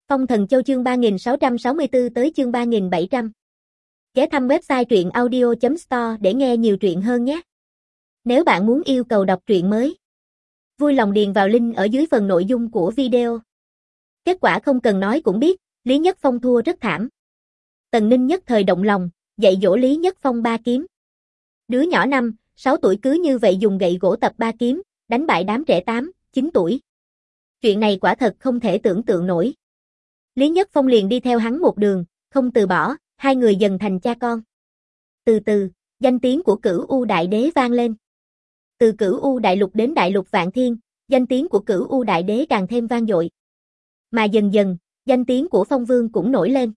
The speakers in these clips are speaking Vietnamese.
Phong Thần Châu chương 3664 tới chương 3700. Ghé thăm website truyện audio.store để nghe nhiều truyện hơn nhé. Nếu bạn muốn yêu cầu đọc truyện mới, vui lòng điền vào link ở dưới phần nội dung của video. Kết quả không cần nói cũng biết, Lý Nhất Phong thua rất thảm. Tần Ninh nhất thời động lòng, dạy dỗ Lý Nhất Phong ba kiếm. Đứa nhỏ 5, 6 tuổi cứ như vậy dùng gậy gỗ tập ba kiếm, đánh bại đám trẻ 8, 9 tuổi. Chuyện này quả thật không thể tưởng tượng nổi. Lý Nhất Phong liền đi theo hắn một đường, không từ bỏ, hai người dần thành cha con. Từ từ, danh tiếng của Cửu U Đại Đế vang lên. Từ Cửu U Đại Lục đến Đại Lục Vạn Thiên, danh tiếng của Cửu U Đại Đế càng thêm vang dội. Mà dần dần, danh tiếng của Phong Vương cũng nổi lên.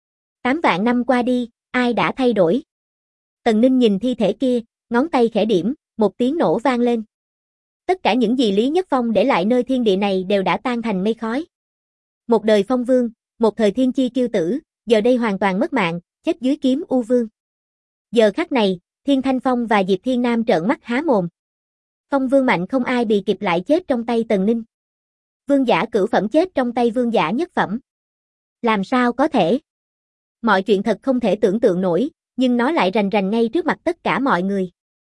8 vạn năm qua đi, ai đã thay đổi? Tần Ninh nhìn thi thể kia, ngón tay khẽ điểm, một tiếng nổ vang lên. Tất cả những gì Lý Nhất Phong để lại nơi thiên địa này đều đã tan thành mây khói. Một đời Phong Vương, một thời thiên chi kiêu tử, giờ đây hoàn toàn mất mạng, chết dưới kiếm U Vương. Giờ khắc này, Thiên Thanh Phong và Diệp Thiên Nam trợn mắt há mồm. Phong Vương mạnh không ai bì kịp lại chết trong tay Tần Ninh. Vương giả cửu phẩm chết trong tay vương giả nhất phẩm. Làm sao có thể? Mọi chuyện thật không thể tưởng tượng nổi, nhưng nó lại rành rành ngay trước mặt tất cả mọi người.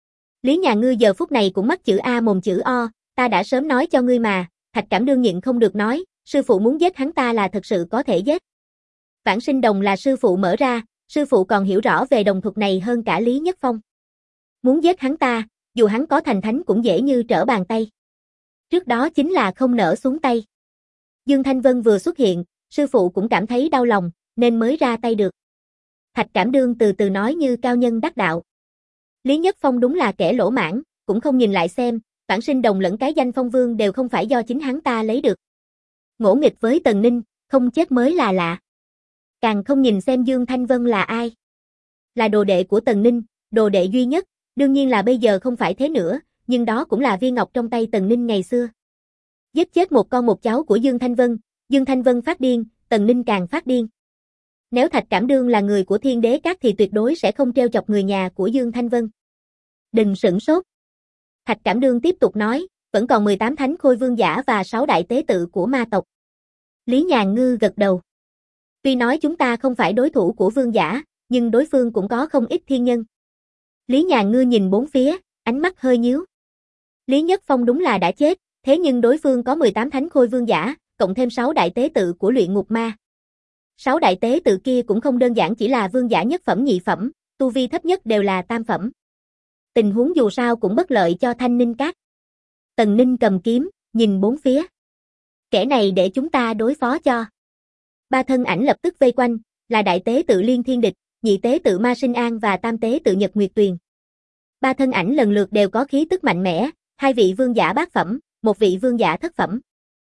Lý Nhà Ngư giờ phút này cũng mắc chữ A mồm chữ O, ta đã sớm nói cho ngươi mà, Thạch Cảm Đương nhịn không được nói, sư phụ muốn giết hắn ta là thật sự có thể giết. Vãng sinh đồng là sư phụ mở ra, sư phụ còn hiểu rõ về đồng thuật này hơn cả Lý Nhất Phong. Muốn giết hắn ta, dù hắn có thành thánh cũng dễ như trở bàn tay. Trước đó chính là không nỡ xuống tay. Dương Thanh Vân vừa xuất hiện, sư phụ cũng cảm thấy đau lòng, nên mới ra tay được. Thạch Cảm Đương từ từ nói như cao nhân đắc đạo. Lý Nhất Phong đúng là kẻ lỗ mãn, cũng không nhìn lại xem, Vãng sinh đồng lẫn cái danh Phong Vương đều không phải do chính hắn ta lấy được. Ngỗ nghịch với Tần Ninh, không chết mới là lạ. Càng không nhìn xem Dương Thanh Vân là ai. Là đồ đệ của Tần Ninh, đồ đệ duy nhất, đương nhiên là bây giờ không phải thế nữa, nhưng đó cũng là viên ngọc trong tay Tần Ninh ngày xưa. Giết chết một con một cháu của Dương Thanh Vân phát điên, Tần Ninh càng phát điên. Nếu Thạch Cảm Đương là người của Thiên Đế Các thì tuyệt đối sẽ không trêu chọc người nhà của Dương Thanh Vân. Đừng sửng sốt. Thạch Cảm Đương tiếp tục nói, vẫn còn 18 thánh khôi vương giả và 6 đại tế tự của ma tộc. Lý Nhàn Ngư gật đầu. Tuy nói chúng ta không phải đối thủ của vương giả, nhưng đối phương cũng có không ít thiên nhân. Lý Nhàn Ngư nhìn bốn phía, ánh mắt hơi nhíu. Lý Nhất Phong đúng là đã chết, thế nhưng đối phương có 18 thánh khôi vương giả, cộng thêm 6 đại tế tự của luyện ngục ma. 6 đại tế tự kia cũng không đơn giản chỉ là vương giả nhất phẩm nhị phẩm, tu vi thấp nhất đều là tam phẩm. Tình huống dù sao cũng bất lợi cho Thanh Ninh Các. Tần Ninh cầm kiếm, nhìn bốn phía. Kẻ này để chúng ta đối phó cho. Ba thân ảnh lập tức vây quanh, là đại tế tự Liên Thiên Địch, nhị tế tự Ma Sinh An và tam tế tự Nhật Nguyệt Tuyền. Ba thân ảnh lần lượt đều có khí tức mạnh mẽ, hai vị vương giả bát phẩm, một vị vương giả thất phẩm.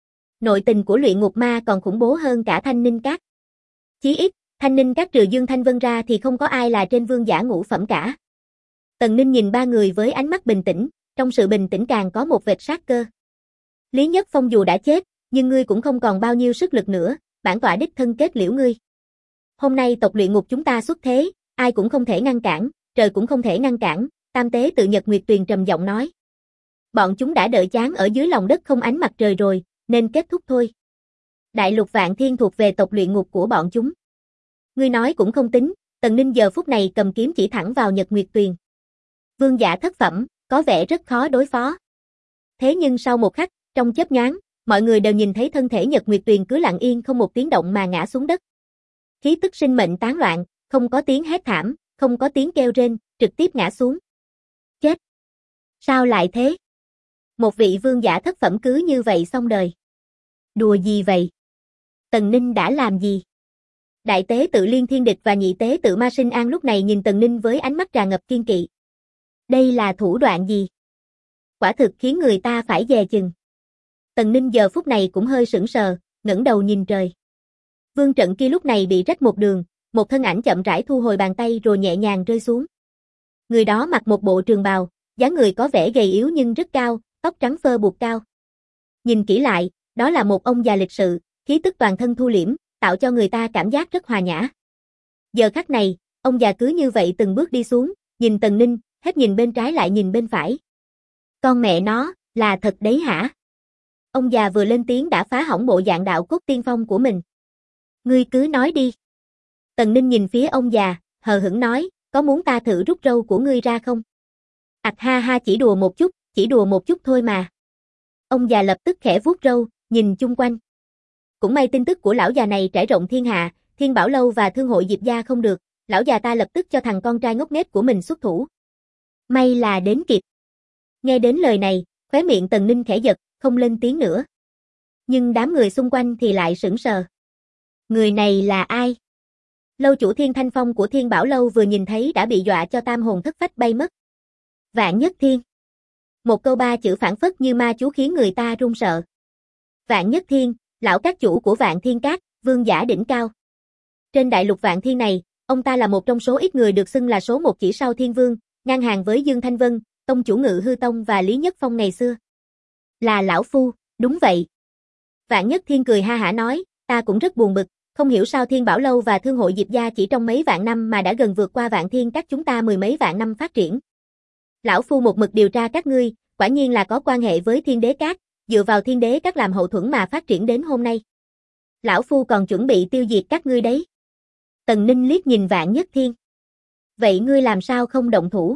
Nội tình của luyện ngục ma còn khủng bố hơn cả Thanh Ninh Các. Chí ít, Thanh Ninh Các trừ Dương Thanh Vân ra thì không có ai là trên vương giả ngũ phẩm cả. Tần Ninh nhìn ba người với ánh mắt bình tĩnh, trong sự bình tĩnh càng có một vệt sát cơ. Lý Nhất Phong dù đã chết, nhưng ngươi cũng không còn bao nhiêu sức lực nữa, bản tọa đích thân kết liễu ngươi. Hôm nay tộc luyện ngục chúng ta xuất thế, ai cũng không thể ngăn cản, trời cũng không thể ngăn cản, tam tế tự Nhật Nguyệt Tuyền trầm giọng nói. Bọn chúng đã đợi chán ở dưới lòng đất không ánh mặt trời rồi, nên kết thúc thôi. Đại lục Vạn Thiên thuộc về tộc luyện ngục của bọn chúng. Ngươi nói cũng không tính, Tần Ninh giờ phút này cầm kiếm chỉ thẳng vào Nhật Nguyệt Tuyền. Vương giả thất phẩm, có vẻ rất khó đối phó. Thế nhưng sau một khắc, trong chớp nhoáng, mọi người đều nhìn thấy thân thể Nhật Nguyệt Tuyền cứ lặng yên không một tiếng động mà ngã xuống đất. Khí tức sinh mệnh tán loạn, không có tiếng hét thảm, không có tiếng kêu rên, trực tiếp ngã xuống. Chết! Sao lại thế? Một vị vương giả thất phẩm cứ như vậy xong đời. Đùa gì vậy? Tần Ninh đã làm gì? Đại tế tự Liên Thiên Địch và nhị tế tự Ma Sinh An lúc này nhìn Tần Ninh với ánh mắt tràn ngập kiên kỵ. Đây là thủ đoạn gì? Quả thực khiến người ta phải dè chừng. Tần Ninh giờ phút này cũng hơi sững sờ, ngẩng đầu nhìn trời. Vương trận kia lúc này bị rách một đường, một thân ảnh chậm rãi thu hồi bàn tay rồi nhẹ nhàng rơi xuống. Người đó mặc một bộ trường bào, dáng người có vẻ gầy yếu nhưng rất cao, tóc trắng phơ buộc cao. Nhìn kỹ lại, đó là một ông già lịch sự, khí tức toàn thân thu liễm, tạo cho người ta cảm giác rất hòa nhã. Giờ khắc này, ông già cứ như vậy từng bước đi xuống, nhìn Tần Ninh, hết nhìn bên trái lại nhìn bên phải. Con mẹ nó, là thật đấy hả? Ông già vừa lên tiếng đã phá hỏng bộ dạng đạo cốt tiên phong của mình. Ngươi cứ nói đi. Tần Ninh nhìn phía ông già, hờ hững nói, có muốn ta thử rút râu của ngươi ra không? Ặc ha ha, chỉ đùa một chút thôi mà. Ông già lập tức khẽ vuốt râu, nhìn chung quanh. Cũng may tin tức của lão già này trải rộng thiên hạ, Thiên Bảo Lâu và Thương hội Diệp gia không được, lão già ta lập tức cho thằng con trai ngốc nghếch của mình xuất thủ. May là đến kịp. Nghe đến lời này, khóe miệng Tần Ninh khẽ giật, không lên tiếng nữa. Nhưng đám người xung quanh thì lại sững sờ. Người này là ai? Lâu chủ Thiên Thanh Phong của Thiên Bảo Lâu vừa nhìn thấy đã bị dọa cho tam hồn thất phách bay mất. Vạn Nhất Thiên. Một câu ba chữ phảng phất như ma chú khiến người ta run sợ. Vạn Nhất Thiên, lão các chủ của Vạn Thiên Các, vương giả đỉnh cao. Trên đại lục Vạn Thiên này, ông ta là một trong số ít người được xưng là số một chỉ sau Thiên Vương, ngang hàng với Dương Thanh Vân, tông chủ Ngự Hư Tông và Lý Nhất Phong ngày xưa. Là lão phu, đúng vậy. Vạn Nhất Thiên cười ha hả nói, ta cũng rất buồn bực, không hiểu sao Thiên Bảo Lâu và Thương hội Diệp gia chỉ trong mấy vạn năm mà đã gần vượt qua Vạn Thiên Các chúng ta mười mấy vạn năm phát triển. Lão phu một mực điều tra các ngươi, quả nhiên là có quan hệ với Thiên Đế Các, dựa vào Thiên Đế Các làm hậu thuẫn mà phát triển đến hôm nay. Lão phu còn chuẩn bị tiêu diệt các ngươi đấy. Tần Ninh liếc nhìn Vạn Nhất Thiên. Vậy ngươi làm sao không động thủ?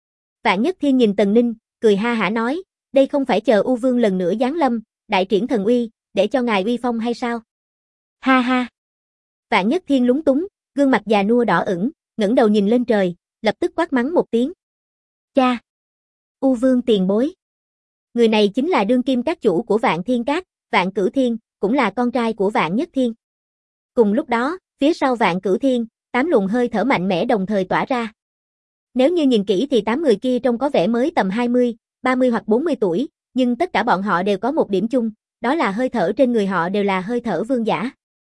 Vạn Nhất Thiên nhìn Tần Ninh, cười ha hả nói, đây không phải chờ U Vương lần nữa giáng lâm, đại triển thần uy, để cho ngài uy phong hay sao? Ha ha. Vạn Nhất Thiên lúng túng, gương mặt già nua đỏ ửng, ngẩng đầu nhìn lên trời, lập tức quát mắng một tiếng. Cha! U Vương tiền bối. Người này chính là đương kim các chủ của Vạn Thiên Các, Vạn Cửu Thiên, cũng là con trai của Vạn Nhất Thiên. Cùng lúc đó, phía sau Vạn Cửu Thiên, 8 luồng hơi thở mạnh mẽ đồng thời tỏa ra. Nếu như nhìn kỹ thì 8 người kia trông có vẻ mới tầm 20, 30 hoặc 40 tuổi, nhưng tất cả bọn họ đều có một điểm chung, đó là hơi thở trên người họ đều là hơi thở vương giả.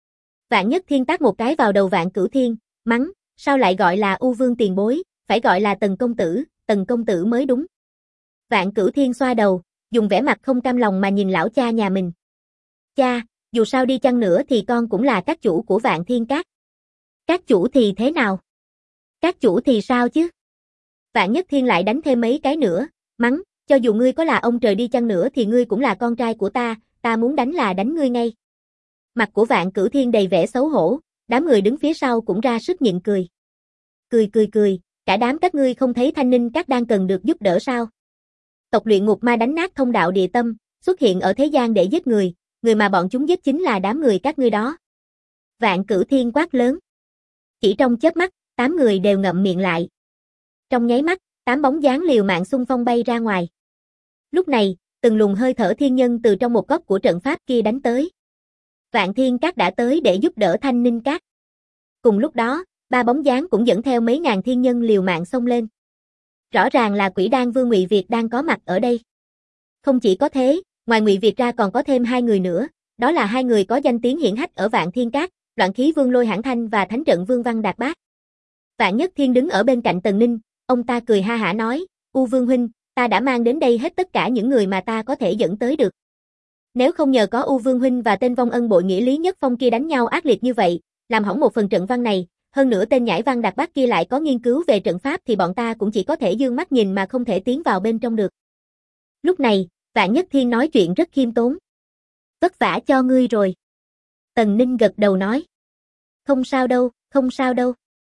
Vạn Nhất Thiên tát một cái vào đầu Vạn Cửu Thiên, mắng, sao lại gọi là U Vương tiền bối, phải gọi là Tần công tử mới đúng. Vạn Cửu Thiên xoa đầu, dùng vẻ mặt không cam lòng mà nhìn lão cha nhà mình. Cha, dù sao đi chăng nữa thì con cũng là các chủ của Vạn Thiên Các. Các chủ thì thế nào? Các chủ thì sao chứ? Vạn Nhất Thiên lại đánh thêm mấy cái nữa, mắng, cho dù ngươi có là ông trời đi chăng nữa thì ngươi cũng là con trai của ta muốn đánh là đánh ngươi ngay. Mặt của Vạn Cửu Thiên đầy vẻ xấu hổ, đám người đứng phía sau cũng ra sức nhịn cười. Cười, cả đám các ngươi không thấy Thanh Ninh Các đang cần được giúp đỡ sao? Tộc luyện ngục ma đánh nát thông đạo địa tâm, xuất hiện ở thế gian để giết người mà bọn chúng giết chính là đám người các ngươi đó. Vạn Cửu Thiên quát lớn. Chỉ trong chớp mắt, 8 người đều ngậm miệng lại. Trong nháy mắt, 8 bóng dáng liều mạng xung phong bay ra ngoài. Lúc này, từng luồng hơi thở thiên nhân từ trong một góc của trận pháp kia đánh tới. Vạn Thiên Các đã tới để giúp đỡ Thanh Ninh Các. Cùng lúc đó, 3 bóng dáng cũng dẫn theo mấy ngàn thiên nhân liều mạng xông lên. Rõ ràng là Quỷ Đan Vương Ngụy Việt đang có mặt ở đây. Không chỉ có thế, ngoài Ngụy Việt ra còn có thêm 2 người nữa, đó là 2 người có danh tiếng hiển hách ở Vạn Thiên Các, Loạn Khí Vương Lôi Hãn Thanh và Thánh Trận Vương Văn Đạt Bác. Vạn Nhất Thiên đứng ở bên cạnh Tần Ninh, ông ta cười ha hả nói, U Vương huynh, ta đã mang đến đây hết tất cả những người mà ta có thể dẫn tới được. Nếu không nhờ có U Vương huynh và tên vong ân bội nghĩa Lý Nhất Phong kia đánh nhau ác liệt như vậy, làm hỏng một phần trận văn này, hơn nữa tên nhãi Văn Đạt Bác kia lại có nghiên cứu về trận pháp thì bọn ta cũng chỉ có thể dương mắt nhìn mà không thể tiến vào bên trong được. Lúc này, Vạn Nhất Thiên nói chuyện rất khiêm tốn. Vất vả cho ngươi rồi. Tần Ninh gật đầu nói. Không sao đâu.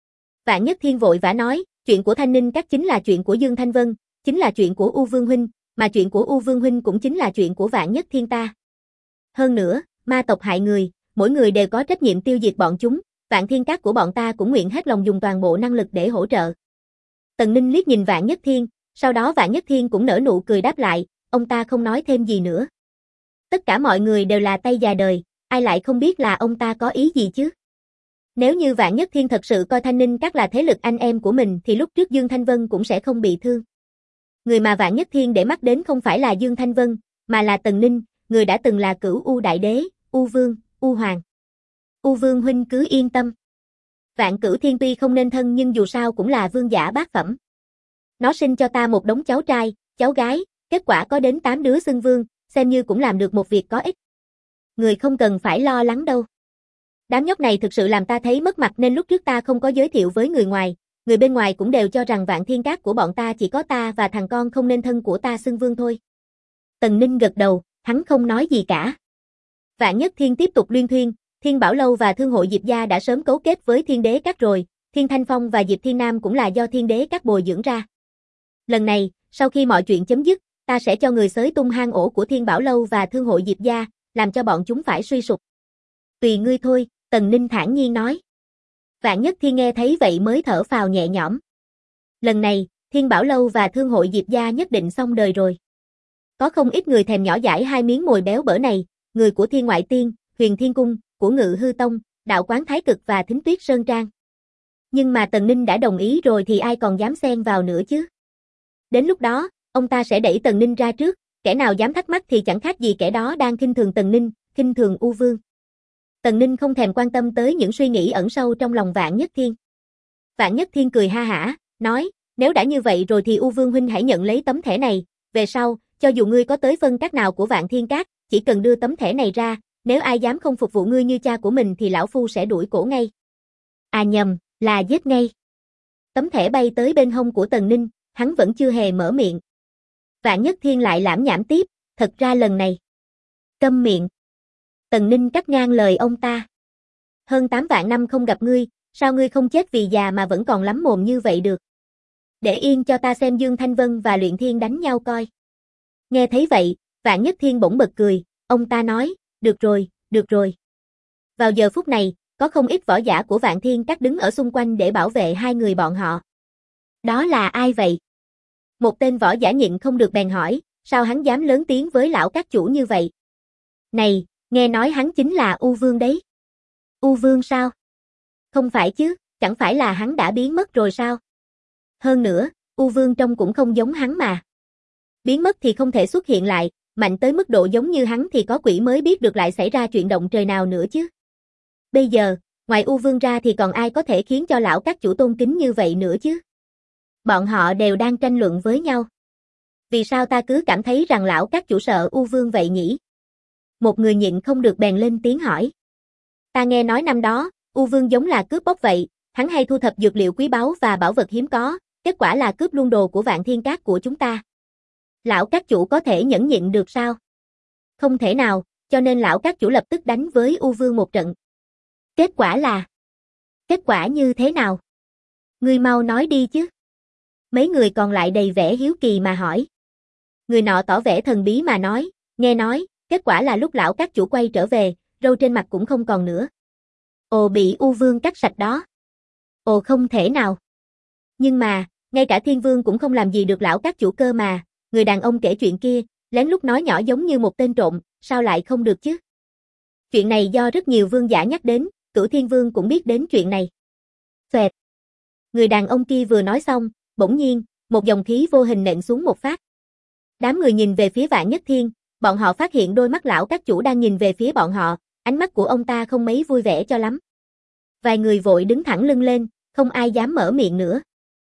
Vạn Nhất Thiên vội vã nói, chuyện của Thanh Ninh Các chính là chuyện của Dương Thanh Vân, chính là chuyện của U Vương huynh, mà chuyện của U Vương huynh cũng chính là chuyện của Vạn Nhất Thiên ta. Hơn nữa, ma tộc hại người, mỗi người đều có trách nhiệm tiêu diệt bọn chúng, Vạn Thiên Các của bọn ta cũng nguyện hết lòng dùng toàn bộ năng lực để hỗ trợ. Tần Ninh liếc nhìn Vạn Nhất Thiên, sau đó Vạn Nhất Thiên cũng nở nụ cười đáp lại, ông ta không nói thêm gì nữa. Tất cả mọi người đều là tay già đời, ai lại không biết là ông ta có ý gì chứ? Nếu như Vạn Nhất Thiên thật sự coi Thanh Ninh Các là thế lực anh em của mình thì lúc trước Dương Thanh Vân cũng sẽ không bị thương. Người mà Vạn Nhất Thiên để mắt đến không phải là Dương Thanh Vân, mà là Tần Ninh, người đã từng là Cửu U Đại Đế, U Vương, U Hoàng. U Vương huynh cứ yên tâm. Vạn Cửu Thiên tuy không nên thân nhưng dù sao cũng là vương giả bát phẩm. Nó sinh cho ta một đống cháu trai, cháu gái, kết quả có đến 8 đứa xưng vương, xem như cũng làm được một việc có ích. Người không cần phải lo lắng đâu. Đám nhóc này thực sự làm ta thấy mất mặt nên lúc trước ta không có giới thiệu với người ngoài, người bên ngoài cũng đều cho rằng Vạn Thiên Các của bọn ta chỉ có ta và thằng con không nên thân của ta xưng vương thôi. Tần Ninh gật đầu, hắn không nói gì cả. Vạn Nhất Thiên tiếp tục luyên thuyên, Thiên Bảo Lâu và Thương hội Diệp gia đã sớm cấu kết với Thiên Đế Các rồi, Thiên Thanh Phong và Diệp Thiên Nam cũng là do Thiên Đế Các bồi dưỡng ra. Lần này, sau khi mọi chuyện chấm dứt, ta sẽ cho người xới tung hang ổ của Thiên Bảo Lâu và Thương hội Diệp gia, làm cho bọn chúng phải suy sụp. Tùy ngươi thôi, Tần Ninh thản nhiên nói. Vạn Nhất Thiên nghe thấy vậy mới thở phào nhẹ nhõm. Lần này, Thiên Bảo Lâu và Thương hội Diệp gia nhất định xong đời rồi. Có không ít người thèm nhỏ dãi hai miếng mồi béo bở này, người của Thiên Ngoại Tiên, Huyền Thiên Cung, của Ngự Hư Tông, Đạo Quán Thái Cực và Thính Tuyết Sơn Trang. Nhưng mà Tần Ninh đã đồng ý rồi thì ai còn dám xen vào nữa chứ. Đến lúc đó, ông ta sẽ đẩy Tần Ninh ra trước, kẻ nào dám thắc mắc thì chẳng khác gì kẻ đó đang khinh thường Tần Ninh, khinh thường U Vương. Tần Ninh không thèm quan tâm tới những suy nghĩ ẩn sâu trong lòng Vạn Nhất Thiên. Vạn Nhất Thiên cười ha hả, nói, nếu đã như vậy rồi thì U Vương huynh hãy nhận lấy tấm thẻ này, về sau, cho dù ngươi có tới phân các nào của Vạn Thiên Các, chỉ cần đưa tấm thẻ này ra, nếu ai dám không phục vụ ngươi như cha của mình thì lão phu sẽ đuổi cổ ngay. À nhầm, là giết ngay. Tấm thẻ bay tới bên hông của Tần Ninh, hắn vẫn chưa hề mở miệng. Vạn Nhất Thiên lại lảm nhảm tiếp, thật ra lần này. Câm miệng. Tần Ninh cắt ngang lời ông ta. Hơn 8 vạn năm không gặp ngươi, sao ngươi không chết vì già mà vẫn còn lắm mồm như vậy được? Để yên cho ta xem Dương Thanh Vân và Luyện Thiên đánh nhau coi. Nghe thấy vậy, Vạn Nhất Thiên bỗng bật cười, ông ta nói, được rồi, được rồi. Vào giờ phút này, có không ít võ giả của Vạn Thiên Các đứng ở xung quanh để bảo vệ hai người bọn họ. Đó là ai vậy? Một tên võ giả nhịn không được bèn hỏi, sao hắn dám lớn tiếng với lão các chủ như vậy? Này, nghe nói hắn chính là U Vương đấy. U Vương sao? Không phải chứ, chẳng phải là hắn đã biến mất rồi sao? Hơn nữa, U Vương trông cũng không giống hắn mà. Biến mất thì không thể xuất hiện lại, mạnh tới mức độ giống như hắn thì có quỷ mới biết được lại xảy ra chuyện động trời nào nữa chứ. Bây giờ, ngoài U Vương ra thì còn ai có thể khiến cho lão các chủ tôn kính như vậy nữa chứ? Bọn họ đều đang tranh luận với nhau. Vì sao ta cứ cảm thấy rằng lão các chủ sợ U Vương vậy nhỉ? Một người nhịn không được bèn lên tiếng hỏi. Ta nghe nói năm đó, U Vương giống là cướp bóc vậy, hắn hay thu thập dược liệu quý báu và bảo vật hiếm có, kết quả là cướp luôn đồ của Vạn Thiên Các của chúng ta. Lão các chủ có thể nhẫn nhịn được sao? Không thể nào, cho nên lão các chủ lập tức đánh với U Vương một trận. Kết quả như thế nào? Ngươi mau nói đi chứ. Mấy người còn lại đầy vẻ hiếu kỳ mà hỏi. Người nọ tỏ vẻ thần bí mà nói, nghe nói, kết quả là lúc lão các chủ quay trở về, râu trên mặt cũng không còn nữa. Ồ, bị U Vương cắt sạch đó. Ồ, không thể nào. Nhưng mà, ngay cả Thiên Vương cũng không làm gì được lão các chủ cơ mà, người đàn ông kể chuyện kia, lén lút nói nhỏ giống như một tên trộm, sao lại không được chứ? Chuyện này do rất nhiều vương giả nhắc đến, Cửu Thiên Vương cũng biết đến chuyện này. Xoẹt. Người đàn ông kia vừa nói xong, bỗng nhiên, một dòng khí vô hình nện xuống một phát. Đám người nhìn về phía Vạn Nhất Thiên, bọn họ phát hiện đôi mắt lão các chủ đang nhìn về phía bọn họ, ánh mắt của ông ta không mấy vui vẻ cho lắm. Vài người vội đứng thẳng lưng lên, không ai dám mở miệng nữa.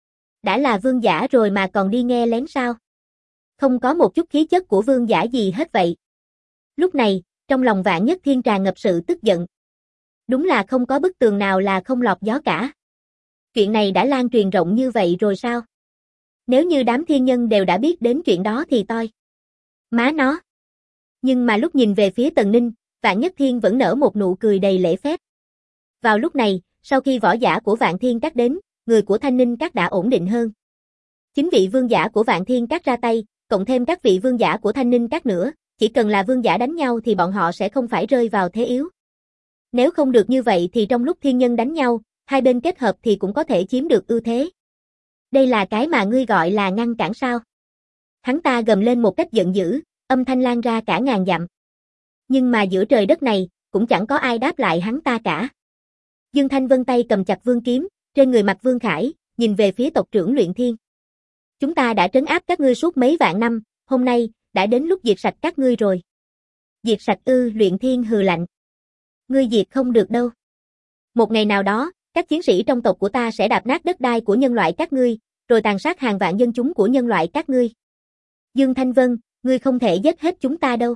Đã là vương giả rồi mà còn đi nghe lén sao? Không có một chút khí chất của vương giả gì hết vậy. Lúc này, trong lòng Vạn Nhất Thiên tràn ngập sự tức giận. Đúng là không có bức tường nào là không lọt gió cả. Chuyện này đã lan truyền rộng như vậy rồi sao? Nếu như đám thiên nhân đều đã biết đến chuyện đó thì toi. Má nó. Nhưng mà lúc nhìn về phía Tần Ninh, Vạn Nhất Thiên vẫn nở một nụ cười đầy lễ phép. Vào lúc này, sau khi võ giả của Vạn Thiên Các đến, người của Thanh Ninh Các đã ổn định hơn. 9 vị vương giả của Vạn Thiên Các ra tay, cộng thêm các vị vương giả của Thanh Ninh Các nữa, chỉ cần là vương giả đánh nhau thì bọn họ sẽ không phải rơi vào thế yếu. Nếu không được như vậy thì trong lúc thiên nhân đánh nhau, hai bên kết hợp thì cũng có thể chiếm được ưu thế. Đây là cái mà ngươi gọi là ngăn cản sao? Hắn ta gầm lên một cách giận dữ, âm thanh lan ra cả ngàn dặm. Nhưng mà giữa trời đất này, cũng chẳng có ai đáp lại hắn ta cả. Dương Thanh Vân tay cầm chặt vương kiếm, trên người mặc vương khải, nhìn về phía tộc trưởng Luyện Thiên. Chúng ta đã trấn áp các ngươi suốt mấy vạn năm, hôm nay, đã đến lúc diệt sạch các ngươi rồi. Diệt sạch ư? Luyện Thiên hừ lạnh. Ngươi diệt không được đâu. Một ngày nào đó, các chiến sĩ trong tộc của ta sẽ đạp nát đất đai của nhân loại các ngươi, rồi tàn sát hàng vạn dân chúng của nhân loại các ngươi. Dương Thanh Vân, ngươi không thể giết hết chúng ta đâu.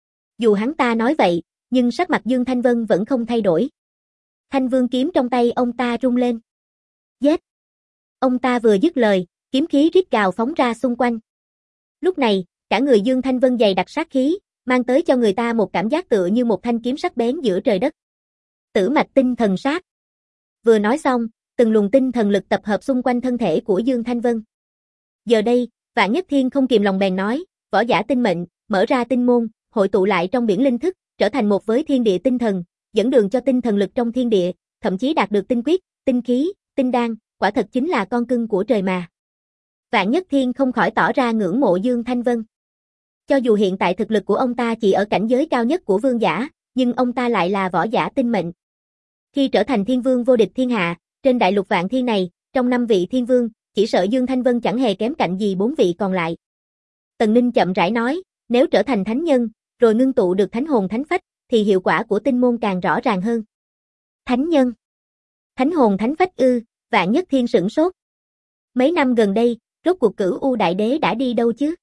Dù hắn ta nói vậy, nhưng sắc mặt Dương Thanh Vân vẫn không thay đổi. Thanh vương kiếm trong tay ông ta rung lên. Giết! Ông ta vừa dứt lời, kiếm khí rít gào phóng ra xung quanh. Lúc này, cả người Dương Thanh Vân dày đặc sát khí, mang tới cho người ta một cảm giác tựa như một thanh kiếm sắc bén giữa trời đất. Tử mạch tinh thần sát. Vừa nói xong, từng luồng tinh thần lực tập hợp xung quanh thân thể của Dương Thanh Vân. Giờ đây, Vạn Nhất Thiên không kìm lòng bèn nói, võ giả tinh mệnh, mở ra tinh môn, hội tụ lại trong biển linh thức, trở thành một với thiên địa tinh thần, dẫn đường cho tinh thần lực trong thiên địa, thậm chí đạt được tinh quyết, tinh khí, tinh đan, quả thật chính là con cưng của trời mà. Vạn Nhất Thiên không khỏi tỏ ra ngưỡng mộ Dương Thanh Vân. Cho dù hiện tại thực lực của ông ta chỉ ở cảnh giới cao nhất của vương giả, nhưng ông ta lại là võ giả tinh mệnh. Khi trở thành thiên vương vô địch thiên hạ, trên đại lục vạn thiên này, trong 5 vị thiên vương, chỉ sợ Dương Thanh Vân chẳng hề kém cạnh gì 4 vị còn lại. Tần Ninh chậm rãi nói, nếu trở thành thánh nhân, rồi ngưng tụ được thánh hồn thánh phách, thì hiệu quả của tinh môn càng rõ ràng hơn. Thánh nhân. Thánh hồn thánh phách ư? Vạn Nhất Thiên sửng sốt. Mấy năm gần đây, rốt cuộc Cửu U Đại Đế đã đi đâu chứ?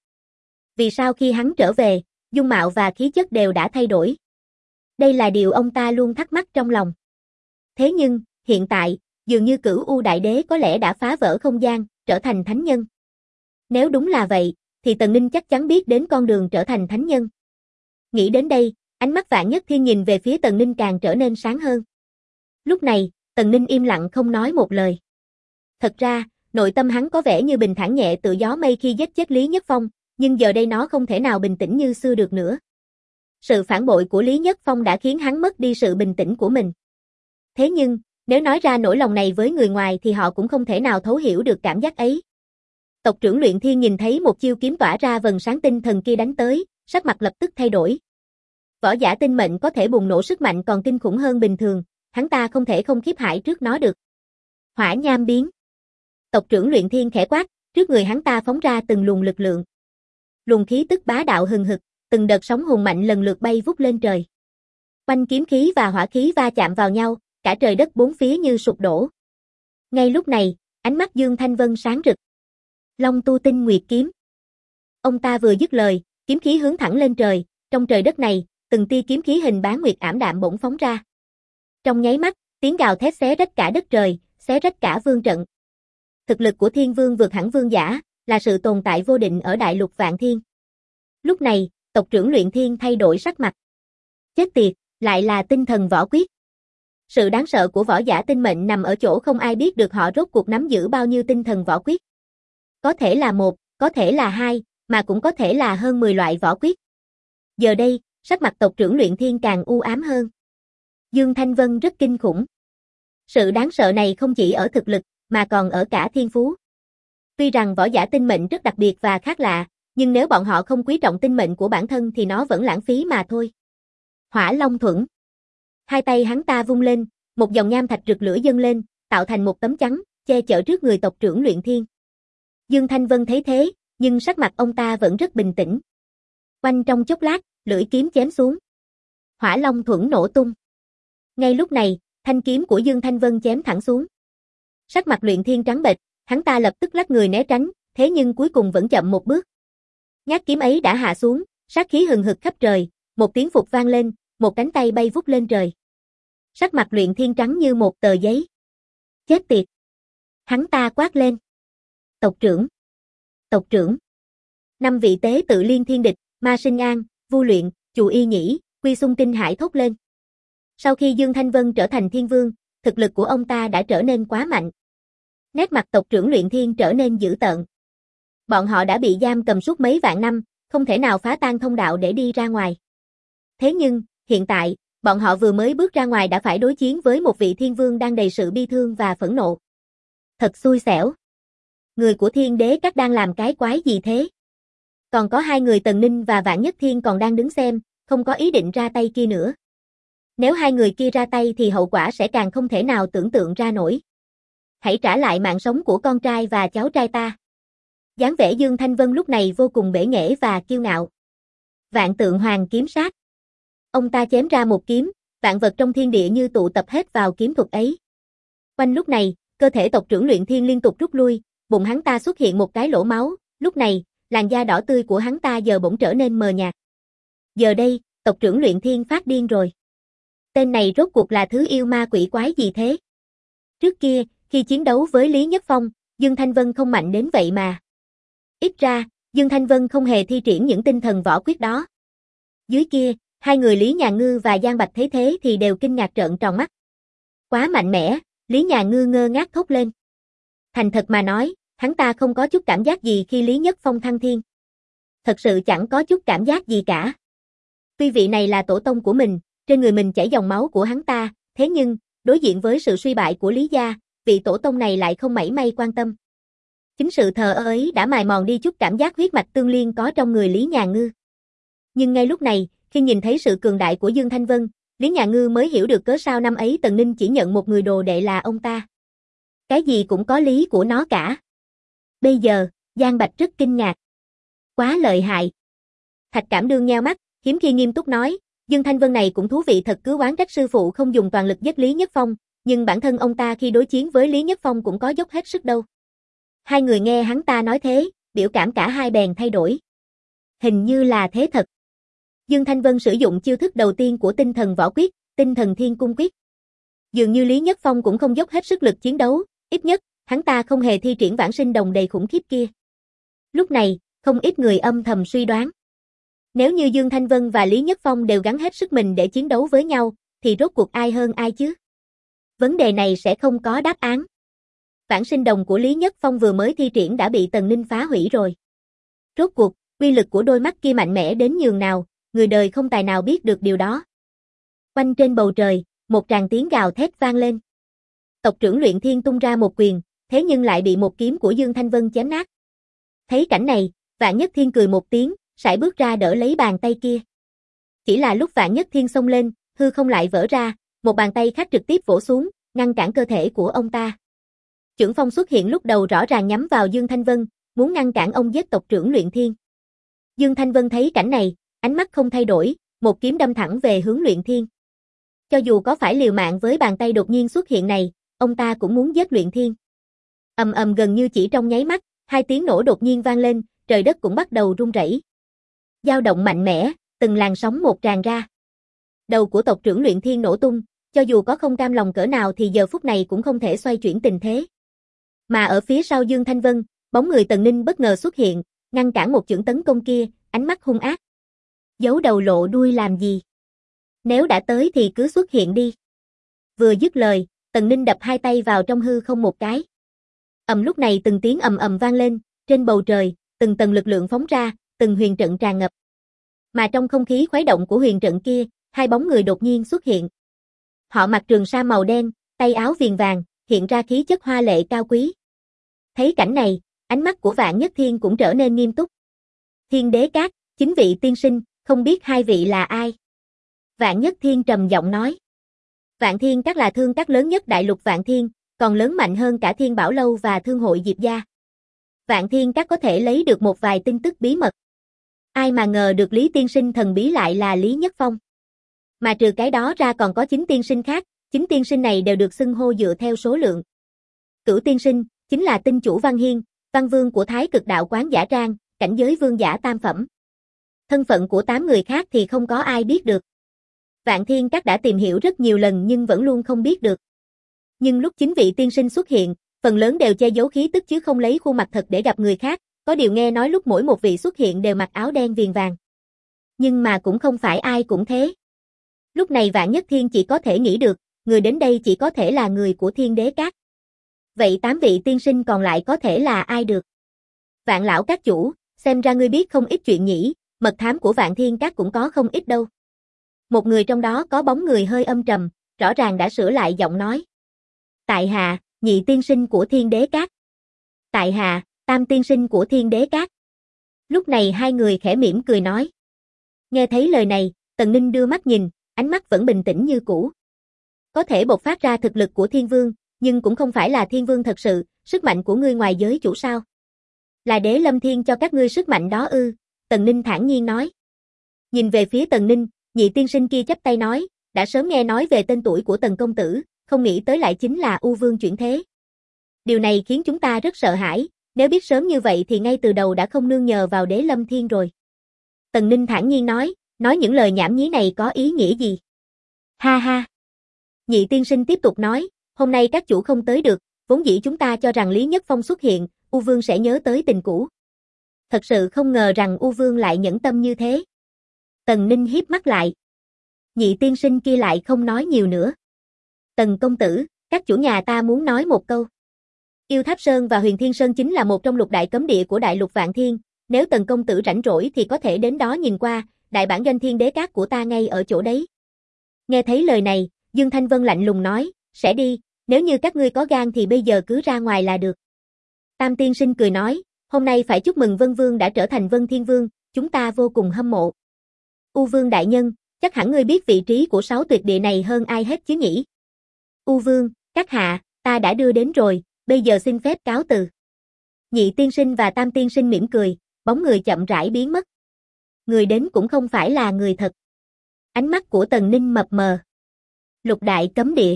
Vì sao khi hắn trở về, dung mạo và khí chất đều đã thay đổi? Đây là điều ông ta luôn thắc mắc trong lòng. Thế nhưng, hiện tại, dường như Cửu U Đại Đế có lẽ đã phá vỡ không gian, trở thành thánh nhân. Nếu đúng là vậy, thì Tần Ninh chắc chắn biết đến con đường trở thành thánh nhân. Nghĩ đến đây, ánh mắt Vạn Nhất Thiên nhìn về phía Tần Ninh càng trở nên sáng hơn. Lúc này, Tần Ninh im lặng không nói một lời. Thật ra, nội tâm hắn có vẻ như bình thản nhẹ tựa gió mây khi giết chết Lý Nhất Phong, nhưng giờ đây nó không thể nào bình tĩnh như xưa được nữa. Sự phản bội của Lý Nhất Phong đã khiến hắn mất đi sự bình tĩnh của mình. Thế nhưng, nếu nói ra nỗi lòng này với người ngoài thì họ cũng không thể nào thấu hiểu được cảm giác ấy. Tộc trưởng Luyện Thiên nhìn thấy một chiêu kiếm tỏa ra vầng sáng tinh thần kia đánh tới, sắc mặt lập tức thay đổi. Võ giả tinh mệnh có thể bùng nổ sức mạnh còn kinh khủng hơn bình thường, hắn ta không thể không khiếp hãi trước nó được. Hỏa nham biến. Tộc trưởng Luyện Thiên khẽ quát, trước người hắn ta phóng ra từng luồng lực lượng. Luồng khí tức bá đạo hừng hực, từng đợt sóng hùng mạnh lần lượt bay vút lên trời. Quanh kiếm khí và hỏa khí va chạm vào nhau, cả trời đất bốn phía như sụp đổ. Ngay lúc này, ánh mắt Dương Thanh Vân sáng rực. Long Tu Tinh Nguyệt kiếm. Ông ta vừa dứt lời, kiếm khí hướng thẳng lên trời, trong trời đất này, từng tia kiếm khí hình bán nguyệt ảm đạm bỗng phóng ra. Trong nháy mắt, tiếng gào thét xé rách cả đất trời, xé rách cả vương trận. Thực lực của Thiên Vương vượt hẳn vương giả, là sự tồn tại vô định ở đại lục vạn thiên. Lúc này, tộc trưởng Luyện Thiên thay đổi sắc mặt. Chết tiệt, lại là tinh thần võ quyết. Sự đáng sợ của võ giả tinh mệnh nằm ở chỗ không ai biết được họ rốt cuộc nắm giữ bao nhiêu tinh thần võ quyết. Có thể là 1, có thể là 2, mà cũng có thể là hơn 10 loại võ quyết. Giờ đây, sắc mặt tộc trưởng Luyện Thiên càng u ám hơn. Dương Thanh Vân rất kinh khủng. Sự đáng sợ này không chỉ ở thực lực, mà còn ở cả thiên phú. Tuy rằng võ giả tinh mệnh rất đặc biệt và khác lạ, nhưng nếu bọn họ không quý trọng tinh mệnh của bản thân thì nó vẫn lãng phí mà thôi. Hỏa Long Thuẫn. Hai tay hắn ta vung lên, một dòng nham thạch rực lửa dâng lên, tạo thành một tấm chắn, che chở trước người tộc trưởng Luyện Thiên. Dương Thanh Vân thấy thế, nhưng sắc mặt ông ta vẫn rất bình tĩnh. Quanh trong chốc lát, lưỡi kiếm chém xuống. Hỏa Long Thuẫn nổ tung. Ngay lúc này, thanh kiếm của Dương Thanh Vân chém thẳng xuống. Sắc mặt Luyện Thiên trắng bệch, hắn ta lập tức lách người né tránh, thế nhưng cuối cùng vẫn chậm một bước. Nhát kiếm ấy đã hạ xuống, sát khí hừng hực khắp trời, một tiếng phụt vang lên, một cánh tay bay vút lên trời. Sắc mặt Luyện Thiên trắng như một tờ giấy. Chết tiệt. Hắn ta quát lên. Tộc trưởng. Tộc trưởng. 5 vị tế tự liên thiên địch, Ma Sinh An, Vu Luyện, Chù Y Nhĩ, Quy Xung kinh hãi thốt lên. Sau khi Dương Thanh Vân trở thành thiên vương, thực lực của ông ta đã trở nên quá mạnh. Nét mặt tộc trưởng Luyện Thiên trở nên dữ tợn. Bọn họ đã bị giam cầm suốt mấy vạn năm, không thể nào phá tan thông đạo để đi ra ngoài. Thế nhưng, hiện tại, bọn họ vừa mới bước ra ngoài đã phải đối chiến với một vị thiên vương đang đầy sự bi thương và phẫn nộ. Thật xui xẻo. Người của Thiên Đế Các đang làm cái quái gì thế? Còn có 2 người Tần Ninh và Vạn Nhất Thiên còn đang đứng xem, không có ý định ra tay kia nữa. Nếu 2 người kia ra tay thì hậu quả sẽ càng không thể nào tưởng tượng ra nổi. Hãy trả lại mạng sống của con trai và cháu trai ta. Dáng vẻ Dương Thanh Vân lúc này vô cùng bể nghễ và kiêu ngạo. Vạn Tượng Hoàng kiếm sát. Ông ta chém ra một kiếm, vạn vật trong thiên địa như tụ tập hết vào kiếm thuật ấy. Quanh lúc này, cơ thể tộc trưởng Luyện Thiên liên tục rút lui, bụng hắn ta xuất hiện một cái lỗ máu, lúc này, làn da đỏ tươi của hắn ta giờ bỗng trở nên mờ nhạt. Giờ đây, tộc trưởng Luyện Thiên phát điên rồi. Tên này rốt cuộc là thứ yêu ma quỷ quái gì thế? Trước kia, khi chiến đấu với Lý Nhất Phong, Dương Thanh Vân không mạnh đến vậy mà. Ít ra, Dương Thanh Vân không hề thi triển những tinh thần võ quyết đó. Dưới kia, 2 người Lý Nhà Ngư và Giang Bạch thấy thế thì đều kinh ngạc trợn tròn mắt. Quá mạnh mẽ, Lý Nhà Ngư ngơ ngác thốt lên. Thành thật mà nói, hắn ta không có chút cảm giác gì khi Lý Nhất Phong thăng thiên. Thật sự chẳng có chút cảm giác gì cả. Tuy vị này là tổ tông của mình, trên người mình chảy dòng máu của hắn ta, thế nhưng, đối diện với sự suy bại của Lý gia, vị tổ tông này lại không mảy may quan tâm. Chính sự thờ ơ ấy đã mài mòn đi chút cảm giác huyết mạch tương liên có trong người Lý Nhà Ngư. Nhưng ngay lúc này, khi nhìn thấy sự cường đại của Dương Thanh Vân, Lý Nhà Ngư mới hiểu được cớ sao năm ấy Tần Ninh chỉ nhận một người đồ đệ là ông ta. Cái gì cũng có lý của nó cả. Bây giờ, Giang Bạch rất kinh ngạc. Quá lợi hại. Thạch Cảm Đương nheo mắt, hiếm khi nghiêm túc nói, Dương Thanh Vân này cũng thú vị thật, cứ oán trách sư phụ không dùng toàn lực giết Lý Nhất Phong, nhưng bản thân ông ta khi đối chiến với Lý Nhất Phong cũng có dốc hết sức đâu. Hai người nghe hắn ta nói thế, biểu cảm cả hai bèn thay đổi. Hình như là thế thật. Dương Thanh Vân sử dụng chiêu thức đầu tiên của tinh thần võ quyết, tinh thần thiên cung quyết. Dường như Lý Nhất Phong cũng không dốc hết sức lực chiến đấu, ít nhất, hắn ta không hề thi triển vãng sinh đồng đầy khủng khiếp kia. Lúc này, không ít người âm thầm suy đoán. Nếu như Dương Thanh Vân và Lý Nhất Phong đều gắng hết sức mình để chiến đấu với nhau, thì rốt cuộc ai hơn ai chứ? Vấn đề này sẽ không có đáp án. Vãng sinh đồng của Lý Nhất Phong vừa mới thi triển đã bị Tần Ninh phá hủy rồi. Rốt cuộc, uy lực của đôi mắt kia mạnh mẽ đến nhường nào, người đời không tài nào biết được điều đó. Quanh trên bầu trời, một tràng tiếng gào thét vang lên. Tộc trưởng Luyện Thiên tung ra một quyền, thế nhưng lại bị một kiếm của Dương Thanh Vân chém nát. Thấy cảnh này, Vạn Nhất Thiên cười một tiếng, sải bước ra đỡ lấy bàn tay kia. Chỉ là lúc Vạn Nhất Thiên xông lên, hư không lại vỡ ra, một bàn tay khác trực tiếp vỗ xuống, ngăn cản cơ thể của ông ta. Chưởng phong xuất hiện lúc đầu rõ ràng nhắm vào Dương Thanh Vân, muốn ngăn cản ông giết tộc trưởng Luyện Thiên. Dương Thanh Vân thấy cảnh này, ánh mắt không thay đổi, một kiếm đâm thẳng về hướng Luyện Thiên. Cho dù có phải liều mạng với bàn tay đột nhiên xuất hiện này, ông ta cũng muốn giết Luyện Thiên. Ầm ầm, gần như chỉ trong nháy mắt, hai tiếng nổ đột nhiên vang lên, trời đất cũng bắt đầu rung rẩy. Dao động mạnh mẽ, từng làn sóng một tràn ra. Đầu của tộc trưởng Luyện Thiên nổ tung, cho dù có không cam lòng cỡ nào thì giờ phút này cũng không thể xoay chuyển tình thế. Mà ở phía sau Dương Thanh Vân, bóng người Tần Ninh bất ngờ xuất hiện, ngăn cản một chưởng tấn công kia, ánh mắt hung ác. Giấu đầu lộ đuôi làm gì? Nếu đã tới thì cứ xuất hiện đi. Vừa dứt lời, Tần Ninh đập hai tay vào trong hư không một cái. Lúc này từng tiếng ầm ầm vang lên, trên bầu trời, từng tầng lực lượng phóng ra, từng huyền trận tràn ngập. Mà trong không khí khuấy động của huyền trận kia, hai bóng người đột nhiên xuất hiện. Họ mặc trường sa màu đen, tay áo viền vàng, hiện ra khí chất hoa lệ cao quý. Thấy cảnh này, ánh mắt của Vạn Nhất Thiên cũng trở nên nghiêm túc. Thiên Đế Các, 9 vị tiên sinh, không biết hai vị là ai? Vạn Nhất Thiên trầm giọng nói. Vạn Thiên Các là thương các lớn nhất đại lục Vạn Thiên, còn lớn mạnh hơn cả Thiên Bảo Lâu và Thương hội Diệp Gia. Vạn Thiên Các có thể lấy được một vài tin tức bí mật. Ai mà ngờ được Lý tiên sinh thần bí lại là Lý Nhất Phong. Mà trừ cái đó ra còn có 9 tiên sinh khác, 9 tiên sinh này đều được xưng hô dựa theo số lượng. Cửu tiên sinh, chính là tinh chủ Văn Hiên, Văn Vương của Thái Cực Đạo Quán Giả Trang, cảnh giới vương giả tam phẩm. Thân phận của 8 người khác thì không có ai biết được. Vạn Thiên Các đã tìm hiểu rất nhiều lần nhưng vẫn luôn không biết được. Nhưng lúc 9 vị tiên sinh xuất hiện, phần lớn đều che giấu khí tức chứ không lấy khuôn mặt thật để gặp người khác, có điều nghe nói lúc mỗi một vị xuất hiện đều mặc áo đen viền vàng. Nhưng mà cũng không phải ai cũng thế. Lúc này Vạn Nhất Thiên chỉ có thể nghĩ được, người đến đây chỉ có thể là người của Thiên Đế Các. Vậy 8 vị tiên sinh còn lại có thể là ai được? Vạn lão các chủ, xem ra ngươi biết không ít chuyện nhỉ, mật thám của Vạn Thiên Các cũng có không ít đâu. Một người trong đó có bóng người hơi âm trầm, rõ ràng đã sửa lại giọng nói. Tại hạ, nhị tiên sinh của Thiên Đế Các. Tại hạ, tam tiên sinh của Thiên Đế Các. Lúc này hai người khẽ mỉm cười nói. Nghe thấy lời này, Tần Ninh đưa mắt nhìn, ánh mắt vẫn bình tĩnh như cũ. Có thể bộc phát ra thực lực của Thiên Vương, nhưng cũng không phải là Thiên Vương thật sự, sức mạnh của ngươi ngoài giới chủ sao? Là Đế Lâm Thiên cho các ngươi sức mạnh đó ư? Tần Ninh thản nhiên nói. Nhìn về phía Tần Ninh, nhị tiên sinh kia chắp tay nói, đã sớm nghe nói về tên tuổi của Tần công tử, không nghĩ tới lại chính là U Vương chuyển thế. Điều này khiến chúng ta rất sợ hãi, nếu biết sớm như vậy thì ngay từ đầu đã không nương nhờ vào Đế Lâm Thiên rồi. Tần Ninh thản nhiên nói những lời nhảm nhí này có ý nghĩa gì? Ha ha. Nhị tiên sinh tiếp tục nói, hôm nay các chủ không tới được, vốn dĩ chúng ta cho rằng Lý Nhất Phong xuất hiện, U Vương sẽ nhớ tới tình cũ. Thật sự không ngờ rằng U Vương lại nhẫn tâm như thế. Tần Ninh híp mắt lại. Nhị tiên sinh kia lại không nói nhiều nữa. Tần công tử, các chủ nhà ta muốn nói một câu. Yêu Tháp Sơn và Huyền Thiên Sơn chính là một trong lục đại cấm địa của đại lục Vạn Thiên, nếu Tần công tử rảnh rỗi thì có thể đến đó nhìn qua, đại bản doanh Thiên Đế Các của ta ngay ở chỗ đấy. Nghe thấy lời này, Dương Thanh Vân lạnh lùng nói, sẽ đi, nếu như các ngươi có gan thì bây giờ cứ ra ngoài là được. Tam tiên sinh cười nói, hôm nay phải chúc mừng Vân Vương đã trở thành Vân Thiên Vương, chúng ta vô cùng hâm mộ. U Vương đại nhân, chắc hẳn ngươi biết vị trí của 6 tuyệt địa này hơn ai hết chứ nhỉ? U Vương, các hạ, ta đã đưa đến rồi, bây giờ xin phép cáo từ. Nhị tiên sinh và tam tiên sinh mỉm cười, bóng người chậm rãi biến mất. Người đến cũng không phải là người thật. Ánh mắt của Tần Ninh mập mờ. Lục đại cấm địa.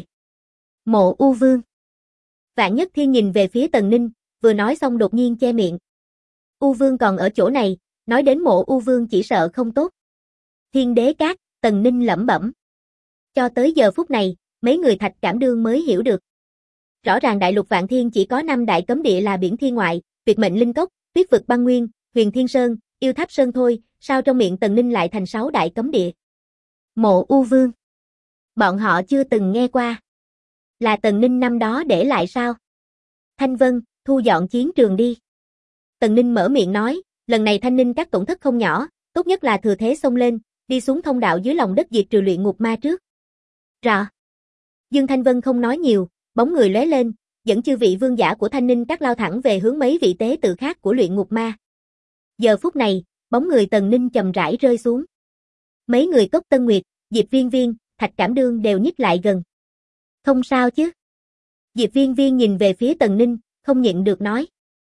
Mộ U Vương. Vạn Nhất Thiên nhìn về phía Tần Ninh, vừa nói xong đột nhiên che miệng. U Vương còn ở chỗ này, nói đến mộ U Vương chỉ sợ không tốt. Thiên Đế Các, Tần Ninh lẩm bẩm. Cho tới giờ phút này, mấy người Thạch Cảm Đương mới hiểu được. Rõ ràng đại lục Vạn Thiên chỉ có 5 đại cấm địa là biển thiên ngoại, Tuyệt Mệnh Linh Cốc, Tuyết Vực Băng Nguyên, Huyền Thiên Sơn, Yêu Tháp Sơn thôi, sao trong miệng Tần Ninh lại thành 6 đại cấm địa? Mộ U Vương. Bọn họ chưa từng nghe qua. Là Tần Ninh năm đó để lại sao? Thanh Vân, thu dọn chiến trường đi. Tần Ninh mở miệng nói, lần này Thanh Ninh các tổn thất không nhỏ, tốt nhất là thừa thế xông lên, đi xuống thông đạo dưới lòng đất diệt trừ luyện ngục ma trước. Rõ. Dương Thanh Vân không nói nhiều, bóng người lóe lên, dẫn chư vị vương giả của Thanh Ninh các lao thẳng về hướng mấy vị tế tự khác của luyện ngục ma. Giờ phút này, bóng người Tần Ninh chậm rãi rơi xuống. Mấy người Cốc Tân Nguyệt, Diệp Viên Viên, Thạch Cảm Đương đều nhích lại gần. Không sao chứ? Diệp Viên Viên nhìn về phía Tần Ninh, không nhịn được nói.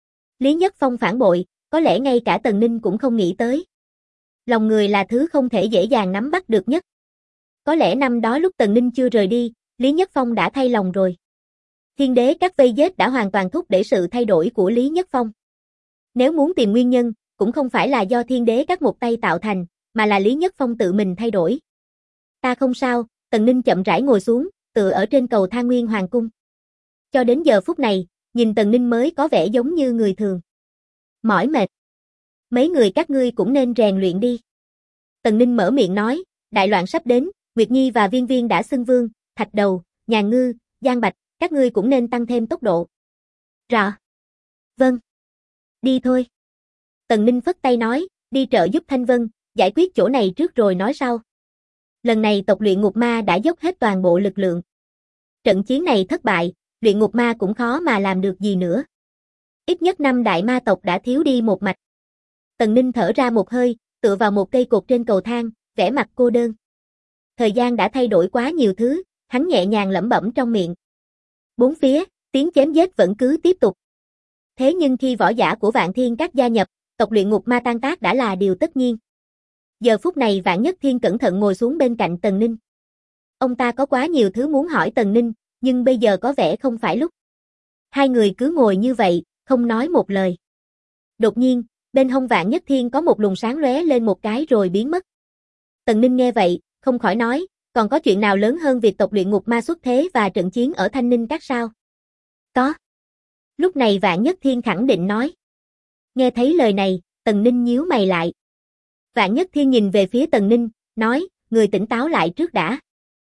Lý Nhất Phong phản bội, có lẽ ngay cả Tần Ninh cũng không nghĩ tới. Lòng người là thứ không thể dễ dàng nắm bắt được nhất. Có lẽ năm đó lúc Tần Ninh chưa rời đi, Lý Nhất Phong đã thay lòng rồi. Thiên Đế Các vây giết đã hoàn toàn thúc đẩy sự thay đổi của Lý Nhất Phong. Nếu muốn tìm nguyên nhân, cũng không phải là do Thiên Đế Các một tay tạo thành, mà là Lý Nhất Phong tự mình thay đổi. Ta không sao, Tần Ninh chậm rãi ngồi xuống, tựa ở trên cầu thang Nguyên Hoàng Cung. Cho đến giờ phút này, nhìn Tần Ninh mới có vẻ giống như người thường. Mỏi mệt. Mấy người các ngươi cũng nên rèn luyện đi. Tần Ninh mở miệng nói, đại loạn sắp đến, Nguyệt Nhi và Viên Viên đã xưng vương, Thạch Đầu, Nhà Ngư, Giang Bạch, các ngươi cũng nên tăng thêm tốc độ. Rõ. Vâng. Đi thôi. Tần Ninh phất tay nói, đi trợ giúp Thanh Vân, giải quyết chỗ này trước rồi nói sau. Lần này tộc luyện ngục ma đã dốc hết toàn bộ lực lượng. Trận chiến này thất bại, luyện ngục ma cũng khó mà làm được gì nữa. Ít nhất 5 đại ma tộc đã thiếu đi một mạch. Tần Ninh thở ra một hơi, tựa vào một cây cột trên cầu thang, vẻ mặt cô đơn. Thời gian đã thay đổi quá nhiều thứ, hắn nhẹ nhàng lẩm bẩm trong miệng. Bốn phía, tiếng chém giết vẫn cứ tiếp tục. Thế nhưng khi võ giả của Vạn Thiên Các gia nhập, tộc luyện ngục ma tan tác đã là điều tất nhiên. Giờ phút này Vạn Nhất Thiên cẩn thận ngồi xuống bên cạnh Tần Ninh. Ông ta có quá nhiều thứ muốn hỏi Tần Ninh, nhưng bây giờ có vẻ không phải lúc. Hai người cứ ngồi như vậy, không nói một lời. Đột nhiên, bên hông Vạn Nhất Thiên có một luồng sáng lóe lên một cái rồi biến mất. Tần Ninh nghe vậy, không khỏi nói, còn có chuyện nào lớn hơn việc tộc luyện ngục ma xuất thế và trận chiến ở Thanh Ninh Các sao? Có. Lúc này Vạn Nhất Thiên khẳng định nói. Nghe thấy lời này, Tần Ninh nhíu mày lại. Vạn Nhất Thiên nhìn về phía Tần Ninh, nói, người tỉnh táo lại trước đã.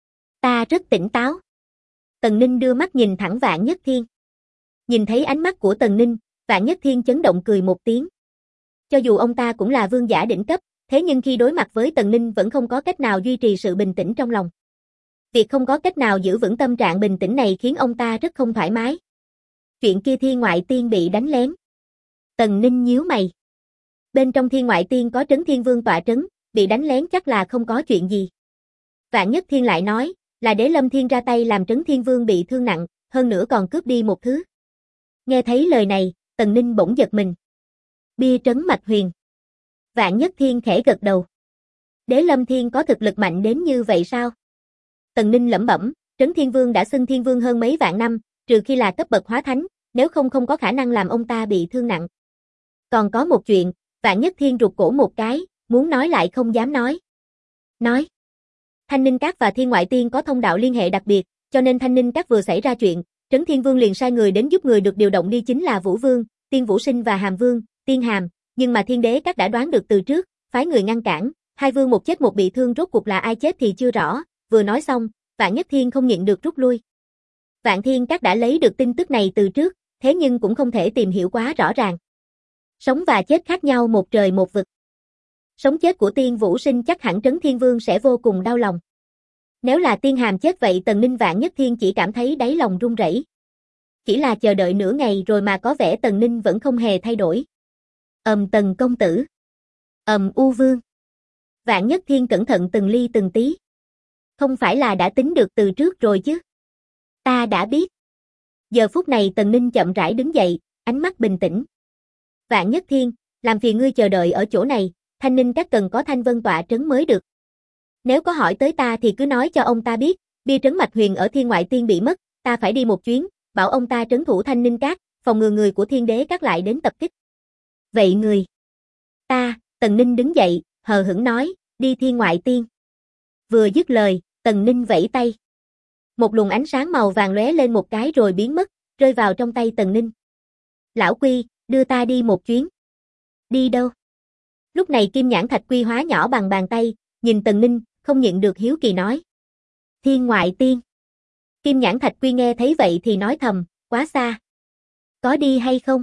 Ta rất tỉnh táo. Tần Ninh đưa mắt nhìn thẳng Vạn Nhất Thiên. Nhìn thấy ánh mắt của Tần Ninh, Vạn Nhất Thiên chấn động cười một tiếng. Cho dù ông ta cũng là vương giả đỉnh cấp, thế nhưng khi đối mặt với Tần Ninh vẫn không có cách nào duy trì sự bình tĩnh trong lòng. Việc không có cách nào giữ vững tâm trạng bình tĩnh này khiến ông ta rất không thoải mái. Chuyện kia Thiên Ngoại Tiên bị đánh lén. Tần Ninh nhíu mày. Bên trong Thiên Ngoại Tiên có Trấn Thiên Vương tọa trấn, bị đánh lén chắc là không có chuyện gì. Vạn Nhất Thiên lại nói, là Đế Lâm Thiên ra tay làm Trấn Thiên Vương bị thương nặng, hơn nữa còn cướp đi một thứ. Nghe thấy lời này, Tần Ninh bỗng giật mình. Bia trấn Mạch Huyền. Vạn Nhất Thiên khẽ gật đầu. Đế Lâm Thiên có thực lực mạnh đến như vậy sao? Tần Ninh lẩm bẩm, Trấn Thiên Vương đã xưng Thiên Vương hơn mấy vạn năm, trừ khi là cấp bậc hóa thánh, nếu không không có khả năng làm ông ta bị thương nặng. Còn có một chuyện, Vạn Nhất Thiên rụt cổ một cái, muốn nói lại không dám nói. Nói. Thanh Ninh Các và Thiên Ngoại Tiên có thông đạo liên hệ đặc biệt, cho nên Thanh Ninh Các vừa xảy ra chuyện, Trấn Thiên Vương liền sai người đến giúp người được điều động đi chính là Vũ Vương, Tiên Vũ Sinh và Hàm Vương, Tiên Hàm, nhưng mà Thiên Đế Các đã đoán được từ trước, phái người ngăn cản, hai vương một chết một bị thương rốt cuộc là ai chết thì chưa rõ, vừa nói xong, Vạn Nhất Thiên không nhịn được rút lui. Vạn Thiên Các đã lấy được tin tức này từ trước, thế nhưng cũng không thể tìm hiểu quá rõ ràng. Sống và chết khác nhau một trời một vực. Sống chết của Tiên Vũ Sinh chắc hẳn Trấn Thiên Vương sẽ vô cùng đau lòng. Nếu là Tiên Hàm chết vậy Tần Ninh Vạn Nhất Thiên chỉ cảm thấy đáy lòng run rẩy. Chỉ là chờ đợi nửa ngày rồi mà có vẻ Tần Ninh vẫn không hề thay đổi. Tần công tử. U Vương. Vạn Nhất Thiên cẩn thận từng ly từng tí. Không phải là đã tính được từ trước rồi chứ? Ta đã biết. Giờ phút này Tần Ninh chậm rãi đứng dậy, ánh mắt bình tĩnh. Vạn Nhất Thiên, làm phiền ngươi chờ đợi ở chỗ này, Thanh Ninh Các cần có Thanh Vân tọa trấn mới được. Nếu có hỏi tới ta thì cứ nói cho ông ta biết, bia trấn Mạch Huyền ở Thiên Ngoại Tiên bị mất, ta phải đi một chuyến, bảo ông ta trấn thủ Thanh Ninh Các, phòng ngừa người của Thiên Đế Các lại đến tập kích. Vậy người? Tần Ninh đứng dậy, hờ hững nói, đi Thiên Ngoại Tiên. Vừa dứt lời, Tần Ninh vẫy tay. Một luồng ánh sáng màu vàng lóe lên một cái rồi biến mất, rơi vào trong tay Tần Ninh. Lão Quy, đưa ta đi một chuyến. Đi đâu? Lúc này Kim Nhãn Thạch Quy hóa nhỏ bằng bàn tay, nhìn Tần Ninh, không nhịn được hiếu kỳ nói. Thiên Ngoại Tiên. Kim Nhãn Thạch Quy nghe thấy vậy thì nói thầm, quá xa. Có đi hay không?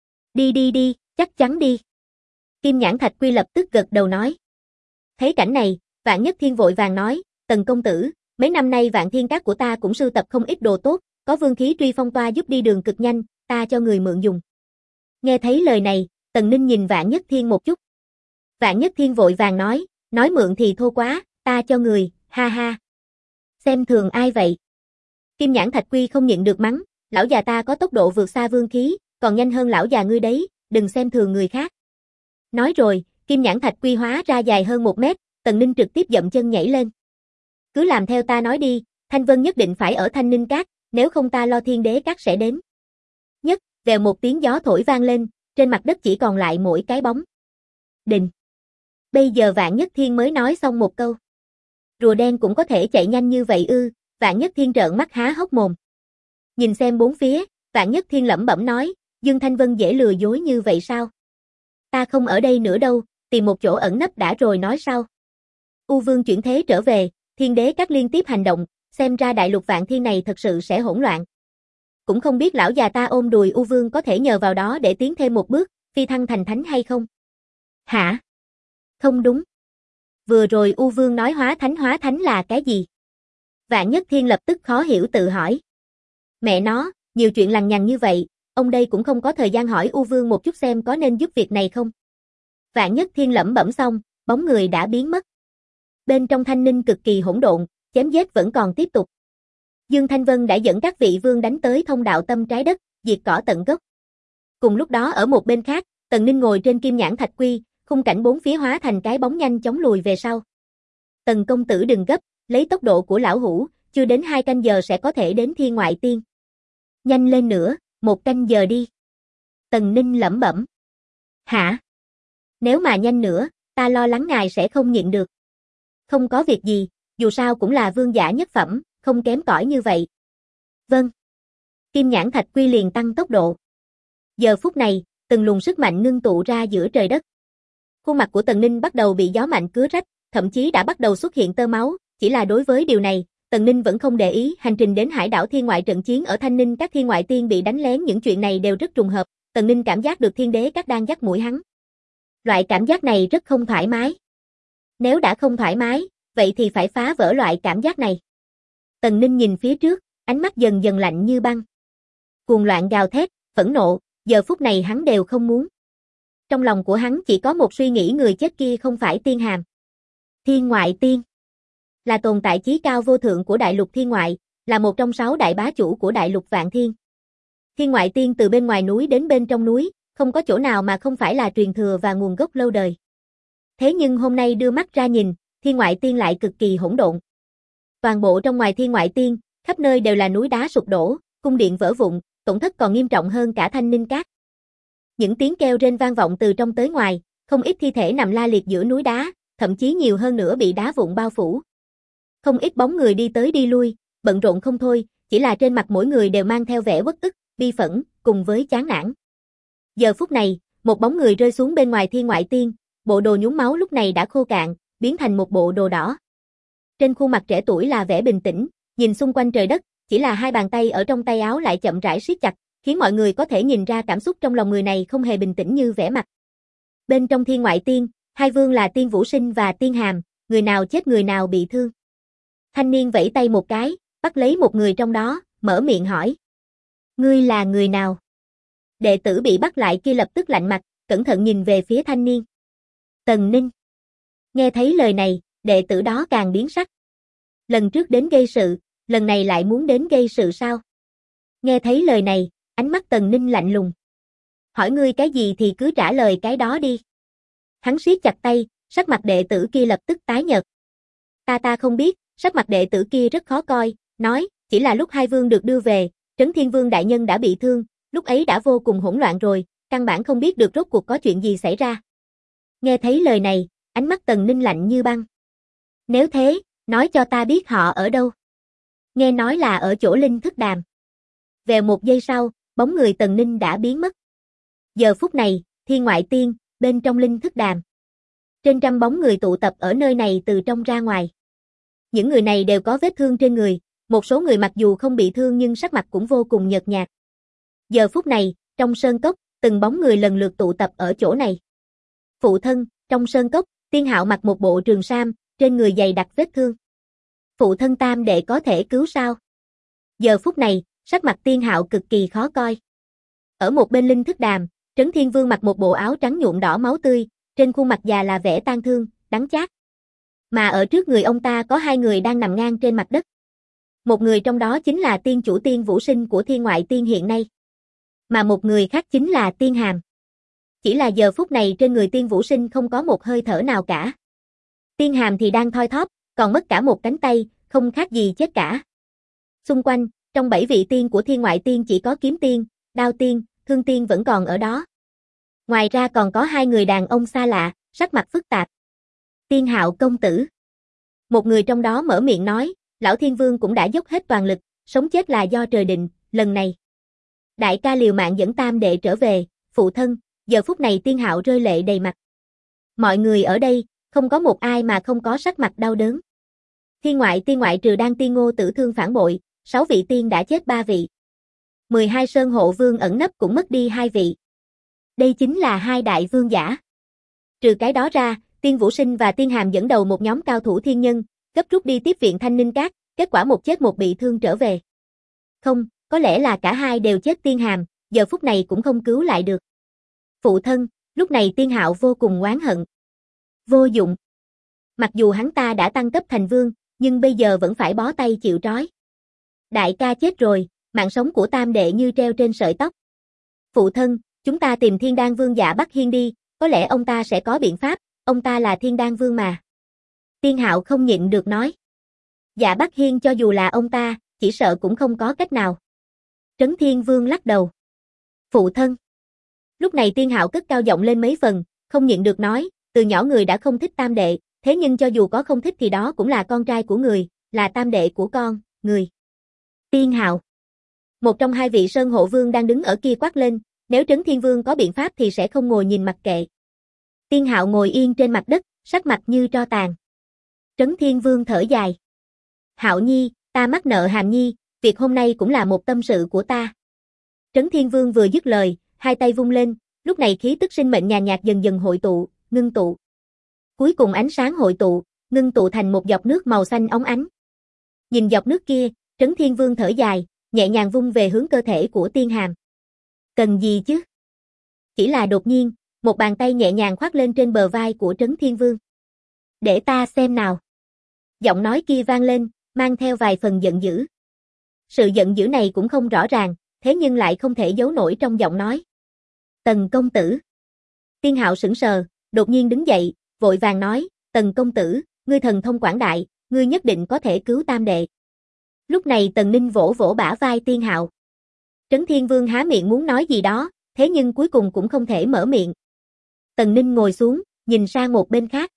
Đi, chắc chắn đi. Kim Nhãn Thạch Quy lập tức gật đầu nói. Thấy cảnh này, Vạn Nhất Thiên vội vàng nói, Tần công tử, mấy năm nay Vạn Thiên Các của ta cũng sưu tập không ít đồ tốt, có vương khí truy phong toa giúp đi đường cực nhanh, ta cho người mượn dùng. Nghe thấy lời này, Tần Ninh nhìn Vạn Nhất Thiên một chút. Vạn Nhất Thiên vội vàng nói mượn thì thô quá, ta cho người, ha ha. Xem thường ai vậy? Kim Nhãn Thạch Quy không nhịn được mắng, lão già ta có tốc độ vượt xa vương khí, còn nhanh hơn lão già ngươi đấy, đừng xem thường người khác. Nói rồi, Kim Nhãn Thạch Quy hóa ra dài hơn 1 mét, Tần Ninh trực tiếp dậm chân nhảy lên. Cứ làm theo ta nói đi, Thanh Vân nhất định phải ở Thanh Ninh Các, nếu không ta lo Thiên Đế Các sẽ đến. Nhất, vèo một tiếng gió thổi vang lên, trên mặt đất chỉ còn lại mỗi cái bóng. Đình. Bây giờ Vạn Nhất Thiên mới nói xong một câu. Rùa đen cũng có thể chạy nhanh như vậy ư? Vạn Nhất Thiên trợn mắt há hốc mồm. Nhìn xem bốn phía, Vạn Nhất Thiên lẩm bẩm nói, Dương Thanh Vân dễ lừa dối như vậy sao? Ta không ở đây nữa đâu, tìm một chỗ ẩn nấp đã rồi nói sau. U Vương chuyển thế trở về, Thiên Đế Các liên tiếp hành động, xem ra đại lục Vạn Thiên này thật sự sẽ hỗn loạn. Cũng không biết lão già ta ôm đùi U Vương có thể nhờ vào đó để tiến thêm một bước, phi thăng thành thánh hay không? Hả? Không đúng. Vừa rồi U Vương nói hóa thánh là cái gì? Vạn Nhất Thiên lập tức khó hiểu tự hỏi. Mẹ nó, nhiều chuyện lằng nhằng như vậy, ông đây cũng không có thời gian hỏi U Vương một chút xem có nên giúp việc này không. Vạn Nhất Thiên lẩm bẩm xong, bóng người đã biến mất. Bên trong Thanh Ninh cực kỳ hỗn độn, chém giết vẫn còn tiếp tục. Dương Thanh Vân đã dẫn các vị vương đánh tới thông đạo tâm trái đất, diệt cỏ tận gốc. Cùng lúc đó ở một bên khác, Tần Ninh ngồi trên Kim Nhãn Thạch Quy, khung cảnh bốn phía hóa thành cái bóng nhanh chóng lùi về sau. Tần công tử đừng gấp, lấy tốc độ của lão hủ, chưa đến 2 canh giờ sẽ có thể đến Thiên Ngoại Tiên. Nhanh lên nữa, 1 canh giờ đi. Tần Ninh lẩm bẩm. Hả? Nếu mà nhanh nữa, ta lo lắng ngài sẽ không nhịn được. Không có việc gì, dù sao cũng là vương giả nhất phẩm, không kém cỏi như vậy. Vâng. Kim Nhãn Thạch Quy liền tăng tốc độ. Giờ phút này, từng luồng sức mạnh ngưng tụ ra giữa trời đất. Khuôn mặt của Tần Ninh bắt đầu bị gió mạnh cứa rách, thậm chí đã bắt đầu xuất hiện tơ máu, chỉ là đối với điều này, Tần Ninh vẫn không để ý. Hành trình đến hải đảo Thiên Ngoại trận chiến ở Thanh Ninh Các Thiên Ngoại Tiên bị đánh lén, những chuyện này đều rất trùng hợp. Tần Ninh cảm giác được Thiên Đế Các đang dắt mũi hắn. Loại cảm giác này rất không thoải mái. Nếu đã không thoải mái, vậy thì phải phá vỡ loại cảm giác này. Tần Ninh nhìn phía trước, ánh mắt dần dần lạnh như băng. Cuồng loạn gào thét, phẫn nộ, giờ phút này hắn đều không muốn. Trong lòng của hắn chỉ có một suy nghĩ, người chết kia không phải Tiên Hàm. Thiên Ngoại Tiên là tồn tại chí cao vô thượng của đại lục Thiên Ngoại, là một trong 6 đại bá chủ của đại lục Vạn Thiên. Thiên Ngoại Tiên từ bên ngoài núi đến bên trong núi, không có chỗ nào mà không phải là truyền thừa và nguồn gốc lâu đời. Thế nhưng hôm nay đưa mắt ra nhìn, Thiên Ngoại Tiên lại cực kỳ hỗn độn. Toàn bộ trong ngoài Thiên Ngoại Tiên, khắp nơi đều là núi đá sụp đổ, cung điện vỡ vụn, tổn thất còn nghiêm trọng hơn cả Thanh Ninh Các. Những tiếng kêu rên vang vọng từ trong tới ngoài, không ít thi thể nằm la liệt giữa núi đá, thậm chí nhiều hơn nữa bị đá vụn bao phủ. Không ít bóng người đi tới đi lui, bận rộn không thôi, chỉ là trên mặt mỗi người đều mang theo vẻ uất ức, bi phẫn, cùng với chán nản. Giờ phút này, một bóng người rơi xuống bên ngoài Thiên Ngoại Tiên, bộ đồ nhúng máu lúc này đã khô cạn, biến thành một bộ đồ đỏ. Trên khuôn mặt trẻ tuổi là vẻ bình tĩnh, nhìn xung quanh trời đất, Chỉ là hai bàn tay ở trong tay áo lại chậm rãi siết chặt, khiến mọi người có thể nhìn ra cảm xúc trong lòng người này không hề bình tĩnh như vẻ mặt. Bên trong Thiên Ngoại Tiên, hai vương là Tiên Vũ Sinh và Tiên Hàm, người nào chết người nào bị thương. Thanh niên vẫy tay một cái, bắt lấy một người trong đó, mở miệng hỏi. Ngươi là người nào? Đệ tử bị bắt lại kia lập tức lạnh mặt, cẩn thận nhìn về phía thanh niên. Tần Ninh. Nghe thấy lời này, đệ tử đó càng biến sắc. Lần trước đến gây sự, lần này lại muốn đến gây sự sao? Nghe thấy lời này, ánh mắt Tần Ninh lạnh lùng. Hỏi ngươi cái gì thì cứ trả lời cái đó đi. Hắn siết chặt tay, sắc mặt đệ tử kia lập tức tái nhợt. Ta không biết, sắc mặt đệ tử kia rất khó coi, nói, chỉ là lúc hai vương được đưa về, Trấn Thiên Vương đại nhân đã bị thương, lúc ấy đã vô cùng hỗn loạn rồi, căn bản không biết được rốt cuộc có chuyện gì xảy ra. Nghe thấy lời này, ánh mắt Tần Ninh lạnh như băng. Nếu thế, nói cho ta biết họ ở đâu. Nghe nói là ở chỗ Linh Thức Đàm. Vèo một giây sau, bóng người Tần Ninh đã biến mất. Giờ phút này, Thiên Ngoại Tiên, bên trong Linh Thức Đàm. Trên trăm bóng người tụ tập ở nơi này từ trong ra ngoài. Những người này đều có vết thương trên người, một số người mặc dù không bị thương nhưng sắc mặt cũng vô cùng nhợt nhạt. Giờ phút này, trong sơn cốc, từng bóng người lần lượt tụ tập ở chỗ này. Phụ thân, trong sơn cốc, Tiên Hạo mặc một bộ trường sam, trên người dày đặc vết thương. Phụ thân tam đệ có thể cứu sao? Giờ phút này, sắc mặt Tiên Hạo cực kỳ khó coi. Ở một bên Linh Thức Đàm, Trấn Thiên Vương mặc một bộ áo trắng nhuộm đỏ máu tươi, trên khuôn mặt già là vẻ tang thương, đắng chát. Mà ở trước người ông ta có hai người đang nằm ngang trên mặt đất. Một người trong đó chính là tiên chủ Tiên Vũ Sinh của Thiên Ngoại Tiên hiện nay. Mà một người khác chính là Tiên Hàm. Chỉ là giờ phút này trên người Tiên Vũ Sinh không có một hơi thở nào cả. Tiên Hàm thì đang thoi thóp, còn mất cả một cánh tay, không khác gì chết cả. Xung quanh, trong 7 vị tiên của Thiên Ngoại Tiên chỉ có Kiếm Tiên, Đao Tiên, Thương Tiên vẫn còn ở đó. Ngoài ra còn có hai người đàn ông xa lạ, sắc mặt phức tạp. Tiên Hạo công tử. Một người trong đó mở miệng nói, Lão Thiên Vương cũng đã dốc hết toàn lực, sống chết là do trời định, lần này. Đại ca liều mạng dẫn tam đệ trở về, phụ thân, giờ phút này Tiên Hạo rơi lệ đầy mặt. Mọi người ở đây, không có một ai mà không có sắc mặt đau đớn. Thiên ngoại trừ Đan Tiên Ngô Tử Thương phản bội, 6 vị tiên đã chết 3 vị. 12 Sơn Hộ Vương ẩn nấp cũng mất đi 2 vị. Đây chính là hai đại vương giả. Trừ cái đó ra, Tiên Vũ Sinh và Tiên Hàm dẫn đầu một nhóm cao thủ thiên nhân, gấp rút đi tiếp viện Thanh Ninh Các, kết quả một chết một bị thương trở về. Không, có lẽ là cả hai đều chết. Tiên Hàm, giờ phút này cũng không cứu lại được. Phụ thân, lúc này Tiên Hạo vô cùng oán hận. Vô dụng. Mặc dù hắn ta đã tăng cấp thành vương, nhưng bây giờ vẫn phải bó tay chịu trói. Đại ca chết rồi, mạng sống của tam đệ như treo trên sợi tóc. Phụ thân, chúng ta tìm Thiên Đan Vương Dạ Bắc Hiên đi, có lẽ ông ta sẽ có biện pháp, ông ta là Thiên Đan Vương mà. Tiên Hạo không nhịn được nói. Dạ Bắc Hiên cho dù là ông ta, chỉ sợ cũng không có cách nào. Trấn Thiên Vương lắc đầu. Phụ thân. Lúc này Tiên Hạo cất cao giọng lên mấy phần, không nhịn được nói, từ nhỏ người đã không thích tam đệ, thế nhưng cho dù có không thích thì đó cũng là con trai của người, là tam đệ của con, người. Tiên Hạo. Một trong hai vị Sơn Hộ Vương đang đứng ở kia quát lên, nếu Trấn Thiên Vương có biện pháp thì sẽ không ngồi nhìn mặc kệ. Tiên Hạo ngồi yên trên mặt đất, sắc mặt như tro tàn. Trấn Thiên Vương thở dài. Hạo Nhi, ta mắc nợ Hàm Nhi, việc hôm nay cũng là một tâm sự của ta. Trấn Thiên Vương vừa dứt lời, hai tay vung lên, lúc này khí tức sinh mệnh nhàn nhạt dần dần hội tụ, ngưng tụ. Cuối cùng ánh sáng hội tụ, ngưng tụ thành một giọt nước màu xanh óng ánh. Nhìn giọt nước kia, Trấn Thiên Vương thở dài, nhẹ nhàng vung về hướng cơ thể của Tiên Hàm. Cần gì chứ? Chỉ là đột nhiên, một bàn tay nhẹ nhàng khoác lên trên bờ vai của Trấn Thiên Vương. Để ta xem nào. Giọng nói kia vang lên, mang theo vài phần giận dữ. Sự giận dữ này cũng không rõ ràng, thế nhưng lại không thể giấu nổi trong giọng nói. Tần công tử. Tiên Hạo sững sờ, đột nhiên đứng dậy, vội vàng nói, Tần công tử, ngươi thần thông quảng đại, ngươi nhất định có thể cứu tam đệ. Lúc này Tần Ninh vỗ vỗ bả vai Tiên Hạo. Trấn Thiên Vương há miệng muốn nói gì đó, thế nhưng cuối cùng cũng không thể mở miệng. Tần Ninh ngồi xuống, nhìn sang một bên khác.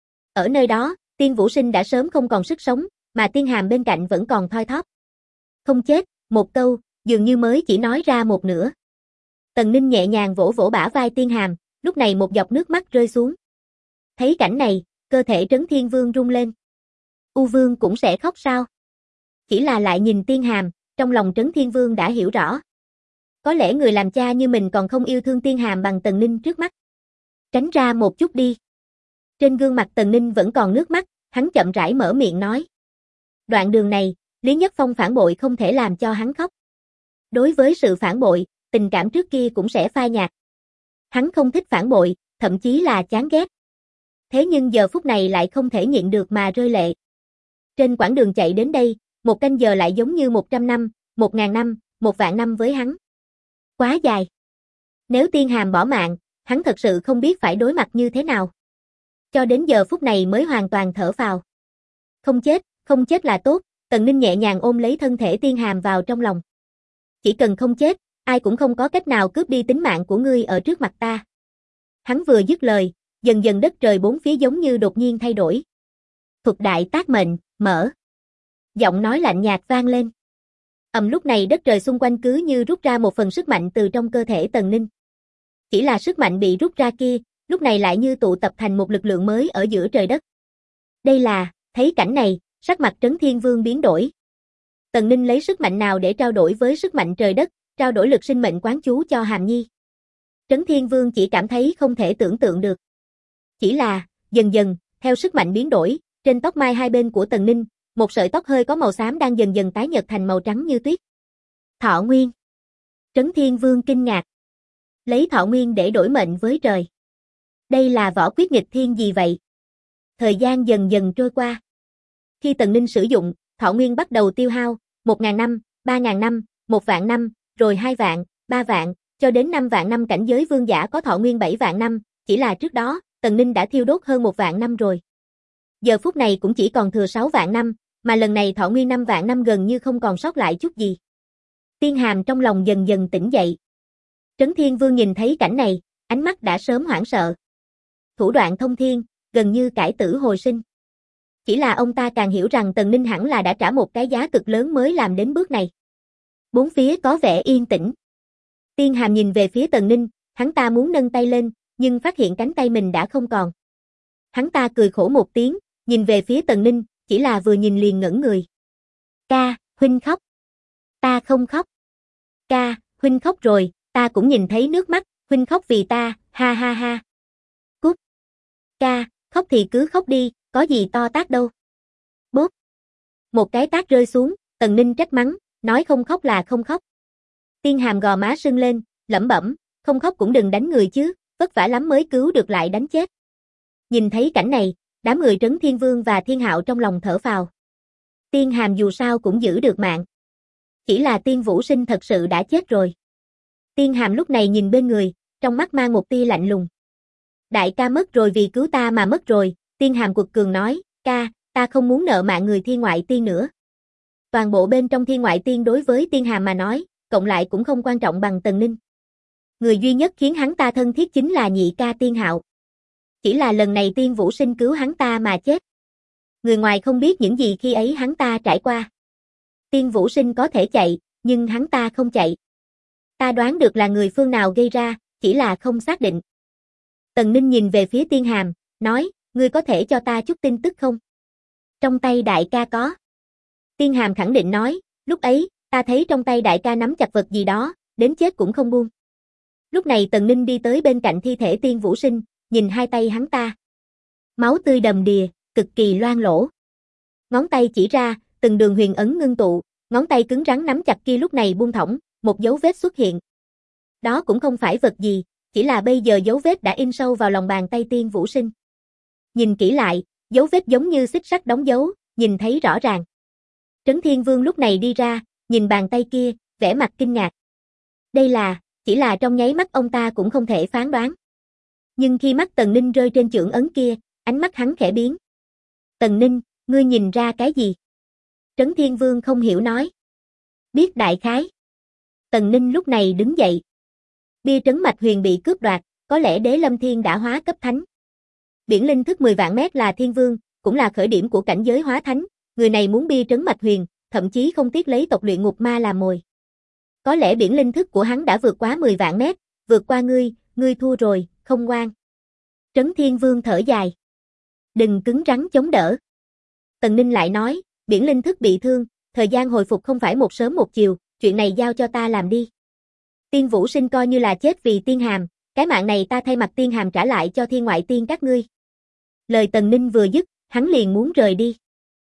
Ở nơi đó, Tiên Vũ Sinh đã sớm không còn sức sống, mà Tiên Hàm bên cạnh vẫn còn thoi thóp. Không chết, một câu, dường như mới chỉ nói ra một nửa. Tần Ninh nhẹ nhàng vỗ vỗ bả vai Tiên Hàm, lúc này một giọt nước mắt rơi xuống. Thấy cảnh này, cơ thể Trấn Thiên Vương rung lên. U Vương cũng sẽ khóc sao? Chỉ là lại nhìn Tiên Hàm, trong lòng Trấn Thiên Vương đã hiểu rõ. Có lẽ người làm cha như mình còn không yêu thương Tiên Hàm bằng Tần Ninh trước mắt. Tránh ra một chút đi. Trên gương mặt Tần Ninh vẫn còn nước mắt, hắn chậm rãi mở miệng nói. Đoạn đường này, Lý Nhất Phong phản bội không thể làm cho hắn khóc. Đối với sự phản bội, tình cảm trước kia cũng sẽ phai nhạt. Hắn không thích phản bội, thậm chí là chán ghét. Thế nhưng giờ phút này lại không thể nhịn được mà rơi lệ. Trên quãng đường chạy đến đây, 1 canh giờ lại giống như 100 năm, 1000 năm, 1.000 năm với hắn. Quá dài. Nếu Tiên Hàm bỏ mạng, hắn thật sự không biết phải đối mặt như thế nào. Cho đến giờ phút này mới hoàn toàn thở phào. Không chết là tốt, Tần Ninh nhẹ nhàng ôm lấy thân thể Tiên Hàm vào trong lòng. Chỉ cần không chết, ai cũng không có cách nào cướp đi tính mạng của ngươi ở trước mặt ta. Hắn vừa dứt lời, dần dần đất trời bốn phía giống như đột nhiên thay đổi. Thuật đại tác mệnh, mở. Giọng nói lạnh nhạt vang lên. Lúc này đất trời xung quanh cứ như rút ra một phần sức mạnh từ trong cơ thể Tần Ninh. Chỉ là sức mạnh bị rút ra kia, lúc này lại như tụ tập thành một lực lượng mới ở giữa trời đất. Đây là, thấy cảnh này, sắc mặt Trấn Thiên Vương biến đổi. Tần Ninh lấy sức mạnh nào để trao đổi với sức mạnh trời đất, trao đổi lực sinh mệnh quán chú cho Hàm Nhi. Trấn Thiên Vương chỉ cảm thấy không thể tưởng tượng được. Chỉ là, dần dần, theo sức mạnh biến đổi, trên tóc mai hai bên của Tần Ninh, một sợi tóc hơi có màu xám đang dần dần tái nhợt thành màu trắng như tuyết. Thọ nguyên. Trấn Thiên Vương kinh ngạc. Lấy thọ nguyên để đổi mệnh với trời. Đây là võ quyết nghịch thiên gì vậy? Thời gian dần dần trôi qua. Khi Tần Ninh sử dụng, thọ nguyên bắt đầu tiêu hao, 1000 năm, 3000 năm, 1.000 năm, rồi 2 vạn, 3 vạn, cho đến 5 vạn năm cảnh giới vương giả có thọ nguyên 7 vạn năm, chỉ là trước đó, Tần Ninh đã thiêu đốt hơn 1 vạn năm rồi. Giờ phút này cũng chỉ còn thừa 6 vạn năm, mà lần này thọ nguyên 5 vạn năm gần như không còn sót lại chút gì. Tiên Hàm trong lòng dần dần tỉnh dậy. Trấn Thiên Vương nhìn thấy cảnh này, ánh mắt đã sớm hoảng sợ. Thủ đoạn thông thiên, gần như cải tử hồi sinh. Chỉ là ông ta càng hiểu rằng Tần Ninh hẳn là đã trả một cái giá cực lớn mới làm đến bước này. Bốn phía có vẻ yên tĩnh. Tiên Hàm nhìn về phía Tần Ninh, hắn ta muốn nâng tay lên, nhưng phát hiện cánh tay mình đã không còn. Hắn ta cười khổ một tiếng, nhìn về phía Tần Ninh, chỉ là vừa nhìn liền ngẩn người. Ca, huynh khóc. Ta không khóc. Ca, huynh khóc rồi, ta cũng nhìn thấy nước mắt, huynh khóc vì ta, ha ha ha. Cút. Ca, khóc thì cứ khóc đi, có gì to tát đâu. Bốp. Một cái tát rơi xuống, Tần Ninh trách mắng, nói không khóc là không khóc. Tiên Hàm gò má sưng lên, lẩm bẩm, không khóc cũng đừng đánh người chứ, vất vả lắm mới cứu được lại đánh chết. Nhìn thấy cảnh này, đám người Trấn Thiên Vương và Thiên Hạo trong lòng thở phào. Tiên Hàm dù sao cũng giữ được mạng. Chỉ là Tiên Vũ Sinh thật sự đã chết rồi. Tiên Hàm lúc này nhìn bên người, trong mắt mang một tia lạnh lùng. Đại ca mất rồi vì cứu ta mà mất rồi, Tiên Hàm quật cường nói, ca, ta không muốn nợ mạng người Thiên Ngoại Tiên nữa. Toàn bộ bên trong Thiên Ngoại Tiên đối với Tiên Hàm mà nói, cộng lại cũng không quan trọng bằng Tần Ninh. Người duy nhất khiến hắn ta thân thiết chính là nhị ca Tiên Hạo. Chỉ là lần này Tiên Vũ Sinh cứu hắn ta mà chết. Người ngoài không biết những gì khi ấy hắn ta trải qua. Tiên Vũ Sinh có thể chạy, nhưng hắn ta không chạy. Ta đoán được là người phương nào gây ra, chỉ là không xác định. Tần Ninh nhìn về phía Tiên Hàm, nói, ngươi có thể cho ta chút tin tức không? Trong tay đại ca có. Tiên Hàm khẳng định nói, lúc ấy, ta thấy trong tay đại ca nắm chặt vật gì đó, đến chết cũng không buông. Lúc này Tần Ninh đi tới bên cạnh thi thể Tiên Vũ Sinh, nhìn hai tay hắn ta. Máu tươi đầm đìa, cực kỳ loang lỗ. Ngón tay chỉ ra, từng đường huyền ấn ngưng tụ, ngón tay cứng rắn nắm chặt kia lúc này buông thõng, một dấu vết xuất hiện. Đó cũng không phải vật gì, chỉ là bây giờ dấu vết đã in sâu vào lòng bàn tay Tiên Vũ Sinh. Nhìn kỹ lại, dấu vết giống như xích sắt đóng dấu, nhìn thấy rõ ràng. Trấn Thiên Vương lúc này đi ra, nhìn bàn tay kia, vẻ mặt kinh ngạc. Đây là, chỉ là trong nháy mắt ông ta cũng không thể phán đoán. Nhưng khi mắt Tần Ninh rơi trên chưởng ấn kia, ánh mắt hắn khẽ biến. Tần Ninh, ngươi nhìn ra cái gì? Trấn Thiên Vương không hiểu nói. Biết đại khái. Tần Ninh lúc này đứng dậy. Bia trấn mạch huyền bị cướp đoạt, có lẽ Đế Lâm Thiên đã hóa cấp thánh. Biển linh thức 10 vạn mét là Thiên Vương, cũng là khởi điểm của cảnh giới hóa thánh. Người này muốn bia trấn mạch huyền, thậm chí không tiếc lấy tộc luyện ngục ma làm mồi. Có lẽ biển linh thức của hắn đã vượt quá 10 vạn mét, vượt qua ngươi thua rồi, không ngoan. Trấn Thiên Vương thở dài. Đừng cứng rắn chống đỡ. Tần Ninh lại nói, biển linh thức bị thương, thời gian hồi phục không phải một sớm một chiều, chuyện này giao cho ta làm đi. Tiên Vũ Sinh coi như là chết vì Tiên Hàm, cái mạng này ta thay mặt Tiên Hàm trả lại cho Thiên Ngoại Tiên các ngươi. Lời Tần Ninh vừa dứt, hắn liền muốn rời đi.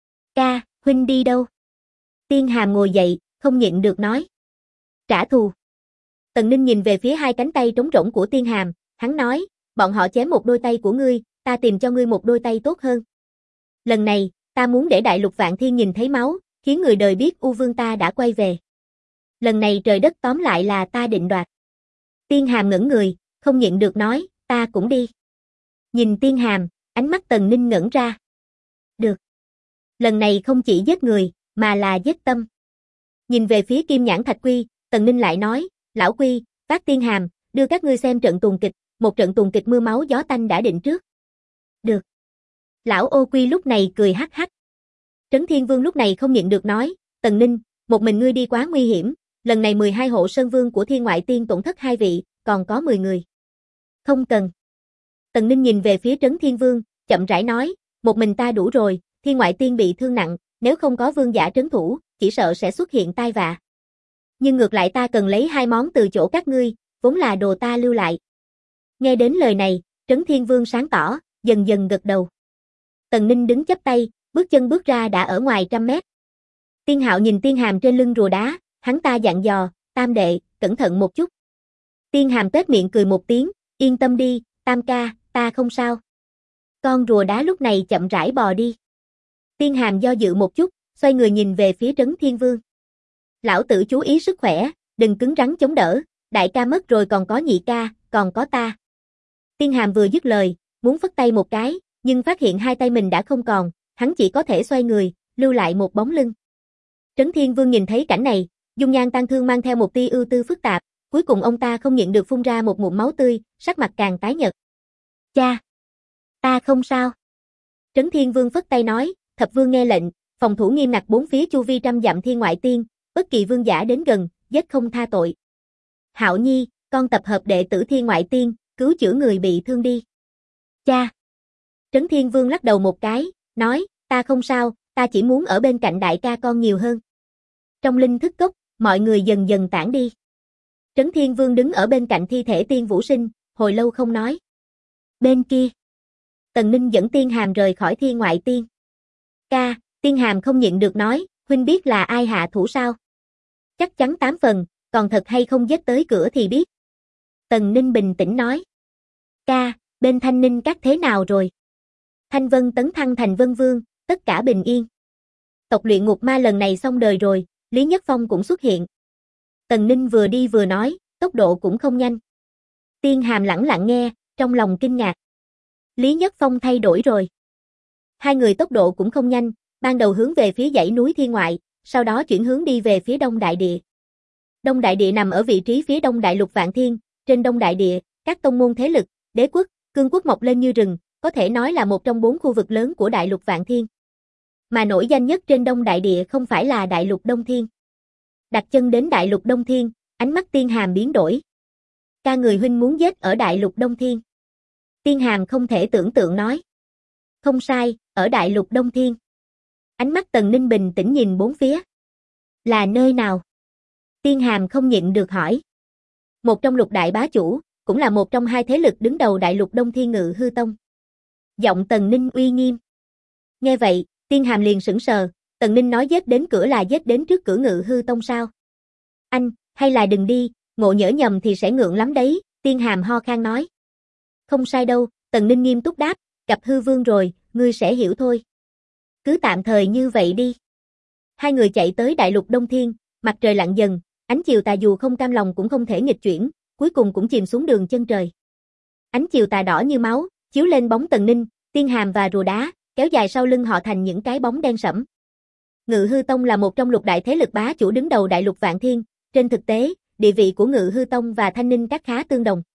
Ca, huynh đi đâu? Tiên Hàm ngồi dậy, không nhịn được nói. Trả thù. Tần Ninh nhìn về phía hai cánh tay trống rỗng của Tiên Hàm, hắn nói, bọn họ chém một đôi tay của ngươi, ta tìm cho ngươi một đôi tay tốt hơn. Lần này, ta muốn để Đại Lục Vạn Thiên nhìn thấy máu, khiến người đời biết U Vương ta đã quay về. Lần này trời đất tóm lại là ta định đoạt. Tiên Hàm ngẩn người, không nhịn được nói, ta cũng đi. Nhìn Tiên Hàm, ánh mắt Tần Ninh ngẩn ra. Được. Lần này không chỉ giết người, mà là giết tâm. Nhìn về phía Kim Nhãn Thạch Quy, Tần Ninh lại nói, lão Quy, Vác Tiên Hàm, đưa các ngươi xem trận tuồng kịch, một trận tuồng kịch mưa máu gió tanh đã định trước. Được. Lão Ô Quy lúc này cười hắc hắc. Trấn Thiên Vương lúc này không nhịn được nói, Tần Ninh, một mình ngươi đi quá nguy hiểm, lần này 12 hộ Sơn Vương của Thiên Ngoại Tiên tổn thất 2 vị, còn có 10 người. Không cần. Tần Ninh nhìn về phía Trấn Thiên Vương, chậm rãi nói, một mình ta đủ rồi, Thiên Ngoại Tiên bị thương nặng, nếu không có vương giả trấn thủ, chỉ sợ sẽ xuất hiện tai vạ. Nhưng ngược lại ta cần lấy 2 món từ chỗ các ngươi, vốn là đồ ta lưu lại. Nghe đến lời này, Trấn Thiên Vương sáng tỏ, dần dần gật đầu. Tần Ninh đứng chắp tay, bước chân bước ra đã ở ngoài 100 mét. Tiên Hạo nhìn Tiên Hàm trên lưng rùa đá, hắn ta dặn dò, Tam đệ, cẩn thận một chút. Tiên Hàm tét miệng cười một tiếng, yên tâm đi, Tam ca, ta không sao. Con rùa đá lúc này chậm rãi bò đi. Tiên Hàm do dự một chút, xoay người nhìn về phía Trấn Thiên Vương. Lão tử chú ý sức khỏe, đừng cứng rắn chống đỡ, đại ca mất rồi còn có nhị ca, còn có ta. Tiên Hàm vừa dứt lời, muốn phất tay một cái, nhưng phát hiện hai tay mình đã không còn, hắn chỉ có thể xoay người, lưu lại một bóng lưng. Trấn Thiên Vương nhìn thấy cảnh này, dung nhan tang thương mang theo một tia ưu tư phức tạp, cuối cùng ông ta không nhịn được phun ra một ngụm máu tươi, sắc mặt càng tái nhợt. Cha! Ta không sao. Trấn Thiên Vương phất tay nói, Thập Vương nghe lệnh, phòng thủ nghiêm ngặt 4 phía chu vi 100 dặm Thiên Ngoại Tiên, bất kỳ vương giả đến gần, giết không tha tội. Hạo Nhi, con tập hợp đệ tử Thiên Ngoại Tiên, cứu chữa người bị thương đi. Cha! Trấn Thiên Vương lắc đầu một cái, nói, ta không sao, ta chỉ muốn ở bên cạnh đại ca con nhiều hơn. Trong linh thức cốc, mọi người dần dần tản đi. Trấn Thiên Vương đứng ở bên cạnh thi thể Tiên Vũ Sinh, hồi lâu không nói. Bên kia, Tần Ninh dẫn Tiên Hàm rời khỏi Thiên Ngoại Tiên. Ca, Tiên Hàm không nhịn được nói, huynh biết là ai hạ thủ sao? Chắc chắn 8 phần, còn thật hay không giết tới cửa thì biết. Tần Ninh bình tĩnh nói. Ca, bên Thanh Ninh các thế nào rồi? Thanh Vân tấn thăng thành Vân Vương, tất cả bình yên. Tộc luyện ngục ma lần này xong đời rồi, Lý Nhất Phong cũng xuất hiện. Tần Ninh vừa đi vừa nói, tốc độ cũng không nhanh. Tiên Hàm lẳng lặng nghe, trong lòng kinh ngạc. Lý Nhất Phong thay đổi rồi. Hai người tốc độ cũng không nhanh, ban đầu hướng về phía dãy núi Thiên Ngoại, sau đó chuyển hướng đi về phía Đông Đại Địa. Đông Đại Địa nằm ở vị trí phía Đông Đại Lục Vạn Thiên, trên Đông Đại Địa, các tông môn thế lực, đế quốc, cương quốc mọc lên như rừng, có thể nói là một trong 4 khu vực lớn của Đại Lục Vạn Thiên. Mà nổi danh nhất trên Đông Đại Địa không phải là Đại Lục Đông Thiên. Đặt chân đến Đại Lục Đông Thiên, ánh mắt Tiên Hàm biến đổi. Ca người huynh muốn giết ở Đại Lục Đông Thiên. Tiên Hàm không thể tưởng tượng nói. Không sai, ở Đại Lục Đông Thiên. Ánh mắt Tần Ninh bình tĩnh nhìn bốn phía. Là nơi nào? Tiên Hàm không nhịn được hỏi. Một trong lục đại bá chủ, cũng là một trong 2 thế lực đứng đầu Đại Lục Đông Thiên Ngự Hư Tông. Giọng Tần Ninh uy nghiêm. Nghe vậy, Tiên Hàm liền sững sờ, Tần Ninh nói giết đến cửa là giết đến trước cửa Ngự Hư Tông sao? Anh, hay là đừng đi, ngộ nhỡ nhầm thì sẽ ngượng lắm đấy, Tiên Hàm ho khan nói. Không sai đâu, Tần Ninh nghiêm túc đáp, gặp hư vương rồi, ngươi sẽ hiểu thôi. Cứ tạm thời như vậy đi. Hai người chạy tới Đại Lục Đông Thiên, mặt trời lặn dần, ánh chiều tà dù không cam lòng cũng không thể nghịch chuyển, cuối cùng cũng chìm xuống đường chân trời. Ánh chiều tà đỏ như máu, chiếu lên bóng Tần Ninh, Tiên Hàm và rùa đá, kéo dài sau lưng họ thành những cái bóng đen sẫm. Ngự Hư Tông là một trong lục đại thế lực bá chủ đứng đầu Đại Lục Vạn Thiên, trên thực tế, địa vị của Ngự Hư Tông và Thanh Ninh các khá tương đồng.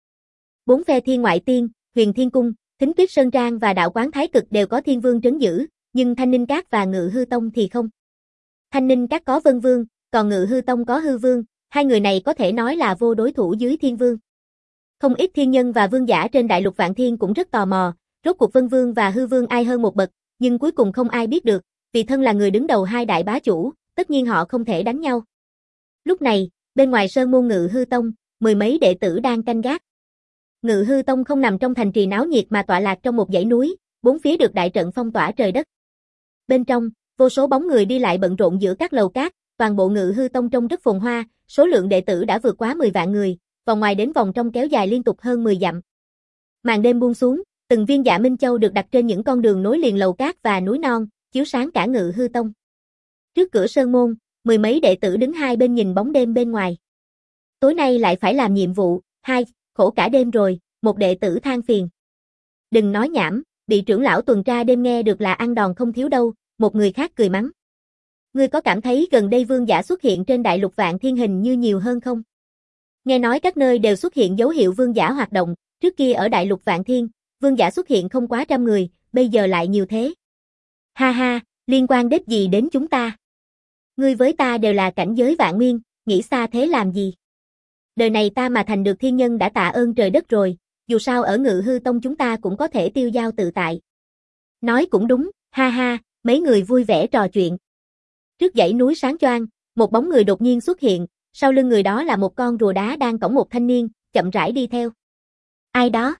4 phe Thiên Ngoại Tiên, Huyền Thiên Cung, Thính Tuyết Sơn Trang và Đạo Quán Thái Cực đều có Thiên Vương trấn giữ, nhưng Thanh Ninh Các và Ngự Hư Tông thì không. Thanh Ninh Các có Vân Vương, còn Ngự Hư Tông có Hư Vương, hai người này có thể nói là vô đối thủ dưới Thiên Vương. Không ít thiên nhân và vương giả trên Đại Lục Vạn Thiên cũng rất tò mò, rốt cuộc Vân Vương và Hư Vương ai hơn một bậc, nhưng cuối cùng không ai biết được, vì thân là người đứng đầu 2 đại bá chủ, tất nhiên họ không thể đánh nhau. Lúc này, bên ngoài sơn môn Ngự Hư Tông, mười mấy đệ tử đang canh gác. Ngự Hư Tông không nằm trong thành trì náo nhiệt mà tọa lạc trong một dãy núi, bốn phía được đại trận phong tỏa trời đất. Bên trong, vô số bóng người đi lại bận rộn giữa các lầu cát, toàn bộ Ngự Hư Tông trông rất phồn hoa, số lượng đệ tử đã vượt quá 10 vạn người, vòng ngoài đến vòng trong kéo dài liên tục hơn 10 dặm. Màn đêm buông xuống, từng viên Dạ Minh Châu được đặt trên những con đường nối liền lầu cát và núi non, chiếu sáng cả Ngự Hư Tông. Trước cửa sơn môn, mười mấy đệ tử đứng hai bên nhìn bóng đêm bên ngoài. Tối nay lại phải làm nhiệm vụ, khổ cả đêm rồi, một đệ tử than phiền. Đừng nói nhảm, bị trưởng lão tuần tra đêm nghe được là ăn đòn không thiếu đâu, một người khác cười mắng. Ngươi có cảm thấy gần đây vương giả xuất hiện trên đại lục Vạn Thiên hình như nhiều hơn không? Nghe nói các nơi đều xuất hiện dấu hiệu vương giả hoạt động, trước kia ở đại lục Vạn Thiên, vương giả xuất hiện không quá 100 người, bây giờ lại nhiều thế. Ha ha, liên quan đếch gì đến chúng ta? Ngươi với ta đều là cảnh giới vạn nguyên, nghĩ xa thế làm gì? Đời này ta mà thành được thiên nhân đã tạ ơn trời đất rồi, dù sao ở Ngự Hư Tông chúng ta cũng có thể tiêu dao tự tại. Nói cũng đúng, ha ha, mấy người vui vẻ trò chuyện. Trước dãy núi sáng choang, một bóng người đột nhiên xuất hiện, sau lưng người đó là một con rùa đá đang cõng một thanh niên, chậm rãi đi theo. Ai đó?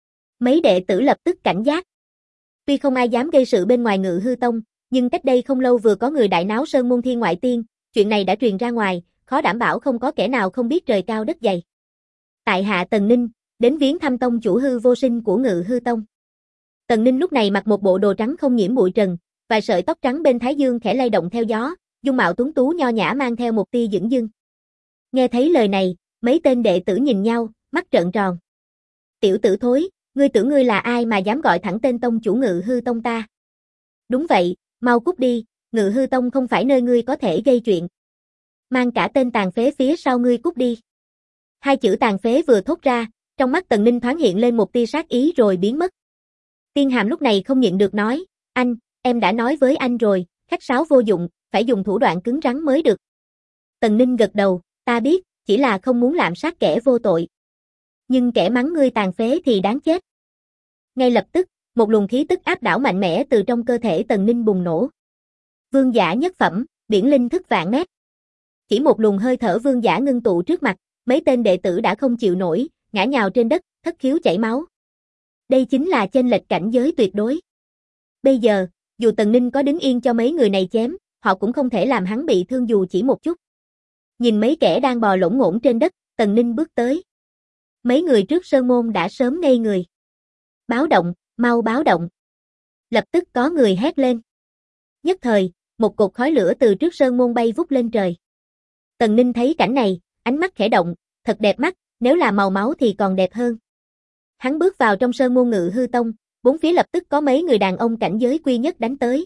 Mấy đệ tử lập tức cảnh giác. Tuy không ai dám gây sự bên ngoài Ngự Hư Tông, nhưng cách đây không lâu vừa có người đại náo sơn môn Thiên Ngoại Tiên, chuyện này đã truyền ra ngoài, khó đảm bảo không có kẻ nào không biết trời cao đất dày. Tại hạ Tần Ninh, đến viếng thăm tông chủ hư vô sinh của Ngự Hư Tông. Tần Ninh lúc này mặc một bộ đồ trắng không nhiễm bụi trần, vài sợi tóc trắng bên thái dương khẽ lay động theo gió, dung mạo tuấn tú nho nhã mang theo một tia dửng dưng. Nghe thấy lời này, mấy tên đệ tử nhìn nhau, mắt trợn tròn. Tiểu tử thối, ngươi tưởng ngươi là ai mà dám gọi thẳng tên tông chủ Ngự Hư Tông ta? Đúng vậy, mau cút đi, Ngự Hư Tông không phải nơi ngươi có thể gây chuyện. Mang cả tên tàn phế phía sau ngươi cút đi. Hai chữ tàn phế vừa thốt ra, trong mắt Tần Ninh thoáng hiện lên một tia sát ý rồi biến mất. Tiên Hàm lúc này không nhịn được nói, anh, em đã nói với anh rồi, khách sáo vô dụng, phải dùng thủ đoạn cứng rắn mới được. Tần Ninh gật đầu, ta biết, chỉ là không muốn lạm sát kẻ vô tội. Nhưng kẻ mắng ngươi tàn phế thì đáng chết. Ngay lập tức, một luồng khí tức áp đảo mạnh mẽ từ trong cơ thể Tần Ninh bùng nổ. Vương giả nhất phẩm, biển linh thức vạn mét. Chỉ một luồng hơi thở vương giả ngưng tụ trước mặt, mấy tên đệ tử đã không chịu nổi, ngã nhào trên đất, thất khiếu chảy máu. Đây chính là chênh lệch cảnh giới tuyệt đối. Bây giờ, dù Tần Ninh có đứng yên cho mấy người này chém, họ cũng không thể làm hắn bị thương dù chỉ một chút. Nhìn mấy kẻ đang bò lổn ngổn trên đất, Tần Ninh bước tới. Mấy người trước sơn môn đã sớm ngây người. Báo động, mau báo động. Lập tức có người hét lên. Nhất thời, một cột khói lửa từ trước sơn môn bay vút lên trời. Tần Ninh thấy cảnh này, ánh mắt khẽ động, thật đẹp mắt, nếu là màu máu thì còn đẹp hơn. Hắn bước vào trong sơn môn Ngự Hư Tông, bốn phía lập tức có mấy người đàn ông cảnh giới quy nhất đánh tới.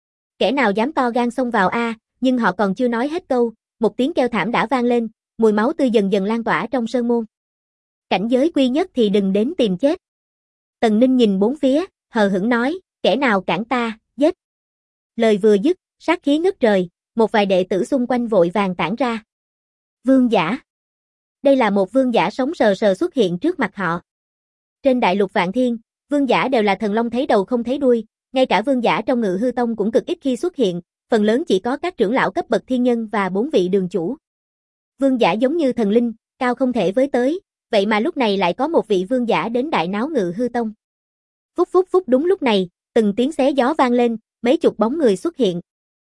Kẻ nào dám to gan xông vào a, nhưng họ còn chưa nói hết câu, một tiếng kêu thảm đã vang lên, mùi máu tươi dần dần lan tỏa trong sơn môn. Cảnh giới quy nhất thì đừng đến tìm chết. Tần Ninh nhìn bốn phía, hờ hững nói, kẻ nào cản ta, giết. Lời vừa dứt, sát khí ngất trời, một vài đệ tử xung quanh vội vàng tản ra. Vương giả. Đây là một vương giả sống sờ sờ xuất hiện trước mặt họ. Trên đại lục Vạn Thiên, vương giả đều là thần long thấy đầu không thấy đuôi, ngay cả vương giả trong Ngự Hư Tông cũng cực ít khi xuất hiện, phần lớn chỉ có các trưởng lão cấp bậc thiên nhân và 4 vị đường chủ. Vương giả giống như thần linh, cao không thể với tới, vậy mà lúc này lại có một vị vương giả đến đại náo Ngự Hư Tông. Phúc phúc phúc, đúng lúc này, từng tiếng xé gió vang lên, mấy chục bóng người xuất hiện.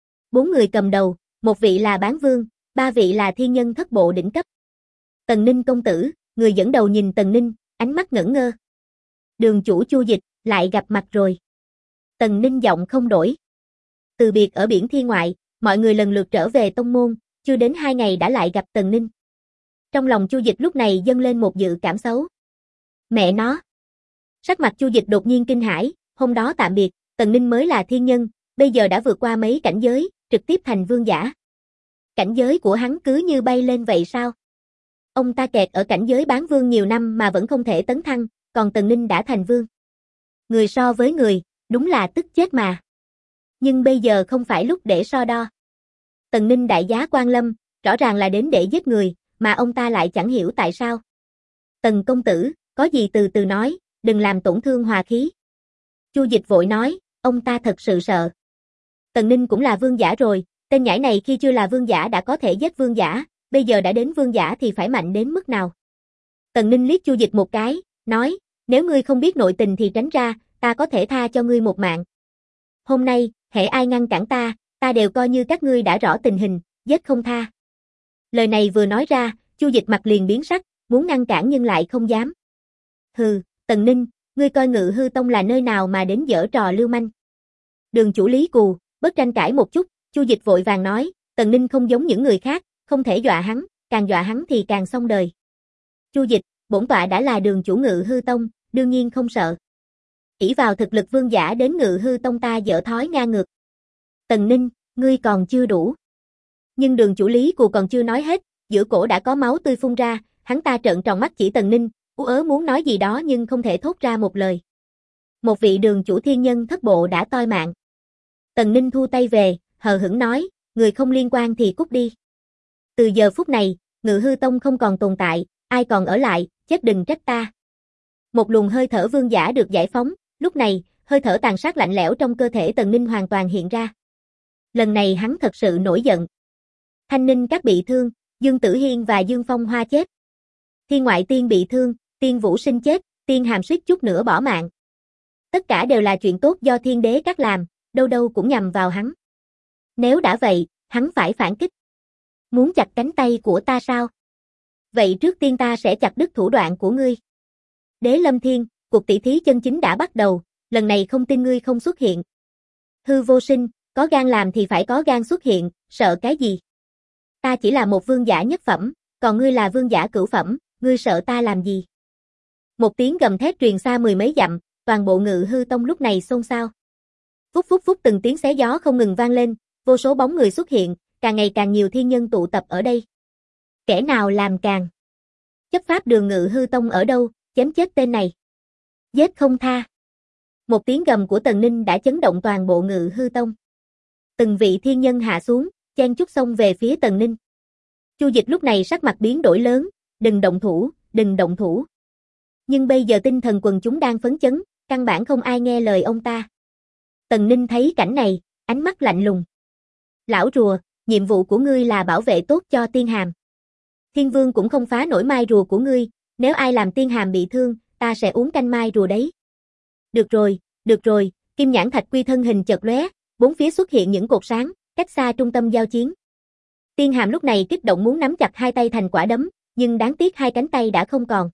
4 người cầm đầu, một vị là bán vương, 3 vị là thiên nhân thất bộ đỉnh cấp. Tần Ninh công tử, người dẫn đầu nhìn Tần Ninh, ánh mắt ngẩn ngơ. Đường chủ Chu Dịch, lại gặp mặt rồi. Tần Ninh giọng không đổi. Từ biệt ở biển Thiên Ngoại, mọi người lần lượt trở về tông môn, chưa đến 2 ngày đã lại gặp Tần Ninh. Trong lòng Chu Dịch lúc này dâng lên một dự cảm xấu. Mẹ nó! Sắc mặt Chu Dịch đột nhiên kinh hãi, hôm đó tạm biệt, Tần Ninh mới là thiên nhân, bây giờ đã vượt qua mấy cảnh giới, trực tiếp thành vương giả. Cảnh giới của hắn cứ như bay lên vậy sao? Ông ta kẹt ở cảnh giới bán vương nhiều năm mà vẫn không thể tấn thăng, còn Tần Ninh đã thành vương. Người so với người, đúng là tức chết mà. Nhưng bây giờ không phải lúc để so đo. Tần Ninh đại giá quan lâm, rõ ràng là đến để giết người, mà ông ta lại chẳng hiểu tại sao. Tần công tử, có gì từ từ nói, đừng làm tổn thương hòa khí. Chu Dịch vội nói, ông ta thật sự sợ. Tần Ninh cũng là vương giả rồi, Tên nhãi này khi chưa là vương giả đã có thể giết vương giả, bây giờ đã đến vương giả thì phải mạnh đến mức nào? Tần Ninh liếc Chu Dịch một cái, nói, nếu ngươi không biết nội tình thì tránh ra, ta có thể tha cho ngươi một mạng. Hôm nay, hễ ai ngăn cản ta đều coi như các ngươi đã rõ tình hình, giết không tha. Lời này vừa nói ra, Chu Dịch mặt liền biến sắc, muốn ngăn cản nhưng lại không dám. Hừ, Tần Ninh, ngươi coi Ngự Hư Tông là nơi nào mà đến giở trò lưu manh. Đường chủ Lý cù, bớt tranh cãi một chút, Chu Dịch vội vàng nói, Tần Ninh không giống những người khác, không thể dọa hắn, càng dọa hắn thì càng xong đời. Chu Dịch, bổn tọa đã là đường chủ Ngự Hư Tông, đương nhiên không sợ. Ỷ vào thực lực vương giả đến Ngự Hư Tông ta dở thói ngang ngược. Tần Ninh, ngươi còn chưa đủ. Nhưng đường chủ Lý cù còn chưa nói hết, giữa cổ đã có máu tươi phun ra, hắn ta trợn tròn mắt chỉ Tần Ninh, ú ớ muốn nói gì đó nhưng không thể thốt ra một lời. Một vị đường chủ thiên nhân thất bộ đã toi mạng. Tần Ninh thu tay về, hờ hững nói, người không liên quan thì cút đi. Từ giờ phút này, Ngự Hư Tông không còn tồn tại, ai còn ở lại, chết đừng trách ta. Một luồng hơi thở vương giả được giải phóng, lúc này, hơi thở tàn sát lạnh lẽo trong cơ thể Tần Ninh hoàn toàn hiện ra. Lần này hắn thật sự nổi giận. Thanh Ninh Các bị thương, Dương Tử Hiên và Dương Phong Hoa chết. Thiên Ngoại Tiên bị thương, Tiên Vũ Sinh chết, Tiên Hàm suýt chút nữa bỏ mạng. Tất cả đều là chuyện tốt do Thiên Đế Các làm, đâu đâu cũng nhằm vào hắn. Nếu đã vậy, hắn phải phản kích. Muốn chặt cánh tay của ta sao? Vậy trước tiên ta sẽ chặt đứt thủ đoạn của ngươi. Đế Lâm Thiên, cuộc tỷ thí chân chính đã bắt đầu, lần này không tin ngươi không xuất hiện. Hư Vô Sinh, có gan làm thì phải có gan xuất hiện, sợ cái gì? Ta chỉ là một vương giả nhất phẩm, còn ngươi là vương giả cửu phẩm, ngươi sợ ta làm gì? Một tiếng gầm thét truyền xa mười mấy dặm, toàn bộ Ngự Hư Tông lúc này xôn xao. Phúc phúc phúc từng tiếng xé gió không ngừng vang lên, vô số bóng người xuất hiện, càng ngày càng nhiều thiên nhân tụ tập ở đây. Kẻ nào làm càng? Chấp pháp đường Ngự Hư Tông ở đâu, chém chết tên này. Giết không tha. Một tiếng gầm của Tần Ninh đã chấn động toàn bộ Ngự Hư Tông. Từng vị thiên nhân hạ xuống, chen chúc xông về phía Tần Ninh. Chu Dịch lúc này sắc mặt biến đổi lớn, đừng động thủ, đừng động thủ. Nhưng bây giờ tinh thần quần chúng đang phấn chấn, căn bản không ai nghe lời ông ta. Tần Ninh thấy cảnh này, ánh mắt lạnh lùng. Lão rùa, nhiệm vụ của ngươi là bảo vệ tốt cho Tiên Hàm. Thiên Vương cũng không phá nổi mai rùa của ngươi, nếu ai làm Tiên Hàm bị thương, ta sẽ uống canh mai rùa đấy. Được rồi, Kim Nhãn Thạch Quy thân hình chợt lóe, bốn phía xuất hiện những cột sáng, cách xa trung tâm giao chiến. Tiên Hàm lúc này kích động muốn nắm chặt hai tay thành quả đấm, nhưng đáng tiếc hai cánh tay đã không còn.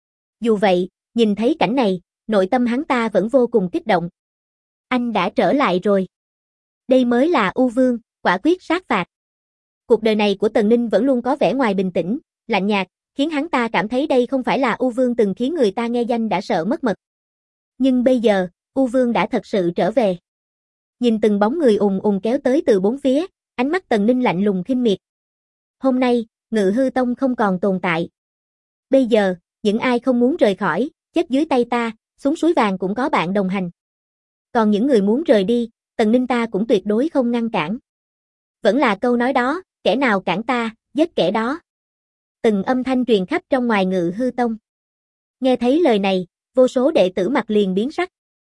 Dù vậy, nhìn thấy cảnh này, nội tâm hắn ta vẫn vô cùng kích động. Anh đã trở lại rồi. Đây mới là U Vương, quả quyết sát phạt. Cuộc đời này của Tần Ninh vẫn luôn có vẻ ngoài bình tĩnh, lạnh nhạt, khiến hắn ta cảm thấy đây không phải là U Vương từng khiến người ta nghe danh đã sợ mất mật. Nhưng bây giờ, U Vương đã thật sự trở về. Nhìn từng bóng người ùn ùn kéo tới từ bốn phía, ánh mắt Tần Ninh lạnh lùng khinh miệt. Hôm nay, Ngự Hư Tông không còn tồn tại. Bây giờ, những ai không muốn rời khỏi, chết dưới tay ta, xuống suối vàng cũng có bạn đồng hành. Còn những người muốn rời đi, Tần Ninh ta cũng tuyệt đối không ngăn cản. Vẫn là câu nói đó, kẻ nào cản ta, giết kẻ đó. Từng âm thanh truyền khắp trong ngoài Ngự Hư Tông. Nghe thấy lời này, vô số đệ tử mặt liền biến sắc.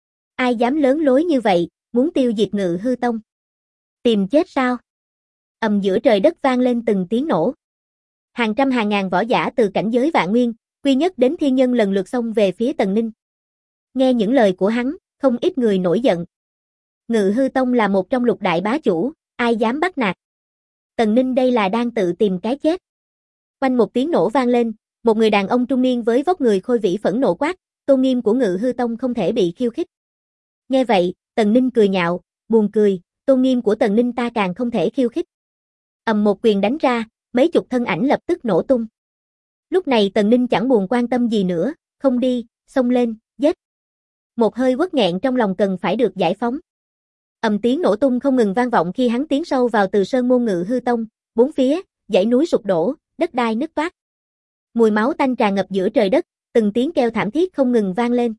Ai dám lớn lối như vậy, muốn tiêu diệt Ngự Hư Tông? Tìm chết sao? Ầm giữa trời đất vang lên từng tiếng nổ. Hàng trăm hàng ngàn võ giả từ cảnh giới vạn nguyên, quy nhất đến thiên nhân lần lượt xông về phía Tần Ninh. Nghe những lời của hắn, không ít người nổi giận. Ngự Hư Tông là một trong lục đại bá chủ, ai dám bắt nạt? Tần Ninh đây là đang tự tìm cái chết. Quanh một tiếng nổ vang lên, một người đàn ông trung niên với vóc người khôi vĩ phẫn nộ quát, tôn nghiêm của Ngự Hư Tông không thể bị khiêu khích. Nghe vậy, Tần Ninh cười nhạo, buồn cười, tôn nghiêm của Tần Ninh ta càng không thể khiêu khích. Ầm một quyền đánh ra, mấy chục thân ảnh lập tức nổ tung. Lúc này Tần Ninh chẳng buồn quan tâm gì nữa, không đi, xông lên, giết. Một hơi uất nghẹn trong lòng cần phải được giải phóng. Ầm tiếng nổ tung không ngừng vang vọng khi hắn tiến sâu vào Từ Sơn môn Ngự Hư Tông, bốn phía, dãy núi sụp đổ, đất đai nứt toác. Mùi máu tanh tràn ngập giữa trời đất, từng tiếng kêu thảm thiết không ngừng vang lên.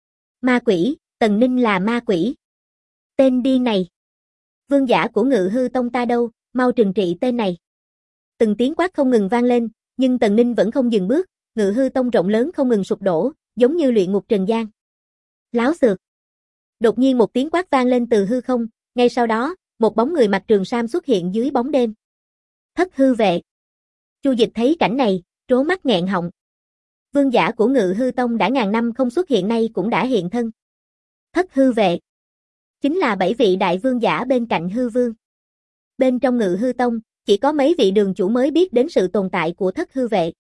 Ma quỷ, Tần Ninh là ma quỷ. Tên điên này. Vương giả của Ngự Hư Tông ta đâu, mau trừng trị tên này. Từng tiếng quát không ngừng vang lên, nhưng Tần Ninh vẫn không dừng bước, Ngự Hư Tông rộng lớn không ngừng sụp đổ, giống như luyện ngục trần gian. Láo xược. Đột nhiên một tiếng quát vang lên từ hư không, ngay sau đó, một bóng người mặc trường sam xuất hiện dưới bóng đêm. Thất hư vệ. Chu Dịch thấy cảnh này, trố mắt nghẹn họng. Vương giả của Ngự Hư Tông đã ngàn năm không xuất hiện nay cũng đã hiện thân. Thất hư vệ. Chính là 7 vị đại vương giả bên cạnh hư vương. Bên trong Ngự Hư Tông, chỉ có mấy vị đường chủ mới biết đến sự tồn tại của thất hư vệ.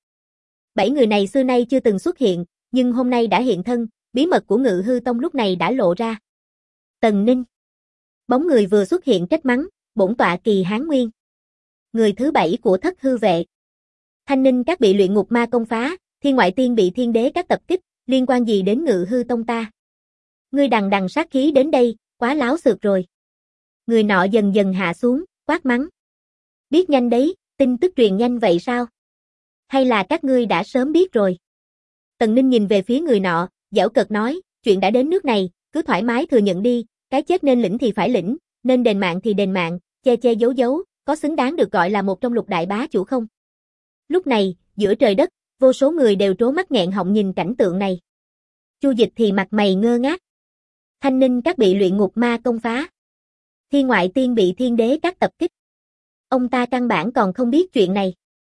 7 người này xưa nay chưa từng xuất hiện, nhưng hôm nay đã hiện thân, bí mật của Ngự Hư Tông lúc này đã lộ ra. Tần Ninh. Bóng người vừa xuất hiện trách mắng, bổn tọa Kỳ Hán Nguyên. Người thứ 7 của thất hư vệ. Thanh Ninh các bị luyện ngục ma công phá, Thiên Ngoại Tiên bị Thiên Đế các tập kích, liên quan gì đến Ngự Hư Tông ta? Ngươi đằng đằng sát khí đến đây, quá láo xược rồi. Người nọ dần dần hạ xuống, quát mắng. Biết nhanh đấy, tin tức truyền nhanh vậy sao? Hay là các ngươi đã sớm biết rồi? Tần Ninh nhìn về phía người nọ, giễu cợt nói, chuyện đã đến nước này, cứ thoải mái thừa nhận đi, cái chết nên lĩnh thì phải lĩnh, nên đền mạng thì đền mạng, che che giấu giấu, có xứng đáng được gọi là một trong lục đại bá chủ không? Lúc này, giữa trời đất, vô số người đều trố mắt nghẹn họng nhìn cảnh tượng này. Chu Dịch thì mặt mày ngơ ngác. Thanh Ninh các bị luyện ngục ma công phá. Thiên Ngoại Tiên bị Thiên Đế các tập kích. Ông ta căn bản còn không biết chuyện này.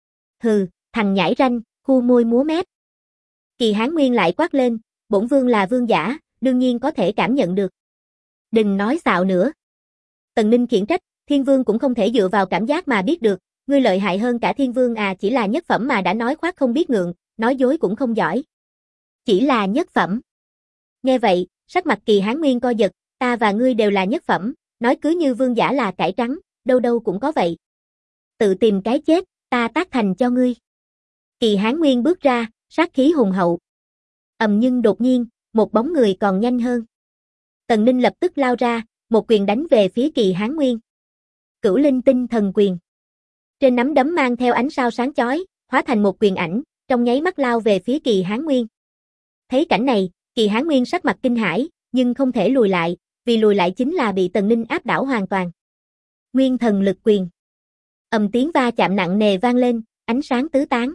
Hừ, thằng nhãi ranh, khu môi múa mép. Kỳ Hán Nguyên lại quát lên, bổn vương là vương giả, đương nhiên có thể cảm nhận được. Đừng nói xạo nữa. Tần Ninh khiển trách, Thiên Vương cũng không thể dựa vào cảm giác mà biết được, ngươi lợi hại hơn cả Thiên Vương à, chỉ là nhất phẩm mà đã nói khoác không biết ngượng, nói dối cũng không giỏi. Chỉ là nhất phẩm. Nghe vậy, sắc mặt Kỳ Hán Nguyên co giật, ta và ngươi đều là nhất phẩm, nói cứ như vương giả là cải trắng, đâu đâu cũng có vậy. Tự tìm cái chết, ta tác thành cho ngươi. Kỳ Hán Nguyên bước ra, sát khí hùng hậu. Nhưng đột nhiên, một bóng người còn nhanh hơn. Tần Ninh lập tức lao ra, một quyền đánh về phía Kỳ Hán Nguyên. Cửu Linh Tinh Thần Quyền. Trên nắm đấm mang theo ánh sao sáng chói, hóa thành một quyền ảnh, trong nháy mắt lao về phía Kỳ Hán Nguyên. Thấy cảnh này, Kỳ Hán Nguyên sắc mặt kinh hãi, nhưng không thể lùi lại, vì lùi lại chính là bị Tần Ninh áp đảo hoàn toàn. Nguyên Thần Lực Quyền. Tiếng va chạm nặng nề vang lên, ánh sáng tứ tán.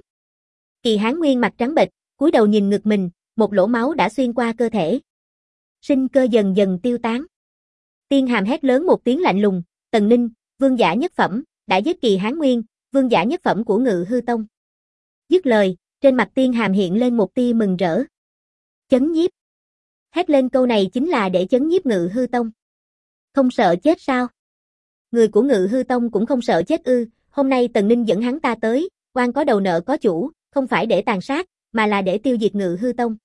Kỳ Hán Nguyên mặt trắng bệch, cúi đầu nhìn ngực mình, một lỗ máu đã xuyên qua cơ thể. Sinh cơ dần dần tiêu tán. Tiên Hàm hét lớn một tiếng lạnh lùng, Tần Ninh, vương giả nhất phẩm, đã giết Kỳ Hán Nguyên, vương giả nhất phẩm của Ngự Hư Tông. Dứt lời, trên mặt Tiên Hàm hiện lên một tia mừng rỡ. Chấn nhiếp. Hét lên câu này chính là để chấn nhiếp Ngự Hư Tông. Không sợ chết sao? Người của Ngự Hư Tông cũng không sợ chết ư? Hôm nay Tần Ninh dẫn hắn ta tới, oan có đầu nợ có chủ, không phải để tàn sát, mà là để tiêu diệt Ngự Hư Tông.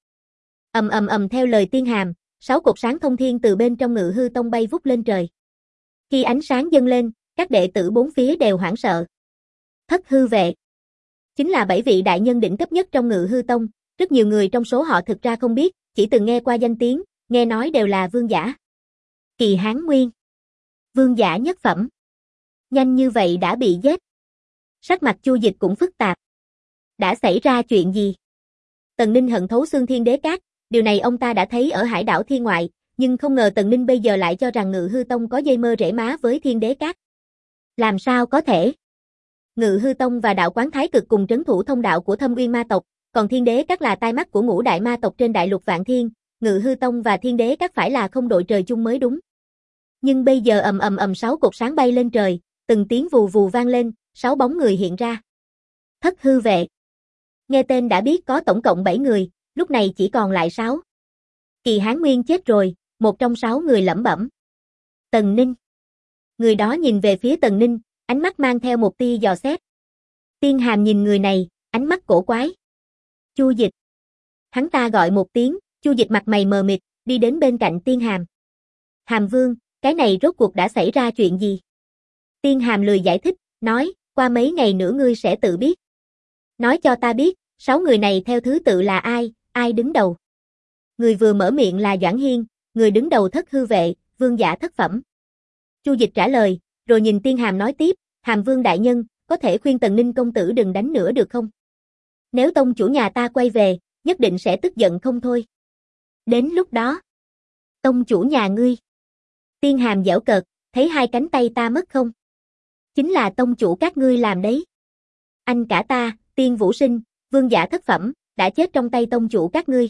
Theo lời Tiên Hàm, 6 cột sáng thông thiên từ bên trong Ngự Hư Tông bay vút lên trời. Khi ánh sáng dâng lên, các đệ tử bốn phía đều hoảng sợ. Thất hư vệ. Chính là 7 vị đại nhân đỉnh cấp nhất trong Ngự Hư Tông, rất nhiều người trong số họ thực ra không biết, chỉ từng nghe qua danh tiếng, nghe nói đều là vương giả. Kỳ Hán Nguyên. Vương giả nhất phẩm. Nhanh như vậy đã bị giết. Sắc mặt Chu Dịch cũng phức tạp. Đã xảy ra chuyện gì? Tần Ninh hận thấu xương Thiên Đế Các, điều này ông ta đã thấy ở hải đảo Thiên Ngoại, nhưng không ngờ Tần Ninh bây giờ lại cho rằng Ngự Hư Tông có dây mơ rễ má với Thiên Đế Các. Làm sao có thể? Ngự Hư Tông và đạo quán Thái Cực cùng trấn thủ thông đạo của Thâm Uyên Ma tộc, còn Thiên Đế Các là tai mắt của ngũ đại ma tộc trên đại lục Vạn Thiên, Ngự Hư Tông và Thiên Đế Các phải là không đội trời chung mới đúng. Nhưng bây giờ 6 cột sáng bay lên trời, từng tiếng vù vù vang lên, 6 bóng người hiện ra. Thất hư vệ. Nghe tên đã biết có tổng cộng 7 người, lúc này chỉ còn lại 6. Kỳ Hán Nguyên chết rồi, một trong 6 người lẩm bẩm. Tần Ninh. Người đó nhìn về phía Tần Ninh, ánh mắt mang theo một tia dò xét. Tiên Hàm nhìn người này, ánh mắt cổ quái. Chu Dịch. Hắn ta gọi một tiếng, Chu Dịch mặt mày mờ mịt, đi đến bên cạnh Tiên Hàm. Hàm Vương, cái này rốt cuộc đã xảy ra chuyện gì? Tiên Hàm lười giải thích, nói, qua mấy ngày nữa ngươi sẽ tự biết. Nói cho ta biết, 6 người này theo thứ tự là ai, ai đứng đầu? Người vừa mở miệng là Doãn Hiên, người đứng đầu thất hư vệ, vương giả thất phẩm. Chu Dịch trả lời, rồi nhìn Tiên Hàm nói tiếp, Hàm Vương đại nhân, có thể khuyên Tần Ninh công tử đừng đánh nữa được không? Nếu tông chủ nhà ta quay về, nhất định sẽ tức giận không thôi. Đến lúc đó, tông chủ nhà ngươi. Tiên Hàm giễu cợt, thấy hai cánh tay ta mất không? Chính là tông chủ các ngươi làm đấy. Anh cả ta, Tiên Vũ Sinh, vương giả thất phẩm, đã chết trong tay tông chủ các ngươi.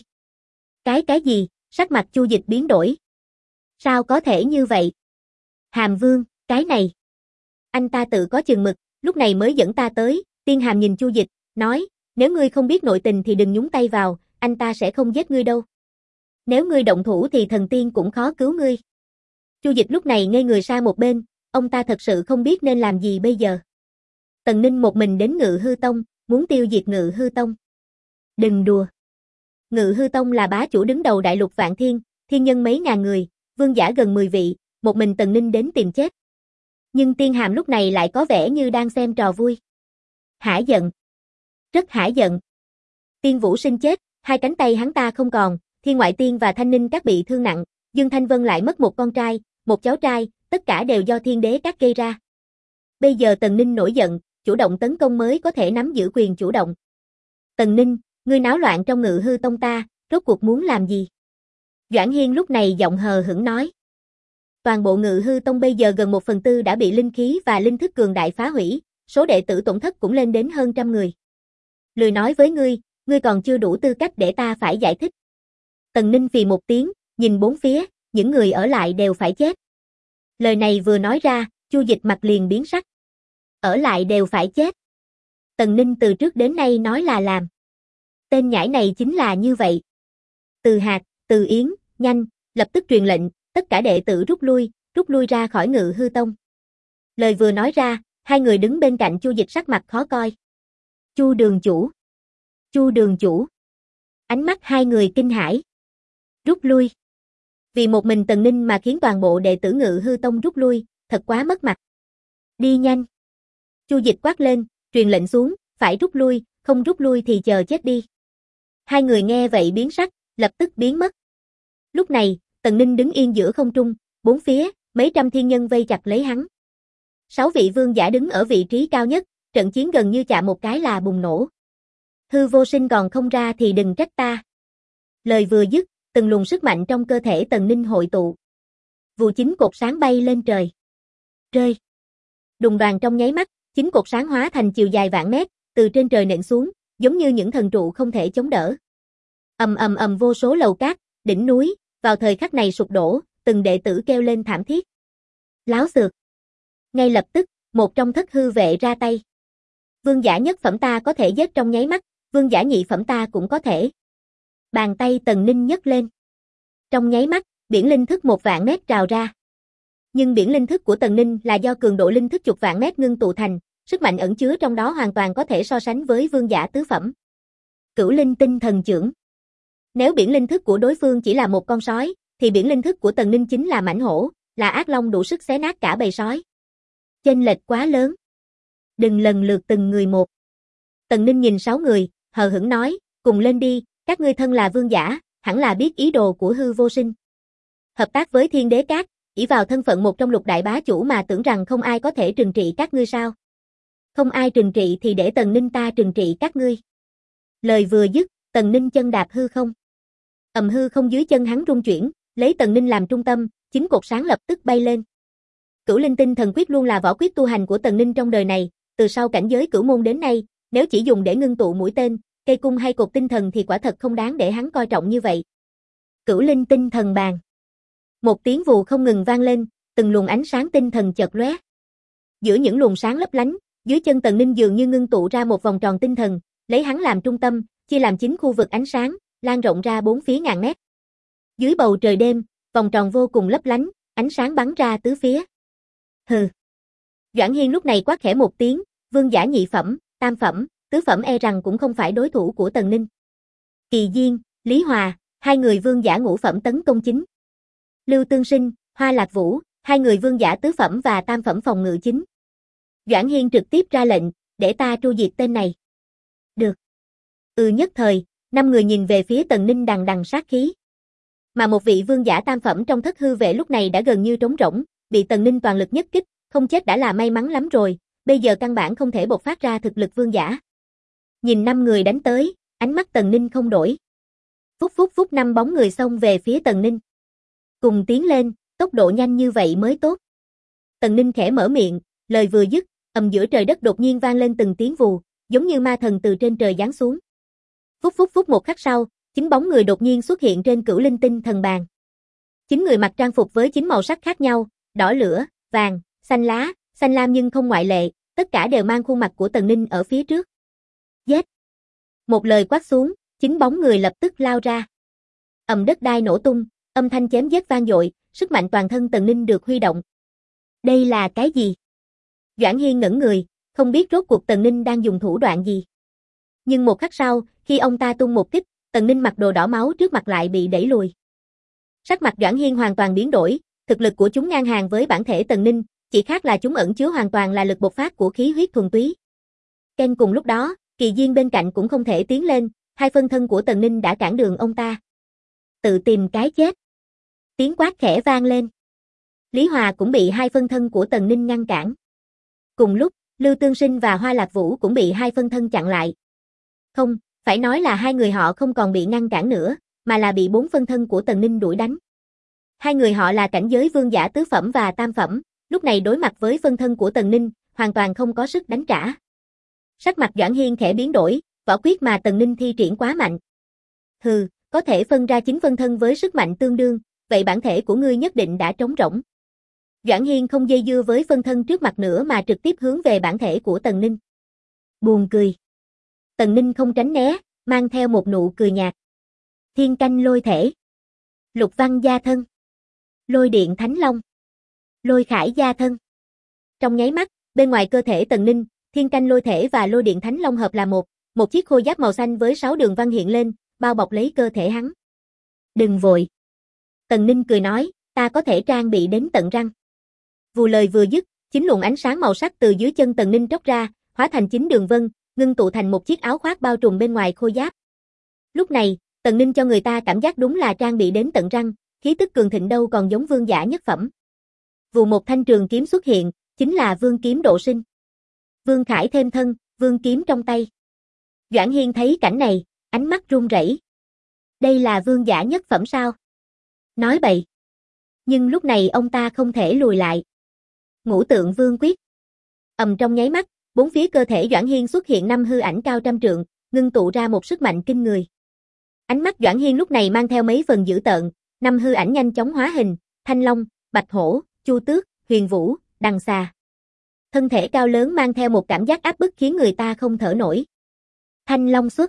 Cái gì? Sắc mặt Chu Dịch biến đổi. Sao có thể như vậy? Hàm Vương, Cái này, anh ta tự có chừng mực, lúc này mới dẫn ta tới. Tiên Hàm nhìn Chu Dịch, nói, nếu ngươi không biết nội tình thì đừng nhúng tay vào, anh ta sẽ không giết ngươi đâu. Nếu ngươi động thủ thì thần tiên cũng khó cứu ngươi. Chu Dịch lúc này ngây người sang một bên, ông ta thật sự không biết nên làm gì bây giờ. Tần Ninh một mình đến Ngự Hư Tông, muốn tiêu diệt Ngự Hư Tông. Đừng đùa. Ngự Hư Tông là bá chủ đứng đầu đại lục Vạn Thiên, thiên nhân mấy ngàn người, vương giả gần 10 vị, một mình Tần Ninh đến tìm chết. Nhưng Tiên Hàm lúc này lại có vẻ như đang xem trò vui. Hả giận. Rất hả giận. Tiên Vũ Sinh chết, hai cánh tay hắn ta không còn, Thiên Ngoại Tiên và Thanh Ninh các bị thương nặng, Dương Thanh Vân lại mất một con trai, một cháu trai, tất cả đều do Thiên Đế các gây ra. Bây giờ Tần Ninh nổi giận, chủ động tấn công mới có thể nắm giữ quyền chủ động. Tần Ninh, ngươi náo loạn trong Ngự Hư Tông ta, rốt cuộc muốn làm gì? Doãn Hiên lúc này giọng hờ hững nói. Toàn bộ Ngự Hư Tông bây giờ gần 1/4 đã bị linh khí và linh thức cường đại phá hủy, số đệ tử tổn thất cũng lên đến hơn trăm người. Lười nói với ngươi còn chưa đủ tư cách để ta phải giải thích. Tần Ninh phì một tiếng, nhìn bốn phía, những người ở lại đều phải chết. Lời này vừa nói ra, Chu Dịch mặt liền biến sắc. Ở lại đều phải chết. Tần Ninh từ trước đến nay nói là làm. Tên nhãi này chính là như vậy. Từ Hạc, Từ Yến, nhanh, lập tức truyền lệnh, tất cả đệ tử rút lui ra khỏi Ngự Hư Tông. Lời vừa nói ra, hai người đứng bên cạnh Chu Dịch sắc mặt khó coi. Chu đường chủ. Chu đường chủ. Ánh mắt hai người kinh hãi. Rút lui. Vì một mình Tần Ninh mà khiến toàn bộ đệ tử Ngự Hư Tông rút lui, thật quá mất mặt. Đi nhanh. Chu Dịch quát lên, truyền lệnh xuống, phải rút lui, không rút lui thì chờ chết đi. Hai người nghe vậy biến sắc, lập tức biến mất. Lúc này, Tần Ninh đứng yên giữa không trung, bốn phía, mấy trăm thiên nhân vây chặt lấy hắn. 6 vị vương giả đứng ở vị trí cao nhất, trận chiến gần như chạm một cái là bùng nổ. Hư Vô Sinh còn không ra thì đừng trách ta. Lời vừa dứt, từng luồng sức mạnh trong cơ thể Tần Ninh hội tụ. Vụ 9 cột sáng bay lên trời. Rơi. Đùng đoàn trong nháy mắt, 9 cột sáng hóa thành chiều dài vạn mét, từ trên trời nện xuống, giống như những thần trụ không thể chống đỡ. Ầm ầm ầm, vô số lầu cát, đỉnh núi, vào thời khắc này sụp đổ, từng đệ tử kêu lên thảm thiết. Láo xược. Ngay lập tức, một trong thất hư vệ ra tay. Vương giả nhất phẩm ta có thể giết trong nháy mắt, vương giả nhị phẩm ta cũng có thể. Bàn tay Tần Ninh nhấc lên. Trong nháy mắt, biển linh thức 1.000 mét trào ra. Nhưng biển linh thức của Tần Ninh là do cường độ linh thức chục vạn mét ngưng tụ thành, sức mạnh ẩn chứa trong đó hoàn toàn có thể so sánh với vương giả tứ phẩm. Cửu Linh Tinh Thần Chưởng. Nếu biển linh thức của đối phương chỉ là một con sói, thì biển linh thức của Tần Ninh chính là mãnh hổ, là ác long đủ sức xé nát cả bầy sói. Chênh lệch quá lớn. Đừng lần lượt từng người một. Tần Ninh nhìn 6 người, hờ hững nói, cùng lên đi, các ngươi thân là vương giả, hẳn là biết ý đồ của Hư Vô Sinh. Hợp tác với Thiên Đế Các, ỷ vào thân phận một trong lục đại bá chủ mà tưởng rằng không ai có thể trừng trị các ngươi sao? Không ai trừng trị thì để Tần Ninh ta trừng trị các ngươi. Lời vừa dứt, Tần Ninh chân đạp hư không. Hư không dưới chân hắn rung chuyển, lấy Tần Ninh làm trung tâm, 9 cột sáng lập tức bay lên. Cửu Linh Tinh Thần Quyết luôn là võ quyết tu hành của Tần Ninh trong đời này, từ sau cảnh giới cửu môn đến nay, nếu chỉ dùng để ngưng tụ mũi tên, cây cung hay cột tinh thần thì quả thật không đáng để hắn coi trọng như vậy. Cửu Linh Tinh Thần Bàn. Một tiếng vù không ngừng vang lên, từng luồng ánh sáng tinh thần chợt lóe. Giữa những luồng sáng lấp lánh, dưới chân Tần Ninh dường như ngưng tụ ra một vòng tròn tinh thần, lấy hắn làm trung tâm, chia làm 9 khu vực ánh sáng, lan rộng ra bốn phía ngàn mét. Dưới bầu trời đêm, vòng tròn vô cùng lấp lánh, ánh sáng bắn ra tứ phía. Hừ. Doãn Hiên lúc này quát khẽ một tiếng, vương giả nhị phẩm, tam phẩm, tứ phẩm e rằng cũng không phải đối thủ của Tần Ninh. Kỳ Diên, Lý Hòa, hai người vương giả ngũ phẩm tấn công chính. Lưu Tương Sinh, Hoa Lạc Vũ, hai người vương giả tứ phẩm và tam phẩm phòng ngự chính. Doãn Hiên trực tiếp ra lệnh, để ta tru diệt tên này. Được. Nhất thời, 5 người nhìn về phía Tần Ninh đằng đằng sát khí. Mà một vị vương giả tam phẩm trong thất hư vệ lúc này đã gần như trống rỗng, bị Tần Ninh toàn lực nhất kích, không chết đã là may mắn lắm rồi, bây giờ căn bản không thể bộc phát ra thực lực vương giả. Nhìn 5 người đánh tới, ánh mắt Tần Ninh không đổi. Phút phút phút 5 bóng người xông về phía Tần Ninh. Cùng tiến lên, tốc độ nhanh như vậy mới tốt. Tần Ninh khẽ mở miệng, lời vừa dứt, giữa trời đất đột nhiên vang lên từng tiếng vù, giống như ma thần từ trên trời giáng xuống. Phút phút phút một khắc sau, 9 bóng người đột nhiên xuất hiện trên Cửu Linh Tinh Thần Bàn. 9 người mặc trang phục với 9 màu sắc khác nhau, đỏ lửa, vàng, xanh lá, xanh lam nhưng không ngoại lệ, tất cả đều mang khuôn mặt của Tần Ninh ở phía trước. Giết! Một lời quát xuống, 9 bóng người lập tức lao ra. Đất đai nổ tung, âm thanh chém giết vang dội, sức mạnh toàn thân Tần Ninh được huy động. Đây là cái gì? Doãn Hiên ngẩn người, không biết rốt cuộc Tần Ninh đang dùng thủ đoạn gì. Nhưng một khắc sau, khi ông ta tung một kích, Tần Ninh mặc đồ đỏ máu trước mặt lại bị đẩy lùi. Sắc mặt Doãn Hiên hoàn toàn biến đổi, thực lực của chúng ngang hàng với bản thể Tần Ninh, chỉ khác là chúng ẩn chứa hoàn toàn là lực bộc phát của khí huyết thuần túy. Ken cùng lúc đó, Kỳ Diên bên cạnh cũng không thể tiến lên, hai phân thân của Tần Ninh đã cản đường ông ta. Tự tìm cái chết. Tiếng quát khẽ vang lên. Lý Hòa cũng bị hai phân thân của Tần Ninh ngăn cản. Cùng lúc, Lưu Tương Sinh và Hoa Lạc Vũ cũng bị hai phân thân chặn lại. Không, phải nói là hai người họ không còn bị ngăn cản nữa, mà là bị 4 phân thân của Tần Ninh đuổi đánh. Hai người họ là cảnh giới vương giả tứ phẩm và tam phẩm, lúc này đối mặt với phân thân của Tần Ninh, hoàn toàn không có sức đánh trả. Sắc mặt Doãn Hiên khẽ biến đổi, võ quyết mà Tần Ninh thi triển quá mạnh. Hừ, có thể phân ra 9 phân thân với sức mạnh tương đương, vậy bản thể của ngươi nhất định đã trống rỗng. Doãn Hiên không dây dưa với phân thân trước mặt nữa mà trực tiếp hướng về bản thể của Tần Ninh. Buồn cười. Tần Ninh không tránh né, mang theo một nụ cười nhạt. Thiên canh lôi thể. Lục văn gia thân. Lôi điện thánh long. Lôi khải gia thân. Trong nháy mắt, bên ngoài cơ thể Tần Ninh, thiên canh lôi thể và lôi điện thánh long hợp là một chiếc khôi giáp màu xanh với 6 đường văn hiện lên, bao bọc lấy cơ thể hắn. Đừng vội. Tần Ninh cười nói, ta có thể trang bị đến tận răng. Vù lời vừa dứt, 9 luồng ánh sáng màu sắc từ dưới chân Tần Ninh tróc ra, hóa thành 9 đường vân, ngưng tụ thành một chiếc áo khoác bao trùm bên ngoài khôi giáp. Lúc này, Tần Ninh cho người ta cảm giác đúng là trang bị đến tận răng, khí tức cường thịnh đâu còn giống vương giả nhất phẩm. Vù một thanh trường kiếm xuất hiện, chính là vương kiếm độ sinh. Vương Khải thêm thân, vương kiếm trong tay. Doãn Hiên thấy cảnh này, ánh mắt run rẩy. Đây là vương giả nhất phẩm sao? Nói bậy. Nhưng lúc này ông ta không thể lùi lại. Ngũ tượng vương quyết. Trong nháy mắt, bốn phía cơ thể Doãn Hiên xuất hiện 5 hư ảnh cao trăm trượng, ngưng tụ ra một sức mạnh kinh người. Ánh mắt Doãn Hiên lúc này mang theo mấy phần dữ tợn, 5 hư ảnh nhanh chóng hóa hình, Thanh Long, Bạch Hổ, Chu Tước, Huyền Vũ, Đằng Xà. Thân thể cao lớn mang theo một cảm giác áp bức khiến người ta không thở nổi. Thanh Long xuất.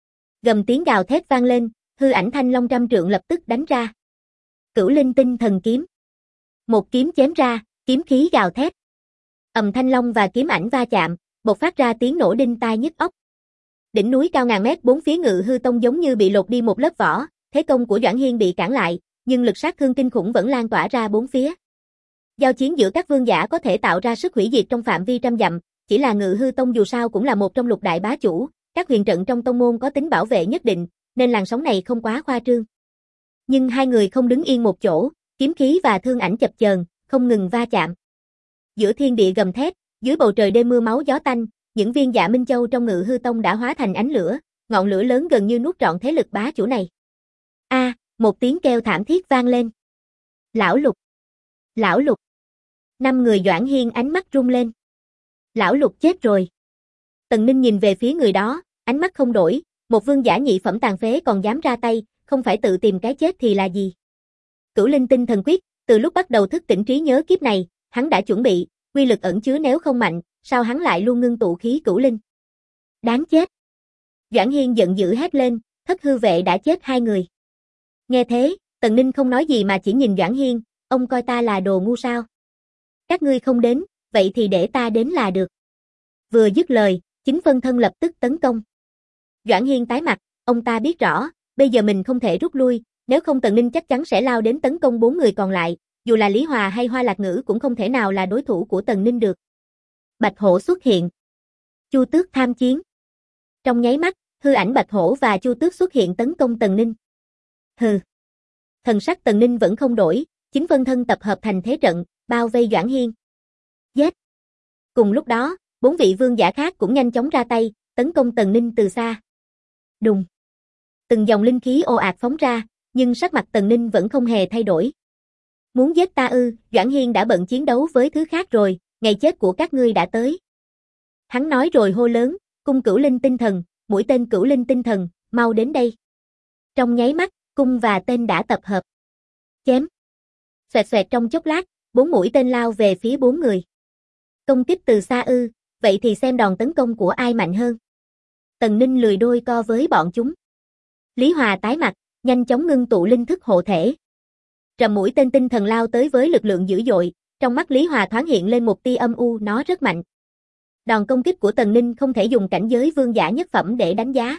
Gầm tiếng gào thét vang lên, hư ảnh Thanh Long trăm trượng lập tức đánh ra. Cửu Linh Tinh Thần Kiếm. Một kiếm chém ra, kiếm khí gào thét. Thanh long và kiếm ảnh va chạm, bộc phát ra tiếng nổ đinh tai nhức óc. Đỉnh núi cao ngàn mét bốn phía Ngự Hư Tông giống như bị lột đi một lớp vỏ, thế công của Doãn Hiên bị cản lại, nhưng lực sát thương kinh khủng vẫn lan tỏa ra bốn phía. Giao chiến giữa các vương giả có thể tạo ra sức hủy diệt trong phạm vi trăm dặm, chỉ là Ngự Hư Tông dù sao cũng là một trong lục đại bá chủ, các huyền trận trong tông môn có tính bảo vệ nhất định, nên làn sóng này không quá khoa trương. Nhưng hai người không đứng yên một chỗ, kiếm khí và thương ảnh chập chờn, không ngừng va chạm. Giữa thiên địa gầm thét, dưới bầu trời đêm mưa máu gió tanh, những viên dạ minh châu trong Ngự Hư Tông đã hóa thành ánh lửa, ngọn lửa lớn gần như nuốt trọn thế lực bá chủ này. Một tiếng kêu thảm thiết vang lên. Lão Lục! Lão Lục! 5 người Doãn Hiên ánh mắt rung lên. Lão Lục chết rồi. Tần Ninh nhìn về phía người đó, ánh mắt không đổi, một vương giả nhị phẩm tàn phế còn dám ra tay, không phải tự tìm cái chết thì là gì? Cửu Linh Tinh Thần Quyết, từ lúc bắt đầu thức tỉnh trí nhớ kiếp này, hắn đã chuẩn bị, quy lực ẩn chứa nếu không mạnh, sao hắn lại luôn ngưng tụ khí cửu linh? Đáng chết! Doãn Hiên giận dữ hét lên, Thất Hư Vệ đã chết 2 người. Nghe thế, Tần Ninh không nói gì mà chỉ nhìn Doãn Hiên, ông coi ta là đồ ngu sao? Các ngươi không đến, vậy thì để ta đến là được. Vừa dứt lời, 9 phân thân lập tức tấn công. Doãn Hiên tái mặt, ông ta biết rõ, bây giờ mình không thể rút lui, nếu không Tần Ninh chắc chắn sẽ lao đến tấn công 4 người còn lại, dù là Lý Hòa hay Hoa Lạc Ngữ cũng không thể nào là đối thủ của Tần Ninh được. Bạch Hổ xuất hiện. Chu Tước tham chiến. Trong nháy mắt, hư ảnh Bạch Hổ và Chu Tước xuất hiện tấn công Tần Ninh. Hừ. Thần sắc Tần Ninh vẫn không đổi, 9 phân thân tập hợp thành thế trận, bao vây Doãn Hiên. Giết! Cùng lúc đó, 4 vị vương giả khác cũng nhanh chóng ra tay, tấn công Tần Ninh từ xa. Đùng! Từng dòng linh khí ồ ạt phóng ra, nhưng sắc mặt Tần Ninh vẫn không hề thay đổi. Muốn giết ta ư? Doãn Hiên đã bận chiến đấu với thứ khác rồi, ngày chết của các ngươi đã tới. Hắn nói rồi hô lớn, cung Cửu Linh Tinh Thần, mũi tên Cửu Linh Tinh Thần, mau đến đây. Trong nháy mắt, cung và tên đã tập hợp. Chém. Xoẹt xoẹt trong chốc lát, 4 mũi tên lao về phía 4 người. Công kích từ xa ư, vậy thì xem đòn tấn công của ai mạnh hơn. Tần Ninh lười đôi co với bọn chúng. Lý Hòa tái mặt, nhanh chóng ngưng tụ linh thức hộ thể. Trầm mũi tên tinh thần lao tới với lực lượng dữ dội, trong mắt Lý Hòa thoáng hiện lên một tia âm u, nó rất mạnh. Đòn công kích của Tần Ninh không thể dùng cảnh giới vương giả nhất phẩm để đánh giá.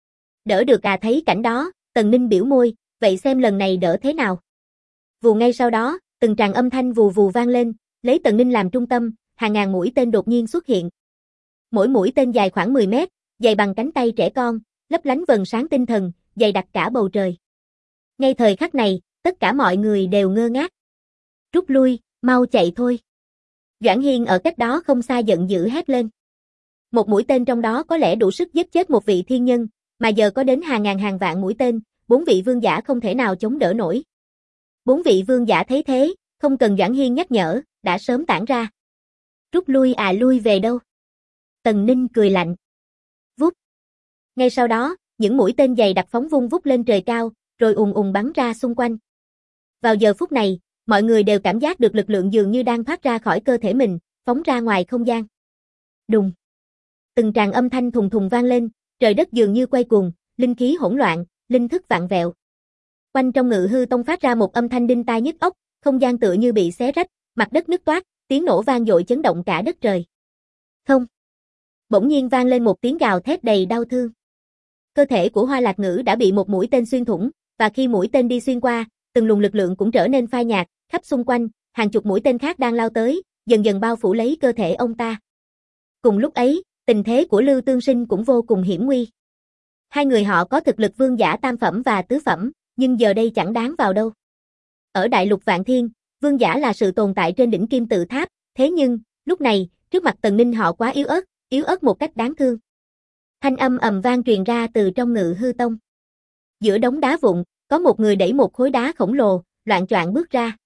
Đỡ được à, thấy cảnh đó, Tần Ninh biểu môi, vậy xem lần này đỡ thế nào. Vù, ngay sau đó, từng tràng âm thanh vù vù vang lên, lấy Tần Ninh làm trung tâm, hàng ngàn mũi tên đột nhiên xuất hiện. Mỗi mũi tên dài khoảng 10 mét, dày bằng cánh tay trẻ con, lấp lánh vầng sáng tinh thần, dày đặc cả bầu trời. Ngay thời khắc này, tất cả mọi người đều ngơ ngác. Rút lui, mau chạy thôi. Doãn Hiên ở cách đó không xa giận dữ hét lên. Một mũi tên trong đó có lẽ đủ sức giết chết một vị thiên nhân, mà giờ có đến hàng ngàn hàng vạn mũi tên, 4 vị vương giả không thể nào chống đỡ nổi. 4 vị vương giả thấy thế, không cần Doãn Hiên nhắc nhở, đã sớm tản ra. Rút lui à, lui về đâu? Tần Ninh cười lạnh. Vút. Ngay sau đó, những mũi tên dày đặc phóng vung vút lên trời cao, rồi ùn ùn bắn ra xung quanh. Vào giờ phút này, mọi người đều cảm giác được lực lượng dường như đang thoát ra khỏi cơ thể mình, phóng ra ngoài không gian. Đùng. Từng tràng âm thanh thùng thùng vang lên, trời đất dường như quay cuồng, linh khí hỗn loạn, linh thức vạn vẹo. Quanh trong Ngự Hư Tông phát ra một âm thanh đinh tai nhức óc, không gian tựa như bị xé rách, mặt đất nứt toác, tiếng nổ vang dội chấn động cả đất trời. Không. Bỗng nhiên vang lên một tiếng gào thét đầy đau thương. Cơ thể của Hoa Lạc Ngữ đã bị một mũi tên xuyên thủng, và khi mũi tên đi xuyên qua, từng luồng lực lượng cũng trở nên phai nhạt, khắp xung quanh, hàng chục mũi tên khác đang lao tới, dần dần bao phủ lấy cơ thể ông ta. Cùng lúc ấy, tình thế của Lưu Tương Sinh cũng vô cùng hiểm nguy. Hai người họ có thực lực vương giả tam phẩm và tứ phẩm, nhưng giờ đây chẳng đáng vào đâu. Ở đại lục Vạn Thiên, vương giả là sự tồn tại trên đỉnh kim tự tháp, thế nhưng, lúc này, trước mặt Tần Ninh họ quá yếu ớt một cách đáng thương. Thanh âm ầm vang truyền ra từ trong Ngự Hư Tông. Giữa đống đá vụn, có một người đẩy một khối đá khổng lồ, loạng choạng bước ra.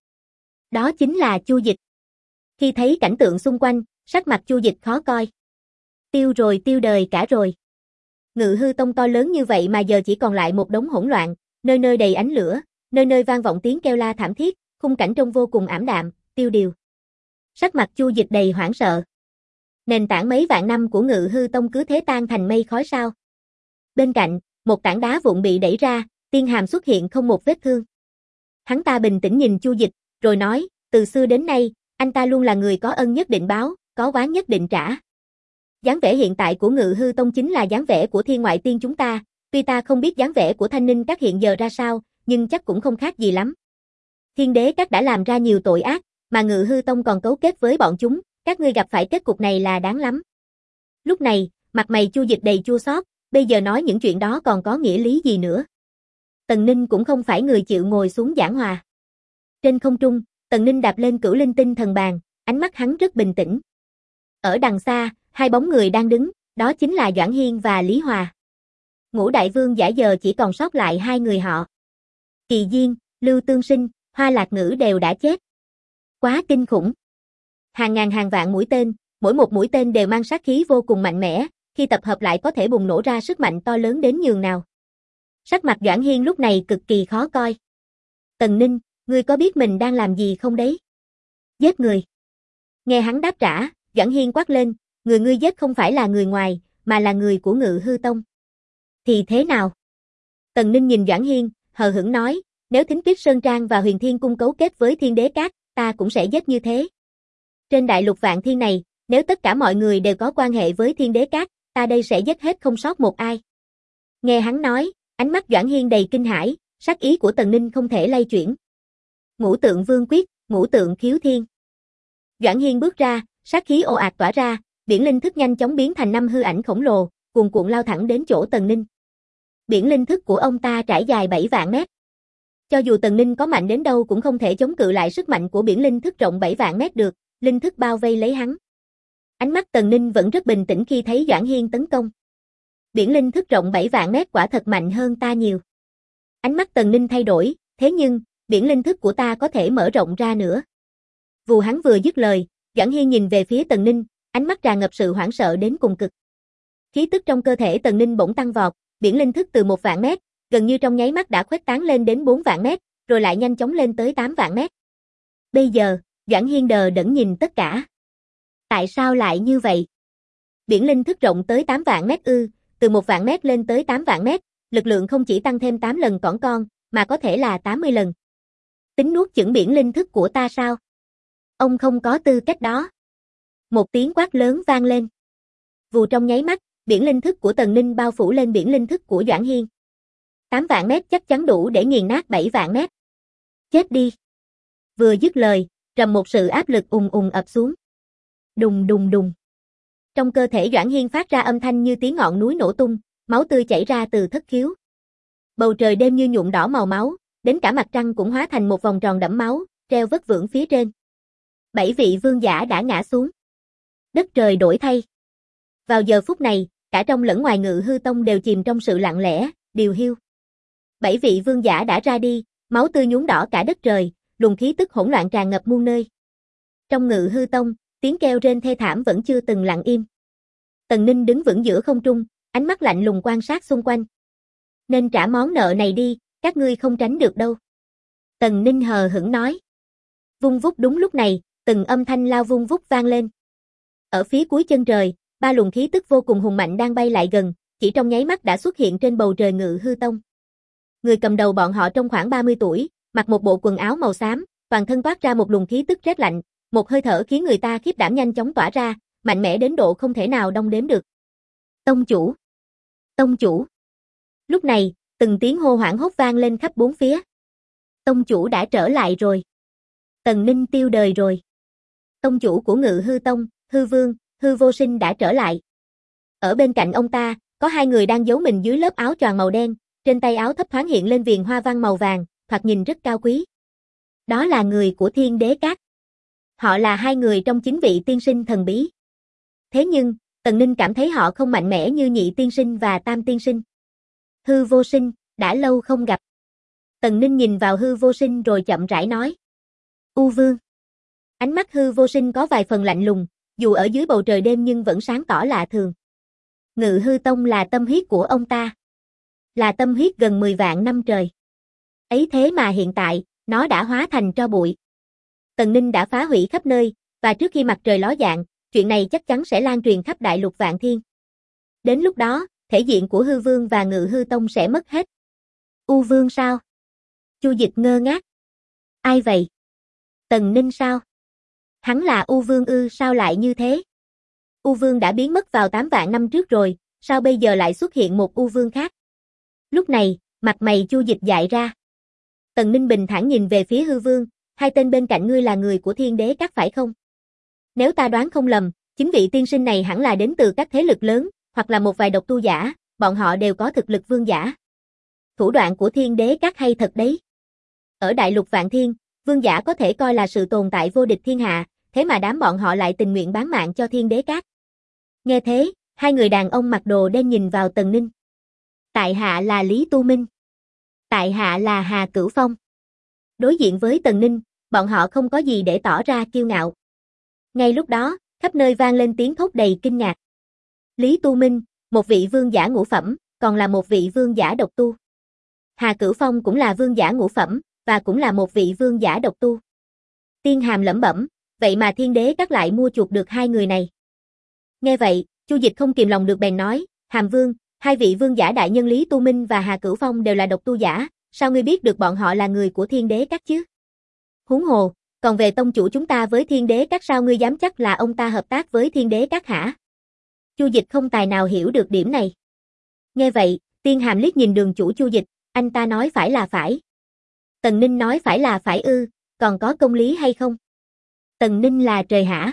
Đó chính là Chu Dịch. Khi thấy cảnh tượng xung quanh, sắc mặt Chu Dịch khó coi. Tiêu rồi, tiêu đời cả rồi. Ngự Hư Tông to lớn như vậy mà giờ chỉ còn lại một đống hỗn loạn, nơi nơi đầy ánh lửa, nơi nơi vang vọng tiếng kêu la thảm thiết, khung cảnh trông vô cùng ảm đạm, tiêu điều. Sắc mặt Chu Dịch đầy hoảng sợ. Nền tảng mấy vạn năm của Ngự Hư Tông cứ thế tan thành mây khói sao? Bên cạnh, một tảng đá vụn bị đẩy ra, Tiên Hàm xuất hiện không một vết thương. Hắn ta bình tĩnh nhìn Chu Dịch, rồi nói, từ xưa đến nay, anh ta luôn là người có ân nhất định báo, có oán nhất định trả. Dáng vẻ hiện tại của Ngự Hư Tông chính là dáng vẻ của Thiên Ngoại Tiên chúng ta, tuy ta không biết dáng vẻ của Thanh Ninh Các hiện giờ ra sao, nhưng chắc cũng không khác gì lắm. Thiên Đế Các đã làm ra nhiều tội ác, mà Ngự Hư Tông còn cấu kết với bọn chúng, các ngươi gặp phải kết cục này là đáng lắm. Lúc này, mặt mày Chu Dịch đầy chua xót, bây giờ nói những chuyện đó còn có nghĩa lý gì nữa. Tần Ninh cũng không phải người chịu ngồi xuống giảng hòa. Trên không trung, Tần Ninh đạp lên Cửu Linh Tinh Thần Bàn, ánh mắt hắn rất bình tĩnh. Ở đằng xa, hai bóng người đang đứng, đó chính là Doãn Hiên và Lý Hòa. Ngũ đại vương giả giờ chỉ còn sót lại hai người họ. Kỳ Diên, Lưu Tương Sinh, Hoa Lạc Ngữ đều đã chết. Quá kinh khủng. Hàng ngàn hàng vạn mũi tên, mỗi một mũi tên đều mang sát khí vô cùng mạnh mẽ, khi tập hợp lại có thể bùng nổ ra sức mạnh to lớn đến nhường nào. Sắc mặt Doãn Hiên lúc này cực kỳ khó coi. Tần Ninh, ngươi có biết mình đang làm gì không đấy? Giết người. Nghe hắn đáp trả, Doãn Hiên quát lên, người ngươi giết không phải là người ngoài, mà là người của Ngự Hư Tông. Thì thế nào? Tần Ninh nhìn Doãn Hiên, hờ hững nói, nếu Thính Tuyết Sơn Trang và Huyền Thiên Cung cấu kết với Thiên Đế Các, ta cũng sẽ giết như thế. Trên đại lục Vạn Thiên này, nếu tất cả mọi người đều có quan hệ với Thiên Đế Các, ta đây sẽ giết hết không sót một ai. Nghe hắn nói, ánh mắt Doãn Hiên đầy kinh hãi, sát ý của Tần Ninh không thể lay chuyển. Ngũ Tượng Vương Quyết, Ngũ Tượng Khiếu Thiên. Doãn Hiên bước ra, sát khí ồ ạt tỏa ra, biển linh thức nhanh chóng biến thành 5 hư ảnh khổng lồ, cuồn cuộn lao thẳng đến chỗ Tần Ninh. Biển linh thức của ông ta trải dài 7 vạn mét. Cho dù Tần Ninh có mạnh đến đâu cũng không thể chống cự lại sức mạnh của biển linh thức rộng 7 vạn mét được, linh thức bao vây lấy hắn. Ánh mắt Tần Ninh vẫn rất bình tĩnh khi thấy Doãn Hiên tấn công. Biển linh thức rộng 7 vạn mét quả thật mạnh hơn ta nhiều. Ánh mắt Tần Ninh thay đổi, thế nhưng, biển linh thức của ta có thể mở rộng ra nữa. Vù, hắn vừa dứt lời, Doãn Hiên nhìn về phía Tần Ninh, ánh mắt tràn ngập sự hoảng sợ đến cùng cực. Khí tức trong cơ thể Tần Ninh bỗng tăng vọt, biển linh thức từ 1 vạn mét, gần như trong nháy mắt đã khuếch tán lên đến 4 vạn mét, rồi lại nhanh chóng lên tới 8 vạn mét. Bây giờ, Doãn Hiên đờ đẫn nhìn tất cả. Tại sao lại như vậy? Biển linh thức rộng tới 8 vạn mét ư, từ 1 vạn mét lên tới 8 vạn mét, lực lượng không chỉ tăng thêm 8 lần cỏn con, mà có thể là 80 lần. Tính nuốt chửng biển linh thức của ta sao? Ông không có tư cách đó. Một tiếng quát lớn vang lên. Vù trong nháy mắt, biển linh thức của Tần Ninh bao phủ lên biển linh thức của Doãn Hiên. 8 vạn mét chắc chắn đủ để nghiền nát 7 vạn mét. Chết đi. Vừa dứt lời, rầm một sự áp lực ùng ùng ập xuống. Đùng đùng đùng. Trong cơ thể Doãn Hiên phát ra âm thanh như tiếng ngọn núi nổ tung, máu tươi chảy ra từ thất khiếu. Bầu trời đêm như nhuộm đỏ màu máu, đến cả mặt trăng cũng hóa thành một vòng tròn đẫm máu, treo vất vưởng phía trên. 7 vị vương giả đã ngã xuống. Đất trời đổi thay. Vào giờ phút này, cả trong lẫn ngoài Ngự Hư Tông đều chìm trong sự lặng lẽ, điều hiu. 7 vị vương giả đã ra đi, máu tươi nhuốm đỏ cả đất trời, luồng khí tức hỗn loạn tràn ngập muôn nơi. Trong Ngự Hư Tông, tiếng kêu rên thê thảm vẫn chưa từng lặng im. Tần Ninh đứng vững giữa không trung, ánh mắt lạnh lùng quan sát xung quanh. Nên trả món nợ này đi, các ngươi không tránh được đâu. Tần Ninh hờ hững nói. Vung vút đúng lúc này, từng âm thanh lao vung vút vang lên. Ở phía cuối chân trời, 3 luồng khí tức vô cùng hùng mạnh đang bay lại gần, chỉ trong nháy mắt đã xuất hiện trên bầu trời Ngự Hư Tông. Người cầm đầu bọn họ trông khoảng 30 tuổi, mặc một bộ quần áo màu xám, toàn thân toát ra một luồng khí tức rét lạnh, một hơi thở khiến người ta khiếp đảm nhanh chóng tỏa ra, mạnh mẽ đến độ không thể nào đong đếm được. Tông chủ! Tông chủ! Lúc này, từng tiếng hô hoảng hốt vang lên khắp bốn phía. Tông chủ đã trở lại rồi. Tần Ninh tiêu đời rồi. Tông chủ của Ngự Hư Tông, Hư Vương, Hư Vô Sinh đã trở lại. Ở bên cạnh ông ta, có 2 người đang giấu mình dưới lớp áo choàng màu đen, trên tay áo thấp thoáng hiện lên viền hoa văn màu vàng, thoạt nhìn rất cao quý. Đó là người của Thiên Đế Các. Họ là 2 người trong 9 vị tiên sinh thần bí. Thế nhưng, Tần Ninh cảm thấy họ không mạnh mẽ như Nhị tiên sinh và Tam tiên sinh. Hư Vô Sinh, đã lâu không gặp. Tần Ninh nhìn vào Hư Vô Sinh rồi chậm rãi nói. U Vương. Ánh mắt Hư Vô Sinh có vài phần lạnh lùng, dù ở dưới bầu trời đêm nhưng vẫn sáng tỏ lạ thường. Ngự Hư Tông là tâm huyết của ông ta. Là tâm huyết gần 10 vạn năm trời. Ấy thế mà hiện tại, nó đã hóa thành tro bụi. Tần Ninh đã phá hủy khắp nơi, và trước khi mặt trời ló dạng, chuyện này chắc chắn sẽ lan truyền khắp đại lục vạn thiên. Đến lúc đó, thể diện của Hư Vương và Ngự Hư Tông sẽ mất hết. U Vương sao? Chu Dịch ngơ ngác. Ai vậy? Tần Ninh sao? Hắn là U Vương ư? Sao lại như thế? U Vương đã biến mất vào 8 vạn năm trước rồi, sao bây giờ lại xuất hiện một U Vương khác? Lúc này, mặt mày Chu Dịch dại ra. Tần Ninh bình thản nhìn về phía Hư Vương, 2 tên bên cạnh ngươi là người của Thiên Đế Các phải không? Nếu ta đoán không lầm, 9 vị tiên sinh này hẳn là đến từ các thế lực lớn, hoặc là một vài độc tu giả, bọn họ đều có thực lực vương giả. Thủ đoạn của Thiên Đế Các hay thật đấy. Ở đại lục vạn thiên, vương giả có thể coi là sự tồn tại vô địch thiên hạ, thế mà đám bọn họ lại tình nguyện bán mạng cho Thiên Đế Các. Nghe thế, 2 người đàn ông mặc đồ đen nhìn vào Tần Ninh. Tại hạ là Lý Tu Minh. Tại hạ là Hà Cửu Phong. Đối diện với Tần Ninh, bọn họ không có gì để tỏ ra kiêu ngạo. Ngay lúc đó, khắp nơi vang lên tiếng thốt đầy kinh ngạc. Lý Tu Minh, một vị vương giả ngũ phẩm, còn là một vị vương giả độc tu. Hà Cửu Phong cũng là vương giả ngũ phẩm, và cũng là một vị vương giả độc tu. Tiên Hàm lẩm bẩm, vậy mà Thiên Đế Các lại mua chuộc được 2 người này. Nghe vậy, Chu Dịch không kìm lòng được bèn nói, Hàm Vương, 2 vị vương giả đại nhân Lý Tu Minh và Hà Cửu Phong đều là độc tu giả, sao ngươi biết được bọn họ là người của Thiên Đế Các chứ? Huống hồ, còn về tông chủ chúng ta với Thiên Đế Các sao ngươi dám chắc là ông ta hợp tác với Thiên Đế Các hả? Chu Dịch không tài nào hiểu được điểm này. Nghe vậy, Tiên Hàm liếc nhìn Đường chủ Chu Dịch, anh ta nói phải là phải. Tần Ninh nói phải là phải ư, còn có công lý hay không? Tần Ninh là trời hả?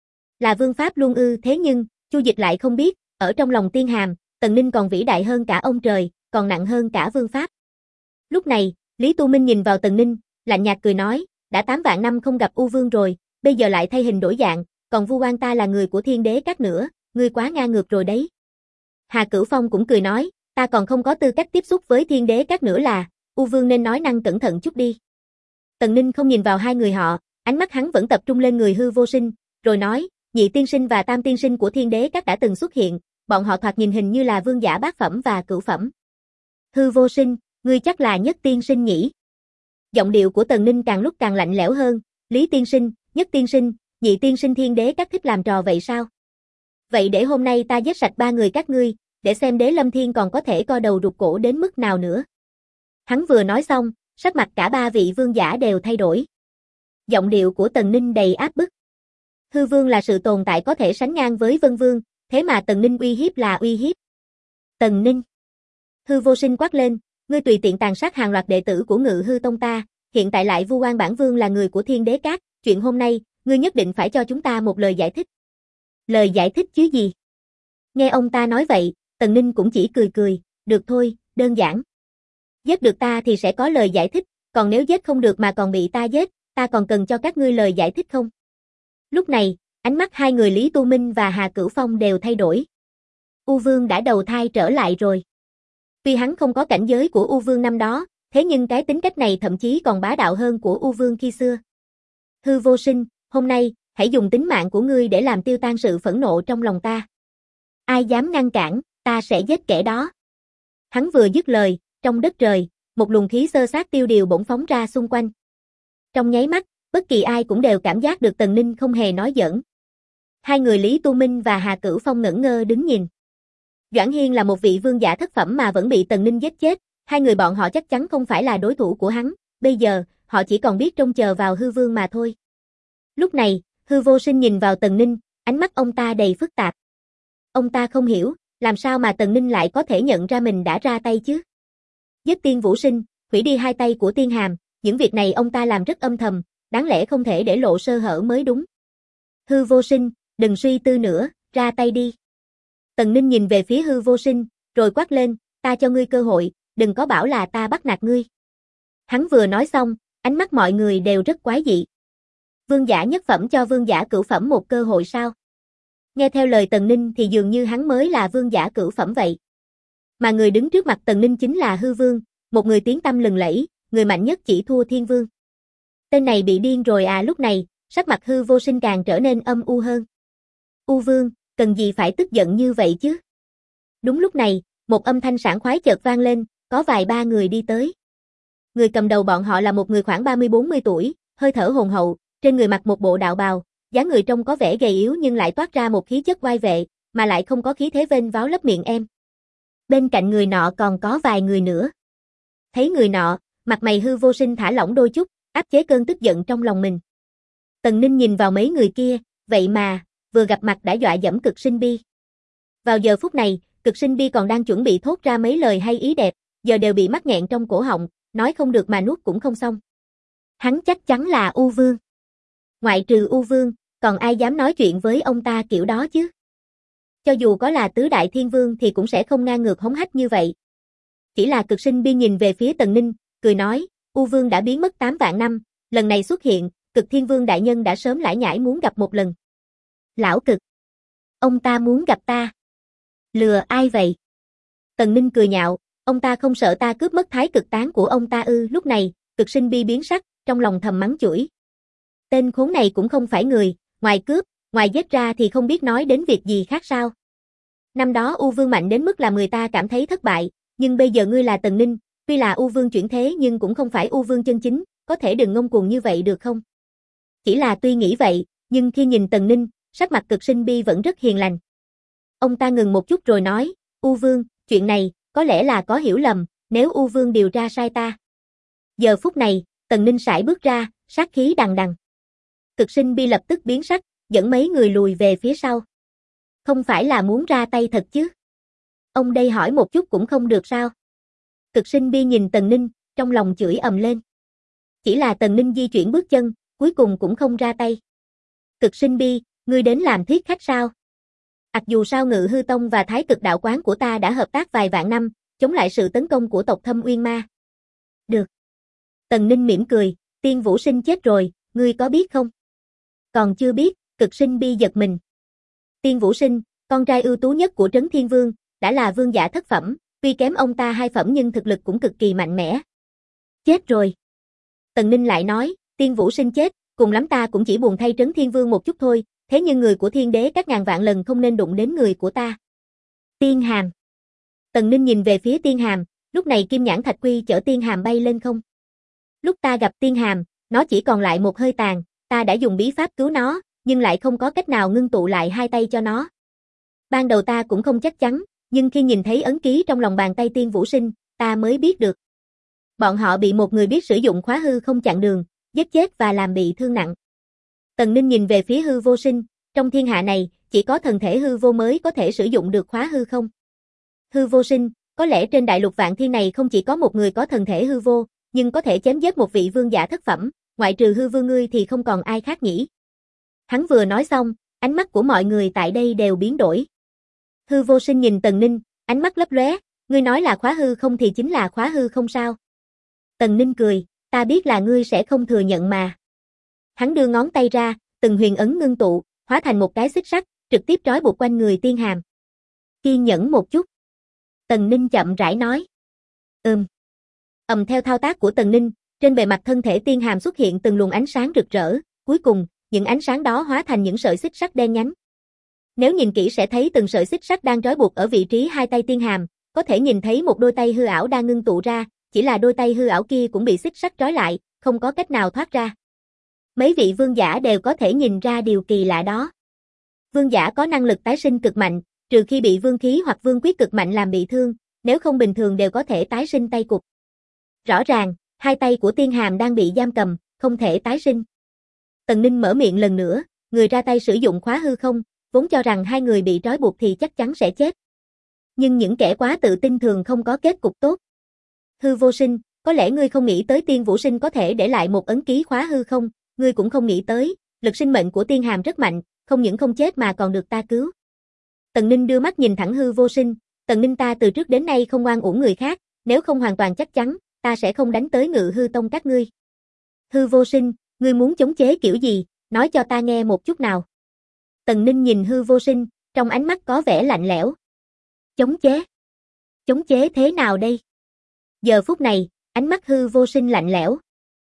Là vương pháp luôn ư? Thế nhưng, Chu Dịch lại không biết, ở trong lòng Tiên Hàm, Tần Ninh còn vĩ đại hơn cả ông trời, còn nặng hơn cả vương pháp. Lúc này, Lý Tu Minh nhìn vào Tần Ninh, lạnh nhạt cười nói, đã 8 vạn năm không gặp U Vương rồi, bây giờ lại thay hình đổi dạng, còn vu oan ta là người của Thiên Đế Các nữa, ngươi quá ngang ngược rồi đấy. Hà Cửu Phong cũng cười nói, ta còn không có tư cách tiếp xúc với Thiên Đế Các nữa là, U Vương nên nói năng cẩn thận chút đi. Tần Ninh không nhìn vào 2 người họ, ánh mắt hắn vẫn tập trung lên người Hư Vô Sinh, rồi nói, Nhị tiên sinh và Tam tiên sinh của Thiên Đế Các đã từng xuất hiện, bọn họ thoạt nhìn hình như là vương giả bát phẩm và cửu phẩm. Hư Vô Sinh, ngươi chắc là Nhất tiên sinh nhỉ? Giọng điệu của Tần Ninh càng lúc càng lạnh lẽo hơn, Lý tiên sinh, Nhất tiên sinh, nhị tiên sinh thiên đế các thích làm trò vậy sao? Vậy để hôm nay ta giết sạch ba người các ngươi, để xem đế lâm thiên còn có thể co đầu rụt cổ đến mức nào nữa. Hắn vừa nói xong, sắc mặt cả ba vị vương giả đều thay đổi. Giọng điệu của Tần Ninh đầy áp bức. Hư vương là sự tồn tại có thể sánh ngang với Vân Vương, thế mà Tần Ninh uy hiếp là uy hiếp. Tần Ninh. Hư Vô Sinh quát lên, ngươi tùy tiện tàn sát hàng loạt đệ tử của Ngự Hư Tông ta, hiện tại lại vu oan bản vương là người của Thiên Đế Các, chuyện hôm nay, ngươi nhất định phải cho chúng ta một lời giải thích. Lời giải thích chứ gì? Nghe ông ta nói vậy, Tần Ninh cũng chỉ cười cười, được thôi, đơn giản. Giết được ta thì sẽ có lời giải thích, còn nếu giết không được mà còn bị ta giết, ta còn cần cho các ngươi lời giải thích không? Lúc này, ánh mắt hai người Lý Tu Minh và Hà Cửu Phong đều thay đổi. U Vương đã đầu thai trở lại rồi. Tuy hắn không có cảnh giới của U Vương năm đó, thế nhưng cái tính cách này thậm chí còn bá đạo hơn của U Vương khi xưa. Hư Vô Sinh, hôm nay, hãy dùng tính mạng của ngươi để làm tiêu tan sự phẫn nộ trong lòng ta. Ai dám ngăn cản, ta sẽ giết kẻ đó. Hắn vừa dứt lời, trong đất trời, một luồng khí xơ xác tiêu điều bỗng phóng ra xung quanh. Trong nháy mắt, bất kỳ ai cũng đều cảm giác được Tần Ninh không hề nói giỡn. Hai người Lý Tu Minh và Hà Cửu Phong ngẩn ngơ đứng nhìn. Doãn Hiên là một vị vương giả thất phẩm mà vẫn bị Tần Ninh giết chết, hai người bọn họ chắc chắn không phải là đối thủ của hắn, bây giờ, họ chỉ còn biết trông chờ vào Hư Vương mà thôi. Lúc này, Hư Vô Sinh nhìn vào Tần Ninh, ánh mắt ông ta đầy phức tạp. Ông ta không hiểu, làm sao mà Tần Ninh lại có thể nhận ra mình đã ra tay chứ? Giết Tiên Vũ Sinh, hủy đi hai tay của Tiên Hàm, những việc này ông ta làm rất âm thầm, đáng lẽ không thể để lộ sơ hở mới đúng. Hư Vô Sinh, đừng suy tư nữa, ra tay đi. Tần Ninh nhìn về phía Hư Vô Sinh, rồi quát lên, ta cho ngươi cơ hội, đừng có bảo là ta bắt nạt ngươi. Hắn vừa nói xong, ánh mắt mọi người đều rất quái dị. Vương giả nhất phẩm cho vương giả cửu phẩm một cơ hội sao? Nghe theo lời Tần Ninh thì dường như hắn mới là vương giả cửu phẩm vậy. Mà người đứng trước mặt Tần Ninh chính là Hư Vương, một người tiếng tăm lừng lẫy, người mạnh nhất chỉ thua Thiên Vương. Tên này bị điên rồi à? Lúc này, sắc mặt Hư Vô Sinh càng trở nên âm u hơn. U Vương, cần gì phải tức giận như vậy chứ? Đúng lúc này, một âm thanh sảng khoái chợt vang lên, có vài ba người đi tới. Người cầm đầu bọn họ là một người khoảng 30-40 tuổi, hơi thở hồn hậu, trên người mặc một bộ đạo bào, dáng người trông có vẻ gầy yếu nhưng lại toát ra một khí chất oai vệ, mà lại không có khí thế vênh váo lấp miệng em. Bên cạnh người nọ còn có vài người nữa. Thấy người nọ, mặt mày Hư Vô Sinh thả lỏng đôi chút, áp chế cơn tức giận trong lòng mình. Tần Ninh nhìn vào mấy người kia, vậy mà, vừa gặp mặt đã dọa dẫm Cực Sinh Bi. Vào giờ phút này, Cực Sinh Bi còn đang chuẩn bị thốt ra mấy lời hay ý đẹp, giờ đều bị mắc nghẹn trong cổ họng, nói không được mà nuốt cũng không xong. Hắn chắc chắn là U Vương. Ngoại trừ U Vương, còn ai dám nói chuyện với ông ta kiểu đó chứ? Cho dù có là tứ đại thiên vương thì cũng sẽ không ngang ngược hống hách như vậy. Chỉ là Cực Sinh Bi nhìn về phía Tần Ninh, cười nói, U Vương đã biến mất 8 vạn năm, lần này xuất hiện, Cực Thiên Vương đại nhân đã sớm lải nhải muốn gặp một lần. Lão Cực, ông ta muốn gặp ta. Lừa ai vậy? Tần Ninh cười nhạo, ông ta không sợ ta cướp mất thái cực tán của ông ta ư? Lúc này, Cực Sinh Bi biến sắc, trong lòng thầm mắng chửi. Tên khốn này cũng không phải người, ngoài cướp, ngoài giết ra thì không biết nói đến việc gì khác sao. Năm đó U Vương mạnh đến mức làm người ta cảm thấy thất bại, nhưng bây giờ ngươi là Tần Ninh, tuy là U Vương chuyển thế nhưng cũng không phải U Vương chân chính, có thể đừng ngông cuồng như vậy được không? Chỉ là tuy nghĩ vậy, nhưng khi nhìn Tần Ninh, sắc mặt Cực Sinh Bi vẫn rất hiền lành. Ông ta ngừng một chút rồi nói, U Vương, chuyện này, có lẽ là có hiểu lầm, nếu U Vương điều tra sai ta. Giờ phút này, Tần Ninh sải bước ra, sát khí đằng đằng. Cực Sinh Bi lập tức biến sắc, dẫn mấy người lùi về phía sau. Không phải là muốn ra tay thật chứ? Ông đây hỏi một chút cũng không được sao? Cực Sinh Bi nhìn Tần Ninh, trong lòng chửi ầm lên. Chỉ là Tần Ninh di chuyển bước chân, cuối cùng cũng không ra tay. Cực Sinh Bi, ngươi đến làm thuyết khách sao? Dù sao Ngự Hư Tông và Thái Cực Đạo Quán của ta đã hợp tác vài vạn năm, chống lại sự tấn công của tộc Thâm Uyên Ma. Được. Tần Ninh mỉm cười, Tiên Vũ Sinh chết rồi, ngươi có biết không? Còn chưa biết, Cực Sinh Bi giật mình. Tiên Vũ Sinh, con trai ưu tú nhất của Trấn Thiên Vương, đã là vương giả thất phẩm, tuy kém ông ta 2 phẩm nhưng thực lực cũng cực kỳ mạnh mẽ. Chết rồi. Tần Ninh lại nói, Tiên Vũ Sinh chết, cùng lắm ta cũng chỉ buồn thay Trấn Thiên Vương một chút thôi, thế nhưng người của Thiên Đế các ngàn vạn lần không nên đụng đến người của ta. Tiên Hàm. Tần Ninh nhìn về phía Tiên Hàm, lúc này Kim Nhãn Thạch Quy chở Tiên Hàm bay lên không. Lúc ta gặp Tiên Hàm, nó chỉ còn lại một hơi tàn, ta đã dùng bí pháp cứu nó, nhưng lại không có cách nào ngưng tụ lại hai tay cho nó. Ban đầu ta cũng không chắc chắn, nhưng khi nhìn thấy ấn ký trong lòng bàn tay Tiên Vũ Sinh, ta mới biết được. Bọn họ bị một người biết sử dụng khóa hư không chặn đường, giết chết và làm bị thương nặng. Tần Ninh nhìn về phía Hư Vô Sinh, trong thiên hạ này, chỉ có thần thể hư vô mới có thể sử dụng được khóa hư không. Hư Vô Sinh, có lẽ trên đại lục vạn thiên này không chỉ có một người có thần thể hư vô, nhưng có thể chém giết một vị vương giả thất phẩm, ngoại trừ hư vương ngươi thì không còn ai khác nhỉ. Hắn vừa nói xong, ánh mắt của mọi người tại đây đều biến đổi. Hư Vô Sinh nhìn Tần Ninh, ánh mắt lấp lóe, ngươi nói là khóa hư không thì chính là khóa hư không sao? Tần Ninh cười, ta biết là ngươi sẽ không thừa nhận mà. Hắn đưa ngón tay ra, từng huyền ấn ngưng tụ, hóa thành một cái xích sắt, trực tiếp trói buộc quanh người Tiên Hàm. Kiên nhẫn một chút. Tần Ninh chậm rãi nói. Theo thao tác của Tần Ninh, trên bề mặt thân thể Tiên Hàm xuất hiện từng luồng ánh sáng rực rỡ, cuối cùng, những ánh sáng đó hóa thành những sợi xích sắt đen nhánh. Nếu nhìn kỹ sẽ thấy từng sợi xích sắt đang trói buộc ở vị trí hai tay Tiên Hàm, có thể nhìn thấy một đôi tay hư ảo đang ngưng tụ ra, chỉ là đôi tay hư ảo kia cũng bị xích sắt trói lại, không có cách nào thoát ra. Mấy vị vương giả đều có thể nhìn ra điều kỳ lạ đó. Vương giả có năng lực tái sinh cực mạnh, trừ khi bị vương khí hoặc vương quyết cực mạnh làm bị thương, nếu không bình thường đều có thể tái sinh tay cụt. Rõ ràng, hai tay của Tiên Hàm đang bị giam cầm, không thể tái sinh. Tần Ninh mở miệng lần nữa, người ra tay sử dụng khóa hư không, vốn cho rằng hai người bị trói buộc thì chắc chắn sẽ chết. Nhưng những kẻ quá tự tin thường không có kết cục tốt. Hư Vô Sinh, có lẽ ngươi không nghĩ tới Tiên Vũ Sinh có thể để lại một ấn ký khóa hư không, ngươi cũng không nghĩ tới, lực sinh mệnh của Tiên Hàm rất mạnh, không những không chết mà còn được ta cứu. Tần Ninh đưa mắt nhìn thẳng Hư Vô Sinh, Tần Ninh ta từ trước đến nay không oan uổng người khác, nếu không hoàn toàn chắc chắn, ta sẽ không đánh tới Ngự Hư Tông các ngươi. Hư Vô Sinh, ngươi muốn chống chế kiểu gì, nói cho ta nghe một chút nào. Tần Ninh nhìn Hư Vô Sinh, trong ánh mắt có vẻ lạnh lẽo. Chống chế? Chống chế thế nào đây? Giờ phút này, ánh mắt Hư Vô Sinh lạnh lẽo.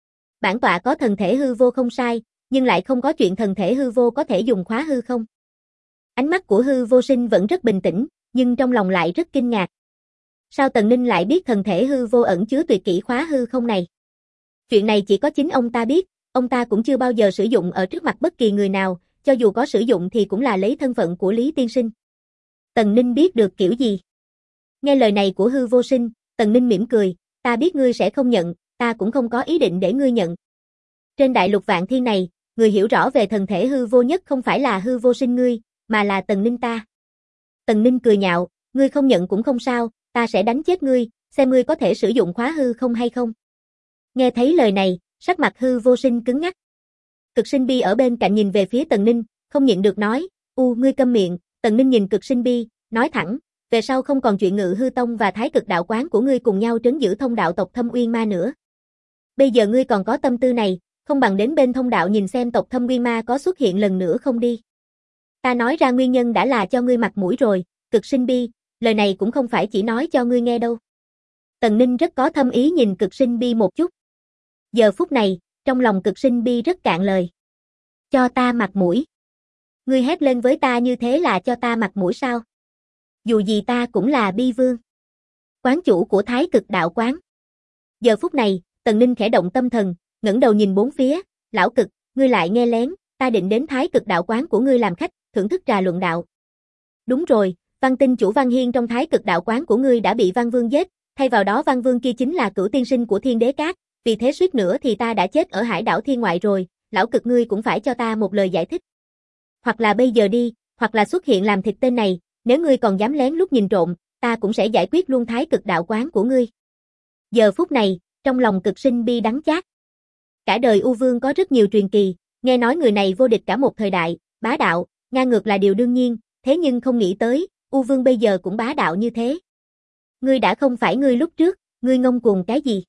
Bản tọa có thần thể hư vô không sai, nhưng lại không có chuyện thần thể hư vô có thể dùng khóa hư không. Ánh mắt của Hư Vô Sinh vẫn rất bình tĩnh, nhưng trong lòng lại rất kinh ngạc. Sao Tần Ninh lại biết thần thể hư vô ẩn chứa tuyệt kỹ khóa hư không này? Chuyện này chỉ có chính ông ta biết, ông ta cũng chưa bao giờ sử dụng ở trước mặt bất kỳ người nào, cho dù có sử dụng thì cũng là lấy thân phận của Lý Tiên Sinh. Tần Ninh biết được kiểu gì? Nghe lời này của Hư Vô Sinh, Tần Ninh mỉm cười, ta biết ngươi sẽ không nhận, ta cũng không có ý định để ngươi nhận. Trên đại lục vạn thiên này, người hiểu rõ về thần thể hư vô nhất không phải là Hư Vô Sinh ngươi, mà là Tần Ninh ta. Tần Ninh cười nhạo, ngươi không nhận cũng không sao, ta sẽ đánh chết ngươi, xem ngươi có thể sử dụng khóa hư không hay không. Nghe thấy lời này, sắc mặt Hư Vô Sinh cứng ngắc. Cực Sinh Bi ở bên cạnh nhìn về phía Tần Ninh, không nhịn được nói, ngươi câm miệng. Tần Ninh nhìn Cực Sinh Bi, nói thẳng, về sau không còn chuyện Ngự Hư Tông và Thái Cực Đạo Quán của ngươi cùng nhau trấn giữ thông đạo tộc Thâm Uyên Ma nữa. Bây giờ ngươi còn có tâm tư này, không bằng đến bên thông đạo nhìn xem tộc Thâm Uyên Ma có xuất hiện lần nữa không đi. Ta nói ra nguyên nhân đã là cho ngươi mặt mũi rồi, Cực Sinh Bi, lời này cũng không phải chỉ nói cho ngươi nghe đâu. Tần Ninh rất có thâm ý nhìn Cực Sinh Bi một chút. Giờ phút này, trong lòng Cực Sinh Bi rất cạn lời. Cho ta mặt mũi. Ngươi hét lên với ta như thế là cho ta mặt mũi sao? Dù gì ta cũng là Bi Vương, quán chủ của Thái Cực Đạo Quán. Giờ phút này, Tần Ninh khẽ động tâm thần, ngẩng đầu nhìn bốn phía, lão Cực, ngươi lại nghe lén, ta định đến Thái Cực Đạo Quán của ngươi làm khách, thưởng thức trà luận đạo. Đúng rồi, Văn Tinh chủ Văn Hiên trong Thái Cực Đạo Quán của ngươi đã bị Văn Vương giết, thay vào đó Văn Vương kia chính là cửu tiên sinh của Thiên Đế Các, vì thế suýt nữa thì ta đã chết ở hải đảo Thiên Ngoại rồi, lão Cực ngươi cũng phải cho ta một lời giải thích. Hoặc là bây giờ đi, hoặc là xuất hiện làm thịt tên này, nếu ngươi còn dám lén lút nhìn trộm, ta cũng sẽ giải quyết luôn Thái Cực Đạo Quán của ngươi. Giờ phút này, trong lòng Cực Sinh Bi đắng chát. Cả đời U Vương có rất nhiều truyền kỳ, nghe nói người này vô địch cả một thời đại, bá đạo, ngang ngược là điều đương nhiên, thế nhưng không nghĩ tới, U Vương bây giờ cũng bá đạo như thế. Ngươi đã không phải ngươi lúc trước, ngươi ngông cuồng cái gì?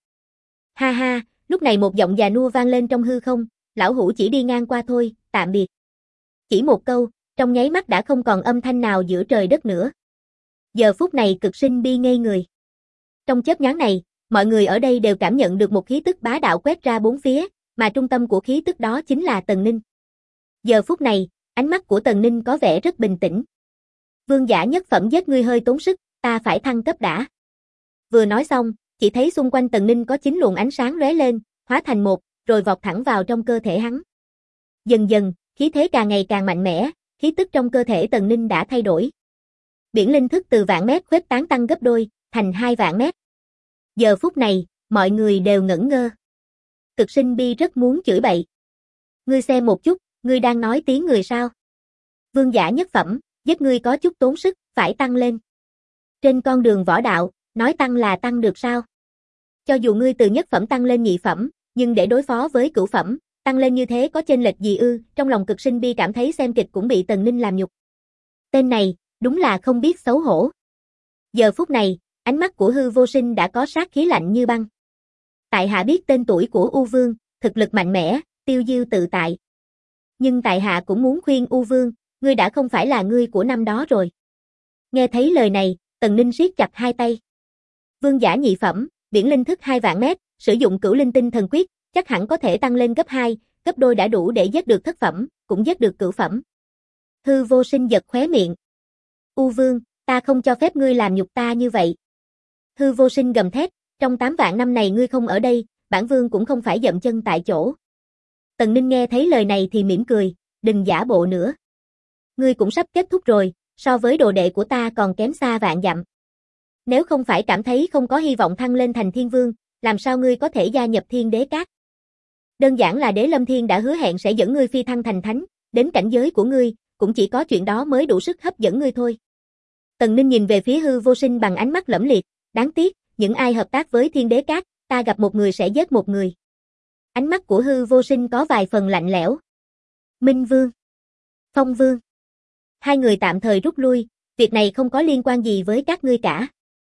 Ha ha, lúc này một giọng già nua vang lên trong hư không, lão hủ chỉ đi ngang qua thôi, tạm biệt. Chỉ một câu, trong nháy mắt đã không còn âm thanh nào giữa trời đất nữa. Giờ phút này Cực Sinh Bi ngây người. Trong chớp nhoáng này, mọi người ở đây đều cảm nhận được một khí tức bá đạo quét ra bốn phía, mà trung tâm của khí tức đó chính là Tần Ninh. Giờ phút này, ánh mắt của Tần Ninh có vẻ rất bình tĩnh. Vương giả nhất phẩm giết ngươi hơi tốn sức, ta phải thăng cấp đã. Vừa nói xong, chỉ thấy xung quanh Tần Ninh có 9 luồng ánh sáng lóe lên, hóa thành một, rồi vọt thẳng vào trong cơ thể hắn. Dần dần, khí thế càng ngày càng mạnh mẽ, khí tức trong cơ thể Tần Ninh đã thay đổi. Biển linh thức từ vạn mét khuếch tán tăng gấp đôi, thành 2 vạn mét. Giờ phút này, mọi người đều ngẩn ngơ. Cực sinh bi rất muốn chửi bậy. Ngươi xem một chút, ngươi đang nói tiếng người sao? Vương giả nhất phẩm, giết ngươi có chút tốn sức, phải tăng lên. Trên con đường võ đạo, nói tăng là tăng được sao? Cho dù ngươi từ nhất phẩm tăng lên nhị phẩm, nhưng để đối phó với cửu phẩm, tăng lên như thế có chênh lệch gì ư? Trong lòng Cực sinh bi cảm thấy xem kịch cũng bị Tần Ninh làm nhục. Tên này, đúng là không biết xấu hổ. Giờ phút này, ánh mắt của Hư Vô Sinh đã có sát khí lạnh như băng. Tại hạ biết tên tuổi của U Vương, thực lực mạnh mẽ, tiêu diêu tự tại. Nhưng tại hạ cũng muốn khuyên U Vương, ngươi đã không phải là ngươi của năm đó rồi. Nghe thấy lời này, Tần Ninh siết chặt hai tay. Vương giả nhị phẩm, biển linh thức 2 vạn mét, sử dụng cửu linh tinh thần quyết, chắc hẳn có thể tăng lên gấp 2, gấp đôi đã đủ để giết được thất phẩm, cũng giết được cửu phẩm. Hư Vô Sinh giật khóe miệng. U Vương, ta không cho phép ngươi làm nhục ta như vậy. Hư Vô Sinh gầm thét, trong 8 vạn năm này ngươi không ở đây, bản vương cũng không phải dậm chân tại chỗ. Tần Ninh nghe thấy lời này thì mỉm cười, đừng giả bộ nữa. Ngươi cũng sắp kết thúc rồi, so với đồ đệ của ta còn kém xa vạn dặm. Nếu không phải cảm thấy không có hy vọng thăng lên thành thiên vương, làm sao ngươi có thể gia nhập Thiên Đế Các? Đơn giản là Đế Lâm Thiên đã hứa hẹn sẽ dẫn ngươi phi thăng thành thánh, đến cảnh giới của ngươi, cũng chỉ có chuyện đó mới đủ sức hấp dẫn ngươi thôi. Tần Ninh nhìn về phía Hư Vô Sinh bằng ánh mắt lẫm liệt, đáng tiếc, những ai hợp tác với Thiên Đế Các, ta gặp một người sẽ giết một người. Ánh mắt của Hư Vô Sinh có vài phần lạnh lẽo. Minh Vương, Phong Vương. Hai người tạm thời rút lui, việc này không có liên quan gì với các ngươi cả.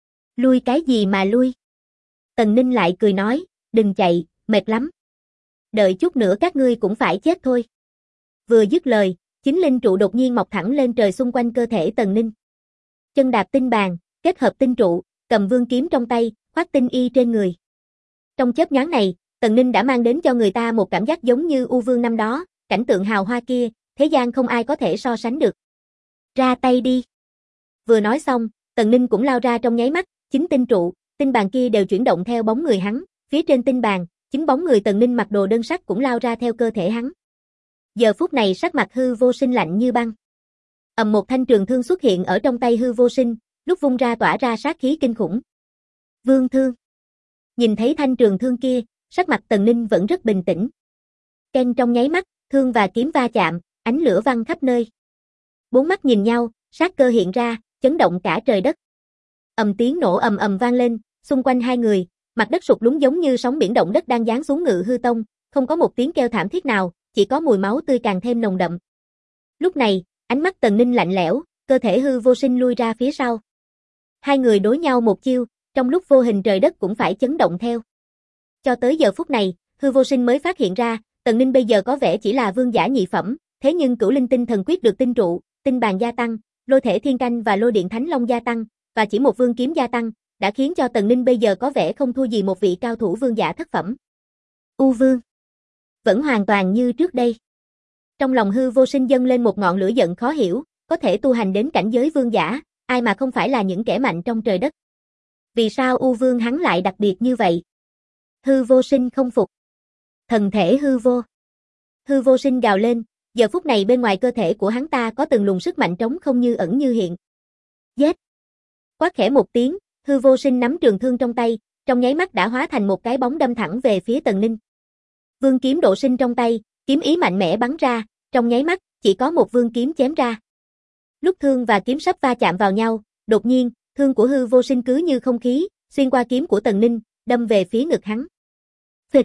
Lui cái gì mà lui? Tần Ninh lại cười nói, đừng chạy, mệt lắm. Đợi chút nữa các ngươi cũng phải chết thôi. Vừa dứt lời, chính linh trụ đột nhiên mọc thẳng lên trời xung quanh cơ thể Tần Ninh. Chân đạp tinh bàn, kết hợp tinh trụ, cầm vương kiếm trong tay, khoác tinh y trên người. Trong chớp nhoáng này, Tần Ninh đã mang đến cho người ta một cảm giác giống như U Vương năm đó, cảnh tượng hào hoa kia, thế gian không ai có thể so sánh được. Ra tay đi. Vừa nói xong, Tần Ninh cũng lao ra trong nháy mắt, chính tinh trụ, tinh bàn kia đều chuyển động theo bóng người hắn, phía trên tinh bàn, chính bóng người Tần Ninh mặc đồ đơn sắc cũng lao ra theo cơ thể hắn. Giờ phút này sắc mặt Hư Vô Sinh lạnh như băng. Một thanh trường thương xuất hiện ở trong tay Hư Vô Sinh, lúc vung ra tỏa ra sát khí kinh khủng. Vương thương. Nhìn thấy thanh trường thương kia, sắc mặt Tần Ninh vẫn rất bình tĩnh. Keng trong nháy mắt, thương và kiếm va chạm, ánh lửa văng khắp nơi. Bốn mắt nhìn nhau, sát cơ hiện ra, chấn động cả trời đất. Tiếng nổ ầm ầm vang lên, xung quanh hai người, mặt đất sụt lún giống như sóng biển động đất đang giáng xuống Ngự Hư Tông, không có một tiếng kêu thảm thiết nào, chỉ có mùi máu tươi càng thêm nồng đậm. Lúc này, ánh mắt Tần Ninh lạnh lẽo, cơ thể Hư Vô Sinh lui ra phía sau. Hai người đối nhau một chiêu, trong lúc vô hình trời đất cũng phải chấn động theo. Cho tới giờ phút này, Hư Vô Sinh mới phát hiện ra, Tần Ninh bây giờ có vẻ chỉ là vương giả nhị phẩm, thế nhưng cửu linh tinh thần quyết được tinh trụ, tinh bàn gia tăng, lôi thể thiên canh và lôi điện thánh long gia tăng, và chỉ một vương kiếm gia tăng, đã khiến cho Tần Ninh bây giờ có vẻ không thua gì một vị cao thủ vương giả thất phẩm. U Vương vẫn hoàn toàn như trước đây. Trong lòng Hư Vô Sinh dâng lên một ngọn lửa giận khó hiểu, có thể tu hành đến cảnh giới vương giả, ai mà không phải là những kẻ mạnh trong trời đất. Vì sao U Vương hắn lại đặc biệt như vậy? Hư Vô Sinh không phục. Thần thể hư vô. Hư Vô Sinh gào lên, giờ phút này bên ngoài cơ thể của hắn ta có từng luồng sức mạnh trống không như ẩn như hiện. Giết! Quát khẽ một tiếng, Hư Vô Sinh nắm trường thương trong tay, trong nháy mắt đã hóa thành một cái bóng đâm thẳng về phía Tần Ninh. Vương kiếm độ sinh trong tay, kiếm ý mạnh mẽ bắn ra, trong nháy mắt, chỉ có một vương kiếm chém ra. Lúc thương và kiếm sắp va chạm vào nhau, đột nhiên, thương của Hư Vô Sinh cứ như không khí, xuyên qua kiếm của Tần Ninh, đâm về phía ngực hắn. Phịch!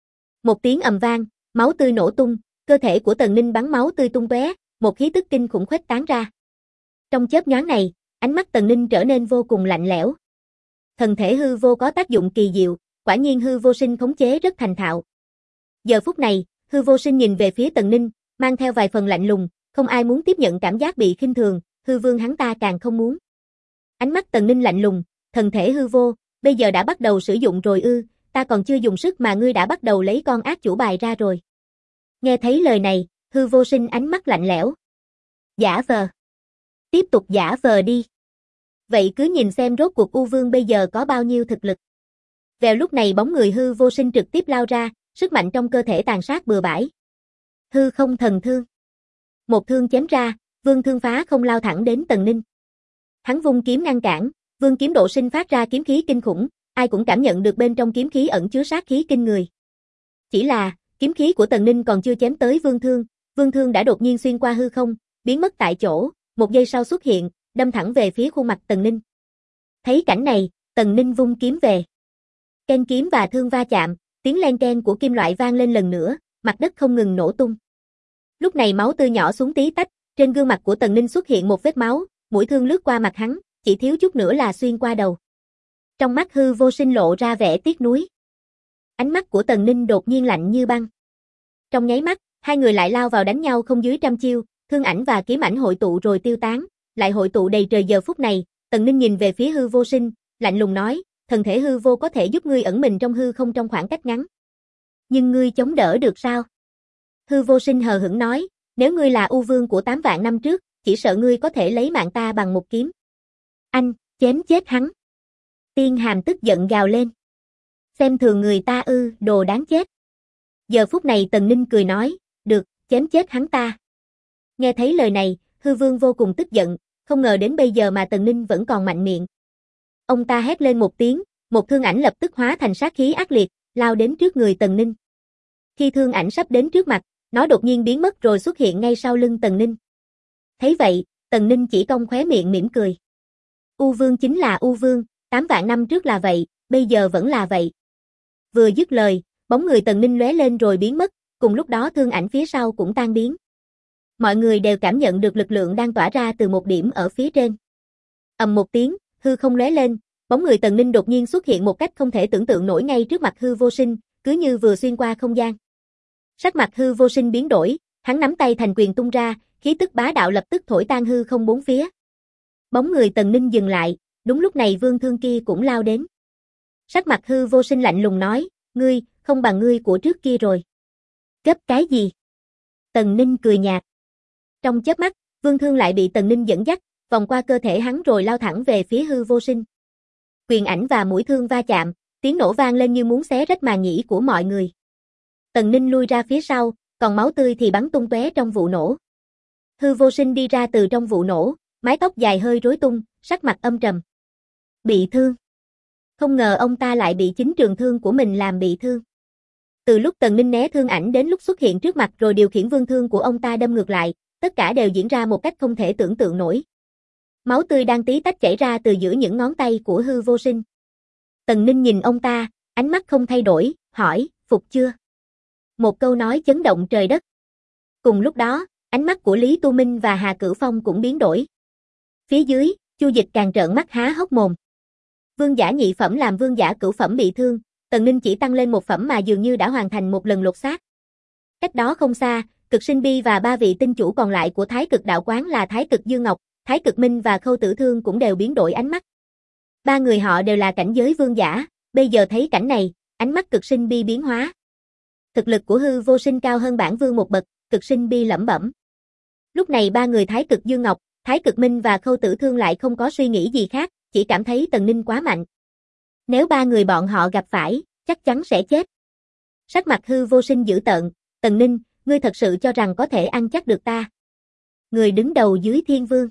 Một tiếng ầm vang, máu tươi nổ tung, cơ thể của Tần Ninh bắn máu tươi tung tóe, một khí tức kinh khủng khuếch tán ra. Trong chớp nhoáng này, ánh mắt Tần Ninh trở nên vô cùng lạnh lẽo. Thần thể hư vô có tác dụng kỳ diệu, quả nhiên Hư Vô Sinh khống chế rất thành thạo. Giờ phút này, Hư Vô Sinh nhìn về phía Tần Ninh, mang theo vài phần lạnh lùng, không ai muốn tiếp nhận cảm giác bị khinh thường, Hư Vương hắn ta càng không muốn. Ánh mắt Tần Ninh lạnh lùng, thần thể hư vô, bây giờ đã bắt đầu sử dụng rồi ư, ta còn chưa dùng sức mà ngươi đã bắt đầu lấy con ác chủ bài ra rồi. Nghe thấy lời này, Hư Vô Sinh ánh mắt lạnh lẽo. Giả vờ. Tiếp tục giả vờ đi. Vậy cứ nhìn xem rốt cuộc U Vương bây giờ có bao nhiêu thực lực. Vào lúc này bóng người Hư Vô Sinh trực tiếp lao ra, sức mạnh trong cơ thể tàn sát bừa bãi. Hư không thần thương. Một thương chém ra, vương thương phá không lao thẳng đến Tần Ninh. Hắn vung kiếm ngăn cản, vương kiếm độ sinh phát ra kiếm khí kinh khủng, ai cũng cảm nhận được bên trong kiếm khí ẩn chứa sát khí kinh người. Chỉ là, kiếm khí của Tần Ninh còn chưa chém tới vương thương đã đột nhiên xuyên qua hư không, biến mất tại chỗ, một giây sau xuất hiện, đâm thẳng về phía khuôn mặt Tần Ninh. Thấy cảnh này, Tần Ninh vung kiếm về. Keng kiếm và thương va chạm, tiếng len keng của kim loại vang lên lần nữa, mặt đất không ngừng nổ tung. Lúc này máu tươi nhỏ xuống tí tách, trên gương mặt của Tần Ninh xuất hiện một vết máu, mũi thương lướt qua mặt hắn, chỉ thiếu chút nữa là xuyên qua đầu. Trong mắt Hư Vô Sinh lộ ra vẻ tiếc nuối. Ánh mắt của Tần Ninh đột nhiên lạnh như băng. Trong nháy mắt, hai người lại lao vào đánh nhau không dưới 100 chiêu, thương ảnh và kiếm ảnh hội tụ rồi tiêu tán, lại hội tụ đầy trời. Giờ phút này, Tần Ninh nhìn về phía Hư Vô Sinh, lạnh lùng nói, thần thể hư vô có thể giúp ngươi ẩn mình trong hư không trong khoảng cách ngắn. Nhưng ngươi chống đỡ được sao? Hư Vô Sinh hờ hững nói, nếu ngươi là U Vương của 8 vạn năm trước, chỉ sợ ngươi có thể lấy mạng ta bằng một kiếm. Anh, chém chết hắn. Tiên Hàm tức giận gào lên. Xem thường người ta ư, đồ đáng chết. Giờ phút này Tần Ninh cười nói, được, chém chết hắn ta. Nghe thấy lời này, Hư Vương vô cùng tức giận, không ngờ đến bây giờ mà Tần Ninh vẫn còn mạnh miệng. Ông ta hét lên một tiếng, một thương ảnh lập tức hóa thành sát khí ác liệt, lao đến trước người Tần Ninh. Khi thương ảnh sắp đến trước mặt, nó đột nhiên biến mất rồi xuất hiện ngay sau lưng Tần Ninh. Thấy vậy, Tần Ninh chỉ cong khóe miệng mỉm cười. U Vương chính là U Vương, 8 vạn năm trước là vậy, bây giờ vẫn là vậy. Vừa dứt lời, bóng người Tần Ninh lóe lên rồi biến mất, cùng lúc đó thương ảnh phía sau cũng tan biến. Mọi người đều cảm nhận được lực lượng đang tỏa ra từ một điểm ở phía trên. Ầm một tiếng, hư không lóe lên, bóng người Tần Ninh đột nhiên xuất hiện một cách không thể tưởng tượng nổi ngay trước mặt Hư Vô Sinh, cứ như vừa xuyên qua không gian. Sắc mặt Hư Vô Sinh biến đổi, hắn nắm tay thành quyền tung ra, khí tức bá đạo lập tức thổi tan hư không bốn phía. Bóng người Tần Ninh dừng lại, đúng lúc này vương thương kia cũng lao đến. Sắc mặt Hư Vô Sinh lạnh lùng nói, ngươi, không bằng ngươi của trước kia rồi. Gấp cái gì? Tần Ninh cười nhạt. Trong chớp mắt, vương thương lại bị Tần Ninh dẫn dắt, vòng qua cơ thể hắn rồi lao thẳng về phía Hư Vô Sinh. Quyền ảnh và mũi thương va chạm, tiếng nổ vang lên như muốn xé rách màng nhĩ của mọi người. Tần Ninh lui ra phía sau, còn máu tươi thì bắn tung tóe trong vụ nổ. Hư Vô Sinh đi ra từ trong vụ nổ, mái tóc dài hơi rối tung, sắc mặt âm trầm. Bị thương. Không ngờ ông ta lại bị chính trường thương của mình làm bị thương. Từ lúc Tần Ninh né thương ảnh đến lúc xuất hiện trước mặt rồi điều khiển vương thương của ông ta đâm ngược lại, tất cả đều diễn ra một cách không thể tưởng tượng nổi. Máu tươi đang tí tách chảy ra từ giữa những ngón tay của Hư Vô Sinh. Tần Ninh nhìn ông ta, ánh mắt không thay đổi, hỏi, phục chưa? Một câu nói chấn động trời đất. Cùng lúc đó, ánh mắt của Lý Tu Minh và Hà Cửu Phong cũng biến đổi. Phía dưới, Chu Dịch càng trợn mắt há hốc mồm. Vương giả nhị phẩm làm vương giả cửu phẩm bị thương, Tần Ninh chỉ tăng lên một phẩm mà dường như đã hoàn thành một lần lột xác. Cách đó không xa, Cực Sinh Bi và ba vị tinh chủ còn lại của Thái Cực Đạo Quán là Thái Cực Dương Ngọc, Thái Cực Minh và Khâu Tử Thương cũng đều biến đổi ánh mắt. Ba người họ đều là cảnh giới vương giả, bây giờ thấy cảnh này, ánh mắt Cực Sinh Bi biến hóa. Thực lực của Hư Vô Sinh cao hơn bản vương một bậc, Cực Sinh Bi lẩm bẩm. Lúc này ba người Thái Cực Dương Ngọc, Thái Cực Minh và Khâu Tử Thương lại không có suy nghĩ gì khác, chỉ cảm thấy Tần Ninh quá mạnh. Nếu ba người bọn họ gặp phải, chắc chắn sẽ chết. Sắc mặt Hư Vô Sinh dữ tợn, Tần Ninh, ngươi thật sự cho rằng có thể ăn chắc được ta? Người đứng đầu dưới Thiên Vương.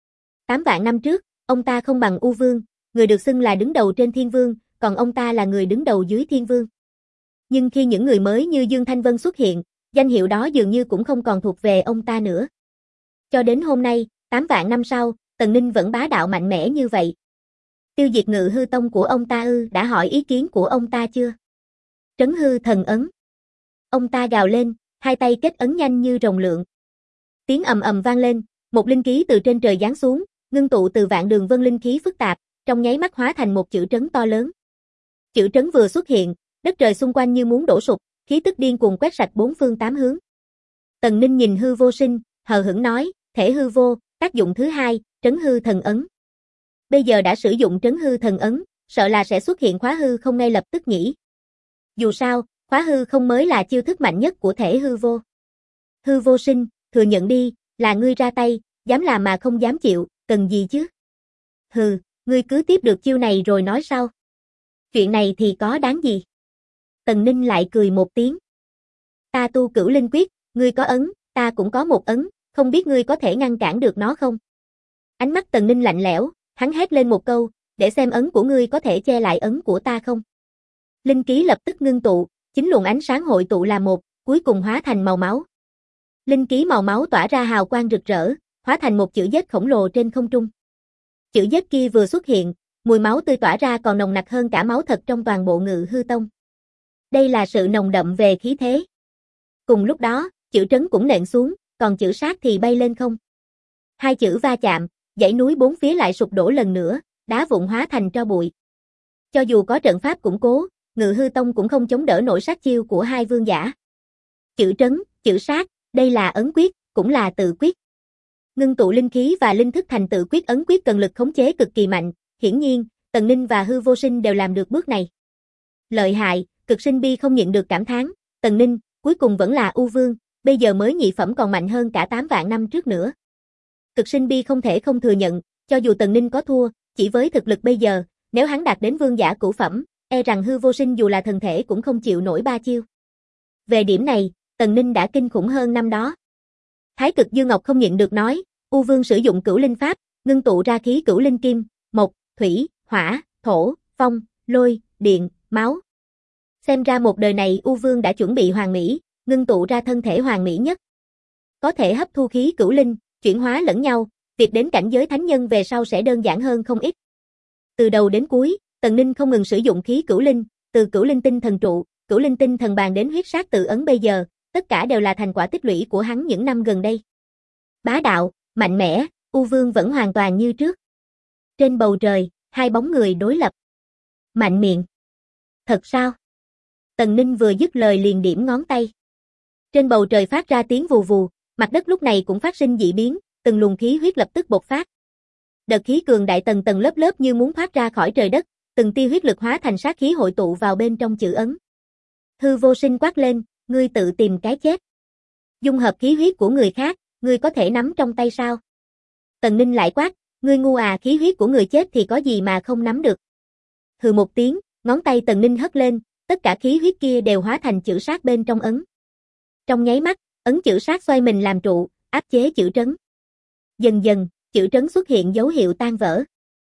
8 vạn năm trước, ông ta không bằng U Vương, người được xưng là đứng đầu trên Thiên Vương, còn ông ta là người đứng đầu dưới Thiên Vương. Nhưng khi những người mới như Dương Thanh Vân xuất hiện, danh hiệu đó dường như cũng không còn thuộc về ông ta nữa. Cho đến hôm nay, 8 vạn năm sau, Tần Ninh vẫn bá đạo mạnh mẽ như vậy. Tiêu diệt Ngự Hư Tông của ông ta đã hỏi ý kiến của ông ta chưa? Trấn hư thần ấn. Ông ta gào lên, hai tay kết ấn nhanh như rồng lượn. Tiếng ầm ầm vang lên, một linh khí từ trên trời giáng xuống, ngưng tụ từ vạn đường vân linh khí phức tạp, trong nháy mắt hóa thành một chữ trấn to lớn. Chữ trấn vừa xuất hiện, đất trời xung quanh như muốn đổ sụp, khí tức điên cuồng quét sạch bốn phương tám hướng. Tần Ninh nhìn Hư Vô Sinh, hờ hững nói, thể hư vô, tác dụng thứ hai, trấn hư thần ấn. Bây giờ đã sử dụng trấn hư thần ấn, sợ là sẽ xuất hiện khóa hư không ngay lập tức nhỉ. Dù sao, khóa hư không mới là chiêu thức mạnh nhất của thể hư vô. Hư Vô Sinh, thừa nhận đi, là ngươi ra tay, dám làm mà không dám chịu, cần gì chứ? Hừ, ngươi cứ tiếp được chiêu này rồi nói sau. Chuyện này thì có đáng gì? Tần Ninh lại cười một tiếng. Ta tu Cửu Linh Quyết, ngươi có ấn, ta cũng có một ấn, không biết ngươi có thể ngăn cản được nó không? Ánh mắt Tần Ninh lạnh lẽo, hắn hét lên một câu, để xem ấn của ngươi có thể che lại ấn của ta không? Linh ký lập tức ngưng tụ, chính luồng ánh sáng hội tụ là một, cuối cùng hóa thành màu máu. Linh ký màu máu tỏa ra hào quang rực rỡ, hóa thành một chữ Z khổng lồ trên không trung. Chữ Z kia vừa xuất hiện, mùi máu tươi tỏa ra còn nồng nặc hơn cả máu thật trong toàn bộ Ngự Hư Tông. Đây là sự nồng đậm về khí thế. Cùng lúc đó, chữ trấn cũng nện xuống, còn chữ sát thì bay lên không. Hai chữ va chạm, dãy núi bốn phía lại sụp đổ lần nữa, đá vụn hóa thành tro bụi. Cho dù có trận pháp củng cố, Ngự Hư Tông cũng không chống đỡ nổi sát chiêu của hai vương giả. Chữ trấn, chữ sát, đây là ấn quyết, cũng là tự quyết. Ngưng tụ linh khí và linh thức thành tự quyết ấn quyết cần lực khống chế cực kỳ mạnh, hiển nhiên, Tần Ninh và Hư Vô Sinh đều làm được bước này. Lợi hại, Cực Sinh Bi không nhịn được cảm thán, Tần Ninh, cuối cùng vẫn là U Vương, bây giờ mới nhị phẩm còn mạnh hơn cả 8 vạn năm trước nữa. Cực Sinh Bi không thể không thừa nhận, cho dù Tần Ninh có thua, chỉ với thực lực bây giờ, nếu hắn đạt đến vương giả cửu phẩm, e rằng Hư Vô Sinh dù là thần thể cũng không chịu nổi 3 chiêu. Về điểm này, Tần Ninh đã kinh khủng hơn năm đó. Thái Cực Dương Ngọc không nhịn được nói, U Vương sử dụng cửu linh pháp, ngưng tụ ra khí cửu linh kim, mộc, thủy, hỏa, thổ, phong, lôi, điện, máu. Xem ra một đời này U Vương đã chuẩn bị hoàn mỹ, ngưng tụ ra thân thể hoàn mỹ nhất. Có thể hấp thu khí cửu linh, chuyển hóa lẫn nhau, việc đến cảnh giới thánh nhân về sau sẽ đơn giản hơn không ít. Từ đầu đến cuối, Tần Ninh không ngừng sử dụng khí cửu linh, từ cửu linh tinh thần trụ, cửu linh tinh thần bàn đến huyết sát tự ấn bây giờ, tất cả đều là thành quả tích lũy của hắn những năm gần đây. Bá đạo, mạnh mẽ, U Vương vẫn hoàn toàn như trước. Trên bầu trời, hai bóng người đối lập. Mạnh miệng. Thật sao? Tần Ninh vừa dứt lời liền điểm ngón tay. Trên bầu trời phát ra tiếng vù vù, mặt đất lúc này cũng phát sinh dị biến, từng luồng khí huyết lập tức bộc phát. Đợt khí cường đại tầng tầng lớp lớp như muốn thoát ra khỏi trời đất, từng tia huyết lực hóa thành sát khí hội tụ vào bên trong chữ ấn. Hư Vô Sinh quát lên, ngươi tự tìm cái chết. Dung hợp khí huyết của người khác, ngươi có thể nắm trong tay sao? Tần Ninh lại quát, ngươi ngu à, khí huyết của người chết thì có gì mà không nắm được. Hừ một tiếng, ngón tay Tần Ninh hất lên, tất cả khí huyết kia đều hóa thành chữ sát bên trong ấn. Trong nháy mắt, ấn chữ sát xoay mình làm trụ, áp chế chữ trấn. Dần dần, chữ trấn xuất hiện dấu hiệu tan vỡ.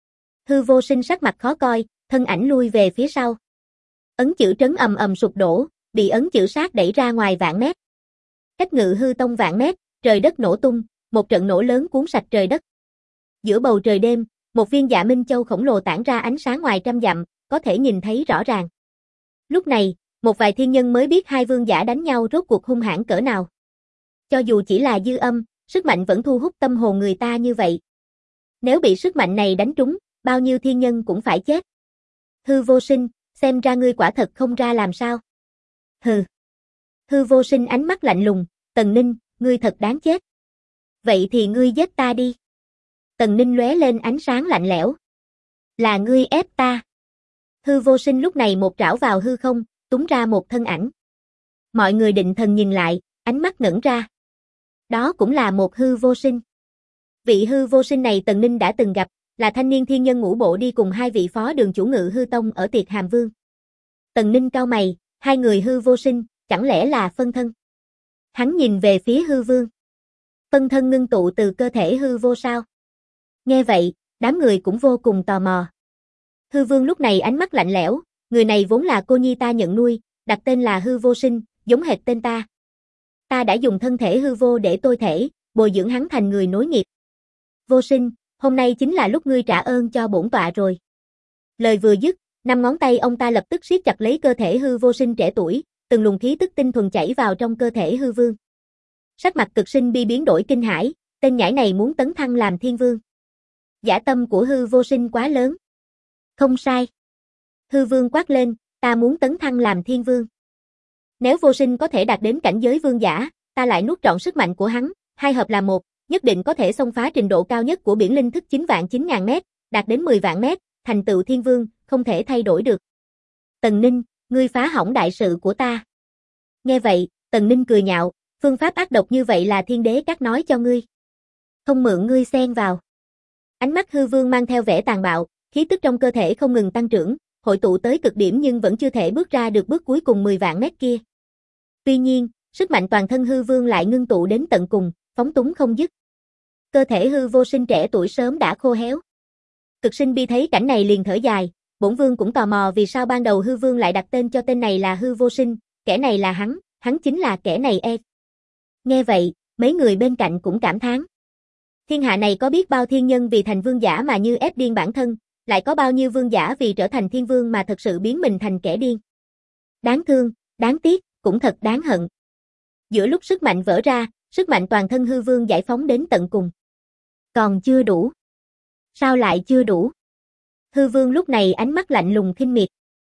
Hư Vô Sinh sắc mặt khó coi, thân ảnh lui về phía sau. Ấn chữ trấn ầm ầm sụp đổ, bị ấn chữ sát đẩy ra ngoài vạn mét. Cách Ngự Hư Tông vạn mét, trời đất nổ tung, một trận nổ lớn cuốn sạch trời đất. Giữa bầu trời đêm, một viên Dạ Minh Châu khổng lồ tản ra ánh sáng ngoài trăm dặm, có thể nhìn thấy rõ ràng. Lúc này, một vài thiên nhân mới biết hai vương giả đánh nhau rốt cuộc hung hãn cỡ nào. Cho dù chỉ là dư âm, sức mạnh vẫn thu hút tâm hồn người ta như vậy. Nếu bị sức mạnh này đánh trúng, bao nhiêu thiên nhân cũng phải chết. Hư Vô Sinh, xem ra ngươi quả thật không ra làm sao. Hừ. Hư Vô Sinh ánh mắt lạnh lùng, Tần Ninh, ngươi thật đáng chết. Vậy thì ngươi giết ta đi. Tần Ninh lóe lên ánh sáng lạnh lẽo. Là ngươi ép ta. Hư Vô Sinh lúc này một trảo vào hư không, túm ra một thân ảnh. Mọi người định thần nhìn lại, ánh mắt ngẩn ra. Đó cũng là một Hư Vô Sinh. Vị Hư Vô Sinh này Tần Ninh đã từng gặp, là thanh niên thiên nhân ngũ bộ đi cùng hai vị phó đường chủ Ngự Hư Tông ở tiệc Hàm Vương. Tần Ninh cau mày, hai người Hư Vô Sinh, chẳng lẽ là phân thân? Hắn nhìn về phía Hư Vương. Phân thân ngưng tụ từ cơ thể Hư Vô sao? Nghe vậy, đám người cũng vô cùng tò mò. Hư Vương lúc này ánh mắt lạnh lẽo, người này vốn là cô nhi ta nhận nuôi, đặt tên là Hư Vô Sinh, giống hệt tên ta. Ta đã dùng thân thể hư vô để tôi thể, bồi dưỡng hắn thành người nối nghiệp. Vô Sinh, hôm nay chính là lúc ngươi trả ơn cho bổn tọa rồi. Lời vừa dứt, 5 ngón tay ông ta lập tức siết chặt lấy cơ thể Hư Vô Sinh trẻ tuổi, từng luồng khí tức tinh thuần chảy vào trong cơ thể Hư Vương. Sắc mặt Cực Sinh Bi biến đổi kinh hãi, tên nhãi này muốn tấn thăng làm thiên vương. Dã tâm của Hư Vô Sinh quá lớn. Không sai. Hư Vương quát lên, ta muốn tấn thăng làm thiên vương. Nếu Vô Sinh có thể đạt đến cảnh giới vương giả, ta lại nuốt trọn sức mạnh của hắn, hai hợp là một, nhất định có thể xông phá trình độ cao nhất của biển linh thức 9.900.000 mét, đạt đến 10 vạn mét, thành tựu thiên vương, không thể thay đổi được. Tần Ninh, ngươi phá hỏng đại sự của ta. Nghe vậy, Tần Ninh cười nhạo, phương pháp ác độc như vậy là thiên đế các nói cho ngươi. Không mượn ngươi xen vào. Ánh mắt Hư Vương mang theo vẻ tàn bạo, khí tức trong cơ thể không ngừng tăng trưởng, hội tụ tới cực điểm nhưng vẫn chưa thể bước ra được bước cuối cùng 10 vạn mét kia. Tuy nhiên, sức mạnh toàn thân hư vương lại ngưng tụ đến tận cùng, phóng túng không dứt. Cơ thể hư vô sinh trẻ tuổi sớm đã khô héo. Cực Sinh Bi thấy cảnh này liền thở dài, bổn vương cũng tò mò vì sao ban đầu hư vương lại đặt tên cho tên này là hư vô sinh, kẻ này là hắn chính là kẻ này e. Nghe vậy, mấy người bên cạnh cũng cảm thán. Thiên hạ này có biết bao thiên nhân vì thành vương giả mà như ép điên bản thân, lại có bao nhiêu vương giả vì trở thành thiên vương mà thật sự biến mình thành kẻ điên. Đáng thương, đáng tiếc, cũng thật đáng hận. Giữa lúc sức mạnh vỡ ra, sức mạnh toàn thân hư vương giải phóng đến tận cùng. Còn chưa đủ. Sao lại chưa đủ? Hư vương lúc này ánh mắt lạnh lùng khinh miệt.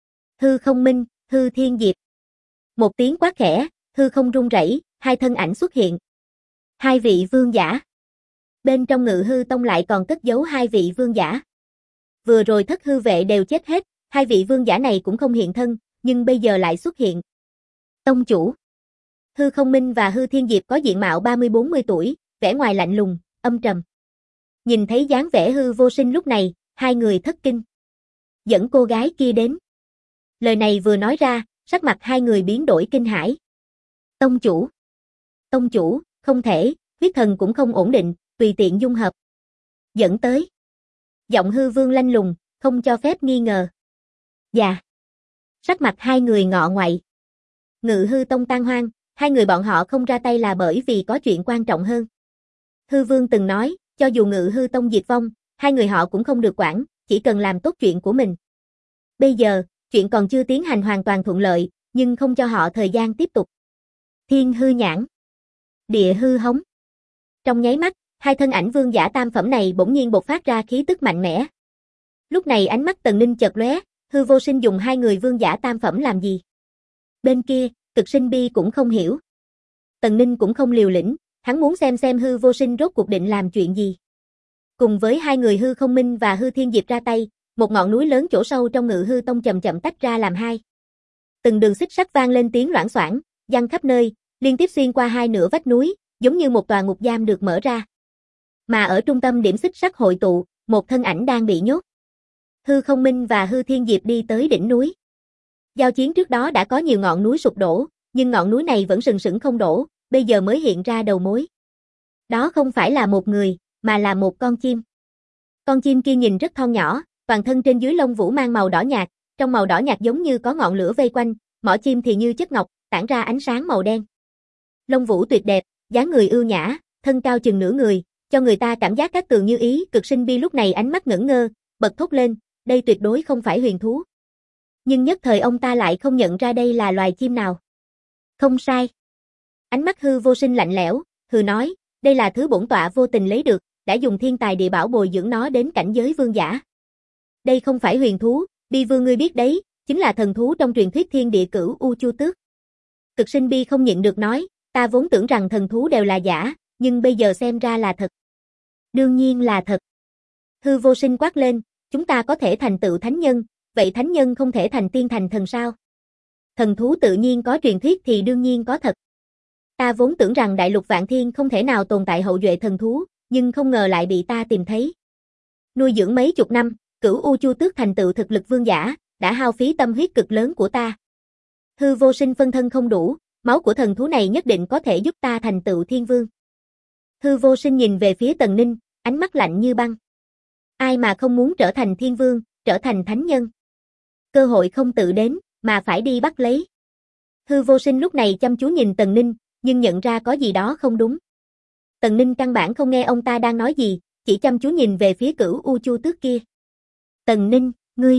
Hư không minh, hư thiên diệp. Một tiếng quát khẽ, hư không rung rẩy, hai thân ảnh xuất hiện. Hai vị vương giả. Bên trong Ngự Hư Tông lại còn cất giấu hai vị vương giả. Vừa rồi Thất Hư vệ đều chết hết, hai vị vương giả này cũng không hiện thân, nhưng bây giờ lại xuất hiện. Tông chủ. Hư không minh và hư thiên diệp có diện mạo 30-40 tuổi, vẻ ngoài lạnh lùng, âm trầm. Nhìn thấy dáng vẻ hư vô sinh lúc này, hai người thất kinh. Dẫn cô gái kia đến. Lời này vừa nói ra, sắc mặt hai người biến đổi kinh hãi. Tông chủ. Tông chủ, không thể, huyết thần cũng không ổn định, tùy tiện dung hợp. Dẫn tới. Giọng hư vương lanh lùng, không cho phép nghi ngờ. Dạ. Sắc mặt hai người ngọ ngoại. Ngự Hư Tông tan hoang, hai người bọn họ không ra tay là bởi vì có chuyện quan trọng hơn. Hư vương từng nói, cho dù Ngự Hư Tông diệt vong, hai người họ cũng không được quản, chỉ cần làm tốt chuyện của mình. Bây giờ, chuyện còn chưa tiến hành hoàn toàn thuận lợi, nhưng không cho họ thời gian tiếp tục. Thiên hư nhãn. Địa hư hống. Trong nháy mắt, hai thân ảnh vương giả tam phẩm này bỗng nhiên bộc phát ra khí tức mạnh mẽ. Lúc này ánh mắt Tần Ninh chợt lóe, hư vô sinh dùng hai người vương giả tam phẩm làm gì? Bên kia, Cực Sinh Bi cũng không hiểu. Tần Ninh cũng không liều lĩnh, hắn muốn xem hư vô sinh rốt cuộc định làm chuyện gì. Cùng với hai người hư không minh và hư thiên diệp ra tay, một ngọn núi lớn chỗ sâu trong Ngự Hư Tông chậm chậm tách ra làm hai. Từng đường xích sắt vang lên tiếng loảng xoảng, văng khắp nơi, liên tiếp xuyên qua hai nửa vách núi, giống như một tòa ngục giam được mở ra. Mà ở trung tâm điểm xích sắt hội tụ, một thân ảnh đang bị nhốt. Hư không minh và hư thiên diệp đi tới đỉnh núi. Giao chiến trước đó đã có nhiều ngọn núi sụp đổ, nhưng ngọn núi này vẫn sừng sững không đổ, bây giờ mới hiện ra đầu mối. Đó không phải là một người, mà là một con chim. Con chim kia nhìn rất thon nhỏ, toàn thân trên dưới lông vũ mang màu đỏ nhạt, trong màu đỏ nhạt giống như có ngọn lửa vây quanh, mỏ chim thì như chất ngọc, tản ra ánh sáng màu đen. Lông vũ tuyệt đẹp, dáng người ưu nhã, thân cao chừng nửa người, cho người ta cảm giác cát tường như ý. Cực Sinh Bi lúc này ánh mắt ngẩn ngơ, bật thốt lên, đây tuyệt đối không phải huyền thú. Nhưng nhất thời ông ta lại không nhận ra đây là loài chim nào. Không sai. Ánh mắt hư vô sinh lạnh lẽo, hừ nói, đây là thứ bổn tọa vô tình lấy được, đã dùng thiên tài địa bảo bồi dưỡng nó đến cảnh giới vương giả. Đây không phải huyền thú, Bi vương ngươi biết đấy, chính là thần thú trong truyền thuyết thiên địa cửu U Chu Tước. Cực Sinh Bi không nhịn được nói, ta vốn tưởng rằng thần thú đều là giả, nhưng bây giờ xem ra là thật. Đương nhiên là thật. Hư vô sinh quát lên, chúng ta có thể thành tựu thánh nhân, vậy thánh nhân không thể thành tiên thành thần sao? Thần thú tự nhiên có truyền thuyết thì đương nhiên có thật. Ta vốn tưởng rằng đại lục vạn thiên không thể nào tồn tại hậu duệ thần thú, nhưng không ngờ lại bị ta tìm thấy. Nuôi dưỡng mấy chục năm, cửu U Chu Tước thành tựu thực lực vương giả, đã hao phí tâm huyết cực lớn của ta. Hư vô sinh phân thân không đủ, máu của thần thú này nhất định có thể giúp ta thành tựu thiên vương. Hư vô sinh nhìn về phía Tần Ninh, ánh mắt lạnh như băng. Ai mà không muốn trở thành thiên vương, trở thành thánh nhân? Cơ hội không tự đến, mà phải đi bắt lấy. Hư vô sinh lúc này chăm chú nhìn Tần Ninh, nhưng nhận ra có gì đó không đúng. Tần Ninh căn bản không nghe ông ta đang nói gì, chỉ chăm chú nhìn về phía cửu U Chu Tước kia. Tần Ninh, ngươi.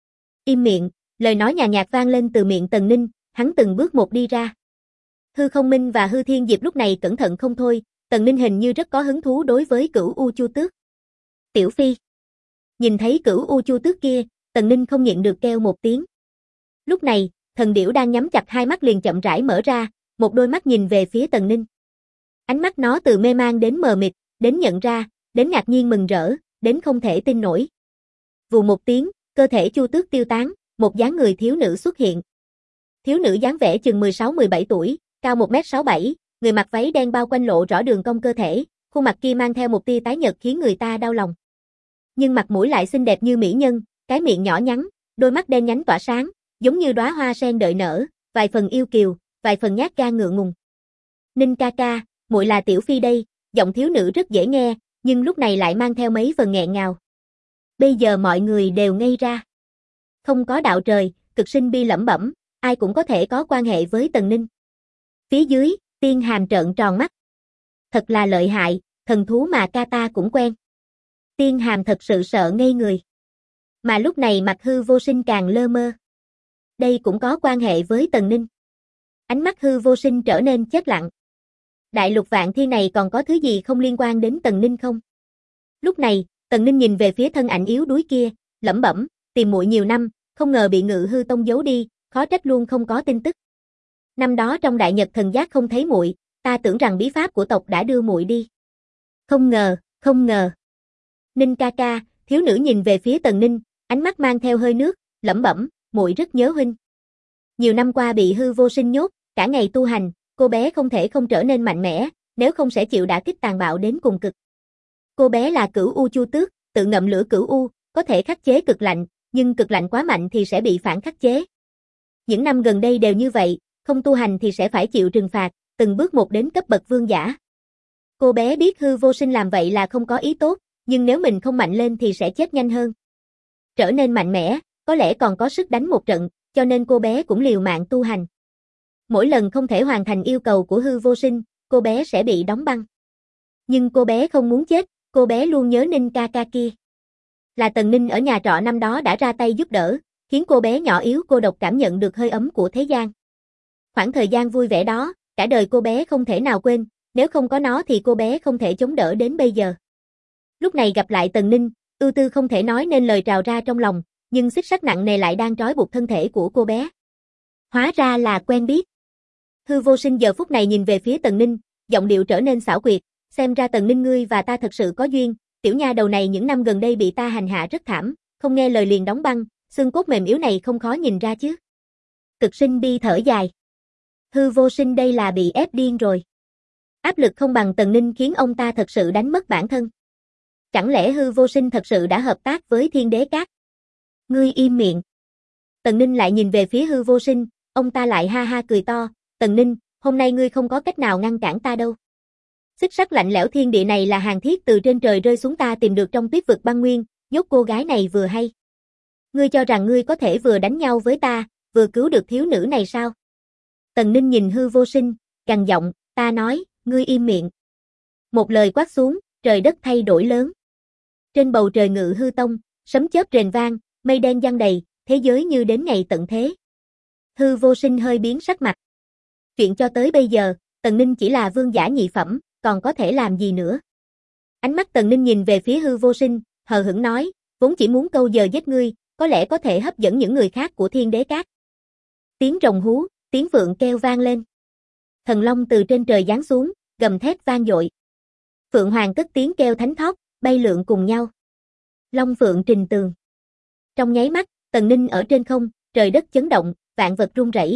Im miệng, lời nói nhàn nhạt vang lên từ miệng Tần Ninh, hắn từng bước một đi ra. Hư không minh và hư thiên diệp lúc này cẩn thận không thôi, Tần Ninh hình như rất có hứng thú đối với cửu U Chu Tước. Tiểu Phi. Nhìn thấy cửu U Chu Tước kia, Tần Ninh không nhịn được kêu một tiếng. Lúc này, thần điểu đang nhắm chặt hai mắt liền chậm rãi mở ra, một đôi mắt nhìn về phía Tần Ninh. Ánh mắt nó từ mê mang đến mờ mịt, đến nhận ra, đến ngạc nhiên mừng rỡ, đến không thể tin nổi. Vù một tiếng, cơ thể Chu Tước tiêu tán, một dáng người thiếu nữ xuất hiện. Thiếu nữ dáng vẻ chừng 16-17 tuổi, cao 1m67, người mặc váy đen bao quanh lộ rõ đường cong cơ thể, khuôn mặt kia mang theo một tia tái nhợt khiến người ta đau lòng. Nhưng mặt mũi lại xinh đẹp như mỹ nhân, cái miệng nhỏ nhắn, đôi mắt đen nhánh tỏa sáng, giống như đóa hoa sen đợi nở, vài phần yêu kiều, vài phần nhát gan ngượng ngùng. Ninh ca ca, muội là Tiểu Phi đây, giọng thiếu nữ rất dễ nghe, nhưng lúc này lại mang theo mấy phần nghẹn ngào. Bây giờ mọi người đều ngây ra. Không có đạo trời, Cực Sinh Bi lẩm bẩm, ai cũng có thể có quan hệ với Tần Ninh. Phía dưới, Tiên Hàm trợn tròn mắt. Thật là lợi hại, thần thú mà ca ta cũng quen. Tiên Hàm thật sự sợ ngây người. Mà lúc này mặt Hư Vô Sinh càng lơ mơ. Đây cũng có quan hệ với Tần Ninh. Ánh mắt Hư Vô Sinh trở nên chết lặng. Đại lục vạn thiên này còn có thứ gì không liên quan đến Tần Ninh không? Lúc này, Tần Ninh nhìn về phía thân ảnh yếu đuối kia, lẩm bẩm, tìm muội nhiều năm, không ngờ bị Ngự Hư Tông giấu đi, khó trách luôn không có tin tức. Năm đó trong Đại Nhật Thần Giác không thấy muội, ta tưởng rằng bí pháp của tộc đã đưa muội đi. Không ngờ. Ninh ca ca, thiếu nữ nhìn về phía Tần Ninh, ánh mắt mang theo hơi nước, lẩm bẩm, muội rất nhớ huynh. Nhiều năm qua bị Hư Vô Sinh nhốt, cả ngày tu hành, cô bé không thể không trở nên mạnh mẽ, nếu không sẽ chịu đả kích tàn bạo đến cùng cực. Cô bé là Cửu U Chu Tước, tự ngậm lửa Cửu U, có thể khắc chế cực lạnh, nhưng cực lạnh quá mạnh thì sẽ bị phản khắc chế. Những năm gần đây đều như vậy, không tu hành thì sẽ phải chịu trừng phạt, từng bước một đến cấp bậc vương giả. Cô bé biết Hư Vô Sinh làm vậy là không có ý tốt, nhưng nếu mình không mạnh lên thì sẽ chết nhanh hơn. Trở nên mạnh mẽ, có lẽ còn có sức đánh một trận, cho nên cô bé cũng liều mạng tu hành. Mỗi lần không thể hoàn thành yêu cầu của Hư Vô Sinh, cô bé sẽ bị đóng băng. Nhưng cô bé không muốn chết, cô bé luôn nhớ Ninh ca ca kia. Là Tần Ninh ở nhà trọ năm đó đã ra tay giúp đỡ, khiến cô bé nhỏ yếu cô độc cảm nhận được hơi ấm của thế gian. Khoảng thời gian vui vẻ đó, cả đời cô bé không thể nào quên, nếu không có nó thì cô bé không thể chống đỡ đến bây giờ. Lúc này gặp lại Tần Ninh, ưu tư không thể nói nên lời trào ra trong lòng, nhưng xích sắt nặng nề lại đang trói buộc thân thể của cô bé. Hóa ra là quen biết. Hư Vô Sinh giờ phút này nhìn về phía Tần Ninh, giọng điệu trở nên xảo quyệt, xem ra Tần Ninh ngươi và ta thật sự có duyên, tiểu nha đầu này những năm gần đây bị ta hành hạ rất thảm, không nghe lời liền đóng băng, xương cốt mềm yếu này không khó nhìn ra chứ. Cực Sinh Bi thở dài. Hư Vô Sinh đây là bị ép điên rồi. Áp lực không bằng Tần Ninh khiến ông ta thật sự đánh mất bản thân. Chẳng lẽ Hư Vô Sinh thật sự đã hợp tác với Thiên Đế Các? Ngươi im miệng. Tần Ninh lại nhìn về phía Hư Vô Sinh, ông ta lại ha ha cười to, Tần Ninh, hôm nay ngươi không có cách nào ngăn cản ta đâu. Xích sắt lạnh lẽo thiên địa này là hàng thiết từ trên trời rơi xuống ta tìm được trong tuyết vực băng nguyên, nhốt cô gái này vừa hay. Ngươi cho rằng ngươi có thể vừa đánh nhau với ta, vừa cứu được thiếu nữ này sao? Tần Ninh nhìn Hư Vô Sinh, gằn giọng, ta nói, ngươi im miệng. Một lời quát xuống, trời đất thay đổi lớn. Trên bầu trời Ngự Hư Tông, sấm chớp rền vang, mây đen giăng đầy, thế giới như đến ngày tận thế. Hư Vô Sinh hơi biến sắc mặt. Chuyện cho tới bây giờ, Tần Ninh chỉ là vương giả nhị phẩm, còn có thể làm gì nữa? Ánh mắt Tần Ninh nhìn về phía Hư Vô Sinh, hờ hững nói, vốn chỉ muốn câu giờ giết ngươi, có lẽ có thể hấp dẫn những người khác của Thiên Đế Các. Tiếng rồng hú, tiếng phượng kêu vang lên. Thần long từ trên trời giáng xuống, gầm thét vang dội. Phượng hoàng cất tiếng kêu thánh thót, bay lượn cùng nhau. Long phượng trình tường. Trong nháy mắt, Tần Ninh ở trên không, trời đất chấn động, vạn vật rung rẩy.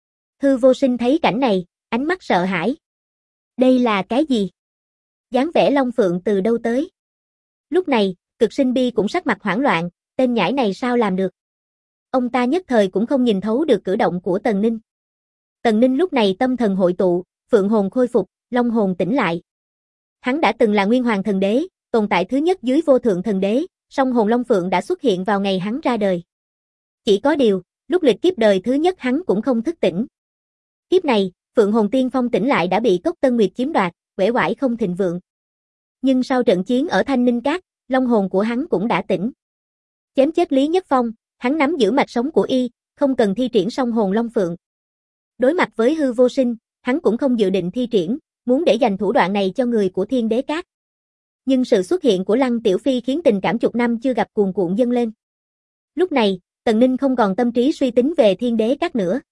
Hư Vô Sinh thấy cảnh này, ánh mắt sợ hãi. Đây là cái gì? Dáng vẻ long phượng từ đâu tới? Lúc này, Cực Sinh Bi cũng sắc mặt hoảng loạn, tên nhãi này sao làm được? Ông ta nhất thời cũng không nhìn thấu được cử động của Tần Ninh. Tần Ninh lúc này tâm thần hội tụ, phượng hồn khôi phục, long hồn tỉnh lại. Hắn đã từng là Nguyên Hoàng Thần Đế, tồn tại thứ nhất dưới Vô Thượng Thần Đế, song hồn long phượng đã xuất hiện vào ngày hắn ra đời. Chỉ có điều, lúc lịch kiếp đời thứ nhất hắn cũng không thức tỉnh. Kiếp này, phượng hồn tiên phong tỉnh lại đã bị Cốc Tân Nguyệt chiếm đoạt, uể oải không thịnh vượng. Nhưng sau trận chiến ở Thanh Ninh Các, long hồn của hắn cũng đã tỉnh. Chém chết Lý Nhất Phong, hắn nắm giữ mạch sống của y, không cần thi triển song hồn long phượng. Đối mặt với Hư Vô Sinh, hắn cũng không dự định thi triển, muốn để dành thủ đoạn này cho người của Thiên Đế Các. Nhưng sự xuất hiện của Lăng Tiểu Phi khiến tình cảm chục năm chưa gặp cuồn cuộn dâng lên. Lúc này, Tần Ninh không còn tâm trí suy tính về Thiên Đế Các nữa.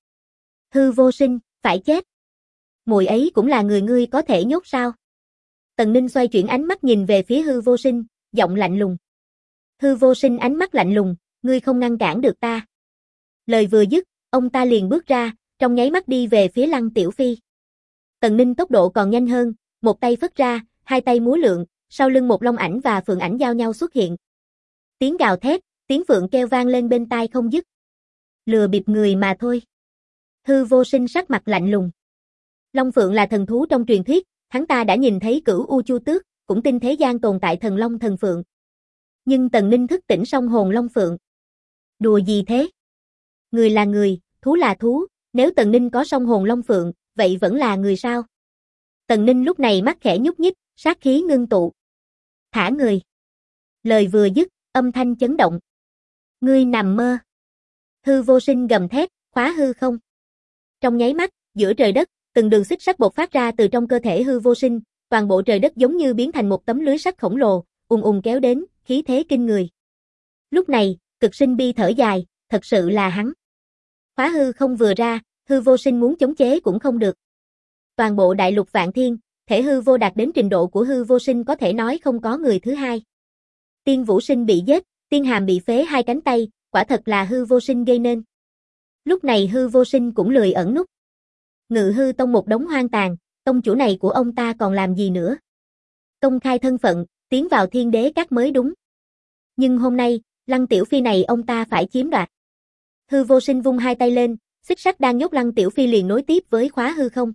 Hư Vô Sinh, phải chết. Muội ấy cũng là người ngươi có thể nhốt sao? Tần Ninh xoay chuyển ánh mắt nhìn về phía Hư Vô Sinh, giọng lạnh lùng. Hư Vô Sinh ánh mắt lạnh lùng, ngươi không ngăn cản được ta. Lời vừa dứt, ông ta liền bước ra, trong nháy mắt đi về phía Lăng Tiểu Phi. Tần Ninh tốc độ còn nhanh hơn, một tay phất ra, hai tay múa lượn, sau lưng một long ảnh và phượng ảnh giao nhau xuất hiện. Tiếng gào thét, tiếng phượng kêu vang lên bên tai không dứt. Lừa bịp người mà thôi. Hư Vô Sinh sắc mặt lạnh lùng. Long Phượng là thần thú trong truyền thuyết, hắn ta đã nhìn thấy Cửu U Chu Tước, cũng tin thế gian tồn tại thần long thần phượng. Nhưng Tần Ninh thức tỉnh song hồn Long Phượng. Đùa gì thế? Người là người, thú là thú, nếu Tần Ninh có song hồn Long Phượng, vậy vẫn là người sao? Tần Ninh lúc này mắt khẽ nhúc nhích, sát khí ngưng tụ. Thả người. Lời vừa dứt, âm thanh chấn động. Ngươi nằm mơ. Hư Vô Sinh gầm thét, khóa hư không. Trong nháy mắt, giữa trời đất, từng đường xích sắt bộc phát ra từ trong cơ thể Hư Vô Sinh, toàn bộ trời đất giống như biến thành một tấm lưới sắt khổng lồ, ùn ùn kéo đến, khí thế kinh người. Lúc này, Cực Sinh Bi thở dài, thật sự là hắn. Khóa hư không vừa ra, Hư Vô Sinh muốn chống chế cũng không được. Toàn bộ đại lục vạn thiên, thể hư vô đạt đến trình độ của Hư Vô Sinh có thể nói không có người thứ hai. Tiên Vũ Sinh bị giết, Tiên Hàm bị phế hai cánh tay, quả thật là Hư Vô Sinh gây nên. Lúc này Hư Vô Sinh cũng lười ẩn núp. Ngự Hư Tông một đống hoang tàn, tông chủ này của ông ta còn làm gì nữa? Công khai thân phận, tiến vào Thiên Đế Các mới đúng. Nhưng hôm nay, Lăng Tiểu Phi này ông ta phải chiếm đoạt. Hư Vô Sinh vung hai tay lên, xích sắt đang nhốt Lăng Tiểu Phi liền nối tiếp với khóa hư không.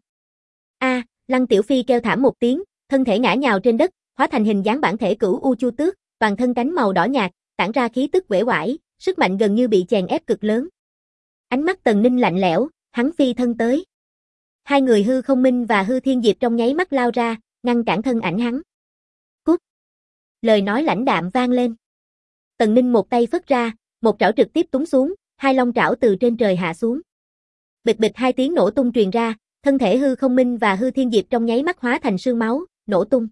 Lăng Tiểu Phi kêu thảm một tiếng, thân thể ngã nhào trên đất, hóa thành hình dáng bản thể Cửu U Chu Tước, toàn thân cánh màu đỏ nhạt, tản ra khí tức uể oải, sức mạnh gần như bị chèn ép cực lớn. Ánh mắt Tần Ninh lạnh lẽo, hắn phi thân tới. Hai người Hư Không Minh và Hư Thiên Diệp trong nháy mắt lao ra, ngăn cản thân ảnh hắn. Cút! Lời nói lãnh đạm vang lên. Tần Ninh một tay phất ra, một trảo trực tiếp túng xuống, hai long trảo từ trên trời hạ xuống. Bịch bịch hai tiếng nổ tung truyền ra, thân thể Hư Không Minh và Hư Thiên Diệp trong nháy mắt hóa thành sương máu, nổ tung.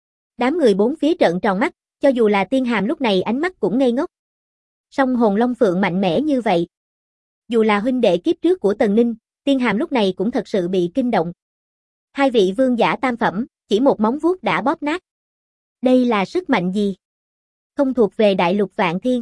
Đám người bốn phía trợn tròn mắt, cho dù là Tiên Hàm lúc này ánh mắt cũng ngây ngốc. Song hồn Long Phượng mạnh mẽ như vậy. Dù là huynh đệ kiếp trước của Tần Ninh, Tiên Hàm lúc này cũng thật sự bị kinh động. Hai vị vương giả tam phẩm, chỉ một móng vuốt đã bóp nát. Đây là sức mạnh gì? Không thuộc về đại lục vạn thiên.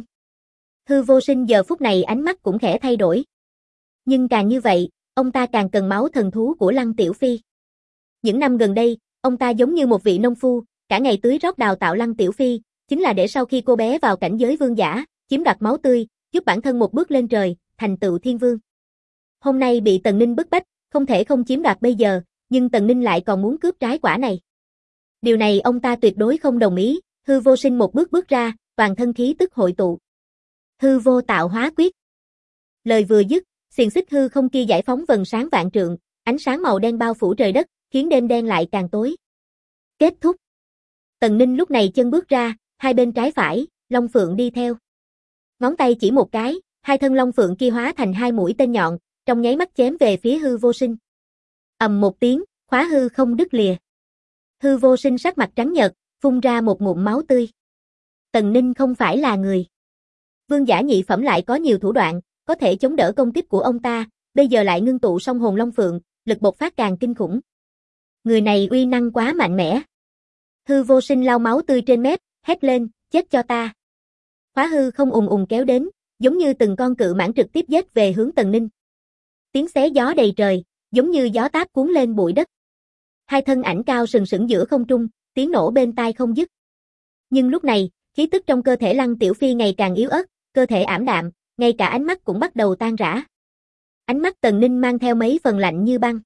Hư Vô Sinh giờ phút này ánh mắt cũng khẽ thay đổi. Nhưng càng như vậy, ông ta càng cần máu thần thú của Lăng Tiểu Phi. Những năm gần đây, ông ta giống như một vị nông phu, cả ngày tưới rót đào tạo Lăng Tiểu Phi, chính là để sau khi cô bé vào cảnh giới vương giả, chiếm đoạt máu tươi, giúp bản thân một bước lên trời, thành tựu thiên vương. Hôm nay bị Tần Ninh bức bách, không thể không chiếm đoạt bây giờ, nhưng Tần Ninh lại còn muốn cướp trái quả này. Điều này ông ta tuyệt đối không đồng ý, Hư Vô Sinh một bước bước ra, toàn thân khí tức hội tụ. Hư Vô Tạo Hóa Quyết. Lời vừa dứt, xiềng xích hư không kia giải phóng vầng sáng vạn trượng, ánh sáng màu đen bao phủ trời đất, khiến đêm đen lại càng tối. Kết thúc. Tần Ninh lúc này chân bước ra, hai bên trái phải, Long Phượng đi theo. Ngón tay chỉ một cái, hai thân Long Phượng kia hóa thành hai mũi tên nhọn, trong nháy mắt chém về phía Hư Vô Sinh. Ầm một tiếng, khóa hư không đứt lìa. Hư Vô Sinh sắc mặt trắng nhợt, phun ra một ngụm máu tươi. Tần Ninh không phải là người. Vương giả nhị phẩm lại có nhiều thủ đoạn, có thể chống đỡ công kích của ông ta, bây giờ lại ngưng tụ song hồn Long Phượng, lực bộc phát càng kinh khủng. Người này uy năng quá mạnh mẽ. Hư Vô Sinh lau máu tươi trên mép, hét lên, chết cho ta. Khóa hư không ùn ùn kéo đến, giống như từng con cự mãng trực tiếp giết về hướng Tần Ninh. Tiếng xé gió đầy trời, giống như gió táp cuốn lên bụi đất. Hai thân ảnh cao sừng sững giữa không trung, tiếng nổ bên tai không dứt. Nhưng lúc này, khí tức trong cơ thể Lăng Tiểu Phi ngày càng yếu ớt, cơ thể ảm đạm, ngay cả ánh mắt cũng bắt đầu tan rã. Ánh mắt Tần Ninh mang theo mấy phần lạnh như băng.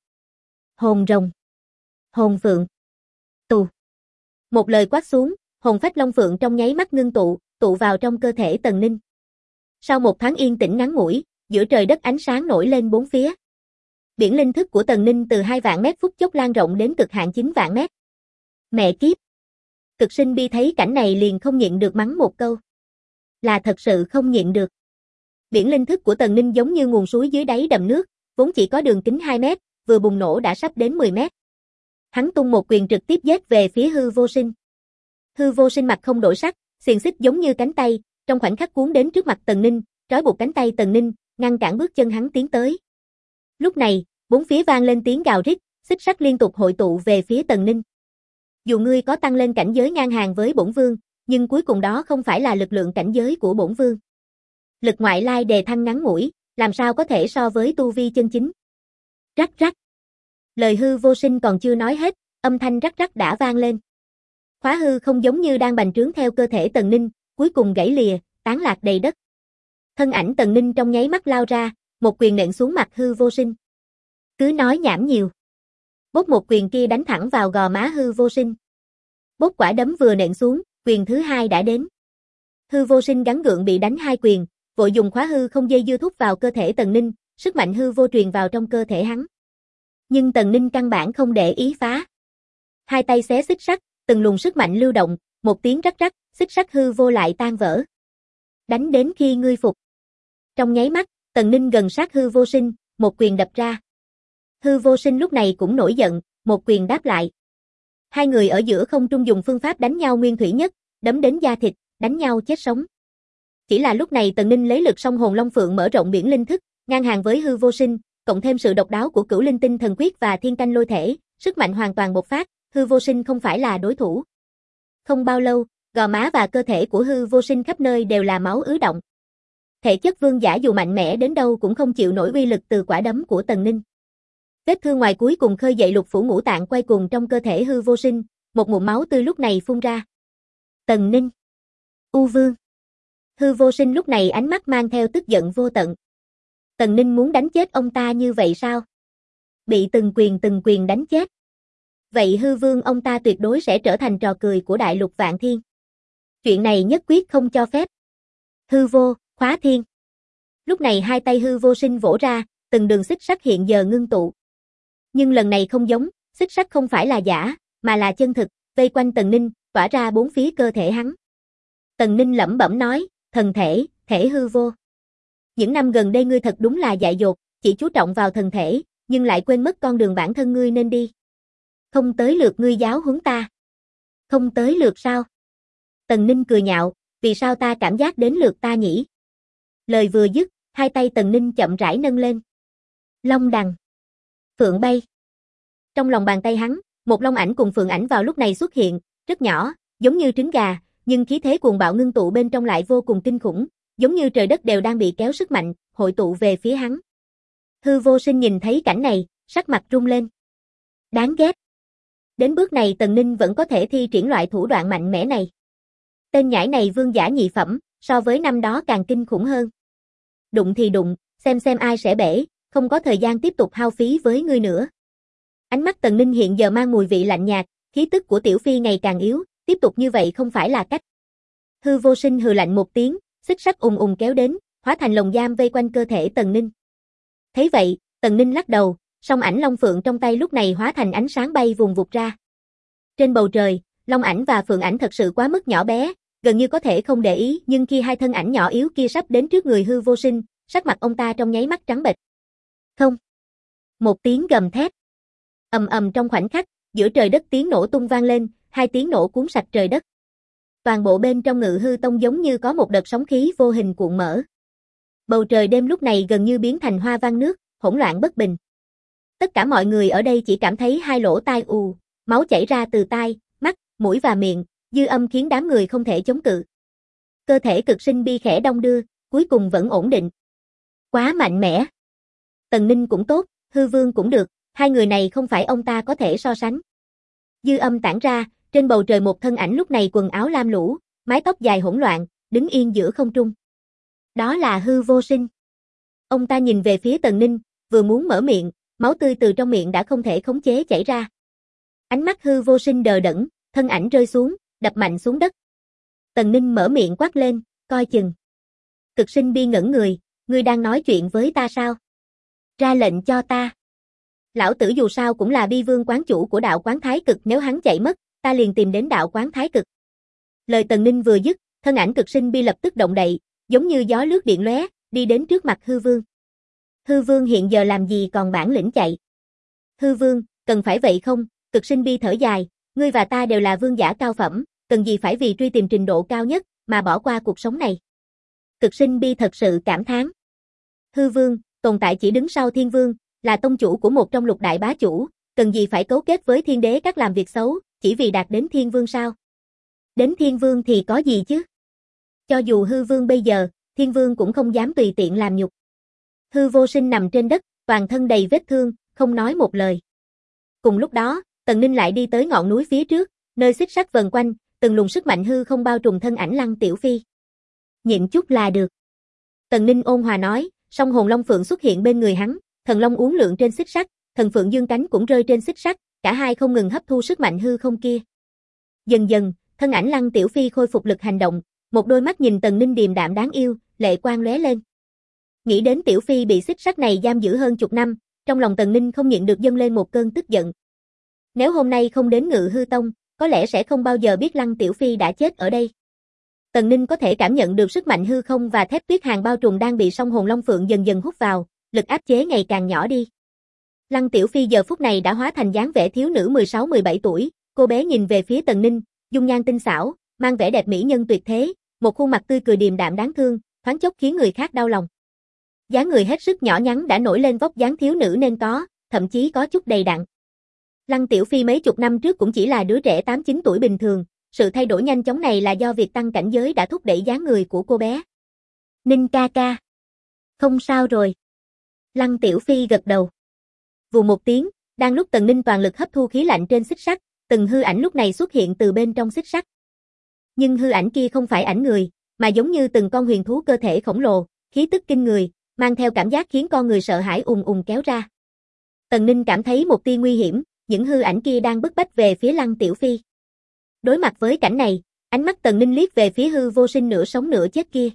Hồn rồng. Hồn phượng. Tù. Một lời quát xuống, hồn phách Long Phượng trong nháy mắt ngưng tụ vào trong cơ thể Tần Ninh. Sau một thoáng yên tĩnh ngắn ngủi, giữa trời đất ánh sáng nổi lên bốn phía. Biển linh thức của Tần Ninh từ 2 vạn mét phút chốc lan rộng đến cực hạn 9 vạn mét. Mẹ kiếp! Cực Sinh Bi thấy cảnh này liền không nhịn được mắng một câu. Là thật sự không nhịn được. Biển linh thức của Tần Ninh giống như nguồn suối dưới đáy đầm nước, vốn chỉ có đường kính 2 mét, vừa bùng nổ đã sắp đến 10 mét. Hắn tung một quyền trực tiếp giết về phía Hư Vô Sinh. Hư Vô Sinh mặt không đổi sắc, xiềng xích giống như cánh tay, trong khoảnh khắc cuốn đến trước mặt Tần Ninh, trói buộc cánh tay Tần Ninh, ngăn cản bước chân hắn tiến tới. Lúc này, bốn phía vang lên tiếng gào rít, xích sắt liên tục hội tụ về phía Tần Ninh. Dù ngươi có tăng lên cảnh giới ngang hàng với bổn vương, nhưng cuối cùng đó không phải là lực lượng cảnh giới của bổn vương. Lực ngoại lai đề thăng ngắn ngủi, làm sao có thể so với tu vi chân chính. Rắc rắc. Lời Hư Vô Sinh còn chưa nói hết, âm thanh rắc rắc đã vang lên. Khóa hư không giống như đang bành trướng theo cơ thể Tần Ninh, cuối cùng gãy lìa, tán lạc đầy đất. Thân ảnh Tần Ninh trong nháy mắt lao ra, một quyền nện xuống mặt Hư Vô Sinh. Cứ nói nhảm nhiều. Bốp một quyền kia đánh thẳng vào gò má Hư Vô Sinh. Bốp quả đấm vừa nện xuống, quyền thứ hai đã đến. Hư Vô Sinh gắng gượng bị đánh hai quyền, vội dùng khóa hư không dây dưa thúc vào cơ thể Tần Ninh, sức mạnh hư vô truyền vào trong cơ thể hắn. Nhưng Tần Ninh căn bản không để ý phá. Hai tay xé xích sắt, từng luồng sức mạnh lưu động, một tiếng rắc rắc, xích sắt hư vô lại tan vỡ. Đánh đến khi ngươi phục. Trong nháy mắt, Tần Ninh gần sát Hư Vô Sinh, một quyền đập ra. Hư Vô Sinh lúc này cũng nổi giận, một quyền đáp lại. Hai người ở giữa không trung dùng phương pháp đánh nhau nguyên thủy nhất, đấm đến da thịt, đánh nhau chết sống. Chỉ là lúc này Tần Ninh lấy lực song hồn Long Phượng mở rộng biển linh thức, ngang hàng với Hư Vô Sinh, cộng thêm sự độc đáo của Cửu Linh Tinh Thần Quyết và Thiên Canh Lôi Thể, sức mạnh hoàn toàn bộc phát, Hư Vô Sinh không phải là đối thủ. Không bao lâu, gò má và cơ thể của Hư Vô Sinh khắp nơi đều là máu ứ động. Thể chất vương giả dù mạnh mẽ đến đâu cũng không chịu nổi uy lực từ quả đấm của Tần Ninh. Vết thương ngoài cuối cùng khơi dậy lục phủ ngũ tạng quay cuồng trong cơ thể Hư Vô Sinh, một ngụm máu tươi lúc này phun ra. Tần Ninh, U Vương. Hư Vô Sinh lúc này ánh mắt mang theo tức giận vô tận. Tần Ninh muốn đánh chết ông ta như vậy sao? Bị từng quyền đánh chết. Vậy Hư Vương ông ta tuyệt đối sẽ trở thành trò cười của Đại Lục Vạn Thiên. Chuyện này nhất quyết không cho phép. Hư vô, khóa thiên. Lúc này hai tay Hư Vô Sinh vỗ ra, từng đường xích sắt hiện giờ ngưng tụ. Nhưng lần này không giống, xích sắt không phải là giả, mà là chân thực, vây quanh Tần Ninh, tỏa ra bốn phía cơ thể hắn. Tần Ninh lẩm bẩm nói, thần thể, thể hư vô. Những năm gần đây ngươi thật đúng là dại dột, chỉ chú trọng vào thần thể, nhưng lại quên mất con đường bản thân ngươi nên đi. Không tới lượt ngươi giáo huấn ta. Không tới lượt sao? Tần Ninh cười nhạo, vì sao ta cảm giác đến lượt ta nhỉ? Lời vừa dứt, hai tay Tần Ninh chậm rãi nâng lên. Long đằng. Phượng bay. Trong lòng bàn tay hắn, một long ảnh cùng phượng ảnh vào lúc này xuất hiện, rất nhỏ, giống như trứng gà, nhưng khí thế cuồng bạo ngưng tụ bên trong lại vô cùng kinh khủng, giống như trời đất đều đang bị kéo sức mạnh, hội tụ về phía hắn. Hư Vô Sinh nhìn thấy cảnh này, sắc mặt rung lên. Đáng ghét. Đến bước này Tần Ninh vẫn có thể thi triển loại thủ đoạn mạnh mẽ này. Tên nhãi này vương giả nhị phẩm, so với năm đó càng kinh khủng hơn. Đụng thì đụng, xem ai sẽ bể, không có thời gian tiếp tục hao phí với ngươi nữa. Ánh mắt Tần Ninh hiện giờ mang mùi vị lạnh nhạt, khí tức của Tiểu Phi ngày càng yếu, tiếp tục như vậy không phải là cách. Hư Vô Sinh hừ lạnh một tiếng, xích sắt ùng kéo đến, hóa thành lồng giam vây quanh cơ thể Tần Ninh. Thấy vậy, Tần Ninh lắc đầu, song ảnh long phượng trong tay lúc này hóa thành ánh sáng bay vùng vụt ra. Trên bầu trời, long ảnh và phượng ảnh thật sự quá mức nhỏ bé, gần như có thể không để ý, nhưng khi hai thân ảnh nhỏ yếu kia sắp đến trước người Hư Vô Sinh, sắc mặt ông ta trong nháy mắt trắng bệch. Không. Một tiếng gầm thét. Ầm ầm trong khoảnh khắc, giữa trời đất tiếng nổ tung vang lên, hai tiếng nổ cuốn sạch trời đất. Toàn bộ bên trong Ngự Hư Tông giống như có một đợt sóng khí vô hình cuộn mở. Bầu trời đêm lúc này gần như biến thành hoa văn nước, hỗn loạn bất bình. Tất cả mọi người ở đây chỉ cảm thấy hai lỗ tai ù, máu chảy ra từ tai, mắt, mũi và miệng, dư âm khiến đám người không thể chống cự. Cơ thể Cực Sinh Bi khẽ đong đưa, cuối cùng vẫn ổn định. Quá mạnh mẽ. Tần Ninh cũng tốt, Hư Vương cũng được, hai người này không phải ông ta có thể so sánh. Dư âm tản ra, trên bầu trời một thân ảnh lúc này quần áo lam lũ, mái tóc dài hỗn loạn, đứng yên giữa không trung. Đó là Hư Vô Sinh. Ông ta nhìn về phía Tần Ninh, vừa muốn mở miệng, máu tươi từ trong miệng đã không thể khống chế chảy ra. Ánh mắt Hư Vô Sinh đờ đẫn, thân ảnh rơi xuống, đập mạnh xuống đất. Tần Ninh mở miệng quát lên, coi chừng. Cực Sinh Bi ngẩn người, ngươi đang nói chuyện với ta sao? Ra lệnh cho ta. Lão tử dù sao cũng là Bi Vương quán chủ của đạo quán Thái Cực, nếu hắn chạy mất, ta liền tìm đến đạo quán Thái Cực. Lời Tần Ninh vừa dứt, thân ảnh Cực Sinh Bi lập tức động đậy, giống như gió lướt điện lóe, đi đến trước mặt Hư Vương. Hư Vương hiện giờ làm gì còn bản lĩnh chạy? Hư Vương, cần phải vậy không? Cực Sinh Bi thở dài, ngươi và ta đều là vương giả cao phẩm, cần gì phải vì truy tìm trình độ cao nhất mà bỏ qua cuộc sống này? Cực Sinh Bi thật sự cảm thán. Hư Vương, tồn tại chỉ đứng sau Thiên Vương, là tông chủ của một trong lục đại bá chủ, cần gì phải cấu kết với Thiên Đế các làm việc xấu, chỉ vì đạt đến Thiên Vương sao? Đến Thiên Vương thì có gì chứ? Cho dù Hư Vương bây giờ, Thiên Vương cũng không dám tùy tiện làm nhục. Hư Vô Sinh nằm trên đất, toàn thân đầy vết thương, không nói một lời. Cùng lúc đó, Tần Ninh lại đi tới ngọn núi phía trước, nơi xích sắt vần quanh, từng luồng sức mạnh hư không bao trùm thân ảnh Lăng Tiểu Phi. Nhịn chút là được. Tần Ninh ôn hòa nói, song hồn long phượng xuất hiện bên người hắn, thần long uốn lượn trên xích sắt, Thần Phượng dương cánh cũng rơi trên xích sắt, cả hai không ngừng hấp thu sức mạnh hư không kia. Dần dần, thân ảnh Lăng Tiểu Phi khôi phục lực hành động, một đôi mắt nhìn Tần Ninh điềm đạm đáng yêu, lệ quang lóe lên. Nghĩ đến Tiểu Phi bị xích sắt này giam giữ hơn chục năm, trong lòng Tần Ninh không nhịn được dâng lên một cơn tức giận. Nếu hôm nay không đến Ngự Hư Tông, có lẽ sẽ không bao giờ biết Lăng Tiểu Phi đã chết ở đây. Tần Ninh có thể cảm nhận được sức mạnh hư không và thép tuyết hàng bao trùm đang bị song hồn Long Phượng dần dần hút vào, lực áp chế ngày càng nhỏ đi. Lăng Tiểu Phi giờ phút này đã hóa thành dáng vẻ thiếu nữ 16-17 tuổi, cô bé nhìn về phía Tần Ninh, dung nhan tinh xảo, mang vẻ đẹp mỹ nhân tuyệt thế, một khuôn mặt tươi cười điềm đạm đáng thương, thoáng chốc khiến người khác đau lòng. Dáng người hết sức nhỏ nhắn đã nổi lên vóc dáng thiếu nữ nên có, thậm chí có chút đầy đặn. Lăng Tiểu Phi mấy chục năm trước cũng chỉ là đứa trẻ 8-9 tuổi bình thường, sự thay đổi nhanh chóng này là do việc tăng cảnh giới đã thúc đẩy dáng người của cô bé. Ninh ca ca. Không sao rồi. Lăng Tiểu Phi gật đầu. Vù một tiếng, đang lúc Tần Ninh toàn lực hấp thu khí lạnh trên xích sắt, từng hư ảnh lúc này xuất hiện từ bên trong xích sắt. Nhưng hư ảnh kia không phải ảnh người, mà giống như từng con huyền thú cơ thể khổng lồ, khí tức kinh người, mang theo cảm giác khiến con người sợ hãi ùn ùn kéo ra. Tần Ninh cảm thấy một tia nguy hiểm, những hư ảnh kia đang bức bách về phía Lăng Tiểu Phi. Đối mặt với cảnh này, ánh mắt Tần Ninh liếc về phía hư vô sinh nửa sống nửa chết kia.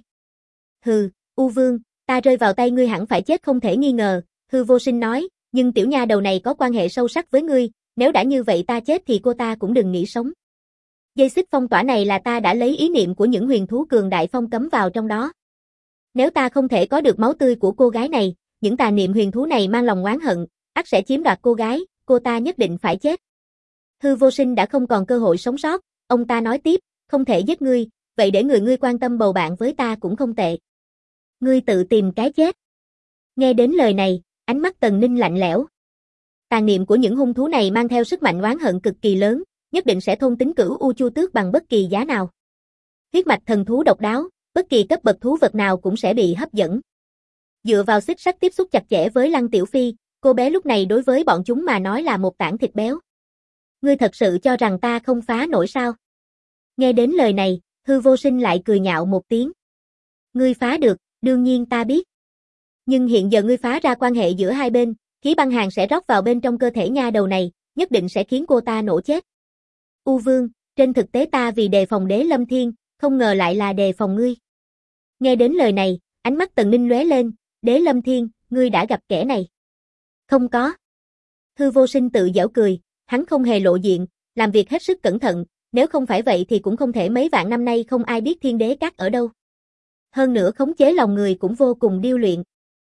Hừ, U Vương, ta rơi vào tay ngươi hẳn phải chết không thể nghi ngờ, hư vô sinh nói, nhưng tiểu nha đầu này có quan hệ sâu sắc với ngươi, nếu đã như vậy ta chết thì cô ta cũng đừng nghĩ sống. Dây xích phong tỏa này là ta đã lấy ý niệm của những huyền thú cường đại phong cấm vào trong đó. Nếu ta không thể có được máu tươi của cô gái này, những tà niệm huyền thú này mang lòng oán hận, ắt sẽ chiếm đoạt cô gái, cô ta nhất định phải chết. Hư vô sinh đã không còn cơ hội sống sót, ông ta nói tiếp, không thể giết ngươi, vậy để ngươi quan tâm bầu bạn với ta cũng không tệ. Ngươi tự tìm cái chết. Nghe đến lời này, ánh mắt Tần Ninh lạnh lẽo. Tà niệm của những hung thú này mang theo sức mạnh oán hận cực kỳ lớn, nhất định sẽ thôn tính Cửu U Chu Tước bằng bất kỳ giá nào. Huyết mạch thần thú độc đáo, bất kỳ cấp bậc thú vật nào cũng sẽ bị hấp dẫn. Dựa vào xích sắt tiếp xúc chặt chẽ với Lăng Tiểu Phi, cô bé lúc này đối với bọn chúng mà nói là một tảng thịt béo. Ngươi thật sự cho rằng ta không phá nổi sao? Nghe đến lời này, hư vô sinh lại cười nhạo một tiếng. Ngươi phá được, đương nhiên ta biết. Nhưng hiện giờ ngươi phá ra quan hệ giữa hai bên, khí băng hàn sẽ rót vào bên trong cơ thể nha đầu này, nhất định sẽ khiến cô ta nổ chết. U Vương, trên thực tế ta vì đề phòng Đế Lâm Thiên, không ngờ lại là đề phòng ngươi. Nghe đến lời này, ánh mắt Tần Ninh lóe lên, Đế Lâm Thiên, ngươi đã gặp kẻ này. Không có. Hư vô sinh tự giễu cười, hắn không hề lộ diện, làm việc hết sức cẩn thận, nếu không phải vậy thì cũng không thể mấy vạn năm nay không ai biết Thiên Đế Các ở đâu. Hơn nữa khống chế lòng người cũng vô cùng điêu luyện.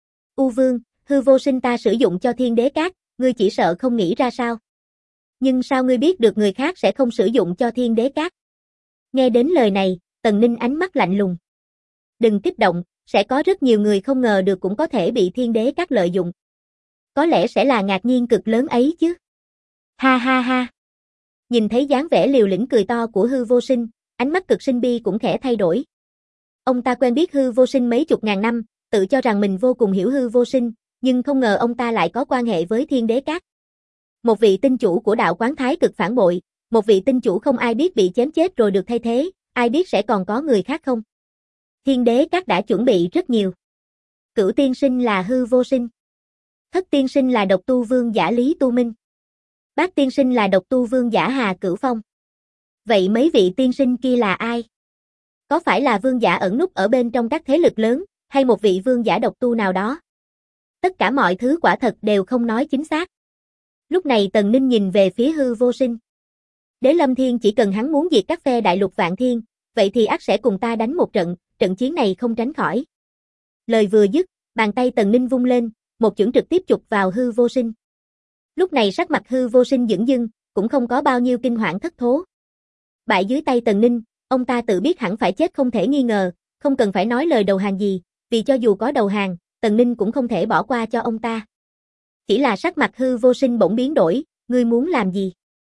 U Vương, hư vô sinh ta sử dụng cho Thiên Đế Các, ngươi chỉ sợ không nghĩ ra sao. Nhưng sao ngươi biết được người khác sẽ không sử dụng cho Thiên Đế Các? Nghe đến lời này, Tần Ninh ánh mắt lạnh lùng. Đừng kích động, sẽ có rất nhiều người không ngờ được cũng có thể bị Thiên Đế Các lợi dụng. Có lẽ sẽ là ngạc nhiên cực lớn ấy chứ. Ha ha ha. Nhìn thấy dáng vẻ liều lĩnh cười to của hư vô sinh, ánh mắt cực sinh bi cũng khẽ thay đổi. Ông ta quen biết hư vô sinh mấy chục ngàn năm, tự cho rằng mình vô cùng hiểu hư vô sinh, nhưng không ngờ ông ta lại có quan hệ với Thiên Đế Các. Một vị tinh chủ của đạo quán thái cực phản bội, một vị tinh chủ không ai biết bị chém chết rồi được thay thế, ai biết sẽ còn có người khác không? Thiên Đế Các đã chuẩn bị rất nhiều. Cửu tiên sinh là hư vô sinh. Thất tiên sinh là độc tu vương giả Lý Tu Minh. Bát tiên sinh là độc tu vương giả Hà Cửu Phong. Vậy mấy vị tiên sinh kia là ai? Có phải là vương giả ẩn núp ở bên trong các thế lực lớn, hay một vị vương giả độc tu nào đó? Tất cả mọi thứ quả thật đều không nói chính xác. Lúc này Tần Ninh nhìn về phía hư vô sinh. Đế Lâm Thiên chỉ cần hắn muốn diệt các phe đại lục vạn thiên, vậy thì ắt sẽ cùng ta đánh một trận, trận chiến này không tránh khỏi. Lời vừa dứt, bàn tay Tần Ninh vung lên, một chưởng trực tiếp chụp vào hư vô sinh. Lúc này sắc mặt hư vô sinh dửng dưng, cũng không có bao nhiêu kinh hoảng thất thố. Bại dưới tay Tần Ninh, ông ta tự biết hẳn phải chết không thể nghi ngờ, không cần phải nói lời đầu hàng gì, vì cho dù có đầu hàng, Tần Ninh cũng không thể bỏ qua cho ông ta. Chỉ là sắc mặt hư vô sinh bỗng biến đổi, ngươi muốn làm gì?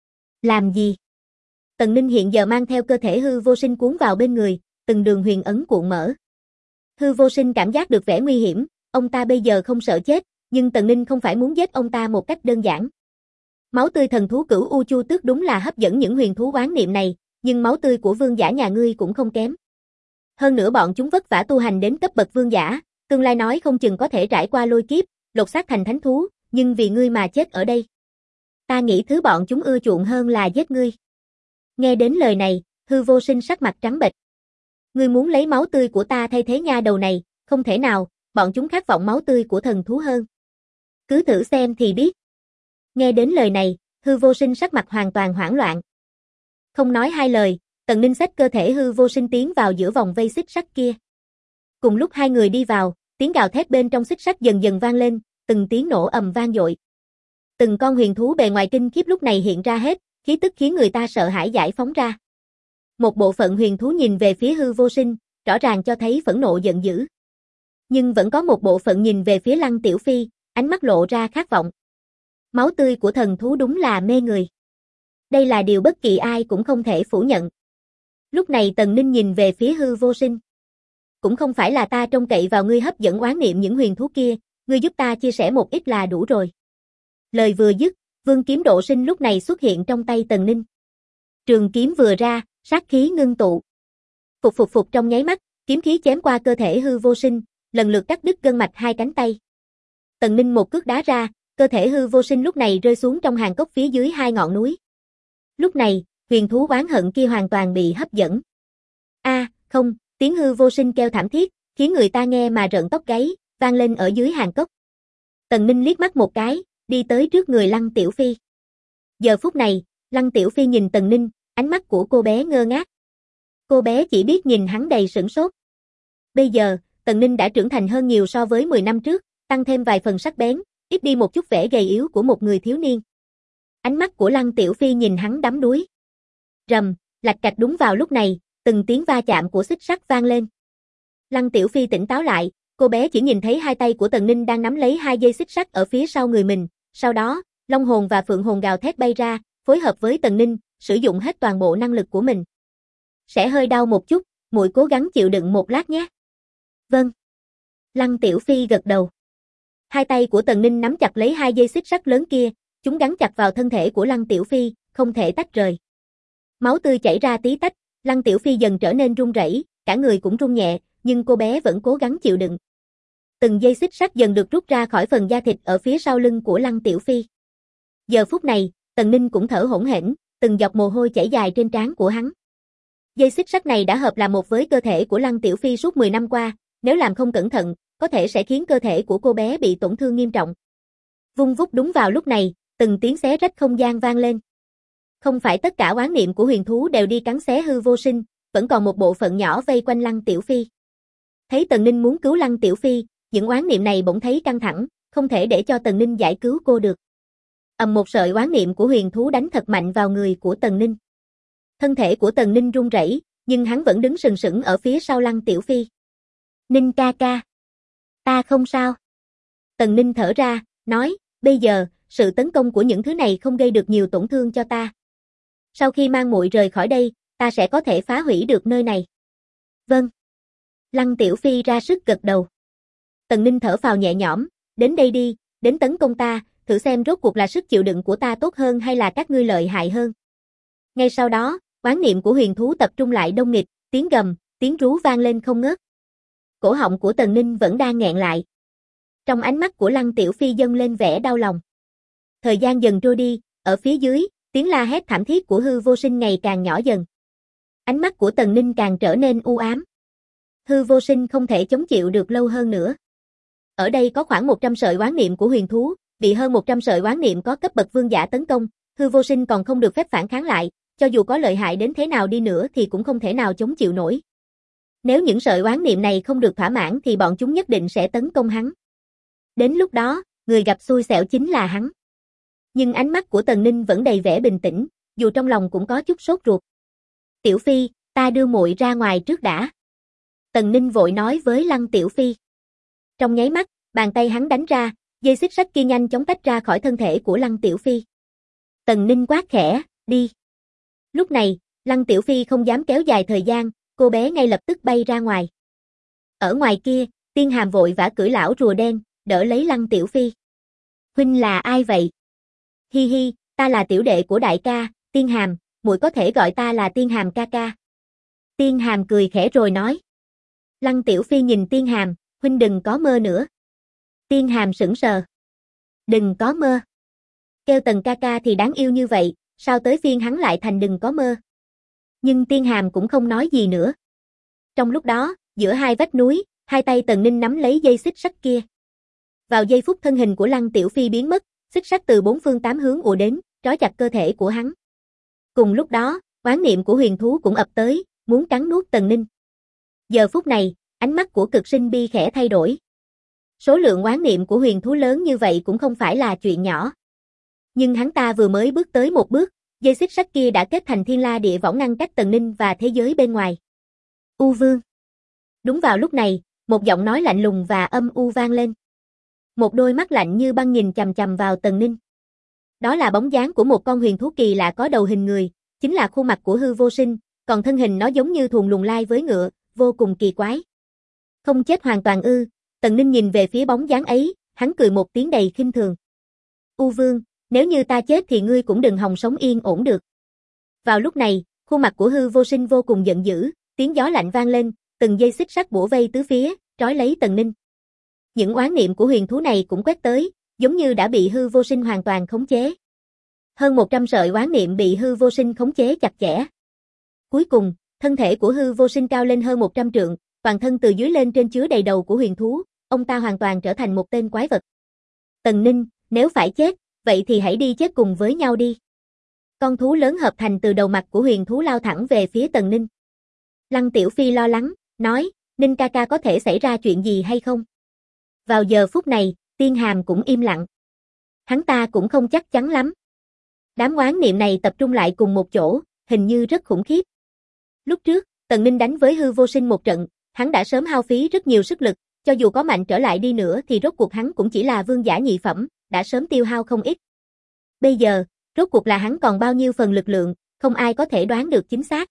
Làm gì? Tần Ninh hiện giờ mang theo cơ thể hư vô sinh cuốn vào bên người, từng đường huyền ấn cuộn mở. Hư vô sinh cảm giác được vẻ nguy hiểm, ông ta bây giờ không sợ chết, nhưng Tần Ninh không phải muốn giết ông ta một cách đơn giản. Máu tươi thần thú Cửu U Chu Tước đúng là hấp dẫn những huyền thú oán niệm này, nhưng máu tươi của vương giả nhà ngươi cũng không kém. Hơn nữa bọn chúng vất vả tu hành đến cấp bậc vương giả, tương lai nói không chừng có thể trải qua lôi kiếp, lột xác thành thánh thú, nhưng vì ngươi mà chết ở đây. Ta nghĩ thứ bọn chúng ưa chuộng hơn là giết ngươi. Nghe đến lời này, Hư Vô Sinh sắc mặt trắng bệch. Ngươi muốn lấy máu tươi của ta thay thế nha đầu này, không thể nào, bọn chúng khát vọng máu tươi của thần thú hơn. Cứ thử xem thì biết. Nghe đến lời này, Hư Vô Sinh sắc mặt hoàn toàn hoảng loạn. Không nói hai lời, Tần Ninh xách cơ thể Hư Vô Sinh tiến vào giữa vòng vây xích sắt kia. Cùng lúc hai người đi vào, tiếng gào thét bên trong xích sắt dần dần vang lên, từng tiếng nổ ầm vang dội. Từng con huyền thú bề ngoài kinh khiếp lúc này hiện ra hết, khí tức khiến người ta sợ hãi giải phóng ra. Một bộ phận huyền thú nhìn về phía Hư Vô Sinh, rõ ràng cho thấy phẫn nộ giận dữ. Nhưng vẫn có một bộ phận nhìn về phía Lăng Tiểu Phi, ánh mắt lộ ra khát vọng. Máu tươi của thần thú đúng là mê người. Đây là điều bất kỳ ai cũng không thể phủ nhận. Lúc này Tần Ninh nhìn về phía Hư Vô Sinh. Cũng không phải là ta trông cậy vào ngươi hấp dẫn oán niệm những huyền thú kia, ngươi giúp ta chia sẻ một ít là đủ rồi. Lời vừa dứt, Vương kiếm Độ Sinh lúc này xuất hiện trong tay Tần Ninh. Trường kiếm vừa ra, sát khí ngưng tụ. Phục trong nháy mắt, kiếm khí chém qua cơ thể Hư Vô Sinh, lần lượt cắt đứt gân mạch hai cánh tay. Tần Ninh một cước đá ra, cơ thể Hư Vô Sinh lúc này rơi xuống trong hang cốc phía dưới hai ngọn núi. Lúc này, huyền thú oán hận kia hoàn toàn bị hấp dẫn. Không, tiếng Hư Vô Sinh kêu thảm thiết, khiến người ta nghe mà rợn tóc gáy, vang lên ở dưới hang cốc. Tần Ninh liếc mắt một cái, đi tới trước người Lăng Tiểu Phi. Giờ phút này, Lăng Tiểu Phi nhìn Tần Ninh, ánh mắt của cô bé ngơ ngác. Cô bé chỉ biết nhìn hắn đầy sửng sốt. Bây giờ, Tần Ninh đã trưởng thành hơn nhiều so với 10 năm trước, tăng thêm vài phần sắc bén, ít đi một chút vẻ gầy yếu của một người thiếu niên. Ánh mắt của Lăng Tiểu Phi nhìn hắn đắm đuối. Rầm, lạch cạch đúng vào lúc này, từng tiếng va chạm của xích sắt vang lên. Lăng Tiểu Phi tỉnh táo lại, cô bé chỉ nhìn thấy hai tay của Tần Ninh đang nắm lấy hai dây xích sắt ở phía sau người mình, sau đó, Long hồn và Phượng hồn gào thét bay ra, phối hợp với Tần Ninh, sử dụng hết toàn bộ năng lực của mình. Sẽ hơi đau một chút, muội cố gắng chịu đựng một lát nhé. Vâng. Lăng Tiểu Phi gật đầu. Hai tay của Tần Ninh nắm chặt lấy hai dây xích sắt lớn kia, chúng gắn chặt vào thân thể của Lăng Tiểu Phi, không thể tách rời. Máu tươi chảy ra tí tách, Lăng Tiểu Phi dần trở nên run rẩy, cả người cũng run nhẹ, nhưng cô bé vẫn cố gắng chịu đựng. Từng dây xích sắt dần được rút ra khỏi phần da thịt ở phía sau lưng của Lăng Tiểu Phi. Giờ phút này, Tần Ninh cũng thở hổn hển, từng giọt mồ hôi chảy dài trên trán của hắn. Dây xích sắt này đã hợp làm một với cơ thể của Lăng Tiểu Phi suốt 10 năm qua, nếu làm không cẩn thận, có thể sẽ khiến cơ thể của cô bé bị tổn thương nghiêm trọng. Vung vút đúng vào lúc này, từng tiếng xé rách không gian vang lên. Không phải tất cả oán niệm của huyền thú đều đi cắn xé Hư Vô Sinh, vẫn còn một bộ phận nhỏ vây quanh Lăng Tiểu Phi. Thấy Tần Ninh muốn cứu Lăng Tiểu Phi, những oán niệm này bỗng thấy căng thẳng, không thể để cho Tần Ninh giải cứu cô được. Một sợi oán niệm của huyền thú đánh thật mạnh vào người của Tần Ninh. Thân thể của Tần Ninh run rẩy, nhưng hắn vẫn đứng sừng sững ở phía sau Lăng Tiểu Phi. Ninh ca ca. Ta không sao. Tần Ninh thở ra, nói, bây giờ, sự tấn công của những thứ này không gây được nhiều tổn thương cho ta. Sau khi mang muội rời khỏi đây, ta sẽ có thể phá hủy được nơi này. Vâng. Lăng Tiểu Phi ra sức gật đầu. Tần Ninh thở phào nhẹ nhõm, đến đây đi, đến tấn công ta, thử xem rốt cuộc là sức chịu đựng của ta tốt hơn hay là các ngươi lợi hại hơn. Ngay sau đó, oán niệm của huyền thú tập trung lại đông nghịt, tiếng gầm, tiếng rú vang lên không ngớt. Cổ họng của Tần Ninh vẫn đang nghẹn lại. Trong ánh mắt của Lăng Tiểu Phi dâng lên vẻ đau lòng. Thời gian dần trôi đi, ở phía dưới, tiếng la hét thảm thiết của Hư Vô Sinh ngày càng nhỏ dần. Ánh mắt của Tần Ninh càng trở nên u ám. Hư Vô Sinh không thể chống chịu được lâu hơn nữa. Ở đây có khoảng 100 sợi oán niệm của huyền thú, bị hơn 100 sợi oán niệm có cấp bậc vương giả tấn công, Hư Vô Sinh còn không được phép phản kháng lại, cho dù có lợi hại đến thế nào đi nữa thì cũng không thể nào chống chịu nổi. Nếu những sợi oán niệm này không được thỏa mãn thì bọn chúng nhất định sẽ tấn công hắn. Đến lúc đó, người gặp xui xẻo chính là hắn. Nhưng ánh mắt của Tần Ninh vẫn đầy vẻ bình tĩnh, dù trong lòng cũng có chút sốt ruột. Tiểu Phi, ta đưa muội ra ngoài trước đã. Tần Ninh vội nói với Lăng Tiểu Phi. Trong nháy mắt, bàn tay hắn đánh ra, dây xích sắt kia nhanh chóng tách ra khỏi thân thể của Lăng Tiểu Phi. Tần Ninh quát khẽ, đi. Lúc này, Lăng Tiểu Phi không dám kéo dài thời gian, cô bé ngay lập tức bay ra ngoài. Ở ngoài kia, Tiên Hàm vội vã cưỡi lão rùa đen, đỡ lấy Lăng Tiểu Phi. Huynh là ai vậy? Hi hi, ta là tiểu đệ của đại ca, Tiên Hàm, muội có thể gọi ta là Tiên Hàm ca ca. Tiên Hàm cười khẽ rồi nói. Lăng Tiểu Phi nhìn Tiên Hàm, huynh đừng có mơ nữa. Tiên Hàm sững sờ. Đừng có mơ. Kêu Tần ca ca thì đáng yêu như vậy, sao tới phiên hắn lại thành đừng có mơ. Nhưng Tiên Hàm cũng không nói gì nữa. Trong lúc đó, giữa hai vách núi, hai tay Tần Ninh nắm lấy dây xích sắt kia. Vào giây phút thân hình của Lăng Tiểu Phi biến mất, xích sắt từ bốn phương tám hướng ùa đến, trói chặt cơ thể của hắn. Cùng lúc đó, oán niệm của huyền thú cũng ập tới, muốn cắn nuốt Tần Ninh. Giờ phút này, ánh mắt của Cực Sinh Bi khẽ thay đổi. Số lượng oán niệm của huyền thú lớn như vậy cũng không phải là chuyện nhỏ. Nhưng hắn ta vừa mới bước tới một bước, dây xích sắt kia đã kết thành thiên la địa võng ngăn cách Tần Ninh và thế giới bên ngoài. U Vương. Đúng vào lúc này, một giọng nói lạnh lùng và âm u vang lên. Một đôi mắt lạnh như băng nhìn chằm chằm vào Tần Ninh. Đó là bóng dáng của một con huyền thú kỳ lạ có đầu hình người, chính là khuôn mặt của Hư Vô Sinh, còn thân hình nó giống như thuồng lùng lai với ngựa, vô cùng kỳ quái. Không chết hoàn toàn ư? Tần Ninh nhìn về phía bóng dáng ấy, hắn cười một tiếng đầy khinh thường. U Vương, nếu như ta chết thì ngươi cũng đừng hòng sống yên ổn được. Vào lúc này, khuôn mặt của Hư Vô Sinh vô cùng giận dữ, tiếng gió lạnh vang lên, từng dây xích sắt bủa vây tứ phía, trói lấy Tần Ninh. Những oán niệm của huyền thú này cũng quét tới, giống như đã bị Hư Vô Sinh hoàn toàn khống chế. Hơn 100 sợi oán niệm bị Hư Vô Sinh khống chế chặt chẽ. Cuối cùng, thân thể của Hư Vô Sinh cao lên hơn 100 trượng, toàn thân từ dưới lên trên chứa đầy đầu của huyền thú, ông ta hoàn toàn trở thành một tên quái vật. Tần Ninh, nếu phải chết, vậy thì hãy đi chết cùng với nhau đi. Con thú lớn hợp thành từ đầu mặt của huyền thú lao thẳng về phía Tần Ninh. Lăng Tiểu Phi lo lắng, nói, Ninh ca ca có thể xảy ra chuyện gì hay không? Vào giờ phút này, Tiên Hàm cũng im lặng. Hắn ta cũng không chắc chắn lắm. Đám oán niệm này tập trung lại cùng một chỗ, hình như rất khủng khiếp. Lúc trước, Tần Ninh đánh với Hư Vô Sinh một trận, hắn đã sớm hao phí rất nhiều sức lực, cho dù có mạnh trở lại đi nữa thì rốt cuộc hắn cũng chỉ là vương giả nhị phẩm, đã sớm tiêu hao không ít. Bây giờ, rốt cuộc là hắn còn bao nhiêu phần lực lượng, không ai có thể đoán được chính xác.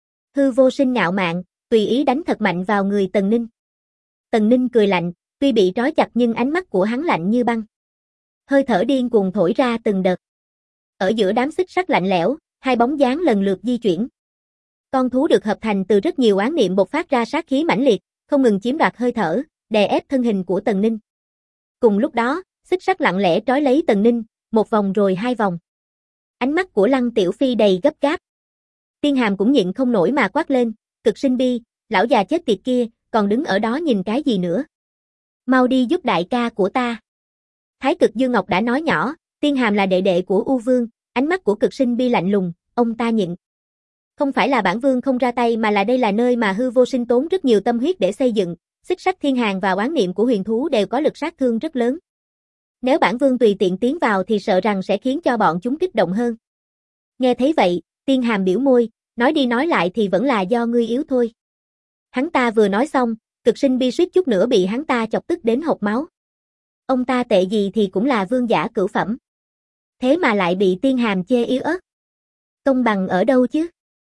Hư Vô Sinh ngạo mạn, tùy ý đánh thật mạnh vào người Tần Ninh. Tần Ninh cười lạnh, tuy bị trói chặt nhưng ánh mắt của hắn lạnh như băng. Hơi thở điên cuồng thổi ra từng đợt. Ở giữa đám xích sắt lạnh lẽo, hai bóng dáng lần lượt di chuyển. Con thú được hợp thành từ rất nhiều oán niệm bộc phát ra sát khí mãnh liệt, không ngừng chiếm đoạt hơi thở, đè ép thân hình của Tần Ninh. Cùng lúc đó, xích sắt lặng lẽ trói lấy Tần Ninh, một vòng rồi hai vòng. Ánh mắt của Lăng Tiểu Phi đầy gấp gáp. Tiên Hàm cũng nhịn không nổi mà quát lên, Cực Sinh Bi, lão già chết tiệt kia, còn đứng ở đó nhìn cái gì nữa? Mau đi giúp đại ca của ta. Thái Cực Dương Ngọc đã nói nhỏ, Tiên Hàm là đệ đệ của U Vương, ánh mắt của Cực Sinh Bi lạnh lùng, ông ta nhịn. Không phải là bản vương không ra tay mà là đây là nơi mà Hư Vô Sinh tốn rất nhiều tâm huyết để xây dựng, xích sắt thiên hàn và oán niệm của huyền thú đều có lực sát thương rất lớn. Nếu bản vương tùy tiện tiến vào thì sợ rằng sẽ khiến cho bọn chúng kích động hơn. Nghe thấy vậy, Tiên Hàm biểu môi, nói đi nói lại thì vẫn là do ngươi yếu thôi. Hắn ta vừa nói xong, Cực Sinh Bi suýt chút nữa bị hắn ta chọc tức đến hộc máu. Ông ta tệ gì thì cũng là vương giả cửu phẩm. Thế mà lại bị Tiên Hàm chê yếu ớt. Công bằng ở đâu chứ?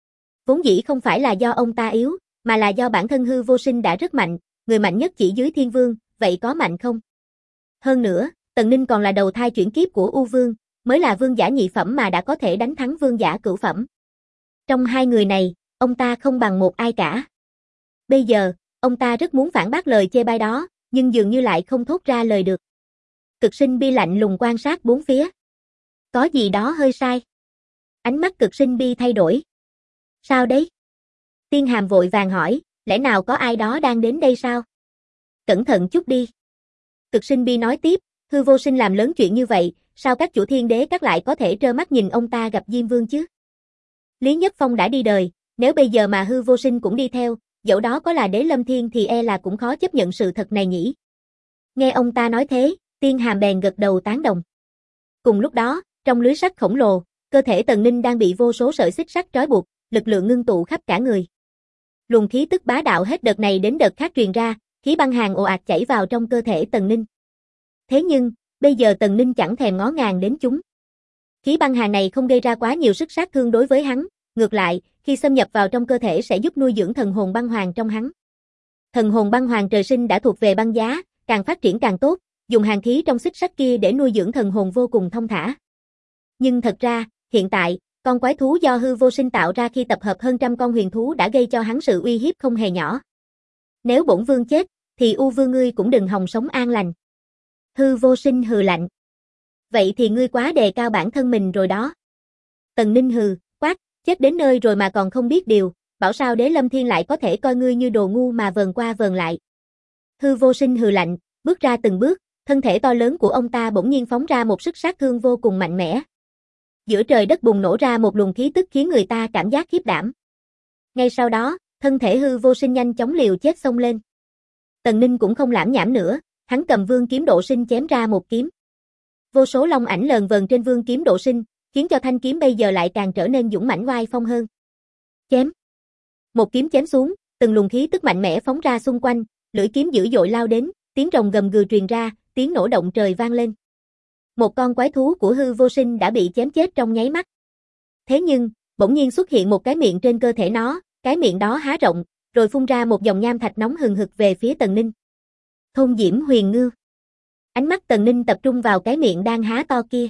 Vốn dĩ không phải là do ông ta yếu, mà là do bản thân Hư Vô Sinh đã rất mạnh, người mạnh nhất chỉ dưới Thiên Vương, vậy có mạnh không? Hơn nữa, Tần Ninh còn là đầu thai chuyển kiếp của U Vương, mới là vương giả nhị phẩm mà đã có thể đánh thắng vương giả cửu phẩm. Trong hai người này, ông ta không bằng một ai cả. Bây giờ, ông ta rất muốn phản bác lời chê bai đó, nhưng dường như lại không thốt ra lời được. Cực Sinh Bi lạnh lùng quan sát bốn phía. Có gì đó hơi sai. Ánh mắt Cực Sinh Bi thay đổi. Sao đấy? Tiên Hàm vội vàng hỏi, lẽ nào có ai đó đang đến đây sao? Cẩn thận chút đi. Cực Sinh Bi nói tiếp, Hư Vô Sinh làm lớn chuyện như vậy, sao các chủ thiên đế các lại có thể trơ mắt nhìn ông ta gặp Diêm Vương chứ? Lý Nhất Phong đã đi đời, nếu bây giờ mà Hư Vô Sinh cũng đi theo, dẫu đó có là đế lâm thiên thì e là cũng khó chấp nhận sự thật này nhỉ. Nghe ông ta nói thế, Tiên Hàm bèn gật đầu tán đồng. Cùng lúc đó, trong lưới sắt khổng lồ, cơ thể Tần Ninh đang bị vô số sợi xích sắt trói buộc, lực lượng ngưng tụ khắp cả người. Luồng khí tức bá đạo hết đợt này đến đợt khác truyền ra, khí băng hàn ồ ạt chảy vào trong cơ thể Tần Ninh. Thế nhưng, bây giờ Tần Ninh chẳng thèm ngó ngàng đến chúng. Khí băng hàn này không gây ra quá nhiều sức sát thương đối với hắn, ngược lại, khi xâm nhập vào trong cơ thể sẽ giúp nuôi dưỡng thần hồn băng hoàng trong hắn. Thần hồn băng hoàng trời sinh đã thuộc về băng giá, càng phát triển càng tốt, dùng hàn khí trong xích sắt kia để nuôi dưỡng thần hồn vô cùng thông thả. Nhưng thật ra, hiện tại, con quái thú do Hư Vô Sinh tạo ra khi tập hợp hơn trăm con huyền thú đã gây cho hắn sự uy hiếp không hề nhỏ. Nếu bổn vương chết, thì U Vương ngươi cũng đừng hòng sống an lành. Hư Vô Sinh hừ lạnh. Vậy thì ngươi quá đề cao bản thân mình rồi đó. Tần Ninh hừ, quát, chết đến nơi rồi mà còn không biết điều, bảo sao Đế Lâm Thiên lại có thể coi ngươi như đồ ngu mà vờn qua vờn lại. Hư Vô Sinh hừ lạnh, bước ra từng bước, thân thể to lớn của ông ta bỗng nhiên phóng ra một sức sát thương vô cùng mạnh mẽ. Giữa trời đất bùng nổ ra một luồng khí tức khiến người ta cảm giác khiếp đảm. Ngay sau đó, thân thể Hư Vô Sinh nhanh chóng liều chết xông lên. Tần Ninh cũng không lảm nhảm nữa, hắn cầm Vương Kiếm Độ Sinh chém ra một kiếm. Vô số long ảnh lờn vờn trên Vương Kiếm Độ Sinh, khiến cho thanh kiếm bây giờ lại càng trở nên dũng mãnh oai phong hơn. Chém. Một kiếm chém xuống, từng luồng khí tức mạnh mẽ phóng ra xung quanh, lưỡi kiếm dữ dội lao đến, tiếng rồng gầm gừ truyền ra, tiếng nổ động trời vang lên. Một con quái thú của Hư Vô Sinh đã bị chém chết trong nháy mắt. Thế nhưng, bỗng nhiên xuất hiện một cái miệng trên cơ thể nó, cái miệng đó há rộng, rồi phun ra một dòng nham thạch nóng hừng hực về phía Tần Ninh. Thôn Diễm Huyền Ngư. Ánh mắt Tần Ninh tập trung vào cái miệng đang há to kia.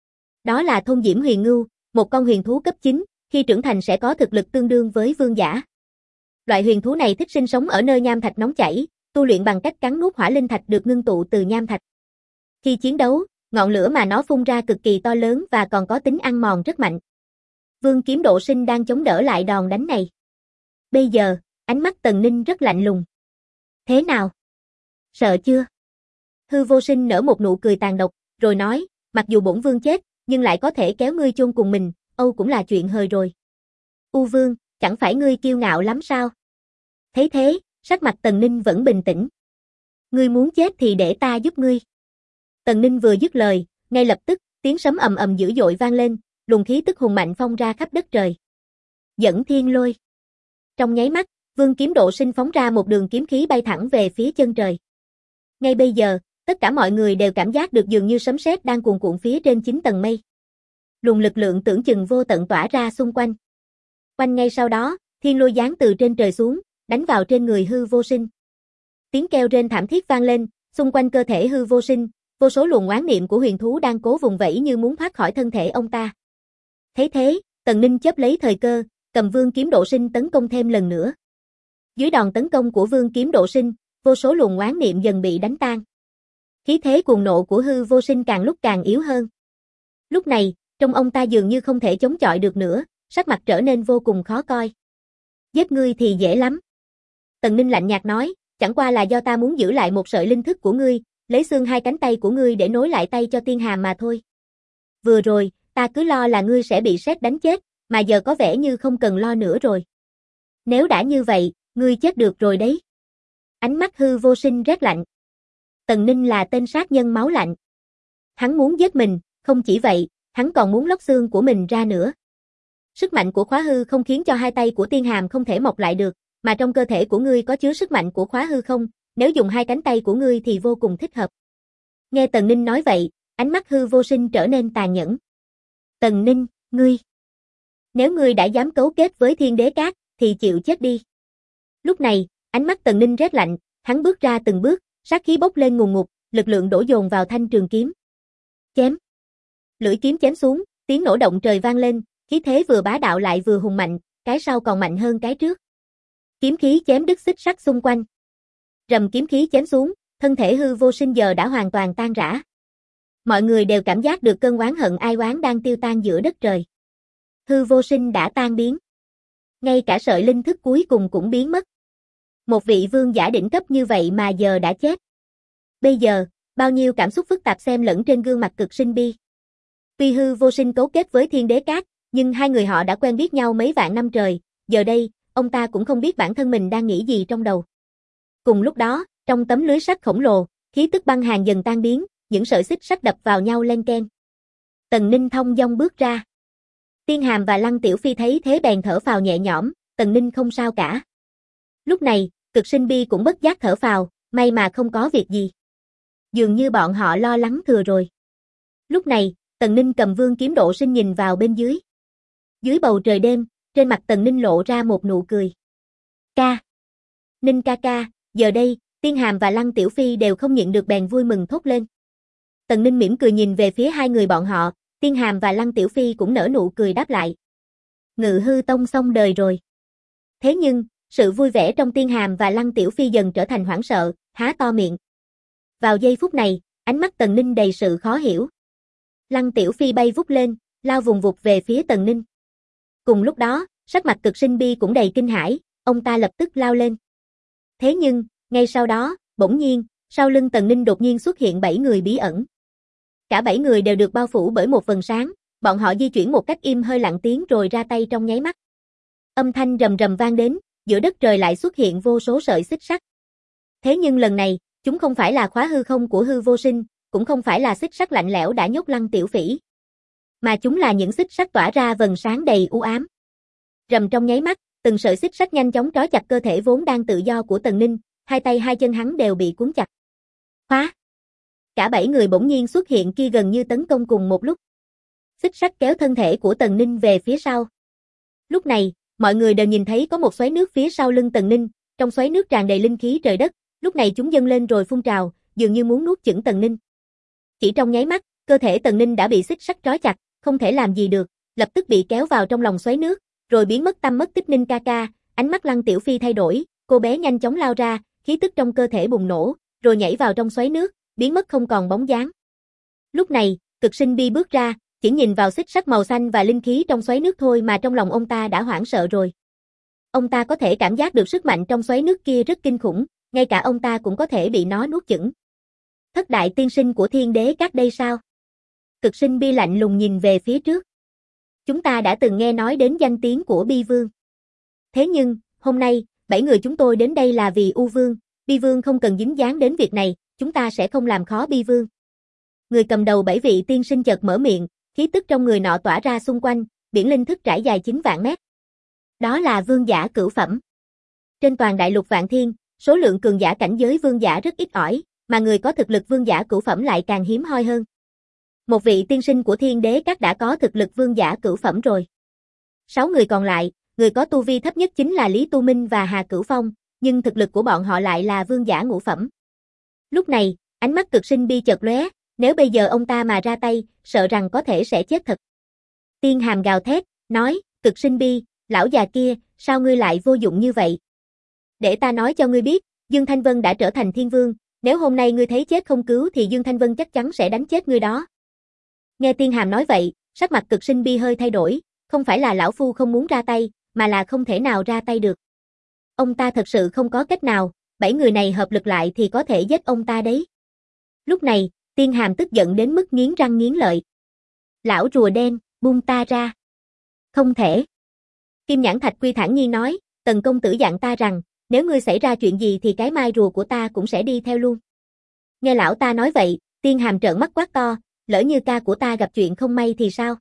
Đó là Thôn Diễm Huyền Ngưu, một con huyền thú cấp 9, khi trưởng thành sẽ có thực lực tương đương với vương giả. Loại huyền thú này thích sinh sống ở nơi nham thạch nóng chảy, tu luyện bằng cách cắn nuốt hỏa linh thạch được ngưng tụ từ nham thạch. Khi chiến đấu, ngọn lửa mà nó phun ra cực kỳ to lớn và còn có tính ăn mòn rất mạnh. Vương Kiếm Độ Sinh đang chống đỡ lại đòn đánh này. Bây giờ, ánh mắt Tần Ninh rất lạnh lùng. Thế nào? Sợ chưa? Hư Vô Sinh nở một nụ cười tàn độc, rồi nói, mặc dù bổn vương chết, nhưng lại có thể kéo ngươi chôn cùng mình, Âu cũng là chuyện hời rồi. U Vương, chẳng phải ngươi kiêu ngạo lắm sao? Thấy thế, sắc mặt Tần Ninh vẫn bình tĩnh. Ngươi muốn chết thì để ta giúp ngươi. Tần Ninh vừa dứt lời, ngay lập tức, tiếng sấm ầm ầm dữ dội vang lên, luồng khí tức hùng mạnh phong ra khắp đất trời. Dẫn Thiên Lôi. Trong nháy mắt, Vương Kiếm Độ Sinh phóng ra một đường kiếm khí bay thẳng về phía chân trời. Ngay bây giờ, tất cả mọi người đều cảm giác được dường như sấm sét đang cuồn cuộn phía trên 9 tầng mây. Luồng lực lượng tưởng chừng vô tận tỏa ra xung quanh. Quanh ngay sau đó, thiên lôi giáng từ trên trời xuống, đánh vào trên người Hư Vô Sinh. Tiếng kêu rên thảm thiết vang lên, xung quanh cơ thể Hư Vô Sinh, vô số luồng oán niệm của huyền thú đang cố vùng vẫy như muốn thoát khỏi thân thể ông ta. Thấy thế, Tần Ninh chớp lấy thời cơ, cầm Vương Kiếm Độ Sinh tấn công thêm lần nữa. Dưới đòn tấn công của Vương Kiếm Độ Sinh, vô số luồng oán niệm dần bị đánh tan. Khí thế cuồng nộ của Hư Vô Sinh càng lúc càng yếu hơn. Lúc này, trông ông ta dường như không thể chống chọi được nữa, sắc mặt trở nên vô cùng khó coi. Giết ngươi thì dễ lắm. Tần Ninh lạnh nhạt nói, chẳng qua là do ta muốn giữ lại một sợi linh thức của ngươi, lấy xương hai cánh tay của ngươi để nối lại tay cho Tiên Hàm mà thôi. Vừa rồi, ta cứ lo là ngươi sẽ bị sét đánh chết, mà giờ có vẻ như không cần lo nữa rồi. Nếu đã như vậy, ngươi chết được rồi đấy. Ánh mắt Hư Vô Sinh rét lạnh. Tần Ninh là tên sát nhân máu lạnh. Hắn muốn giết mình, không chỉ vậy, hắn còn muốn lóc xương của mình ra nữa. Sức mạnh của khóa hư không khiến cho hai tay của Tiên Hàm không thể mọc lại được, mà trong cơ thể của ngươi có chứa sức mạnh của khóa hư không, nếu dùng hai cánh tay của ngươi thì vô cùng thích hợp. Nghe Tần Ninh nói vậy, ánh mắt Hư Vô Sinh trở nên tàn nhẫn. Tần Ninh, ngươi. Nếu ngươi đã dám cấu kết với Thiên Đế Các, thì chịu chết đi. Lúc này, ánh mắt Tần Ninh rét lạnh, hắn bước ra từng bước, sát khí bốc lên ngùn ngụt, lực lượng đổ dồn vào thanh trường kiếm. Chém. Lưỡi kiếm chém xuống, tiếng nổ động trời vang lên, khí thế vừa bá đạo lại vừa hùng mạnh, cái sau còn mạnh hơn cái trước. Kiếm khí chém đứt xích sắt xung quanh. Rầm kiếm khí chém xuống, thân thể Hư Vô Sinh giờ đã hoàn toàn tan rã. Mọi người đều cảm giác được cơn oán hận ai oán đang tiêu tan giữa đất trời. Hư Vô Sinh đã tan biến. Ngay cả sợi linh thức cuối cùng cũng biến mất. Một vị vương giả đỉnh cấp như vậy mà giờ đã chết. Bây giờ, bao nhiêu cảm xúc phức tạp xen lẫn trên gương mặt Cực Sinh Bi. Tuy Hư Vô Sinh cấu kết với Thiên Đế Các, nhưng hai người họ đã quen biết nhau mấy vạn năm trời, giờ đây, ông ta cũng không biết bản thân mình đang nghĩ gì trong đầu. Cùng lúc đó, trong tấm lưới sắt khổng lồ, khí tức băng hàn dần tan biến, những sợi xích sắt đập vào nhau len keng. Tần Ninh thong dong bước ra. Tiên Hàm và Lăng Tiểu Phi thấy thế bèn thở phào nhẹ nhõm, Tần Ninh không sao cả. Lúc này, Cực Sinh Bi cũng bất giác thở phào, may mà không có việc gì. Dường như bọn họ lo lắng thừa rồi. Lúc này, Tần Ninh cầm Vương Kiếm Độ Sinh nhìn vào bên dưới. Dưới bầu trời đêm, trên mặt Tần Ninh lộ ra một nụ cười. Ca. Ninh ca ca, giờ đây, Tiên Hàm và Lăng Tiểu Phi đều không nhịn được bèn vui mừng thốt lên. Tần Ninh mỉm cười nhìn về phía hai người bọn họ, Tiên Hàm và Lăng Tiểu Phi cũng nở nụ cười đáp lại. Ngự hư tông xong đời rồi. Thế nhưng, sự vui vẻ trong Tiên Hàm và Lăng Tiểu Phi dần trở thành hoảng sợ, há to miệng. Vào giây phút này, ánh mắt Tần Ninh đầy sự khó hiểu. Lăng Tiểu Phi bay vút lên, lao vùng vụt về phía Tần Ninh. Cùng lúc đó, sắc mặt Cực Sinh Bi cũng đầy kinh hãi, ông ta lập tức lao lên. Thế nhưng, ngay sau đó, bỗng nhiên, sau lưng Tần Ninh đột nhiên xuất hiện 7 người bí ẩn. Cả 7 người đều được bao phủ bởi một vầng sáng, bọn họ di chuyển một cách im hơi lặng tiếng rồi ra tay trong nháy mắt. Âm thanh rầm rầm vang đến, giữa đất trời lại xuất hiện vô số sợi xích sắt. Thế nhưng lần này, chúng không phải là khóa hư không của hư vô sinh, cũng không phải là xích sắt lạnh lẽo đã nhốt Lăng Tiểu Phỉ, mà chúng là những xích sắt tỏa ra vầng sáng đầy u ám. Rầm trong nháy mắt, từng sợi xích sắt nhanh chóng trói chặt cơ thể vốn đang tự do của Tần Ninh, hai tay hai chân hắn đều bị cuốn chặt. Phá! Cả 7 người bỗng nhiên xuất hiện kia gần như tấn công cùng một lúc. Xích sắt kéo thân thể của Tần Ninh về phía sau. Lúc này, mọi người đều nhìn thấy có một xoáy nước phía sau lưng Tần Ninh, trong xoáy nước tràn đầy linh khí trời đất, lúc này chúng dâng lên rồi phun trào, dường như muốn nuốt chửng Tần Ninh. Chỉ trong nháy mắt, cơ thể Tần Ninh đã bị xích sắt trói chặt, không thể làm gì được, lập tức bị kéo vào trong lòng xoáy nước, rồi biến mất tăm mất tích. Ninh ca ca, ánh mắt Lăng Tiểu Phi thay đổi, cô bé nhanh chóng lao ra, khí tức trong cơ thể bùng nổ, rồi nhảy vào trong xoáy nước, biến mất không còn bóng dáng. Lúc này, Cực Sinh Bi bước ra, chỉ nhìn vào xích sắt màu xanh và linh khí trong xoáy nước thôi mà trong lòng ông ta đã hoảng sợ rồi. Ông ta có thể cảm giác được sức mạnh trong xoáy nước kia rất kinh khủng, ngay cả ông ta cũng có thể bị nó nuốt chửng. Thất đại tiên sinh của Thiên Đế Các đây sao? Cực Sinh Bi lạnh lùng nhìn về phía trước. Chúng ta đã từng nghe nói đến danh tiếng của Bi Vương. Thế nhưng, hôm nay, 7 người chúng tôi đến đây là vì U Vương, Bi Vương không cần dính dáng đến việc này, chúng ta sẽ không làm khó Bi Vương. Người cầm đầu 7 vị tiên sinh chợt mở miệng, khí tức trong người nọ tỏa ra xung quanh, biển linh thức trải dài 9 vạn mét. Đó là vương giả cửu phẩm. Trên toàn đại lục Vạn Thiên, số lượng cường giả cảnh giới vương giả rất ít ỏi, mà người có thực lực vương giả cửu phẩm lại càng hiếm hoi hơn. Một vị tiên sinh của Thiên Đế Các đã có thực lực vương giả cửu phẩm rồi. 6 người còn lại, người có tu vi thấp nhất chính là Lý Tu Minh và Hà Cửu Phong, nhưng thực lực của bọn họ lại là vương giả ngũ phẩm. Lúc này, ánh mắt Cực Sinh Bi chợt lóe, nếu bây giờ ông ta mà ra tay, sợ rằng có thể sẽ chết thật. Tiên Hàm gào thét, nói, Cực Sinh Bi, lão già kia, sao ngươi lại vô dụng như vậy? Để ta nói cho ngươi biết, Dương Thanh Vân đã trở thành thiên vương, nếu hôm nay ngươi thấy chết không cứu thì Dương Thanh Vân chắc chắn sẽ đánh chết ngươi đó. Nghe Tiên Hàm nói vậy, sắc mặt Cực Sinh Bi hơi thay đổi, không phải là lão phu không muốn ra tay, mà là không thể nào ra tay được. Ông ta thật sự không có cách nào, 7 người này hợp lực lại thì có thể giết ông ta đấy. Lúc này, Tiên Hàm tức giận đến mức nghiến răng nghiến lợi. Lão rùa đen, buông ta ra. Không thể. Kim Nhãn Thạch Quy thản nhiên nói, Tần công tử dặn ta rằng, nếu ngươi xảy ra chuyện gì thì cái mai rùa của ta cũng sẽ đi theo luôn. Nghe lão ta nói vậy, Tiên Hàm trợn mắt quát to, lỡ như ca của ta gặp chuyện không may thì sao?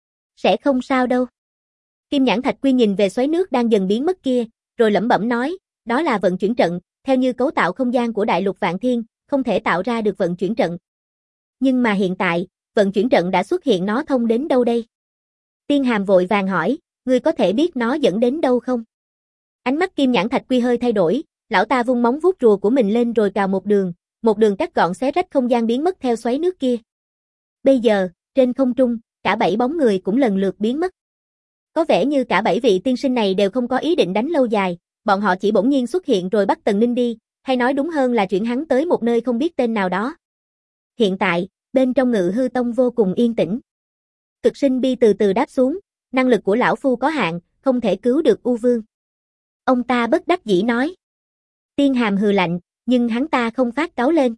Sẽ không sao đâu. Kim Nhãn Thạch Quy nhìn về xoáy nước đang dần biến mất kia, rồi lẩm bẩm nói, đó là vận chuyển trận, theo như cấu tạo không gian của đại lục Vạn Thiên, không thể tạo ra được vận chuyển trận. Nhưng mà hiện tại, vận chuyển trận đã xuất hiện, nó thông đến đâu đây? Tiên Hàm vội vàng hỏi, ngươi có thể biết nó dẫn đến đâu không? Ánh mắt Kim Nhãn Thạch Quy hơi thay đổi, lão ta vung móng vuốt rùa của mình lên rồi cào một đường cắt gọn xé rách không gian biến mất theo xoáy nước kia. Bây giờ, trên không trung, cả 7 bóng người cũng lần lượt biến mất. Có vẻ như cả 7 vị tiên sinh này đều không có ý định đánh lâu dài, bọn họ chỉ bỗng nhiên xuất hiện rồi bắt Tần Ninh đi, hay nói đúng hơn là chuyển hắn tới một nơi không biết tên nào đó. Hiện tại, bên trong Ngự Hư Tông vô cùng yên tĩnh. Cực Sinh Bi từ từ đáp xuống, năng lực của lão phu có hạn, không thể cứu được U Vương. Ông ta bất đắc dĩ nói. Tiên Hàm hừ lạnh, nhưng hắn ta không phát cáu lên.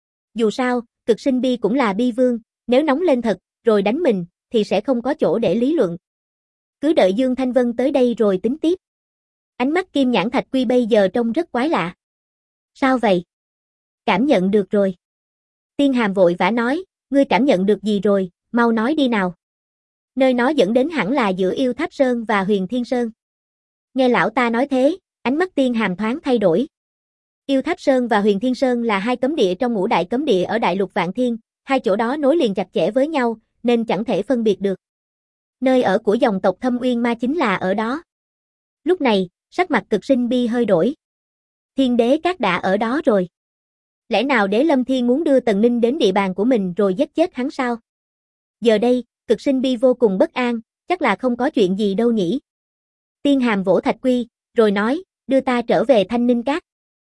Dù sao, Cực Sinh Bi cũng là Bi Vương, nếu nóng lên thật, rồi đánh mình, thì sẽ không có chỗ để lý luận. Cứ đợi Dương Thanh Vân tới đây rồi tính tiếp. Ánh mắt Kim Nhãn Thạch Quy bây giờ trông rất quái lạ. Sao vậy? Cảm nhận được rồi. Tiên Hàm vội vã nói, ngươi cảm nhận được gì rồi, mau nói đi nào. Nơi nó dẫn đến hẳn là giữa Yêu Tháp Sơn và Huyền Thiên Sơn. Nghe lão ta nói thế, ánh mắt Tiên Hàm thoáng thay đổi. Yêu Tháp Sơn và Huyền Thiên Sơn là hai cấm địa trong ngũ đại cấm địa ở đại lục Vạn Thiên, hai chỗ đó nối liền chặt chẽ với nhau, nên chẳng thể phân biệt được. Nơi ở của dòng tộc Thâm Uyên Ma chính là ở đó. Lúc này, sắc mặt Cực Sinh Bi hơi đổi. Thiên Đế Các đã ở đó rồi. Lẽ nào Đế Lâm Thiên muốn đưa Tần Ninh đến địa bàn của mình rồi giết chết hắn sao? Giờ đây, Cực Sinh Bi vô cùng bất an, chắc là không có chuyện gì đâu nhỉ. Tiên Hàm vỗ Thạch Quy, rồi nói, đưa ta trở về Thanh Ninh Các.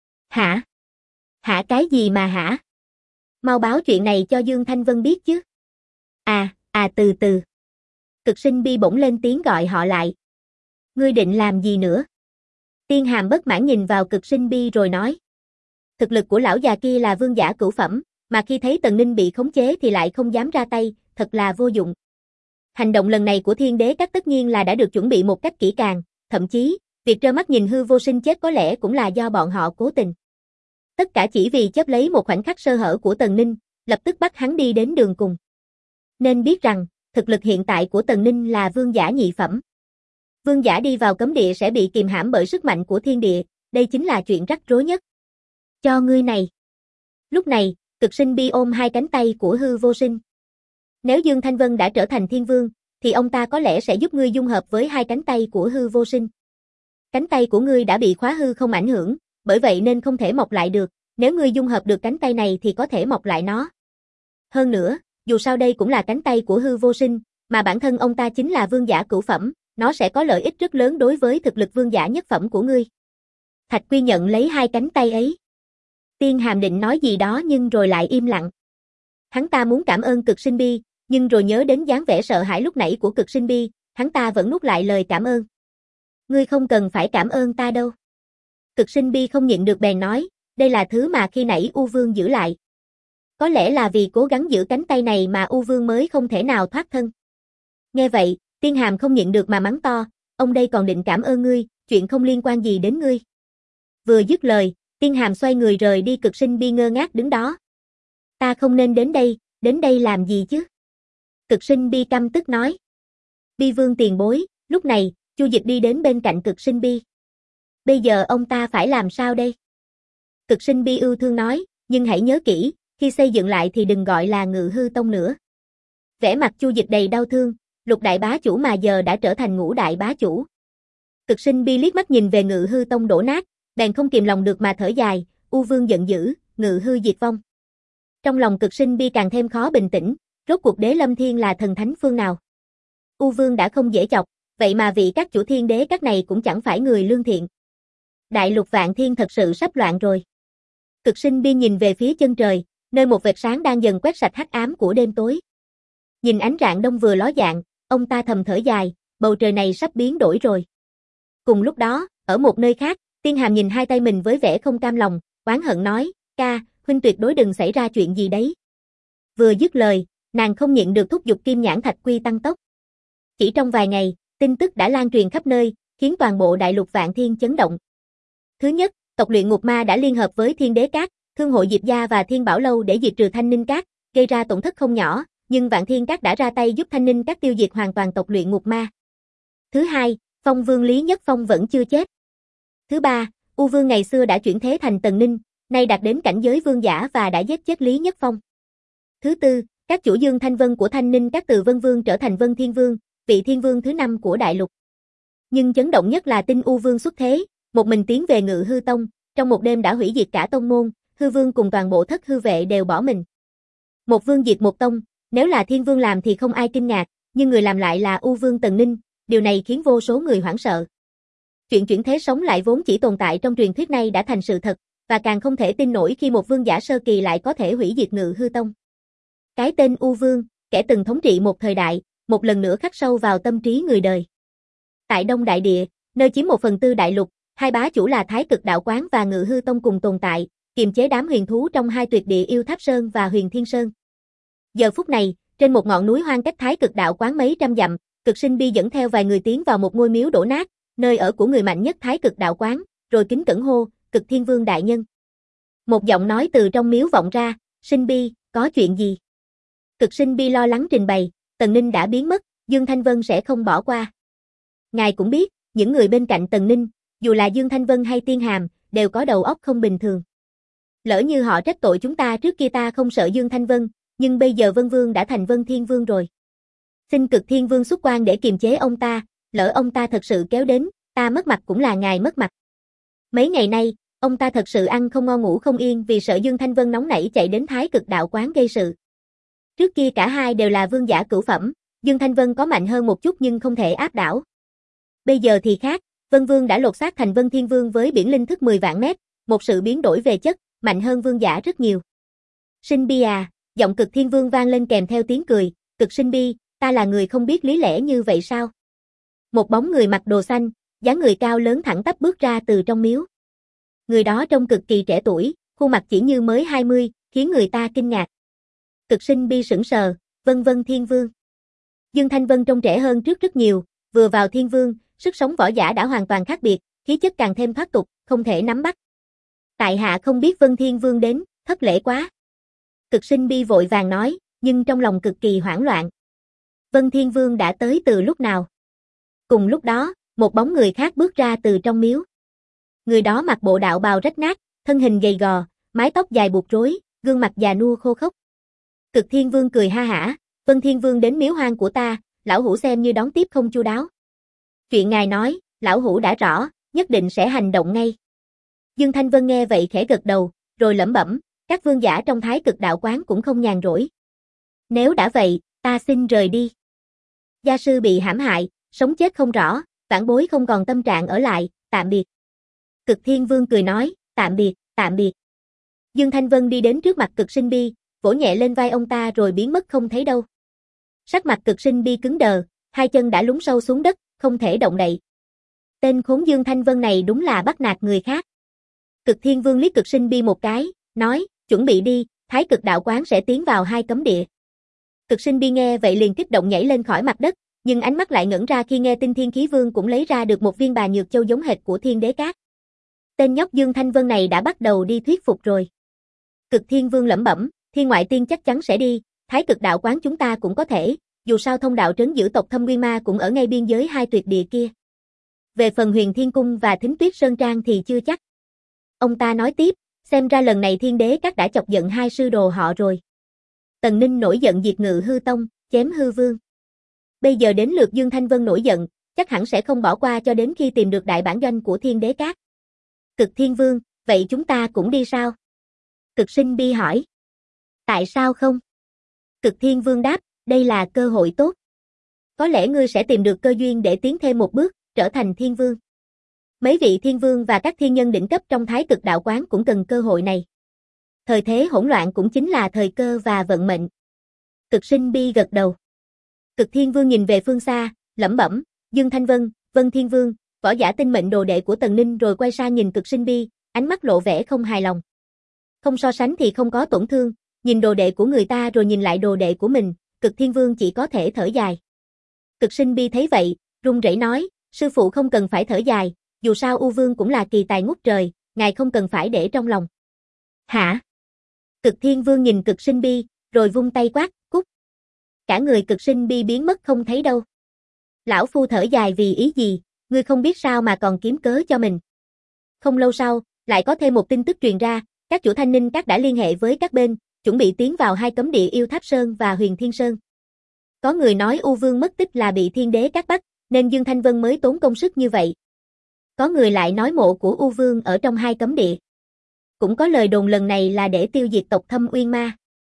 Hả? Hả cái gì mà hả? Mau báo chuyện này cho Dương Thanh Vân biết chứ. Từ từ. Cực sinh bi bỗng lên tiếng gọi họ lại. Ngươi định làm gì nữa? Tiên Hàm bất mãn nhìn vào cực sinh bi rồi nói. Thực lực của lão già kia là vương giả cửu phẩm, mà khi thấy Tần Ninh bị khống chế thì lại không dám ra tay, thật là vô dụng. Hành động lần này của Thiên Đế Các tất nhiên là đã được chuẩn bị một cách kỹ càng, thậm chí, việc trơ mắt nhìn hư vô sinh chết có lẽ cũng là do bọn họ cố tình. Tất cả chỉ vì chớp lấy một khoảnh khắc sơ hở của Tần Ninh, lập tức bắt hắn đi đến đường cùng. Nên biết rằng, thực lực hiện tại của Tần Ninh là vương giả nhị phẩm. Vương giả đi vào cấm địa sẽ bị kìm hãm bởi sức mạnh của thiên địa, đây chính là chuyện rắc rối nhất. Cho ngươi này. Lúc này, cực sinh bi ôm hai cánh tay của hư vô sinh. Nếu Dương Thanh Vân đã trở thành thiên vương, thì ông ta có lẽ sẽ giúp ngươi dung hợp với hai cánh tay của hư vô sinh. Cánh tay của ngươi đã bị khóa hư không ảnh hưởng, bởi vậy nên không thể mọc lại được, nếu ngươi dung hợp được cánh tay này thì có thể mọc lại nó. Hơn nữa, dù sao đây cũng là cánh tay của hư vô sinh, mà bản thân ông ta chính là vương giả cửu phẩm, nó sẽ có lợi ích rất lớn đối với thực lực vương giả nhất phẩm của ngươi. Thạch Quy nhận lấy hai cánh tay ấy. Tiên Hàm định nói gì đó nhưng rồi lại im lặng. Hắn ta muốn cảm ơn cực sinh bi, nhưng rồi nhớ đến dáng vẻ sợ hãi lúc nãy của cực sinh bi, hắn ta vẫn nuốt lại lời cảm ơn. Ngươi không cần phải cảm ơn ta đâu. Cực sinh bi không nhịn được bèn nói, đây là thứ mà khi nãy U Vương giữ lại. Có lẽ là vì cố gắng giữ cánh tay này mà U Vương mới không thể nào thoát thân. Nghe vậy, Tiên Hàm không nhịn được mà mắng to, ông đây còn định cảm ơn ngươi, chuyện không liên quan gì đến ngươi. Vừa dứt lời, Tiên Hàm xoay người rời đi, cực sinh bi ngơ ngác đứng đó. Ta không nên đến đây làm gì chứ? Cực sinh bi căm tức nói. Bi Vương tiền bối, lúc này, Chu Dịch đi đến bên cạnh cực sinh bi. Bây giờ ông ta phải làm sao đây? Cực sinh bi ưu thương nói, nhưng hãy nhớ kỹ, khi xây dựng lại thì đừng gọi là Ngự Hư Tông nữa. Vẻ mặt Chu Dịch đầy đau thương, Lục đại bá chủ mà giờ đã trở thành Ngũ đại bá chủ. Cực sinh bi liếc mắt nhìn về Ngự Hư Tông đổ nát, bèn không kìm lòng được mà thở dài, U Vương giận dữ, Ngự Hư diệt vong. Trong lòng cực sinh bi càng thêm khó bình tĩnh, rốt cuộc Đế Lâm Thiên là thần thánh phương nào? U Vương đã không dễ chọc, vậy mà vị các chủ thiên đế các này cũng chẳng phải người lương thiện. Đại lục Vạn Thiên thật sự sắp loạn rồi. Cực sinh bi nhìn về phía chân trời, nơi một vệt sáng đang dần quét sạch hắc ám của đêm tối. Nhìn ánh rạng đông vừa ló dạng, ông ta thầm thở dài, bầu trời này sắp biến đổi rồi. Cùng lúc đó, ở một nơi khác, Tiên Hàm nhìn hai tay mình với vẻ không cam lòng, oán hận nói, ca, huynh tuyệt đối đừng xảy ra chuyện gì đấy. Vừa dứt lời, nàng không nhịn được thúc giục Kim Nhãn Thạch Quy tăng tốc. Chỉ trong vài ngày, tin tức đã lan truyền khắp nơi, khiến toàn bộ đại lục Vạn Thiên chấn động. Thứ nhất, tộc luyện ngục ma đã liên hợp với Thiên Đế Các, Thương hội Diệp Gia và Thiên Bảo Lâu để diệt trừ Thanh Ninh Các, gây ra tổn thất không nhỏ, nhưng Vạn Thiên Các đã ra tay giúp Thanh Ninh Các tiêu diệt hoàn toàn tộc luyện ngục ma. Thứ hai, Phong Vương Lý Nhất Phong vẫn chưa chết. Thứ ba, U Vương ngày xưa đã chuyển thế thành Tần Ninh, nay đạt đến cảnh giới vương giả và đã giết chết Lý Nhất Phong. Thứ tư, các chủ Dương Thanh Vân của Thanh Ninh Các từ Vân Vương trở thành Vân Thiên Vương, vị Thiên Vương thứ 5 của đại lục. Nhưng chấn động nhất là tin U Vương xuất thế, một mình tiến về Ngự Hư Tông, trong một đêm đã hủy diệt cả tông môn, Hư Vương cùng toàn bộ thất hư vệ đều bỏ mình. Một vương diệt một tông, nếu là Thiên Vương làm thì không ai kinh ngạc, nhưng người làm lại là U Vương Tần Ninh, điều này khiến vô số người hoảng sợ. Chuyện chuyển thế sống lại vốn chỉ tồn tại trong truyền thuyết này đã thành sự thật, và càng không thể tin nổi khi một vương giả sơ kỳ lại có thể hủy diệt Ngự Hư Tông. Cái tên U Vương, kẻ từng thống trị một thời đại, một lần nữa khắc sâu vào tâm trí người đời. Tại Đông Đại Địa, nơi chiếm 1/4 đại lục, hai bá chủ là Thái Cực Đạo Quán và Ngự Hư Tông cùng tồn tại, kiềm chế đám huyền thú trong hai tuyệt địa Yêu Tháp Sơn và Huyền Thiên Sơn. Giờ phút này, trên một ngọn núi hoang cách Thái Cực Đạo Quán mấy trăm dặm, Cực Sinh Bi dẫn theo vài người tiến vào một ngôi miếu đổ nát, nơi ở của người mạnh nhất Thái Cực Đạo Quán, rồi kính cẩn hô, Cực Thiên Vương đại nhân. Một giọng nói từ trong miếu vọng ra, Sinh Bi, có chuyện gì? Cực Sinh Bi lo lắng trình bày, Tần Ninh đã biến mất, Dương Thanh Vân sẽ không bỏ qua. Ngài cũng biết, những người bên cạnh Tần Ninh, dù là Dương Thanh Vân hay Tiên Hàm, đều có đầu óc không bình thường. Lỡ như họ trách tội chúng ta trước kia ta không sợ Dương Thanh Vân, nhưng bây giờ Vân Vương đã thành Vân Thiên Vương rồi. Xin Cực Thiên Vương xuất quan để kiềm chế ông ta, lỡ ông ta thật sự kéo đến, ta mất mặt cũng là ngài mất mặt. Mấy ngày nay, ông ta thật sự ăn không ngon ngủ không yên vì sợ Dương Thanh Vân nóng nảy chạy đến Thái Cực Đạo Quán gây sự. Trước kia cả hai đều là vương giả cửu phẩm, Dương Thanh Vân có mạnh hơn một chút nhưng không thể áp đảo. Bây giờ thì khác, Vân Vương đã lột xác thành Vân Thiên Vương với biển linh thức 10 vạn mét, một sự biến đổi về chất, mạnh hơn vương giả rất nhiều. Sinh Bi à, giọng Cực Thiên Vương vang lên kèm theo tiếng cười, Cực Sinh Bi, ta là người không biết lý lẽ như vậy sao? Một bóng người mặc đồ xanh, dáng người cao lớn thẳng tắp bước ra từ trong miếu. Người đó trông cực kỳ trẻ tuổi, khuôn mặt chỉ như mới 20, khiến người ta kinh ngạc. Cực Sinh Bi sững sờ, vân vân Thiên Vương. Dương Thanh Vân trông trẻ hơn trước rất nhiều, vừa vào Thiên Vương, sức sống võ giả đã hoàn toàn khác biệt, khí chất càng thêm thoát tục, không thể nắm bắt. Tại hạ không biết Vân Thiên Vương đến, thất lễ quá. Cực Sinh Bi vội vàng nói, nhưng trong lòng cực kỳ hoảng loạn. Vân Thiên Vương đã tới từ lúc nào? Cùng lúc đó, một bóng người khác bước ra từ trong miếu. Người đó mặc bộ đạo bào rách nát, thân hình gầy gò, mái tóc dài buộc rối, gương mặt già nua khô khốc. Cực Thiên Vương cười ha hả, Vân Thiên Vương đến miếu hoang của ta, lão hủ xem như đón tiếp không chu đáo. Chuyện ngài nói, lão hủ đã rõ, nhất định sẽ hành động ngay. Dương Thanh Vân nghe vậy khẽ gật đầu, rồi lẩm bẩm, các vương giả trong Thái Cực Đạo Quán cũng không nhàn rỗi. Nếu đã vậy, ta xin rời đi. Gia sư bị hãm hại, sống chết không rõ, vãn bối không còn tâm trạng ở lại, tạm biệt. Cực Thiên Vương cười nói, tạm biệt, tạm biệt. Dương Thanh Vân đi đến trước mặt Cực Sinh Bi, vỗ nhẹ lên vai ông ta rồi biến mất không thấy đâu. Sắc mặt Cực Sinh Bi cứng đờ, hai chân đã lún sâu xuống đất, không thể động đậy. Tên khốn Dương Thanh Vân này đúng là bắt nạt người khác. Cực Thiên Vương liếc Cực Sinh Bi một cái, nói, chuẩn bị đi, Thái Cực Đạo Quán sẽ tiến vào 2 cấm địa. Cực Sinh Bi nghe vậy liền kích động nhảy lên khỏi mặt đất, nhưng ánh mắt lại ngẩn ra khi nghe tin Thiên Khí Vương cũng lấy ra được một viên bà nhược châu giống hệt của Thiên Đế Cát. Tên nhóc Dương Thanh Vân này đã bắt đầu đi thuyết phục rồi. Cực Thiên Vương lẩm bẩm, Thiên Ngoại Tiên chắc chắn sẽ đi, Thái Cực Đạo Quán chúng ta cũng có thể, dù sao thông đạo trấn giữ tộc Thâm Nguyên Ma cũng ở ngay biên giới 2 tuyệt địa kia. Về phần Huyền Thiên Cung và Thính Tuyết Sơn Trang thì chưa chắc. Ông ta nói tiếp, xem ra lần này Thiên Đế Các đã chọc giận 2 sư đồ họ rồi. Tần Ninh nổi giận diệt Ngự Hư Tông, chém Hư Vương. Bây giờ đến lượt Dương Thanh Vân nổi giận, chắc hẳn sẽ không bỏ qua cho đến khi tìm được đại bản doanh của Thiên Đế Các. Cực Thiên Vương, vậy chúng ta cũng đi sao? Cực Sinh Bi hỏi. Tại sao không? Cực Thiên Vương đáp, đây là cơ hội tốt. Có lẽ ngươi sẽ tìm được cơ duyên để tiến thêm một bước, trở thành Thiên Vương. Mấy vị Thiên Vương và các thiên nhân đỉnh cấp trong Thái Cực Đạo Quán cũng cần cơ hội này. Thời thế hỗn loạn cũng chính là thời cơ và vận mệnh. Cực Sinh Bi gật đầu. Cực Thiên Vương nhìn về phương xa, lẩm bẩm, Dương Thanh Vân, Vân Thiên Vương, võ giả tinh mệnh đồ đệ của Tần Ninh rồi quay sang nhìn Cực Sinh Bi, ánh mắt lộ vẻ không hài lòng. Không so sánh thì không có tổn thương, nhìn đồ đệ của người ta rồi nhìn lại đồ đệ của mình, Cực Thiên Vương chỉ có thể thở dài. Cực Sinh Bi thấy vậy, run rẩy nói, sư phụ không cần phải thở dài, dù sao U Vương cũng là kỳ tài ngút trời, ngài không cần phải để trong lòng. Hả? Cực Thiên Vương nhìn Cực Sinh Bi, rồi vung tay quát, cút. Cả người Cực Sinh Bi biến mất không thấy đâu. Lão phu thở dài vì ý gì, ngươi không biết sao mà còn kiếm cớ cho mình. Không lâu sau, lại có thêm một tin tức truyền ra, các chủ Thanh Ninh Các đã liên hệ với các bên, chuẩn bị tiến vào 2 cấm địa Yêu Tháp Sơn và Huyền Thiên Sơn. Có người nói U Vương mất tích là bị Thiên Đế Các bắt, nên Dương Thanh Vân mới tốn công sức như vậy. Có người lại nói mộ của U Vương ở trong 2 cấm địa. Cũng có lời đồn lần này là để tiêu diệt tộc Thâm Uyên Ma.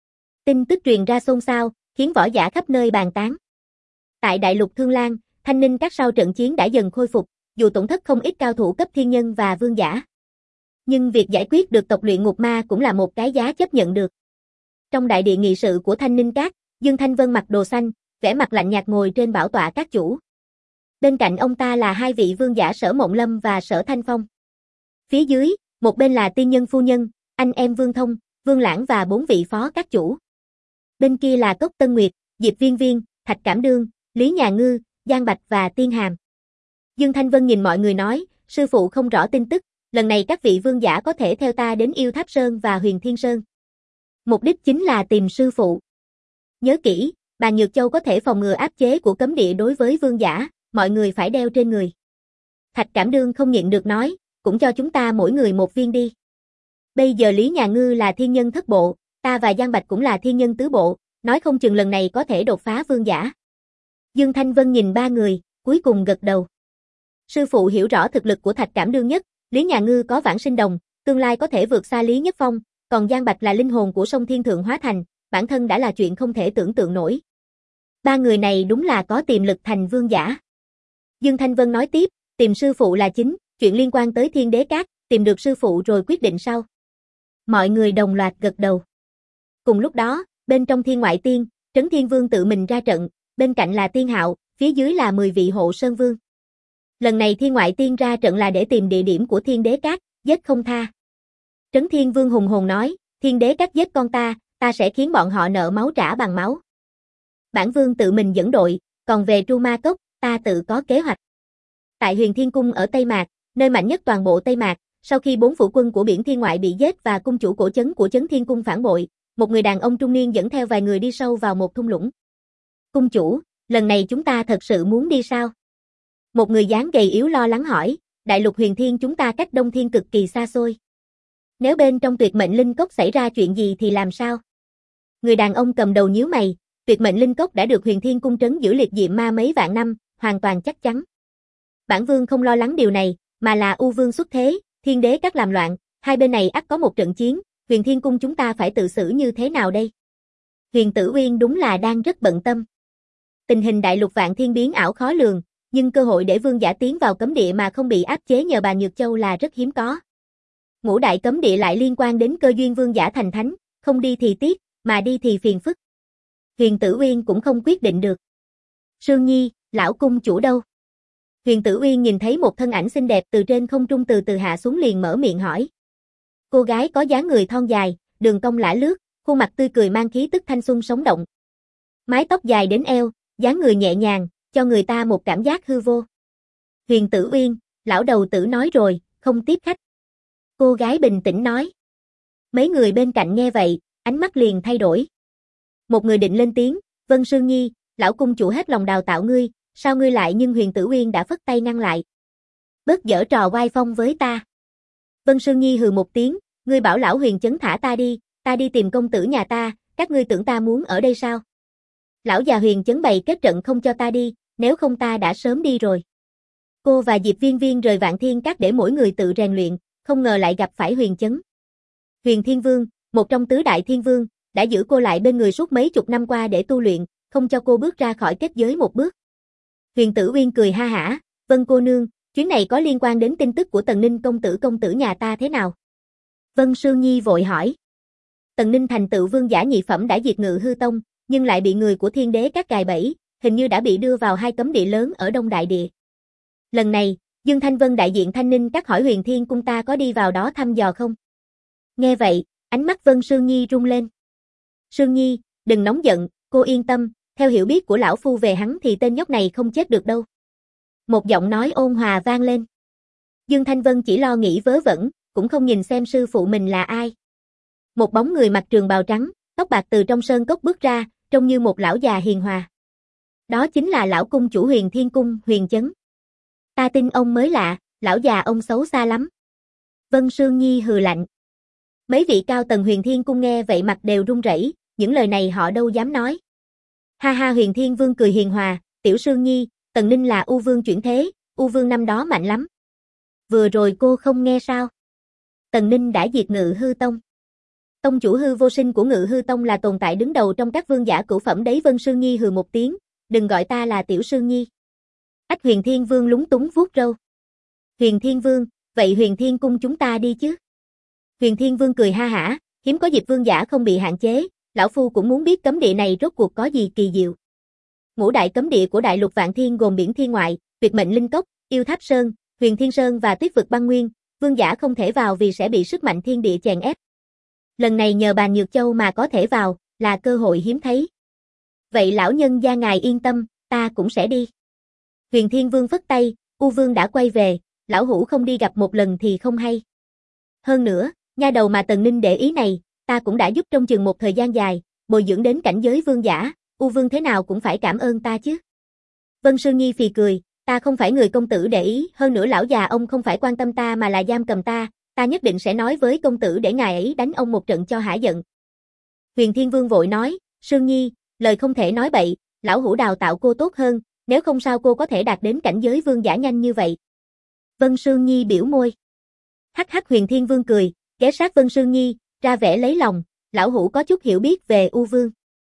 Tin tức truyền ra xôn xao, khiến võ giả khắp nơi bàn tán. Tại Đại Lục Thương Lan, Thanh Ninh Các sau trận chiến đã dần khôi phục, dù tổn thất không ít cao thủ cấp thiên nhân và vương giả. Nhưng việc giải quyết được tộc Luyện Ngục Ma cũng là một cái giá chấp nhận được. Trong đại điện nghị sự của Thanh Ninh Các, Dương Thanh Vân mặc đồ xanh, vẻ mặt lạnh nhạt ngồi trên bảo tọa các chủ. Bên cạnh ông ta là 2 vị vương giả Sở Mộng Lâm và Sở Thanh Phong. Phía dưới, một bên là tiên nhân phu nhân, anh em Vương Thông, Vương Lãng và 4 vị phó các chủ. Bên kia là Cốc Tân Nguyệt, Diệp Viên Viên, Thạch Cảm Đương, Lý Nhà Ngư, Giang Bạch và Tiên Hàm. Dương Thanh Vân nhìn mọi người nói, sư phụ không rõ tin tức, lần này các vị vương giả có thể theo ta đến Yêu Tháp Sơn và Huyền Thiên Sơn. Mục đích chính là tìm sư phụ. Nhớ kỹ, bà Nhược Châu có thể phòng ngừa áp chế của cấm địa đối với vương giả, mọi người phải đeo trên người. Thạch Cảm Đương không nhịn được nói, cũng cho chúng ta mỗi người một viên đi. Bây giờ Lý Nhà Ngư là thiên nhân thất bộ, ta và Giang Bạch cũng là thiên nhân tứ bộ, nói không chừng lần này có thể đột phá vương giả. Dương Thanh Vân nhìn 3 người, cuối cùng gật đầu. Sư phụ hiểu rõ thực lực của Thạch Cảm Đương nhất, Lý Nhà Ngư có vãng sinh đồng, tương lai có thể vượt xa Lý Nhất Phong, còn Giang Bạch là linh hồn của sông Thiên Thượng hóa thành, bản thân đã là chuyện không thể tưởng tượng nổi. 3 người này đúng là có tiềm lực thành vương giả. Dương Thanh Vân nói tiếp, tìm sư phụ là chính, chuyện liên quan tới Thiên Đế Các, tìm được sư phụ rồi quyết định sau. Mọi người đồng loạt gật đầu. Cùng lúc đó, bên trong Thiên Ngoại Tiên, Trấn Thiên Vương tự mình ra trận, bên cạnh là Tiên Hạo, phía dưới là 10 vị hộ sơn vương. Lần này Thiên Ngoại Tiên ra trận là để tìm địa điểm của Thiên Đế Các, giết không tha. Trấn Thiên Vương hùng hồn nói, Thiên Đế Các giết con ta sẽ khiến bọn họ nợ máu trả bằng máu. Bản vương tự mình dẫn đội, còn về Tru Ma Cốc, ta tự có kế hoạch. Tại Huyền Thiên Cung ở Tây Mạc, nơi mạnh nhất toàn bộ Tây Mạc, sau khi 4 phụ quân của Biển Thiên Ngoại bị giết và cung chủ cổ trấn của Trấn Thiên Cung phản bội, một người đàn ông trung niên dẫn theo vài người đi sâu vào một thung lũng. Cung chủ, lần này chúng ta thật sự muốn đi sao? Một người dáng gầy yếu lo lắng hỏi, đại lục Huyền Thiên chúng ta cách Đông Thiên cực kỳ xa xôi. Nếu bên trong Tuyệt Mệnh Linh Cốc xảy ra chuyện gì thì làm sao? Người đàn ông cầm đầu nhíu mày, Tuyệt Mệnh Linh Cốc đã được Huyền Thiên Cung trấn giữ liệt diệm ma mấy vạn năm, hoàn toàn chắc chắn. Bản vương không lo lắng điều này, mà là U Vương xuất thế, Thiên Đế Các làm loạn, hai bên này ắt có một trận chiến, Huyền Thiên Cung chúng ta phải tự xử như thế nào đây? Huyền Tử Uyên đúng là đang rất bận tâm. Tình hình đại lục Vạn Thiên biến ảo khó lường, nhưng cơ hội để vương giả tiến vào cấm địa mà không bị áp chế nhờ bà Nhược Châu là rất hiếm có. Ngũ đại cấm địa lại liên quan đến cơ duyên vương giả thành thánh, không đi thì tiếc, mà đi thì phiền phức. Huyền Tử Uyên cũng không quyết định được. Sương Nhi, lão cung chủ đâu? Huyền Tử Uyên nhìn thấy một thân ảnh xinh đẹp từ trên không trung từ từ hạ xuống liền mở miệng hỏi. Cô gái có dáng người thon dài, đường cong lả lướt, khuôn mặt tươi cười mang khí tức thanh xuân sống động. Mái tóc dài đến eo, dáng người nhẹ nhàng, cho người ta một cảm giác hư vô. Huyền Tử Uyên, lão đầu tử nói rồi, không tiếp khách. Cô gái bình tĩnh nói. Mấy người bên cạnh nghe vậy, ánh mắt liền thay đổi. Một người định lên tiếng, Vân Sương Nhi, lão cung chủ hết lòng đào tạo ngươi, sao ngươi lại, nhưng Huyền Tử Uyên đã phất tay ngăn lại. Bớt giở trò oai phong với ta. Vân Sương Nhi hừ một tiếng, ngươi bảo lão Huyền Chấn thả ta đi tìm công tử nhà ta, các ngươi tưởng ta muốn ở đây sao? Lão già Huyền Chấn bày kết trận không cho ta đi, nếu không ta đã sớm đi rồi. Cô và Diệp Viên Viên rời Vạn Thiên Các để mỗi người tự rèn luyện, không ngờ lại gặp phải Huyền Chấn. Huyền Thiên Vương, một trong tứ đại thiên vương, đã giữ cô lại bên người suốt mấy chục năm qua để tu luyện, không cho cô bước ra khỏi kết giới một bước. Huyền Tử Uyên cười ha hả, Vân cô nương, chuyến này có liên quan đến tin tức của Tần Ninh công tử nhà ta thế nào? Vân Sương Nhi vội hỏi. Tần Ninh thành tựu vương giả nhị phẩm đã diệt Ngự Hư Tông, nhưng lại bị người của Thiên Đế Các gài bẫy, hình như đã bị đưa vào hai cấm địa lớn ở Đông Đại Địa. Lần này, Dương Thanh Vân đại diện Thanh Ninh Các hỏi Huyền Thiên Cung ta có đi vào đó thăm dò không? Nghe vậy, ánh mắt Vân Sương Nhi rung lên. Sương Nhi, đừng nóng giận, cô yên tâm, theo hiểu biết của lão phu về hắn thì tên nhóc này không chết được đâu. Một giọng nói ôn hòa vang lên. Dương Thanh Vân chỉ lo nghĩ vớ vẩn, cũng không nhìn xem sư phụ mình là ai. Một bóng người mặc trường bào trắng, tóc bạc từ trong sơn cốc bước ra, trông như một lão già hiền hòa. Đó chính là lão cung chủ Huyền Thiên Cung, Huyền Chấn. Ta tin ông mới lạ, lão già ông xấu xa lắm. Vân Sương Nhi hừ lạnh. Mấy vị cao tầng Huyền Thiên Cung nghe vậy mặt đều run rẩy, những lời này họ đâu dám nói. Ha ha, Huyền Thiên Vương cười hiền hòa, tiểu Sương Nhi, Tần Ninh là U Vương chuyển thế, U Vương năm đó mạnh lắm. Vừa rồi cô không nghe sao? Tần Ninh đã diệt Ngự Hư Tông. Tông chủ Hư Vô Sinh của Ngự Hư Tông là tồn tại đứng đầu trong các vương giả cửu phẩm đấy. Vân Sương Nhi hừ một tiếng, đừng gọi ta là tiểu Sương Nhi. Ách, Huyền Thiên Vương lúng túng vuốt râu. Huyền Thiên Vương, vậy Huyền Thiên Cung chúng ta đi chứ? Huyền Thiên Vương cười ha hả, hiếm có dịp vương giả không bị hạn chế, lão phu cũng muốn biết cấm địa này rốt cuộc có gì kỳ diệu. Ngũ đại cấm địa của đại lục Vạn Thiên gồm Biển Thiên Ngoại, Tuyệt Mệnh Linh Cốc, Yêu Tháp Sơn, Huyền Thiên Sơn và Tuyết Vực Băng Nguyên, vương giả không thể vào vì sẽ bị sức mạnh thiên địa chèn ép. Lần này nhờ bà Nhược Châu mà có thể vào, là cơ hội hiếm thấy. Vậy lão nhân gia ngài yên tâm, ta cũng sẽ đi. Huyền Thiên Vương phất tay, U Vương đã quay về, lão hủ không đi gặp một lần thì không hay. Hơn nữa, nha đầu mà Tần Ninh để ý này, ta cũng đã giúp trong chừng một thời gian dài, bồi dưỡng đến cảnh giới vương giả, U Vương thế nào cũng phải cảm ơn ta chứ. Vân Sương Nhi phì cười, ta không phải người công tử để ý, hơn nữa lão già ông không phải quan tâm ta mà là giam cầm ta nhất định sẽ nói với công tử để ngài ấy đánh ông một trận cho hả giận. Huyền Thiên Vương vội nói, Sương Nhi, lời không thể nói bậy, lão hủ đào tạo cô tốt hơn, nếu không sao cô có thể đạt đến cảnh giới vương giả nhanh như vậy. Vân Sương Nhi biểu môi. Hắc hắc, Huyền Thiên Vương cười, ghé sát Vân Sương Nhi, ra vẻ lấy lòng, lão hủ có chút hiểu biết về U Vương.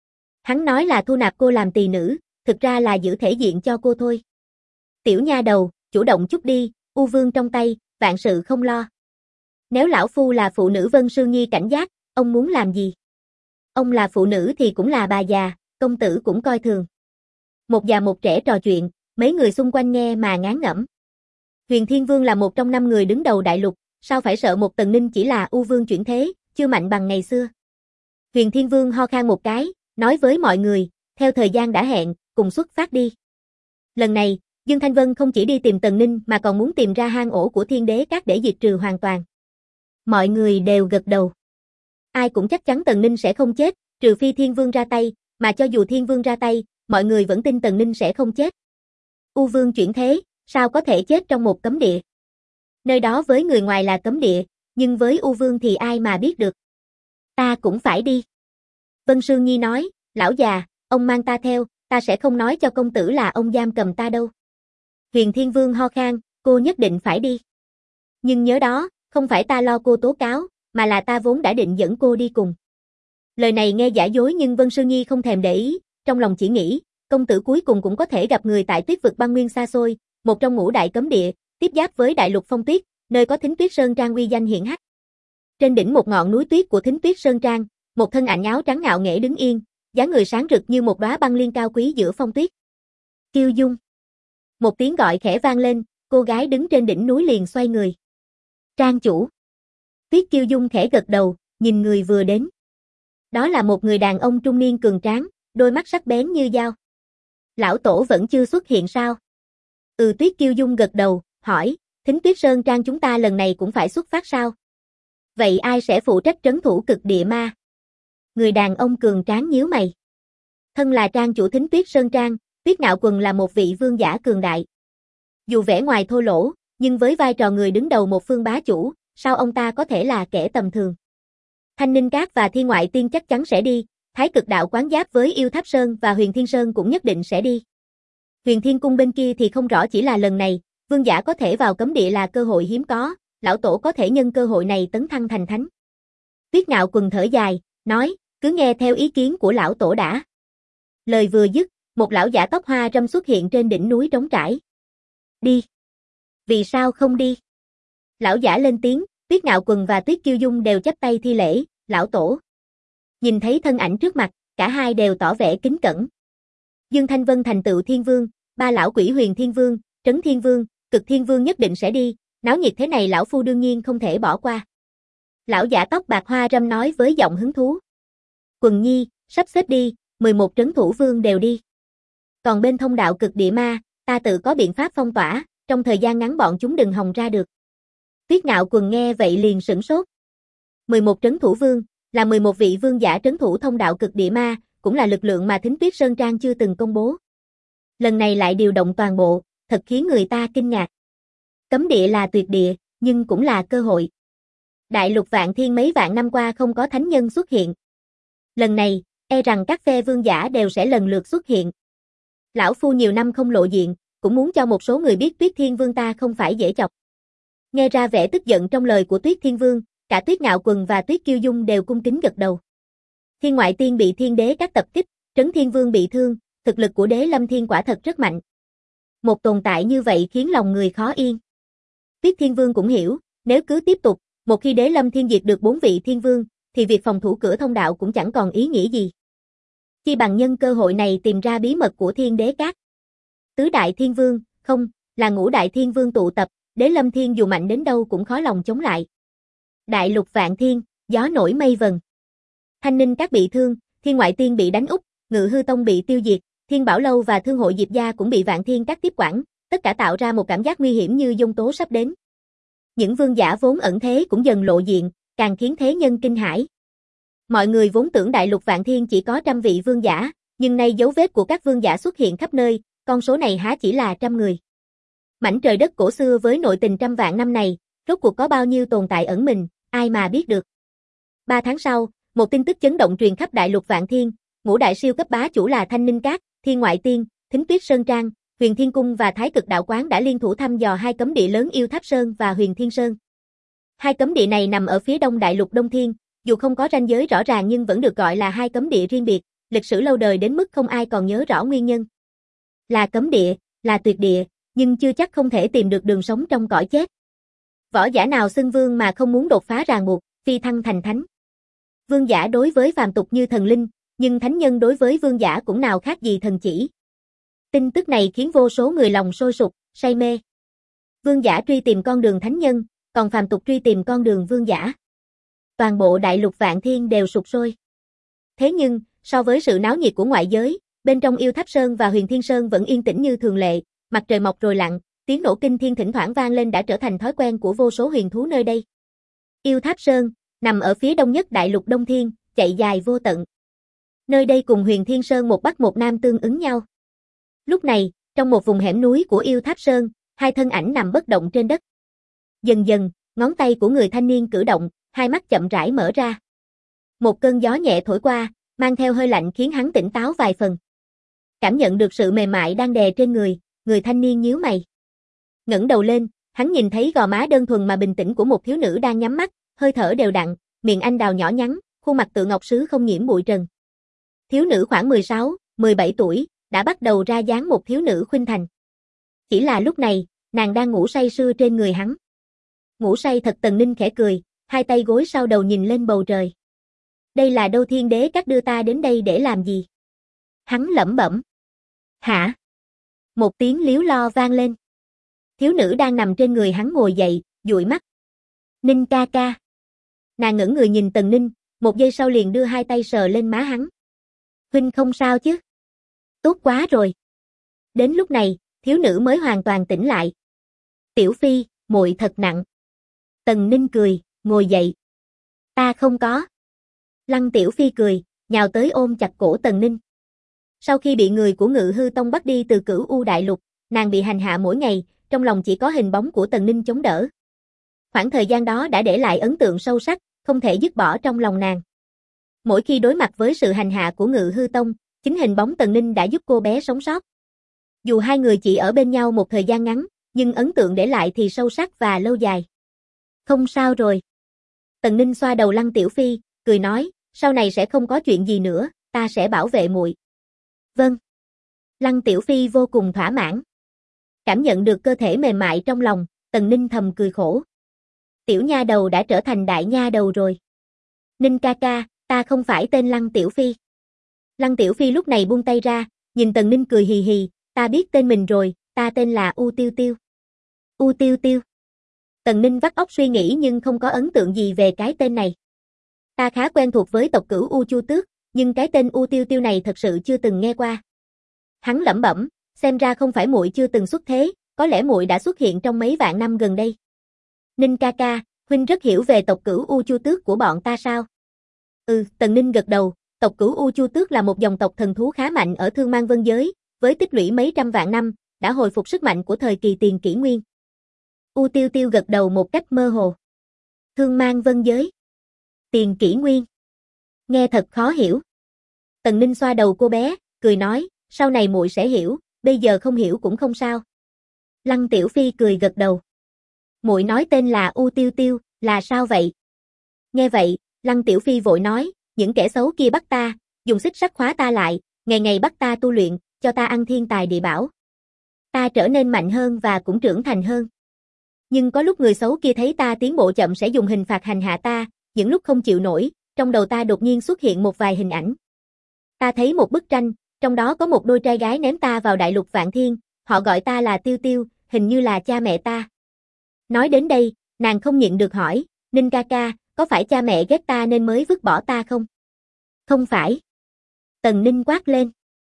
Hắn nói là thu nạp cô làm tỳ nữ, thực ra là giữ thể diện cho cô thôi. Tiểu nha đầu, chủ động chút đi, U Vương trong tay, vạn sự không lo. Nếu lão phu là phụ nữ, Vân Sương Nhi cảnh giác, ông muốn làm gì? Ông là phụ nữ thì cũng là bà già, công tử cũng coi thường. Một già một trẻ trò chuyện, mấy người xung quanh nghe mà ngán ngẩm. Huyền Thiên Vương là một trong 5 người đứng đầu đại lục, sao phải sợ một Tần Ninh chỉ là U Vương chuyển thế, chưa mạnh bằng ngày xưa. Huyền Thiên Vương ho khan một cái, nói với mọi người, theo thời gian đã hẹn, cùng xuất phát đi. Lần này, Dương Thanh Vân không chỉ đi tìm Tần Ninh mà còn muốn tìm ra hang ổ của Thiên Đế Các để diệt trừ hoàn toàn. Mọi người đều gật đầu. Ai cũng chắc chắn Tần Ninh sẽ không chết, trừ phi Thiên Vương ra tay, mà cho dù Thiên Vương ra tay, mọi người vẫn tin Tần Ninh sẽ không chết. U Vương chuyển thế, sao có thể chết trong một cấm địa? Nơi đó với người ngoài là cấm địa, nhưng với U Vương thì ai mà biết được. Ta cũng phải đi. Vân Sương Nhi nói, lão già, ông mang ta theo, ta sẽ không nói cho công tử là ông giam cầm ta đâu. Huyền Thiên Vương ho khan, cô nhất định phải đi. Nhưng nhớ đó, không phải ta lo cô tố cáo, mà là ta vốn đã định dẫn cô đi cùng. Lời này nghe giả dối nhưng Vân Sương Nhi không thèm để ý, trong lòng chỉ nghĩ, công tử cuối cùng cũng có thể gặp người tại Tuyết vực băng nguyên xa xôi, một trong ngũ đại cấm địa, tiếp giáp với đại lục Phong Tuyết, nơi có Thính Tuyết Sơn Trang uy danh hiển hách. Trên đỉnh một ngọn núi tuyết của Thính Tuyết Sơn Trang, một thân ảnh áo trắng ngạo nghễ đứng yên, dáng người sáng rực như một đóa băng liên cao quý giữa phong tuyết. Kiêu Dung. Một tiếng gọi khẽ vang lên, cô gái đứng trên đỉnh núi liền xoay người. Trang chủ. Tuyết Kiêu Dung khẽ gật đầu, nhìn người vừa đến. Đó là một người đàn ông trung niên cường tráng, đôi mắt sắc bén như dao. Lão tổ vẫn chưa xuất hiện sao? Tuyết Kiêu Dung gật đầu, hỏi, Thính Tuyết Sơn Trang chúng ta lần này cũng phải xuất phát sao? Vậy ai sẽ phụ trách trấn thủ cực địa ma? Người đàn ông cường tráng nhíu mày. Thân là trang chủ Thính Tuyết Sơn Trang, Tuyết Ngạo Quần là một vị vương giả cường đại. Dù vẻ ngoài thô lỗ, nhưng với vai trò người đứng đầu một phương bá chủ, sao ông ta có thể là kẻ tầm thường? Thanh Ninh Các và Thiên Ngoại Tiên chắc chắn sẽ đi, Thái Cực Đạo Quán giáp với Yêu Tháp Sơn và Huyền Thiên Sơn cũng nhất định sẽ đi. Huyền Thiên Cung bên kia thì không rõ, chỉ là lần này, vương giả có thể vào cấm địa là cơ hội hiếm có, lão tổ có thể nhân cơ hội này tấn thăng thành thánh. Tuyết Ngạo Quần thở dài, nói, cứ nghe theo ý kiến của lão tổ đã. Lời vừa dứt, một lão giả tóc hoa râm xuất hiện trên đỉnh núi trống trải. Đi. Vì sao không đi? Lão giả lên tiếng, Tuyết Ngạo Quần và Tuyết Kiêu Dung đều chắp tay thi lễ, lão tổ. Nhìn thấy thân ảnh trước mặt, cả hai đều tỏ vẻ kính cẩn. Dương Thanh Vân thành tựu Thiên Vương, ba lão quỷ Huyền Thiên Vương, Trấn Thiên Vương, Cực Thiên Vương nhất định sẽ đi, náo nhiệt thế này lão phu đương nhiên không thể bỏ qua. Lão giả tóc bạc hoa râm nói với giọng hứng thú. Quần nhi, sắp xếp đi, 11 trấn thủ vương đều đi. Còn bên thông đạo cực địa ma, ta tự có biện pháp phong tỏa, trong thời gian ngắn bọn chúng đừng hòng ra được. Tuyết Ngạo Quần nghe vậy liền sửng sốt. 11 trấn thủ vương, là 11 vị vương giả trấn thủ thông đạo cực địa ma, cũng là lực lượng mà Thính Tuyết Sơn Trang chưa từng công bố. Lần này lại điều động toàn bộ, thật khiến người ta kinh ngạc. Cấm địa là tuyệt địa, nhưng cũng là cơ hội. Đại lục Vạn Thiên mấy vạn năm qua không có thánh nhân xuất hiện. Lần này, e rằng các phe vương giả đều sẽ lần lượt xuất hiện. Lão phu nhiều năm không lộ diện, cũng muốn cho một số người biết Tuyết Thiên Vương ta không phải dễ chọc. Nghe ra vẻ tức giận trong lời của Tuyết Thiên Vương, cả Tuyết Ngạo Quần và Tuyết Kiêu Dung đều cung kính gật đầu. Thiên Ngoại Tiên bị Thiên Đế Các tập kích, Trấn Thiên Vương bị thương, thực lực của Đế Lâm Thiên quả thật rất mạnh. Một tồn tại như vậy khiến lòng người khó yên. Tuyết Thiên Vương cũng hiểu, nếu cứ tiếp tục, một khi Đế Lâm Thiên diệt được 4 vị Thiên Vương, thì việc phòng thủ cửa thông đạo cũng chẳng còn ý nghĩa gì. Chi bằng nhân cơ hội này tìm ra bí mật của Thiên Đế Các. Tứ Đại Thiên Vương, không, là Ngũ Đại Thiên Vương tụ tập, Đế Lâm Thiên dù mạnh đến đâu cũng khó lòng chống lại. Đại lục Vạn Thiên, gió nổi mây vần. Thanh Ninh Các bị thương, Thiên Ngoại Tiên bị đánh úp, Ngự Hư Tông bị tiêu diệt, Thiên Bảo Lâu và Thương hội Diệp Gia cũng bị Vạn Thiên Các tiếp quản, tất cả tạo ra một cảm giác nguy hiểm như giông tố sắp đến. Những vương giả vốn ẩn thế cũng dần lộ diện, càng khiến thế nhân kinh hãi. Mọi người vốn tưởng đại lục Vạn Thiên chỉ có 100 vị vương giả, nhưng nay dấu vết của các vương giả xuất hiện khắp nơi, con số này há chỉ là 100 người. Mảnh trời đất cổ xưa với nội tình trăm vạn năm này, rốt cuộc có bao nhiêu tồn tại ẩn mình, ai mà biết được. 3 tháng sau, một tin tức chấn động truyền khắp đại lục Vạn Thiên, ngũ đại siêu cấp bá chủ là Thanh Ninh Các, Thiên Ngoại Tiên, Thính Tuyết Sơn Trang, Huyền Thiên Cung và Thái Cực Đạo Quán đã liên thủ thăm dò 2 cấm địa lớn Yêu Tháp Sơn và Huyền Thiên Sơn. 2 cấm địa này nằm ở phía đông đại lục Đông Thiên, dù không có ranh giới rõ ràng nhưng vẫn được gọi là 2 cấm địa riêng biệt, lịch sử lâu đời đến mức không ai còn nhớ rõ nguyên nhân. Là cấm địa, là tuyệt địa, nhưng chưa chắc không thể tìm được đường sống trong cõi chết. Võ giả nào xưng vương mà không muốn đột phá ràng buộc, phi thăng thành thánh. Vương giả đối với phàm tục như thần linh, nhưng thánh nhân đối với vương giả cũng nào khác gì thần chỉ. Tin tức này khiến vô số người lòng sôi sục, say mê. Vương giả truy tìm con đường thánh nhân, còn phàm tục truy tìm con đường vương giả. Toàn bộ đại lục Vạn Thiên đều sục sôi. Thế nhưng, so với sự náo nhiệt của ngoại giới, bên trong Yêu Tháp Sơn và Huyền Thiên Sơn vẫn yên tĩnh như thường lệ, mặt trời mọc rồi lặn, tiếng nổ kinh thiên thỉnh thoảng vang lên đã trở thành thói quen của vô số huyền thú nơi đây. Yêu Tháp Sơn, nằm ở phía đông nhất đại lục Đông Thiên, chạy dài vô tận. Nơi đây cùng Huyền Thiên Sơn một bắc một nam tương ứng nhau. Lúc này, trong một vùng hẻm núi của Yêu Tháp Sơn, hai thân ảnh nằm bất động trên đất. Dần dần, ngón tay của người thanh niên cử động, hai mắt chậm rãi mở ra. Một cơn gió nhẹ thổi qua, mang theo hơi lạnh khiến hắn tỉnh táo vài phần. Cảm nhận được sự mềm mại đang đè trên người thanh niên nhíu mày. Ngẩng đầu lên, hắn nhìn thấy gò má đơn thuần mà bình tĩnh của một thiếu nữ đang nhắm mắt, hơi thở đều đặn, miệng anh đào nhỏ nhắn, khuôn mặt tựa ngọc sứ không nhiễm bụi trần. Thiếu nữ khoảng 16, 17 tuổi, đã bắt đầu ra dáng một thiếu nữ khuynh thành. Chỉ là lúc này, nàng đang ngủ say sưa trên người hắn. Ngủ say thật. Tần Ninh khẽ cười, hai tay gối sau đầu nhìn lên bầu trời. Đây là đâu Thiên Đế các đưa ta đến đây để làm gì? Hắn lẩm bẩm. Hả? Một tiếng líu lo vang lên. Thiếu nữ đang nằm trên người hắn ngồi dậy, dụi mắt. Ninh ca ca. Nàng ngẩng người nhìn Tần Ninh, một giây sau liền đưa hai tay sờ lên má hắn. Huynh không sao chứ? Tốt quá rồi. Đến lúc này, thiếu nữ mới hoàn toàn tỉnh lại. Tiểu Phi, muội thật nặng. Tần Ninh cười, ngồi dậy. Ta không có. Lăng Tiểu Phi cười, nhào tới ôm chặt cổ Tần Ninh. Sau khi bị người của Ngự Hư Tông bắt đi từ Cửu U Đại Lục, nàng bị hành hạ mỗi ngày, trong lòng chỉ có hình bóng của Tần Ninh chống đỡ. Khoảng thời gian đó đã để lại ấn tượng sâu sắc, không thể dứt bỏ trong lòng nàng. Mỗi khi đối mặt với sự hành hạ của Ngự Hư Tông, chính hình bóng Tần Ninh đã giúp cô bé sống sót. Dù hai người chỉ ở bên nhau một thời gian ngắn, nhưng ấn tượng để lại thì sâu sắc và lâu dài. Không sao rồi. Tần Ninh xoa đầu Lăng Tiểu Phi, cười nói, sau này sẽ không có chuyện gì nữa, ta sẽ bảo vệ muội. Vâng. Lăng Tiểu Phi vô cùng thỏa mãn. Cảm nhận được cơ thể mềm mại trong lòng, Tần Ninh thầm cười khổ. Tiểu nha đầu đã trở thành đại nha đầu rồi. Ninh ca ca, ta không phải tên Lăng Tiểu Phi. Lăng Tiểu Phi lúc này buông tay ra, nhìn Tần Ninh cười hì hì, ta biết tên mình rồi, ta tên là U Tiêu Tiêu. U Tiêu Tiêu. Tần Ninh vắt óc suy nghĩ nhưng không có ấn tượng gì về cái tên này. Ta khá quen thuộc với tộc Cửu U Chu Tước, nhưng cái tên U Tiêu Tiêu này thật sự chưa từng nghe qua. Hắn lẩm bẩm, xem ra không phải muội chưa từng xuất thế, có lẽ muội đã xuất hiện trong mấy vạn năm gần đây. Ninh ca ca, huynh rất hiểu về tộc Cửu U Chu Tước của bọn ta sao? Tần Ninh gật đầu, tộc Cửu U Chu Tước là một dòng tộc thần thú khá mạnh ở Thương Mang Vân Giới, với tích lũy mấy trăm vạn năm, đã hồi phục sức mạnh của thời kỳ tiền kỷ nguyên. U Tiêu Tiêu gật đầu một cách mơ hồ. Thương Mang Vân Giới. Tiền kỷ nguyên. Nghe thật khó hiểu. Tần Ninh xoa đầu cô bé, cười nói, sau này muội sẽ hiểu, bây giờ không hiểu cũng không sao. Lăng Tiểu Phi cười gật đầu. Muội nói tên là U Tiêu Tiêu, là sao vậy? Nghe vậy, Lăng Tiểu Phi vội nói, những kẻ xấu kia bắt ta, dùng xích sắt khóa ta lại, ngày ngày bắt ta tu luyện, cho ta ăn thiên tài địa bảo. Ta trở nên mạnh hơn và cũng trưởng thành hơn. Nhưng có lúc người xấu kia thấy ta tiến bộ chậm sẽ dùng hình phạt hành hạ ta, những lúc không chịu nổi, trong đầu ta đột nhiên xuất hiện một vài hình ảnh. Ta thấy một bức tranh, trong đó có một đôi trai gái ném ta vào đại lục Vạn Thiên, họ gọi ta là Tiêu Tiêu, hình như là cha mẹ ta. Nói đến đây, nàng không nhịn được hỏi, Ninh ca ca, có phải cha mẹ ghét ta nên mới vứt bỏ ta không? Không phải. Tần Ninh quát lên.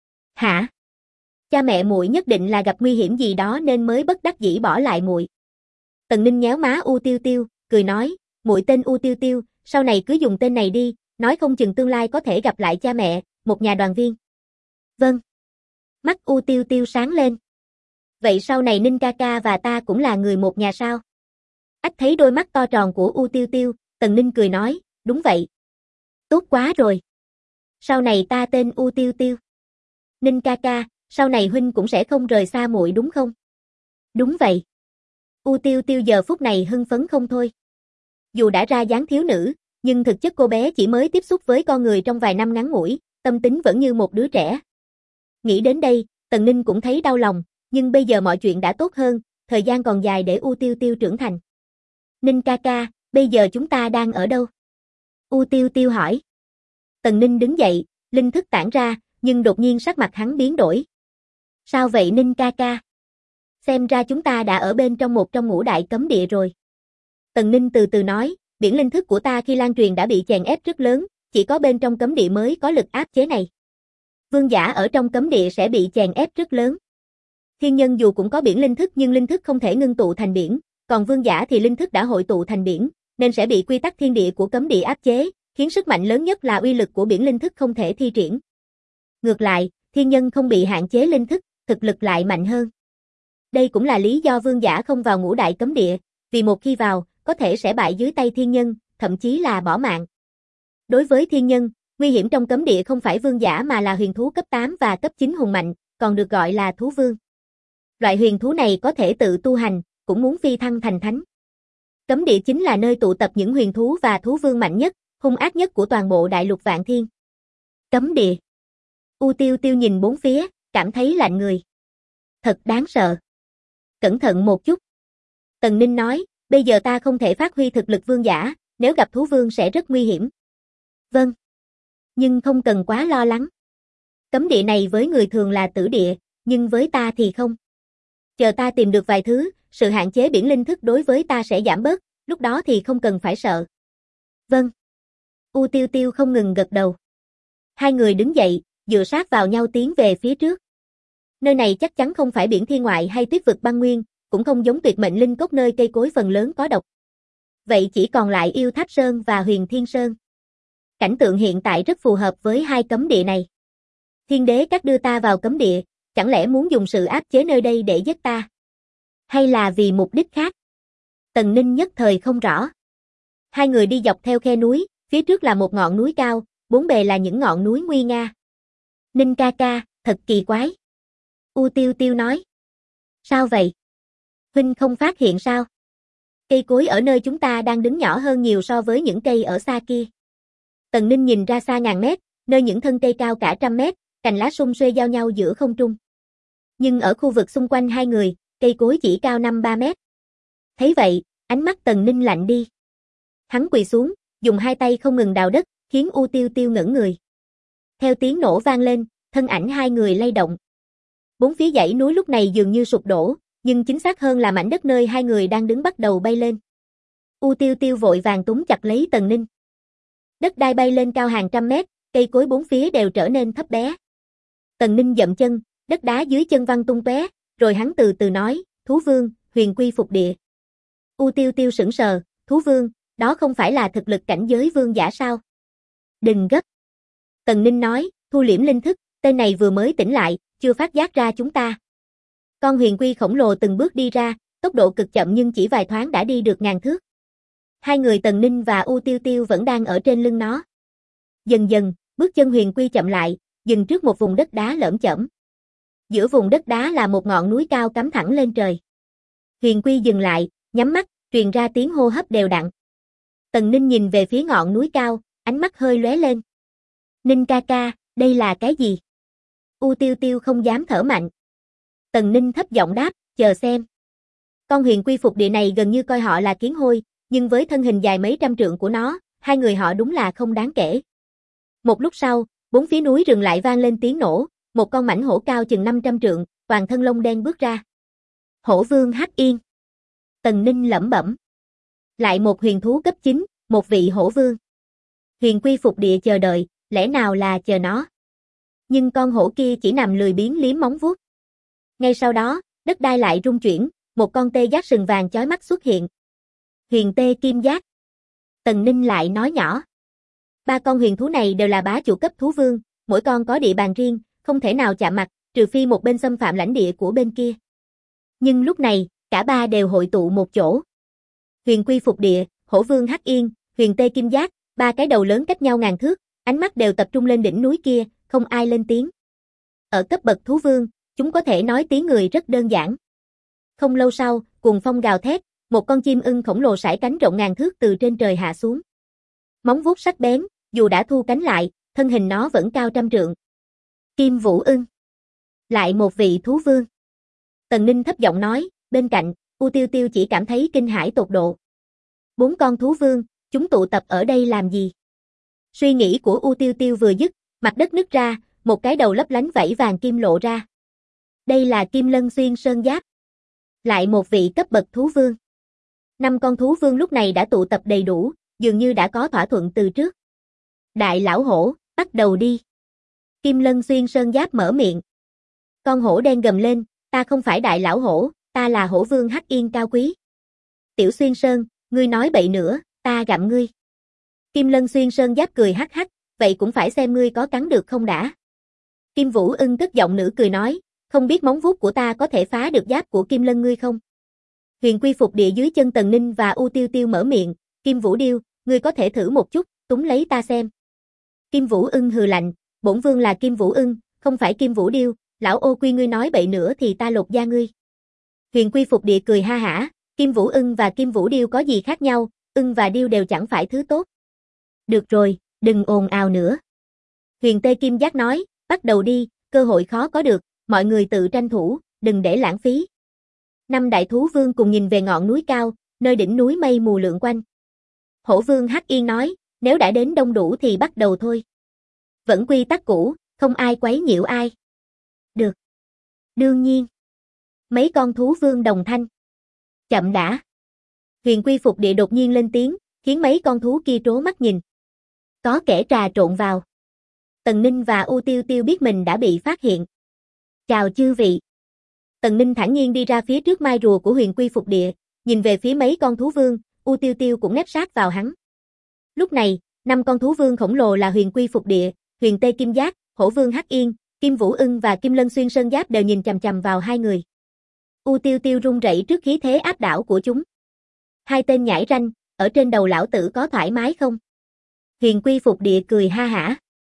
Hả? Cha mẹ muội nhất định là gặp nguy hiểm gì đó nên mới bất đắc dĩ bỏ lại muội. Tần Ninh nhéo má U Tiêu Tiêu, cười nói, muội tên U Tiêu Tiêu, sau này cứ dùng tên này đi, nói không chừng tương lai có thể gặp lại cha mẹ, một nhà đoàn viên. Vâng. Mắt U Tiêu Tiêu sáng lên. Vậy sau này Ninh ca ca và ta cũng là người một nhà sao? Ách thấy đôi mắt to tròn của U Tiêu Tiêu, Tần Ninh cười nói, đúng vậy. Tốt quá rồi. Sau này ta tên U Tiêu Tiêu. Ninh ca ca, sau này huynh cũng sẽ không rời xa muội đúng không? Đúng vậy. U Tiêu Tiêu giờ phút này hưng phấn không thôi. Dù đã ra dáng thiếu nữ, nhưng thực chất cô bé chỉ mới tiếp xúc với con người trong vài năm ngắn ngủi, tâm tính vẫn như một đứa trẻ. Nghĩ đến đây, Tần Ninh cũng thấy đau lòng, nhưng bây giờ mọi chuyện đã tốt hơn, thời gian còn dài để U Tiêu Tiêu trưởng thành. Ninh ca ca, bây giờ chúng ta đang ở đâu? U Tiêu Tiêu hỏi. Tần Ninh đứng dậy, linh thức tản ra, nhưng đột nhiên sắc mặt hắn biến đổi. Sao vậy Ninh ca ca? Xem ra chúng ta đã ở bên trong một trong ngũ đại cấm địa rồi. Tần Ninh từ từ nói, biển linh thức của ta khi lan truyền đã bị chèn ép rất lớn, chỉ có bên trong cấm địa mới có lực áp chế này. Vương giả ở trong cấm địa sẽ bị chèn ép rất lớn. Thiên nhân dù cũng có biển linh thức nhưng linh thức không thể ngưng tụ thành biển, còn vương giả thì linh thức đã hội tụ thành biển, nên sẽ bị quy tắc thiên địa của cấm địa áp chế, khiến sức mạnh lớn nhất là uy lực của biển linh thức không thể thi triển. Ngược lại, thiên nhân không bị hạn chế linh thức, thực lực lại mạnh hơn. Đây cũng là lý do vương giả không vào ngũ đại cấm địa, vì một khi vào, có thể sẽ bại dưới tay thiên nhân, thậm chí là bỏ mạng. Đối với thiên nhân, nguy hiểm trong cấm địa không phải vương giả mà là huyền thú cấp 8 và cấp 9 hùng mạnh, còn được gọi là thú vương. Loại huyền thú này có thể tự tu hành, cũng muốn phi thăng thành thánh. Cấm địa chính là nơi tụ tập những huyền thú và thú vương mạnh nhất, hung ác nhất của toàn bộ đại lục Vạn Thiên. Cấm địa. U Tiêu Tiêu nhìn bốn phía, cảm thấy lạnh người. Thật đáng sợ. Cẩn thận một chút. Tần Ninh nói, bây giờ ta không thể phát huy thực lực vương giả, nếu gặp thú vương sẽ rất nguy hiểm. Vâng. Nhưng không cần quá lo lắng. Cấm địa này với người thường là tử địa, nhưng với ta thì không. Chờ ta tìm được vài thứ, sự hạn chế biển linh thức đối với ta sẽ giảm bớt, lúc đó thì không cần phải sợ. Vâng. U Tiêu Tiêu không ngừng gật đầu. Hai người đứng dậy, dựa sát vào nhau tiến về phía trước. Nơi này chắc chắn không phải biển thiên ngoại hay tuyết vực băng nguyên, cũng không giống tuyệt mệnh linh cốc nơi cây cối phần lớn có độc. Vậy chỉ còn lại Yêu Tháp Sơn và Huyền Thiên Sơn. Cảnh tượng hiện tại rất phù hợp với hai cấm địa này. Thiên đế các đưa ta vào cấm địa, chẳng lẽ muốn dùng sự áp chế nơi đây để giết ta? Hay là vì mục đích khác? Tần Ninh nhất thời không rõ. Hai người đi dọc theo khe núi, phía trước là một ngọn núi cao, bốn bề là những ngọn núi nguy nga. Ninh ca ca, thật kỳ quái. U Tiêu Tiêu nói. Sao vậy? Huynh không phát hiện sao? Cây cối ở nơi chúng ta đang đứng nhỏ hơn nhiều so với những cây ở xa kia. Tần Ninh nhìn ra xa ngàn mét, nơi những thân cây cao cả trăm mét, cành lá sum xuê giao nhau giữa không trung. Nhưng ở khu vực xung quanh hai người, cây cối chỉ cao 5-3 mét. Thấy vậy, ánh mắt Tần Ninh lạnh đi. Hắn quỳ xuống, dùng hai tay không ngừng đào đất, khiến U Tiêu Tiêu ngẩn người. Theo tiếng nổ vang lên, thân ảnh hai người lay động. Bốn phía dãy núi lúc này dường như sụp đổ, nhưng chính xác hơn là mảnh đất nơi hai người đang đứng bắt đầu bay lên. U Tiêu Tiêu vội vàng túm chặt lấy Tần Ninh. Đất đai bay lên cao hàng trăm mét, cây cối bốn phía đều trở nên thấp bé. Tần Ninh dậm chân, đất đá dưới chân văng tung tóe, rồi hắn từ từ nói, thú vương, huyền quy phục địa. U Tiêu Tiêu sững sờ, thú vương, đó không phải là thực lực cảnh giới vương giả sao? Đừng gấp. Tần Ninh nói, thu liễm linh thức, tên này vừa mới tỉnh lại, chưa phát giác ra chúng ta. Con huyền quy khổng lồ từng bước đi ra, tốc độ cực chậm nhưng chỉ vài thoáng đã đi được ngàn thước. Hai người Tần Ninh và U Tiêu Tiêu vẫn đang ở trên lưng nó. Dần dần, bước chân huyền quy chậm lại, dừng trước một vùng đất đá lởm chởm. Giữa vùng đất đá là một ngọn núi cao cắm thẳng lên trời. Huyền quy dừng lại, nhắm mắt, truyền ra tiếng hô hấp đều đặn. Tần Ninh nhìn về phía ngọn núi cao, ánh mắt hơi lóe lên. Ninh ca ca, đây là cái gì? U Tiêu Tiêu không dám thở mạnh. Tần Ninh thấp giọng đáp, chờ xem. Con huyền quy phục địa này gần như coi họ là kiến hôi, nhưng với thân hình dài mấy trăm trượng của nó, hai người họ đúng là không đáng kể. Một lúc sau, bốn phía núi rừng lại vang lên tiếng nổ, một con mãnh hổ cao chừng 500 trượng, toàn thân lông đen bước ra. Hổ vương Hắc Yên. Tần Ninh lẩm bẩm. Lại một huyền thú cấp 9, một vị hổ vương. Huyền quy phục địa chờ đợi, lẽ nào là chờ nó? Nhưng con hổ kia chỉ nằm lười biếng liếm móng vuốt. Ngay sau đó, đất đai lại rung chuyển, một con tê giác sừng vàng chói mắt xuất hiện. Huyền tê kim giác. Tần Ninh lại nói nhỏ. Ba con huyền thú này đều là bá chủ cấp thú vương, mỗi con có địa bàn riêng, không thể nào chạm mặt, trừ phi một bên xâm phạm lãnh địa của bên kia. Nhưng lúc này, cả ba đều hội tụ một chỗ. Huyền quy phục địa, hổ vương Hắc Yên, huyền tê kim giác, ba cái đầu lớn cách nhau ngàn thước, ánh mắt đều tập trung lên đỉnh núi kia, không ai lên tiếng. Ở cấp bậc thú vương, chúng có thể nói tiếng người rất đơn giản. Không lâu sau, cuồng phong gào thét, một con chim ưng khổng lồ sải cánh rộng ngàn thước từ trên trời hạ xuống. Móng vuốt sắc bén, dù đã thu cánh lại, thân hình nó vẫn cao trăm trượng. Kim Vũ Ưng. Lại một vị thú vương. Tần Ninh thấp giọng nói, bên cạnh, U Tiêu Tiêu chỉ cảm thấy kinh hãi tột độ. 4 con thú vương, chúng tụ tập ở đây làm gì? Suy nghĩ của U Tiêu Tiêu vừa dứt, Mặt đất nứt ra, một cái đầu lấp lánh vảy vàng kim lộ ra. Đây là Kim Lân Xuyên Sơn Giáp. Lại một vị cấp bậc thú vương. 5 con thú vương lúc này đã tụ tập đầy đủ, dường như đã có thỏa thuận từ trước. Đại lão hổ, bắt đầu đi. Kim Lân Xuyên Sơn Giáp mở miệng. Con hổ đen gầm lên, ta không phải đại lão hổ, ta là hổ vương Hắc Yên cao quý. Tiểu Xuyên Sơn, ngươi nói bậy nữa, ta gặm ngươi. Kim Lân Xuyên Sơn Giáp cười hắc hắc, vậy cũng phải xem ngươi có cắn được không đã. Kim Vũ Ưng cất giọng nữ cười nói, không biết móng vuốt của ta có thể phá được giáp của Kim Lân ngươi không? Huyền Quy phục địa dưới chân Tần Ninh và U Tiêu Tiêu mở miệng, Kim Vũ Điêu, ngươi có thể thử một chút, túng lấy ta xem. Kim Vũ Ưng hừ lạnh, bổn vương là Kim Vũ Ưng, không phải Kim Vũ Điêu, lão ô quy ngươi nói bậy nữa thì ta lột da ngươi. Huyền Quy phục địa cười ha hả, Kim Vũ Ưng và Kim Vũ Điêu có gì khác nhau, ưng và điêu đều chẳng phải thứ tốt. Được rồi, đừng ồn ào nữa. Huyền Tê Kim Giác nói, bắt đầu đi, cơ hội khó có được, mọi người tự tranh thủ, đừng để lãng phí. 5 đại thú vương cùng nhìn về ngọn núi cao, nơi đỉnh núi mây mù lượn quanh. Hổ vương Hắc Yên nói, nếu đã đến đông đủ thì bắt đầu thôi. Vẫn quy tắc cũ, không ai quấy nhiễu ai. Được. Đương nhiên. Mấy con thú vương đồng thanh. Chậm đã. Huyền Quy phục địa đột nhiên lên tiếng, khiến mấy con thú kia trố mắt nhìn. Có kẻ trà trộn vào. Tần Ninh và U Tiêu Tiêu biết mình đã bị phát hiện. Chào chư vị. Tần Ninh thản nhiên đi ra phía trước mai rùa của Huyền Quy phục địa, nhìn về phía mấy con thú vương, U Tiêu Tiêu cũng nép sát vào hắn. Lúc này, 5 con thú vương khổng lồ là Huyền Quy phục địa, Huyền Tê Kim Giác, Hổ vương Hắc Yên, Kim Vũ Ưng và Kim Lân Xuyên Sơn Giáp đều nhìn chằm chằm vào hai người. U Tiêu Tiêu run rẩy trước khí thế áp đảo của chúng. Hai tên nhãi ranh, ở trên đầu lão tử có thoải mái không? Huyền Quy phục địa cười ha hả.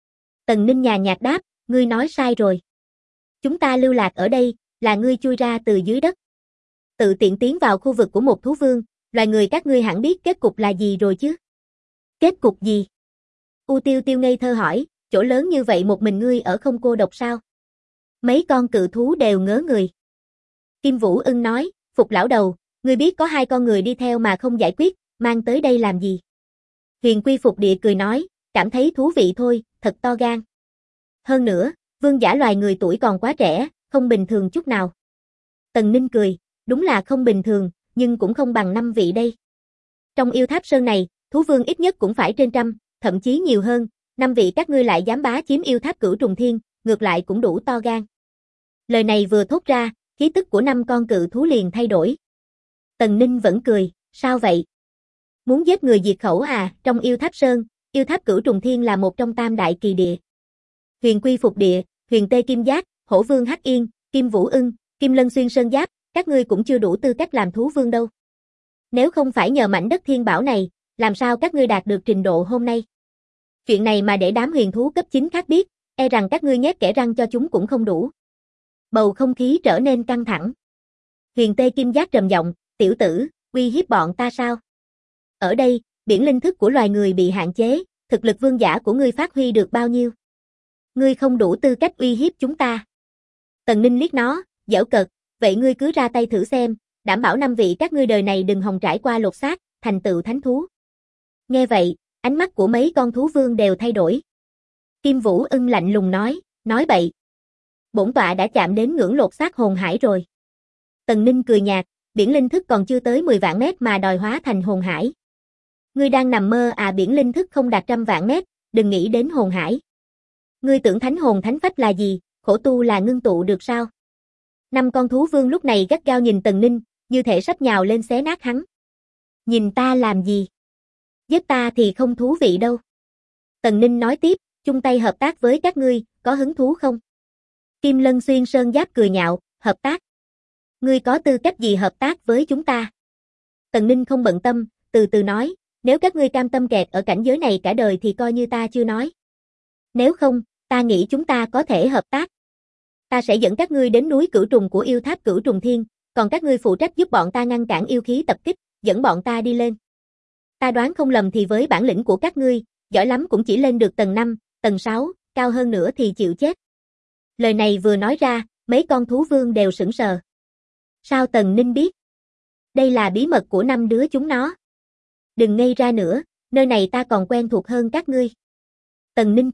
Tần Ninh nhàn nhạt đáp, ngươi nói sai rồi. Chúng ta lưu lạc ở đây, là ngươi chui ra từ dưới đất. Tự tiện tiến vào khu vực của một thú vương, loài người các ngươi hẳn biết kết cục là gì rồi chứ? Kết cục gì? U Tiêu Tiêu ngây thơ hỏi, chỗ lớn như vậy một mình ngươi ở không cô độc sao? Mấy con cự thú đều ngớ người. Kim Vũ Ưng nói, Phục lão đầu, ngươi biết có 2 con người đi theo mà không giải quyết, mang tới đây làm gì? Huyền Quy phục địa cười nói, cảm thấy thú vị thôi, thật to gan. Hơn nữa, vương giả loài người tuổi còn quá trẻ, không bình thường chút nào. Tần Ninh cười, đúng là không bình thường, nhưng cũng không bằng 5 vị đây. Trong yêu tháp sơn này, thú vương ít nhất cũng phải trên 100, thậm chí nhiều hơn, 5 vị các ngươi lại dám bá chiếm yêu tháp Cửu Trùng Thiên, ngược lại cũng đủ to gan. Lời này vừa thốt ra, khí tức của 5 con cự thú liền thay đổi. Tần Ninh vẫn cười, sao vậy? Muốn giết người diệt khẩu à? Trong yêu tháp sơn, yêu tháp Cửu Trùng Thiên là một trong 3 đại kỳ địa. Huyền Quy phục địa, Huyền Tê Kim Giác, Hổ vương Hắc Yên, Kim Vũ Ưng, Kim Lân Xuyên Sơn Giáp, các ngươi cũng chưa đủ tư cách làm thú vương đâu. Nếu không phải nhờ mảnh đất thiên bảo này, làm sao các ngươi đạt được trình độ hôm nay? Chuyện này mà để đám huyền thú cấp 9 khác biết, e rằng các ngươi nhét kẽ răng cho chúng cũng không đủ. Bầu không khí trở nên căng thẳng. Huyền Tê Kim Giác trầm giọng, tiểu tử, uy hiếp bọn ta sao? Ở đây, biển linh thức của loài người bị hạn chế, thực lực vương giả của ngươi phát huy được bao nhiêu? Ngươi không đủ tư cách uy hiếp chúng ta. Tần Ninh liếc nó, giễu cợt, vậy ngươi cứ ra tay thử xem, đảm bảo 5 vị các ngươi đời này đừng hòng trải qua lột xác, thành tựu thánh thú. Nghe vậy, ánh mắt của mấy con thú vương đều thay đổi. Kim Vũ Ưng lạnh lùng nói bậy. Bổn tọa đã chạm đến ngưỡng lột xác hồn hải rồi. Tần Ninh cười nhạt, biển linh thức còn chưa tới 10 vạn mét mà đòi hóa thành hồn hải. Ngươi đang nằm mơ à? Biển linh thức không đạt 100 vạn mét, đừng nghĩ đến hồn hải. Ngươi tưởng thánh hồn thánh phách là gì, khổ tu là ngưng tụ được sao? 5 con thú vương lúc này gắt gao nhìn Tần Ninh, như thể sắp nhào lên xé nát hắn. Nhìn ta làm gì? Giết ta thì không thú vị đâu. Tần Ninh nói tiếp, chung tay hợp tác với các ngươi, có hứng thú không? Kim Lân Xuyên Sơn Giáp cười nhạo, hợp tác? Ngươi có tư cách gì hợp tác với chúng ta? Tần Ninh không bận tâm, từ từ nói, nếu các ngươi cam tâm kẹt ở cảnh giới này cả đời thì coi như ta chưa nói. Nếu không, ta nghĩ chúng ta có thể hợp tác. Ta sẽ dẫn các ngươi đến núi Cửu Trùng của yêu tháp Cửu Trùng Thiên, còn các ngươi phụ trách giúp bọn ta ngăn cản yêu khí tập kích, dẫn bọn ta đi lên. Ta đoán không lầm thì với bản lĩnh của các ngươi, giỏi lắm cũng chỉ lên được tầng 5, tầng 6, cao hơn nữa thì chịu chết. Lời này vừa nói ra, mấy con thú vương đều sững sờ. Sao Tần Ninh biết? Đây là bí mật của 5 đứa chúng nó. Đừng ngây ra nữa, nơi này ta còn quen thuộc hơn các ngươi. Tần Ninh cười,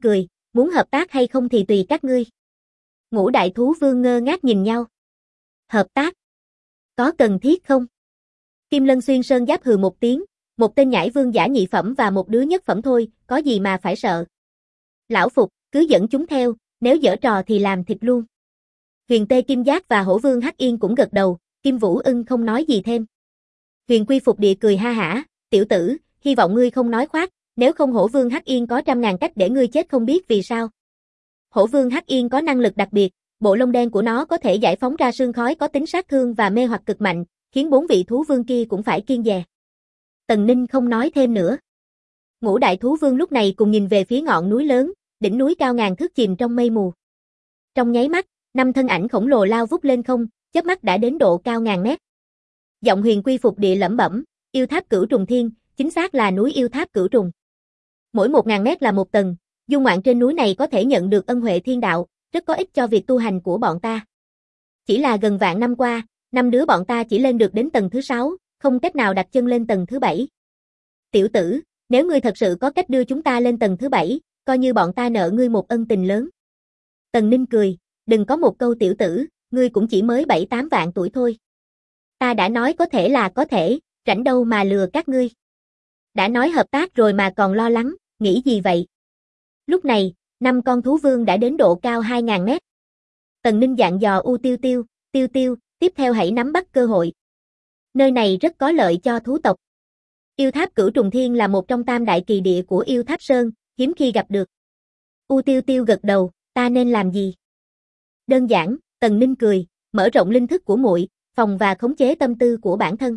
muốn hợp tác hay không thì tùy các ngươi. Ngũ đại thú vương ngơ ngác nhìn nhau. Hợp tác? Có cần thiết không? Kim Lân Xuyên Sơn Giáp hừ một tiếng, một tên nhãi vương giả nhị phẩm và một đứa nhất phẩm thôi, có gì mà phải sợ. Lão phục, cứ dẫn chúng theo, nếu giở trò thì làm thịt luôn. Huyền Tê Kim Giác và Hổ Vương Hắc Yên cũng gật đầu, Kim Vũ Ưng không nói gì thêm. Huyền Quy Phục Địa cười ha hả, tiểu tử, hy vọng ngươi không nói khoác, nếu không Hổ Vương Hắc Yên có 100.000 cách để ngươi chết không biết vì sao. Hổ Vương Hắc Yên có năng lực đặc biệt, bộ lông đen của nó có thể giải phóng ra sương khói có tính sát thương và mê hoặc cực mạnh, khiến 4 vị thú vương kia cũng phải kiêng dè. Tần Ninh không nói thêm nữa. Ngũ đại thú vương lúc này cùng nhìn về phía ngọn núi lớn, đỉnh núi cao ngàn thước chìm trong mây mù. Trong nháy mắt, 5 thân ảnh khổng lồ lao vút lên không, chớp mắt đã đến độ cao ngàn mét. Giọng Huyền Quy Phục Địa lẩm bẩm, yêu tháp Cửu Trùng Thiên, chính xác là núi yêu tháp Cửu Trùng. Mỗi 1000 mét là một tầng, dung ngoạn trên núi này có thể nhận được ân huệ thiên đạo, rất có ích cho việc tu hành của bọn ta. Chỉ là gần vạn năm qua, 5 đứa bọn ta chỉ lên được đến tầng thứ 6, không cách nào đặt chân lên tầng thứ 7. Tiểu tử, nếu ngươi thật sự có cách đưa chúng ta lên tầng thứ 7, coi như bọn ta nợ ngươi một ân tình lớn. Tần Ninh cười, đừng có một câu tiểu tử, ngươi cũng chỉ mới 7-8 vạn tuổi thôi. Ta đã nói có thể là có thể, rảnh đâu mà lừa các ngươi. Đã nói hợp tác rồi mà còn lo lắng, nghĩ gì vậy? Lúc này, 5 con thú vương đã đến độ cao 2000 mét. Tần Ninh dặn dò U Tiêu Tiêu, Tiêu Tiêu, tiếp theo hãy nắm bắt cơ hội. Nơi này rất có lợi cho thú tộc. Yêu tháp Cửu Trùng Thiên là một trong tam đại kỳ địa của yêu tháp Sơn, hiếm khi gặp được. U Tiêu Tiêu gật đầu, ta nên làm gì? Đơn giản, Tần Ninh cười, mở rộng linh thức của muội, phòng và khống chế tâm tư của bản thân.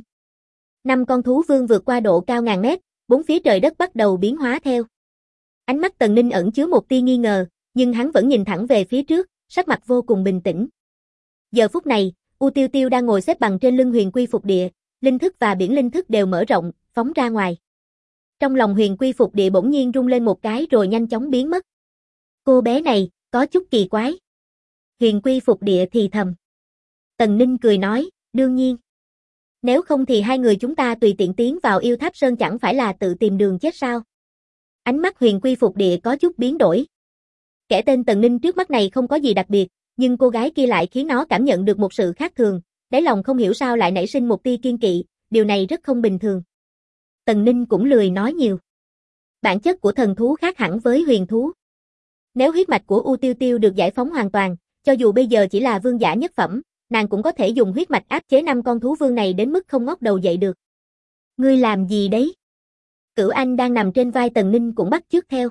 5 con thú vương vượt qua độ cao ngàn mét, bốn phía trời đất bắt đầu biến hóa theo. Ánh mắt Tần Ninh ẩn chứa một tia nghi ngờ, nhưng hắn vẫn nhìn thẳng về phía trước, sắc mặt vô cùng bình tĩnh. Giờ phút này, U Tiêu Tiêu đang ngồi xếp bằng trên lưng Huyền Quy Phục Địa, linh thức và biển linh thức đều mở rộng, phóng ra ngoài. Trong lòng Huyền Quy Phục Địa bỗng nhiên rung lên một cái rồi nhanh chóng biến mất. Cô bé này, có chút kỳ quái. Huyền Quy Phục Địa thì thầm. Tần Ninh cười nói, đương nhiên. Nếu không thì hai người chúng ta tùy tiện tiến vào yêu tháp Sơn chẳng phải là tự tìm đường chết sao? Ánh mắt Huyền Quy Phục Địa có chút biến đổi. Kẻ tên Tần Ninh trước mắt này không có gì đặc biệt, nhưng cô gái kia lại khiến nó cảm nhận được một sự khác thường, đáy lòng không hiểu sao lại nảy sinh một tia kiêng kỵ, điều này rất không bình thường. Tần Ninh cũng lười nói nhiều. Bản chất của thần thú khác hẳn với huyền thú. Nếu huyết mạch của U Tiêu Tiêu được giải phóng hoàn toàn, cho dù bây giờ chỉ là vương giả nhất phẩm, nàng cũng có thể dùng huyết mạch áp chế 5 con thú vương này đến mức không ngóc đầu dậy được. Ngươi làm gì đấy? Cửu Anh đang nằm trên vai Tần Ninh cũng bắt chước theo.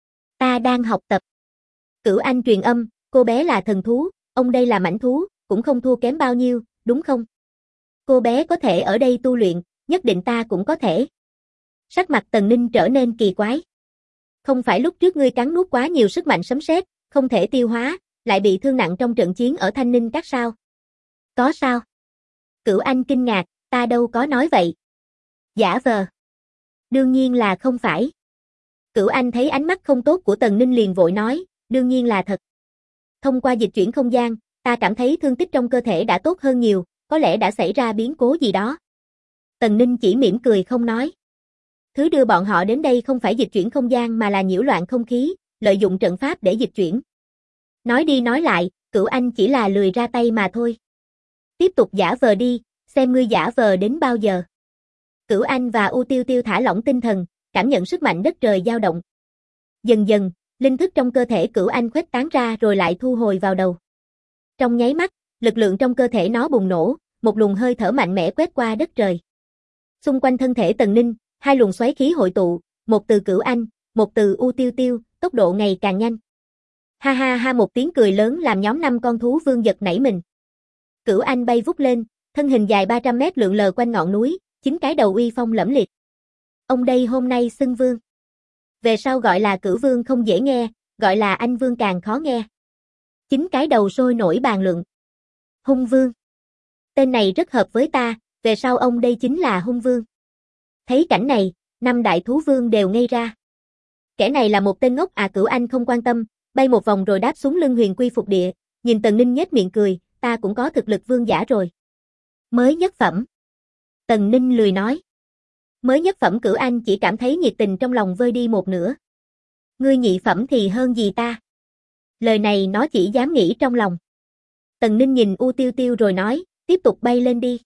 Ta đang học tập. Cửu Anh truyền âm, cô bé là thần thú, ông đây là mãnh thú, cũng không thua kém bao nhiêu, đúng không? Cô bé có thể ở đây tu luyện, nhất định ta cũng có thể. Sắc mặt Tần Ninh trở nên kỳ quái. Không phải lúc trước ngươi cắn nuốt quá nhiều sức mạnh sấm sét, không thể tiêu hóa, lại bị thương nặng trong trận chiến ở Thanh Ninh Các sao? Có sao? Cửu Anh kinh ngạc, ta đâu có nói vậy. Giả vờ. Đương nhiên là không phải. Cửu Anh thấy ánh mắt không tốt của Tần Ninh liền vội nói, đương nhiên là thật. Thông qua dịch chuyển không gian, ta cảm thấy thương tích trong cơ thể đã tốt hơn nhiều, có lẽ đã xảy ra biến cố gì đó. Tần Ninh chỉ mỉm cười không nói. Thứ đưa bọn họ đến đây không phải dịch chuyển không gian mà là nhiễu loạn không khí, lợi dụng trận pháp để dịch chuyển. Nói đi nói lại, Cửu Anh chỉ là lười ra tay mà thôi. Tiếp tục giả vờ đi, xem ngươi giả vờ đến bao giờ. Cửu Anh và U Tiêu Tiêu thả lỏng tinh thần, cảm nhận sức mạnh đất trời dao động. Dần dần, linh thức trong cơ thể Cửu Anh khuếch tán ra rồi lại thu hồi vào đầu. Trong nháy mắt, lực lượng trong cơ thể nó bùng nổ, một luồng hơi thở mạnh mẽ quét qua đất trời. Xung quanh thân thể Tần Ninh, hai luồng xoáy khí hội tụ, một từ Cửu Anh, một từ U Tiêu Tiêu, tốc độ ngày càng nhanh. Ha ha ha, một tiếng cười lớn làm nhóm 5 con thú vương giật nảy mình. Cửu Anh bay vút lên, thân hình dài 300 mét lượn lờ quanh ngọn núi, 9 cái đầu uy phong lẫm liệt. Ông đây hôm nay xưng vương. Về sau gọi là Cửu Vương không dễ nghe, gọi là Anh Vương càng khó nghe. 9 cái đầu sôi nổi bàn luận. Hung Vương. Tên này rất hợp với ta, về sau ông đây chính là Hung Vương. Thấy cảnh này, 5 đại thú vương đều ngây ra. Kẻ này là một tên ngốc à? Cửu Anh không quan tâm, bay một vòng rồi đáp xuống lưng Huyền Quy Phục Địa, nhìn Tần Ninh nhếch miệng cười, ta cũng có thực lực vương giả rồi. Mới nhất phẩm. Tần Ninh lười nói. Mới nhất phẩm Cửu Anh chỉ cảm thấy nhiệt tình trong lòng vơi đi một nửa. Ngươi nhị phẩm thì hơn gì ta? Lời này nó chỉ dám nghĩ trong lòng. Tần Ninh nhìn U Tiêu Tiêu rồi nói, tiếp tục bay lên đi.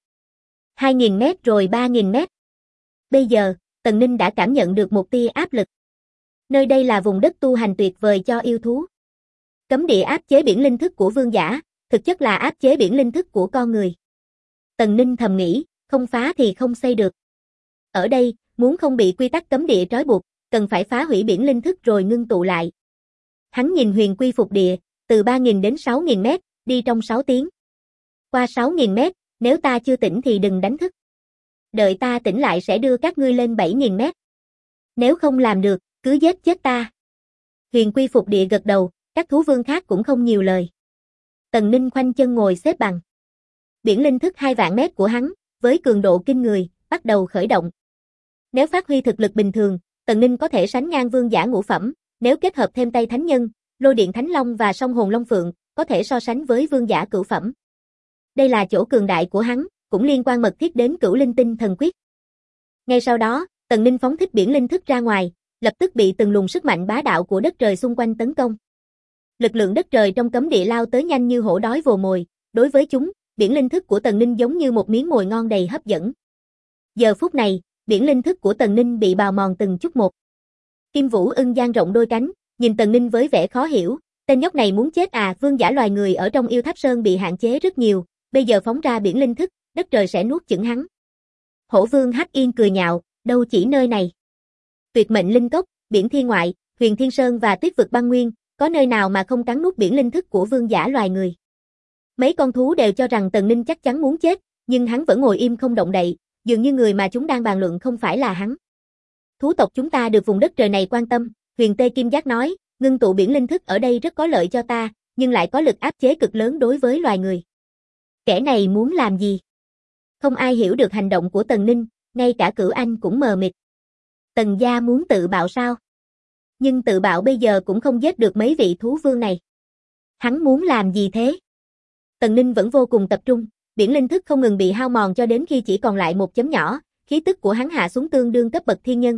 2.000 mét rồi 3.000 mét. Bây giờ, Tần Ninh đã cảm nhận được một tia áp lực. Nơi đây là vùng đất tu hành tuyệt vời cho yêu thú. Cấm địa áp chế biển linh thức của vương giả, thực chất là áp chế biển linh thức của con người. Tần Ninh thầm nghĩ, không phá thì không xây được. Ở đây, muốn không bị quy tắc cấm địa trói buộc, cần phải phá hủy biển linh thức rồi ngưng tụ lại. Hắn nhìn huyền quy phục địa, từ 3.000 đến 6.000 mét, đi trong 6 tiếng. Qua 6.000 mét, nếu ta chưa tỉnh thì đừng đánh thức. Đợi ta tỉnh lại sẽ đưa các ngươi lên 7.000 mét. Nếu không làm được, cứ giết chết ta. Huyền quy phục địa gật đầu, các thú vương khác cũng không nhiều lời. Tần Ninh khoanh chân ngồi xếp bằng. Biển linh thức 2 vạn mét của hắn, với cường độ kinh người, bắt đầu khởi động. Nếu phát huy thực lực bình thường, Tần Ninh có thể sánh ngang vương giả ngũ phẩm, nếu kết hợp thêm tay thánh nhân, lôi điện thánh long và song hồn long phượng, có thể so sánh với vương giả cửu phẩm. Đây là chỗ cường đại của hắn, cũng liên quan mật thiết đến cửu linh tinh thần quyết. Ngay sau đó, Tần Ninh phóng thích biển linh thức ra ngoài, lập tức bị từng luồng sức mạnh bá đạo của đất trời xung quanh tấn công. Lực lượng đất trời trong cấm địa lao tới nhanh như hổ đói vồ mồi, đối với chúng, biển linh thức của Tần Ninh giống như một miếng mồi ngon đầy hấp dẫn. Giờ phút này, biển linh thức của Tần Ninh bị bào mòn từng chút một. Kim Vũ Ưng dang rộng đôi cánh, nhìn Tần Ninh với vẻ khó hiểu, tên nhóc này muốn chết à? Vương giả loài người ở trong Yêu Tháp Sơn bị hạn chế rất nhiều, bây giờ phóng ra biển linh thức, đất trời sẽ nuốt chửng hắn. Hổ Vương Hắc Yên cười nhạo, đâu chỉ nơi này. Tuyệt mệnh linh cốc, biển thiên ngoại, Huyền Thiên Sơn và Tuyết vực băng nguyên, có nơi nào mà không cắn nuốt biển linh thức của vương giả loài người. Mấy con thú đều cho rằng Tần Ninh chắc chắn muốn chết, nhưng hắn vẫn ngồi im không động đậy, dường như người mà chúng đang bàn luận không phải là hắn. Thú tộc chúng ta được vùng đất trời này quan tâm, Huyền Tê Kim Giác nói, ngưng tụ biển linh thức ở đây rất có lợi cho ta, nhưng lại có lực áp chế cực lớn đối với loài người. Kẻ này muốn làm gì? Không ai hiểu được hành động của Tần Ninh, ngay cả Cửu Anh cũng mờ mịt. Tần gia muốn tự bạo sao? Nhưng tự bạo bây giờ cũng không giết được mấy vị thú vương này. Hắn muốn làm gì thế? Tần Ninh vẫn vô cùng tập trung, biển linh thức không ngừng bị hao mòn cho đến khi chỉ còn lại một chấm nhỏ, khí tức của hắn hạ xuống tương đương cấp bậc thiên nhân.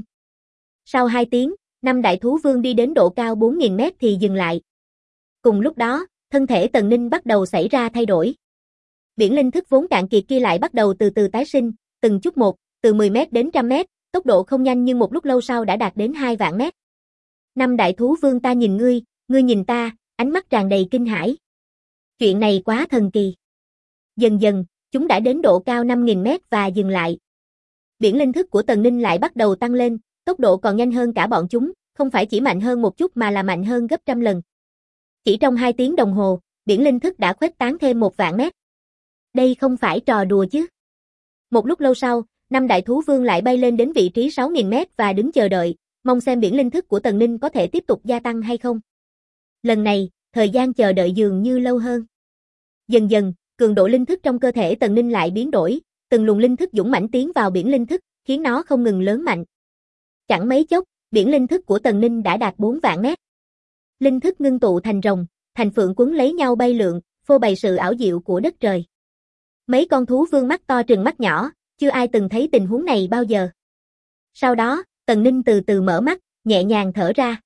Sau 2 tiếng, 5 đại thú vương đi đến độ cao 4.000 mét thì dừng lại. Cùng lúc đó, thân thể Tần Ninh bắt đầu xảy ra thay đổi. Biển linh thức vốn cạn kiệt kia lại bắt đầu từ từ tái sinh, từng chút một, từ 10 mét đến 100 mét, tốc độ không nhanh nhưng một lúc lâu sau đã đạt đến 2 vạn mét. 5 đại thú vương ta nhìn ngươi nhìn ta, ánh mắt tràn đầy kinh hãi. Chuyện này quá thần kỳ. Dần dần, chúng đã đến độ cao 5.000 mét và dừng lại. Biển linh thức của Tần Ninh lại bắt đầu tăng lên, tốc độ còn nhanh hơn cả bọn chúng, không phải chỉ mạnh hơn một chút mà là mạnh hơn gấp trăm lần. Chỉ trong 2 tiếng đồng hồ, biển linh thức đã khuếch tán thêm 1 vạn mét. Đây không phải trò đùa chứ. Một lúc lâu sau, 5 đại thú vương lại bay lên đến vị trí 6.000 mét và đứng chờ đợi, mong xem biển linh thức của Tần Ninh có thể tiếp tục gia tăng hay không. Lần này, thời gian chờ đợi dường như lâu hơn. Dần dần, cường độ linh thức trong cơ thể Tần Ninh lại biến đổi, từng luồng linh thức dũng mãnh tiến vào biển linh thức, khiến nó không ngừng lớn mạnh. Chẳng mấy chốc, biển linh thức của Tần Ninh đã đạt 4 vạn mét. Linh thức ngưng tụ thành rồng, thành phượng quấn lấy nhau bay lượn, phô bày sự ảo diệu của đất trời. Mấy con thú vương mắt to trừng mắt nhỏ, chưa ai từng thấy tình huống này bao giờ. Sau đó, Tần Ninh từ từ mở mắt, nhẹ nhàng thở ra.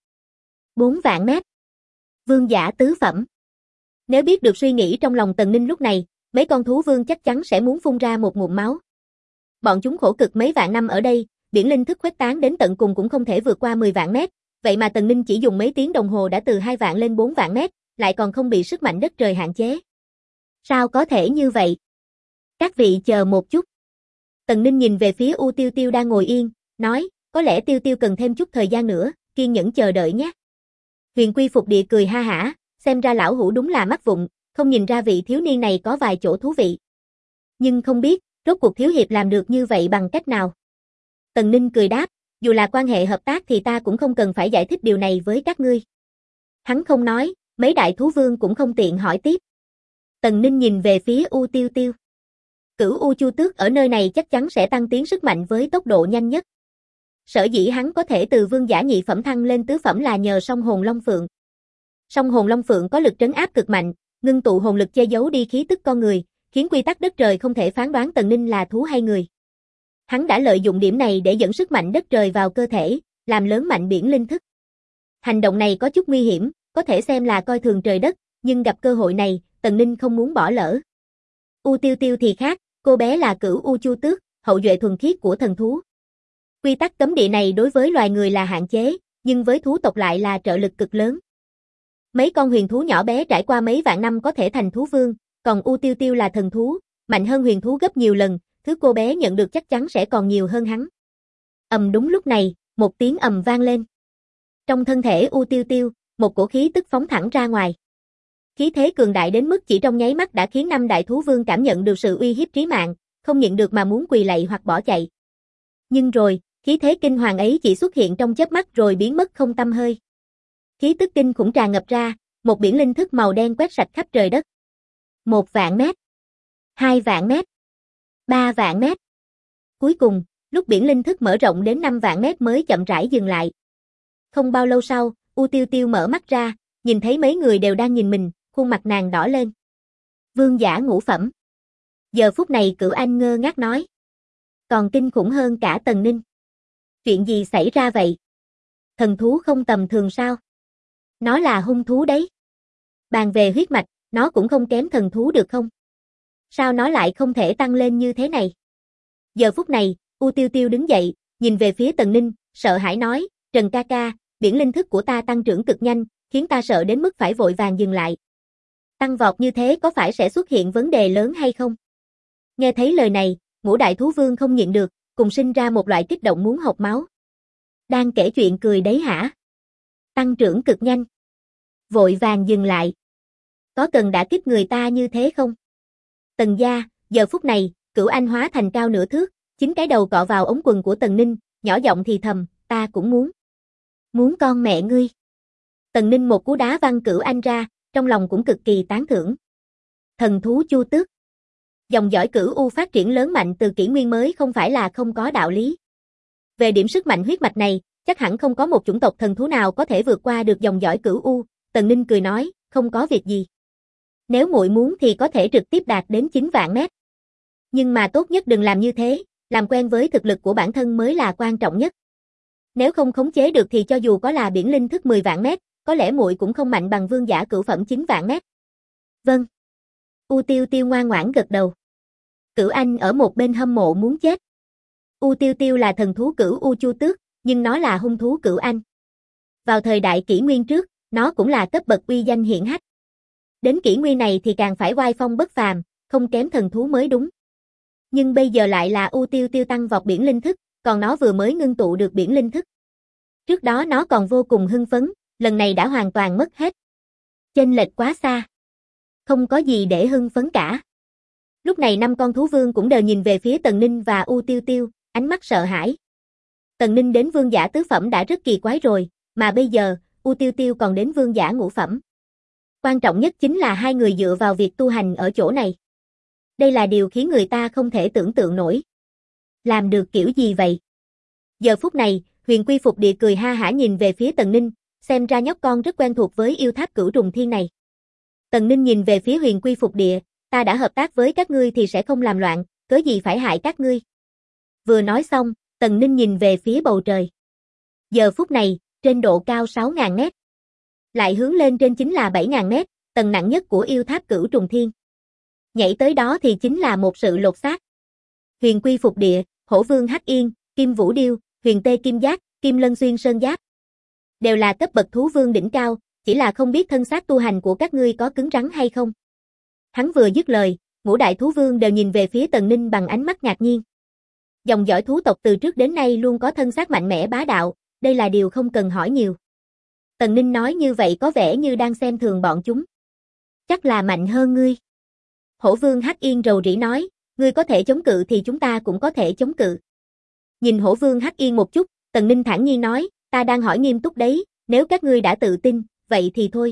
4 vạn mét. Vương giả tứ phẩm. Nếu biết được suy nghĩ trong lòng Tần Ninh lúc này, mấy con thú vương chắc chắn sẽ muốn phun ra một ngụm máu. Bọn chúng khổ cực mấy vạn năm ở đây, biển linh thức khuếch tán đến tận cùng cũng không thể vượt qua 10 vạn mét, vậy mà Tần Ninh chỉ dùng mấy tiếng đồng hồ đã từ 2 vạn lên 4 vạn mét, lại còn không bị sức mạnh đất trời hạn chế. Sao có thể như vậy? Các vị chờ một chút. Tần Ninh nhìn về phía U Tiêu Tiêu đang ngồi yên, nói, có lẽ Tiêu Tiêu cần thêm chút thời gian nữa, kiên nhẫn chờ đợi nhé. Huyền Quy Phục Địa cười ha hả, xem ra lão hủ đúng là mắt vụng, không nhìn ra vị thiếu niên này có vài chỗ thú vị. Nhưng không biết, rốt cuộc thiếu hiệp làm được như vậy bằng cách nào? Tần Ninh cười đáp, dù là quan hệ hợp tác thì ta cũng không cần phải giải thích điều này với các ngươi. Hắn không nói, mấy đại thú vương cũng không tiện hỏi tiếp. Tần Ninh nhìn về phía U Tiêu Tiêu. Cửu U Chu Tước ở nơi này chắc chắn sẽ tăng tiến sức mạnh với tốc độ nhanh nhất. Sở dĩ hắn có thể từ vương giả nhị phẩm thăng lên tứ phẩm là nhờ song hồn Long Phượng. Song hồn Long Phượng có lực trấn áp cực mạnh, ngưng tụ hồn lực che giấu đi khí tức con người, khiến quy tắc đất trời không thể phán đoán Tần Ninh là thú hay người. Hắn đã lợi dụng điểm này để dẫn sức mạnh đất trời vào cơ thể, làm lớn mạnh biển linh thức. Hành động này có chút nguy hiểm, có thể xem là coi thường trời đất, nhưng gặp cơ hội này, Tần Ninh không muốn bỏ lỡ. U Tiêu Tiêu thì khác, cô bé là cửu U Chu Tước, hậu duệ thuần khiết của thần thú. Quy tắc cấm địa này đối với loài người là hạn chế, nhưng với thú tộc lại là trợ lực cực lớn. Mấy con huyền thú nhỏ bé trải qua mấy vạn năm có thể thành thú vương, còn U Tiêu Tiêu là thần thú, mạnh hơn huyền thú gấp nhiều lần, thứ cô bé nhận được chắc chắn sẽ còn nhiều hơn hắn. Đúng lúc này, một tiếng ầm vang lên. Trong thân thể U Tiêu Tiêu, một cổ khí tức phóng thẳng ra ngoài. Khí thế cường đại đến mức chỉ trong nháy mắt đã khiến 5 đại thú vương cảm nhận được sự uy hiếp trí mạng, không nhịn được mà muốn quỳ lạy hoặc bỏ chạy. Nhưng rồi, khí thế kinh hoàng ấy chỉ xuất hiện trong chớp mắt rồi biến mất không tăm hơi. Khí tức kinh khủng tràn ngập ra, một biển linh thức màu đen quét sạch khắp trời đất. 1 vạn mét, 2 vạn mét, 3 vạn mét. Cuối cùng, lúc biển linh thức mở rộng đến 5 vạn mét mới chậm rãi dừng lại. Không bao lâu sau, U Tiêu Tiêu mở mắt ra, nhìn thấy mấy người đều đang nhìn mình, khuôn mặt nàng đỏ lên. Vương giả ngũ phẩm. Giờ phút này Cửu Anh ngơ ngác nói. Còn kinh khủng hơn cả Tần Ninh. Chuyện gì xảy ra vậy? Thần thú không tầm thường sao? Nó là hung thú đấy. Bàn về huyết mạch, nó cũng không kém thần thú được không? Sao nó lại không thể tăng lên như thế này? Giờ phút này, U Tiêu Tiêu đứng dậy, nhìn về phía Tần Ninh, sợ hãi nói, Trần ca ca, biển linh thức của ta tăng trưởng cực nhanh, khiến ta sợ đến mức phải vội vàng dừng lại. Tăng vọt như thế có phải sẽ xuất hiện vấn đề lớn hay không? Nghe thấy lời này, ngũ đại thú vương không nhịn được, cùng sinh ra một loại kích động muốn hộc máu. Đang kể chuyện cười đấy hả? Tăng trưởng cực nhanh. Vội vàng dừng lại. Có cần đã kích người ta như thế không? Tần gia, giờ phút này, Cửu Anh hóa thành cao nửa thước, chính cái đầu cọ vào ống quần của Tần Ninh, nhỏ giọng thì thầm, ta cũng muốn. Muốn con mẹ ngươi. Tần Ninh một cú đá văng Cửu Anh ra, trong lòng cũng cực kỳ tán thưởng. Thần thú Chu Tước. Dòng dõi Cửu U phát triển lớn mạnh từ kỷ nguyên mới không phải là không có đạo lý. Về điểm sức mạnh huyết mạch này, chắc hẳn không có một chủng tộc thần thú nào có thể vượt qua được dòng dõi Cửu U, Tần Ninh cười nói, không có việc gì. Nếu muội muốn thì có thể trực tiếp đạt đến 9 vạn mét. Nhưng mà tốt nhất đừng làm như thế, làm quen với thực lực của bản thân mới là quan trọng nhất. Nếu không khống chế được thì cho dù có là biển linh thức 10 vạn mét, có lẽ muội cũng không mạnh bằng vương giả cửu phẩm 9 vạn mét. Vâng. U Tiêu Tiêu ngoan ngoãn gật đầu. Cửu Anh ở một bên hâm mộ muốn chết. U Tiêu Tiêu là thần thú Cửu U Chu Tước, nhưng nó là hung thú Cửu Anh. Vào thời đại kỷ nguyên trước, nó cũng là cấp bậc uy danh hiển hách. Đến kỷ nguyên này thì càng phải oai phong bất phàm, không kém thần thú mới đúng. Nhưng bây giờ lại là U Tiêu Tiêu tăng vọt biển linh thức, còn nó vừa mới ngưng tụ được biển linh thức. Trước đó nó còn vô cùng hưng phấn, lần này đã hoàn toàn mất hết. Chênh lệch quá xa. Không có gì để hưng phấn cả. Lúc này 5 con thú vương cũng đều nhìn về phía Tần Ninh và U Tiêu Tiêu, ánh mắt sợ hãi. Tần Ninh đến vương giả tứ phẩm đã rất kỳ quái rồi, mà bây giờ, U Tiêu Tiêu còn đến vương giả ngũ phẩm. Quan trọng nhất chính là hai người dựa vào việc tu hành ở chỗ này. Đây là điều khiến người ta không thể tưởng tượng nổi. Làm được kiểu gì vậy? Giờ phút này, Huyền Quy Phục Địa cười ha hả nhìn về phía Tần Ninh, xem ra nhóc con rất quen thuộc với yêu tháp Cửu Trùng Thiên này. Tần Ninh nhìn về phía Huyền Quy Phục Địa, ta đã hợp tác với các ngươi thì sẽ không làm loạn, cớ gì phải hại các ngươi. Vừa nói xong, Tần Ninh nhìn về phía bầu trời. Giờ phút này, trên độ cao 6.000 mét. Lại hướng lên trên chính là 7.000 mét, tầng nặng nhất của yêu tháp Cửu Trùng Thiên. Nhảy tới đó thì chính là một sự lột xác. Huyền Quy Phục Địa, Hổ Vương Hắc Yên, Kim Vũ Điêu, Huyền Tê Kim Giác, Kim Lân Xuyên Sơn Giáp. Đều là cấp bậc thú vương đỉnh cao, chỉ là không biết thân xác tu hành của các ngươi có cứng rắn hay không. Hắn vừa dứt lời, ngũ đại thú vương đều nhìn về phía Tần Ninh bằng ánh mắt ngạc nhiên. Dòng dõi thú tộc từ trước đến nay luôn có thân xác mạnh mẽ bá đạo, đây là điều không cần hỏi nhiều. Tần Ninh nói như vậy có vẻ như đang xem thường bọn chúng. Chắc là mạnh hơn ngươi. Hổ Vương Hắc Yên rầu rĩ nói, ngươi có thể chống cự thì chúng ta cũng có thể chống cự. Nhìn Hổ Vương Hắc Yên một chút, Tần Ninh thản nhiên nói, ta đang hỏi nghiêm túc đấy, nếu các ngươi đã tự tin, vậy thì thôi.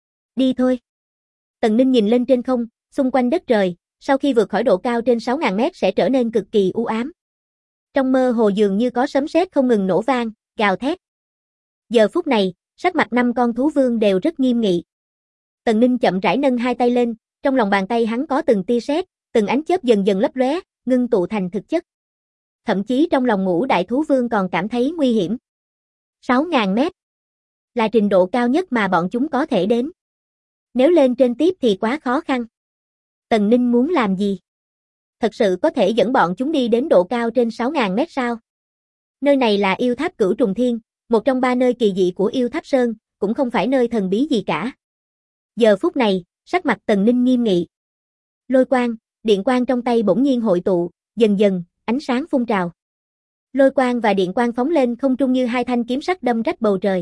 Đi thôi. Tần Ninh nhìn lên trên không, xung quanh đất trời, sau khi vượt khỏi độ cao trên 6.000 mét sẽ trở nên cực kỳ u ám. Trong mơ hồ dường như có sấm sét không ngừng nổ vang, gào thét. Giờ phút này, sắc mặt 5 con thú vương đều rất nghiêm nghị. Tần Ninh chậm rãi nâng hai tay lên, trong lòng bàn tay hắn có từng tia sét, từng ánh chớp dần dần lấp lóe, ngưng tụ thành thực chất. Thậm chí trong lòng ngũ đại thú vương còn cảm thấy nguy hiểm. 6.000 mét. Là trình độ cao nhất mà bọn chúng có thể đến. Nếu lên trên tiếp thì quá khó khăn. Tần Ninh muốn làm gì? Thật sự có thể dẫn bọn chúng đi đến độ cao trên 6.000 mét sao? Nơi này là yêu tháp Cửu Trùng Thiên, một trong 3 nơi kỳ dị của yêu tháp Sơn, cũng không phải nơi thần bí gì cả. Giờ phút này, sắc mặt Tần Ninh nghiêm nghị. Lôi quang, điện quang trong tay bỗng nhiên hội tụ, dần dần, ánh sáng phun trào. Lôi quang và điện quang phóng lên không trung như hai thanh kiếm sắc đâm rách bầu trời.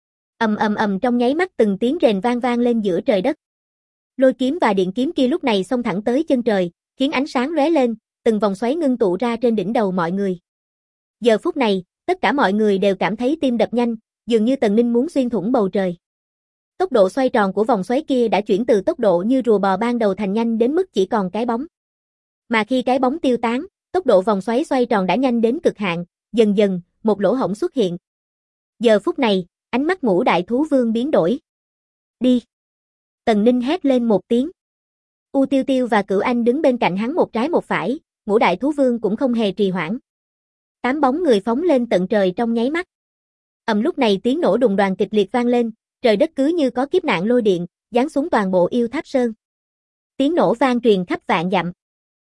Ầm ầm ầm, trong nháy mắt từng tiếng rền vang vang lên giữa trời đất. Lôi kiếm và điện kiếm kia lúc này xông thẳng tới chân trời, khiến ánh sáng lóe lên, từng vòng xoáy ngưng tụ ra trên đỉnh đầu mọi người. Giờ phút này, tất cả mọi người đều cảm thấy tim đập nhanh, dường như Tần Ninh muốn xuyên thủng bầu trời. Tốc độ xoay tròn của vòng xoáy kia đã chuyển từ tốc độ như rùa bò ban đầu thành nhanh đến mức chỉ còn cái bóng. Mà khi cái bóng tiêu tán, tốc độ vòng xoáy xoay tròn đã nhanh đến cực hạn, dần dần, một lỗ hổng xuất hiện. Giờ phút này, ánh mắt Ngũ Đại Thú Vương biến đổi. Đi! Tần Ninh hét lên một tiếng. U Tiêu Tiêu và Cửu Anh đứng bên cạnh hắn một trái một phải, Ngũ Đại Thú Vương cũng không hề trì hoãn. 8 bóng người phóng lên tận trời trong nháy mắt. Lúc này tiếng nổ đùng đoàng kịch liệt vang lên, trời đất cứ như có kiếp nạn lôi điện, giáng xuống toàn bộ yêu tháp sơn. Tiếng nổ vang truyền khắp vạn dặm.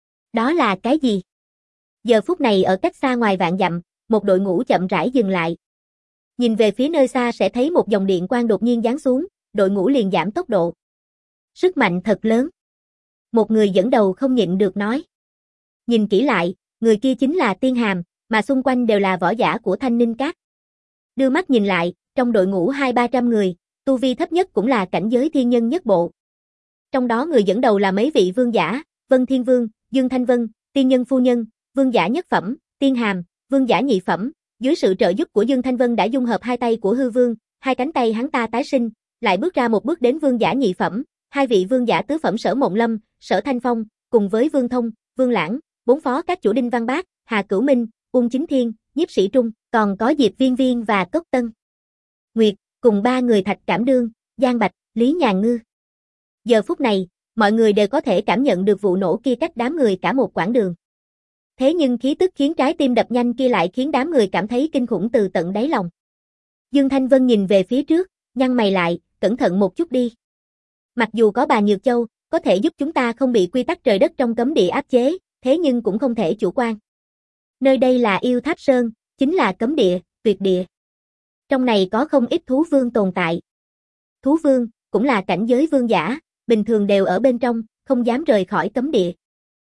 Đó là cái gì? Giờ phút này ở cách xa ngoài vạn dặm, một đội ngũ chậm rãi dừng lại. Nhìn về phía nơi xa sẽ thấy một dòng điện quang đột nhiên giáng xuống, đội ngũ liền giảm tốc độ. Sức mạnh thật lớn. Một người dẫn đầu không nhịn được nói. Nhìn kỹ lại, người kia chính là Tiên Hàm, mà xung quanh đều là võ giả của Thanh Ninh Các. Đưa mắt nhìn lại, trong đội ngũ 200-300 người, tu vi thấp nhất cũng là cảnh giới thiên nhân nhất bộ. Trong đó người dẫn đầu là mấy vị vương giả, Vân Thiên Vương, Dương Thanh Vân, Tiên Nhân Phu Nhân, vương giả nhất phẩm, Tiên Hàm, vương giả nhị phẩm. Dưới sự trợ giúp của Dương Thanh Vân đã dung hợp hai tay của hư vương, hai cánh tay hắn ta tái sinh, lại bước ra một bước đến vương giả nhị phẩm, hai vị vương giả tứ phẩm Sở Mộng Lâm, Sở Thanh Phong, cùng với Vương Thông, Vương Lãng, bốn phó các chủ Đinh Văn Bác, Hà Cửu Minh, Ung Chính Thiên, Nhiếp Sĩ Trung, còn có Diệp Viên Viên và Cốc Tân Nguyệt, cùng 3 người Thạch Cảm Đương, Giang Bạch, Lý Nhàn Ngư. Giờ phút này, mọi người đều có thể cảm nhận được vụ nổ kia cách đám người cả một quãng đường. Thế nhưng khí tức khiến trái tim đập nhanh kia lại khiến đám người cảm thấy kinh khủng từ tận đáy lòng. Dương Thanh Vân nhìn về phía trước, nhăn mày lại, cẩn thận một chút đi. Mặc dù có bà Nhược Châu, có thể giúp chúng ta không bị quy tắc trời đất trong cấm địa áp chế, thế nhưng cũng không thể chủ quan. Nơi đây là yêu tháp sơn, chính là cấm địa, tuyệt địa. Trong này có không ít thú vương tồn tại. Thú vương, cũng là cảnh giới vương giả, bình thường đều ở bên trong, không dám rời khỏi cấm địa.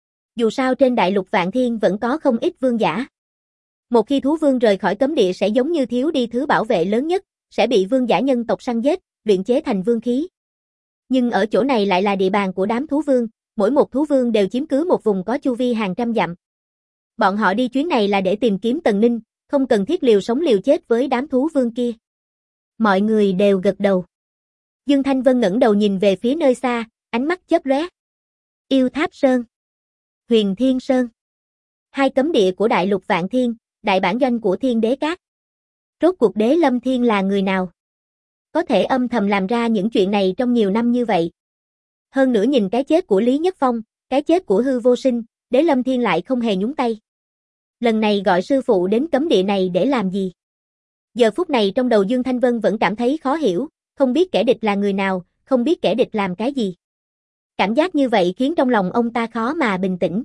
Dù sao trên đại lục Vạn Thiên vẫn có không ít vương giả. Một khi thú vương rời khỏi cấm địa sẽ giống như thiếu đi thứ bảo vệ lớn nhất, sẽ bị vương giả nhân tộc săn giết, luyện chế thành vương khí. Nhưng ở chỗ này lại là địa bàn của đám thú vương, mỗi một thú vương đều chiếm cứ một vùng có chu vi hàng trăm dặm. Bọn họ đi chuyến này là để tìm kiếm Tần Ninh, không cần thiết liều sống liều chết với đám thú vương kia. Mọi người đều gật đầu. Dương Thanh Vân ngẩng đầu nhìn về phía nơi xa, ánh mắt chớp lóe. Yêu Tháp Sơn, Huyền Thiên Sơn, hai cấm địa của đại lục Vạn Thiên, đại bản doanh của Thiên Đế Các. Rốt cuộc Đế Lâm Thiên là người nào? Có thể âm thầm làm ra những chuyện này trong nhiều năm như vậy. Hơn nữa nhìn cái chết của Lý Nhất Phong, cái chết của Hư Vô Sinh, Đế Lâm Thiên lại không hề nhúng tay. Lần này gọi sư phụ đến cấm địa này để làm gì? Giờ phút này trong đầu Dương Thanh Vân vẫn cảm thấy khó hiểu, không biết kẻ địch là người nào, không biết kẻ địch làm cái gì. Cảm giác như vậy khiến trong lòng ông ta khó mà bình tĩnh.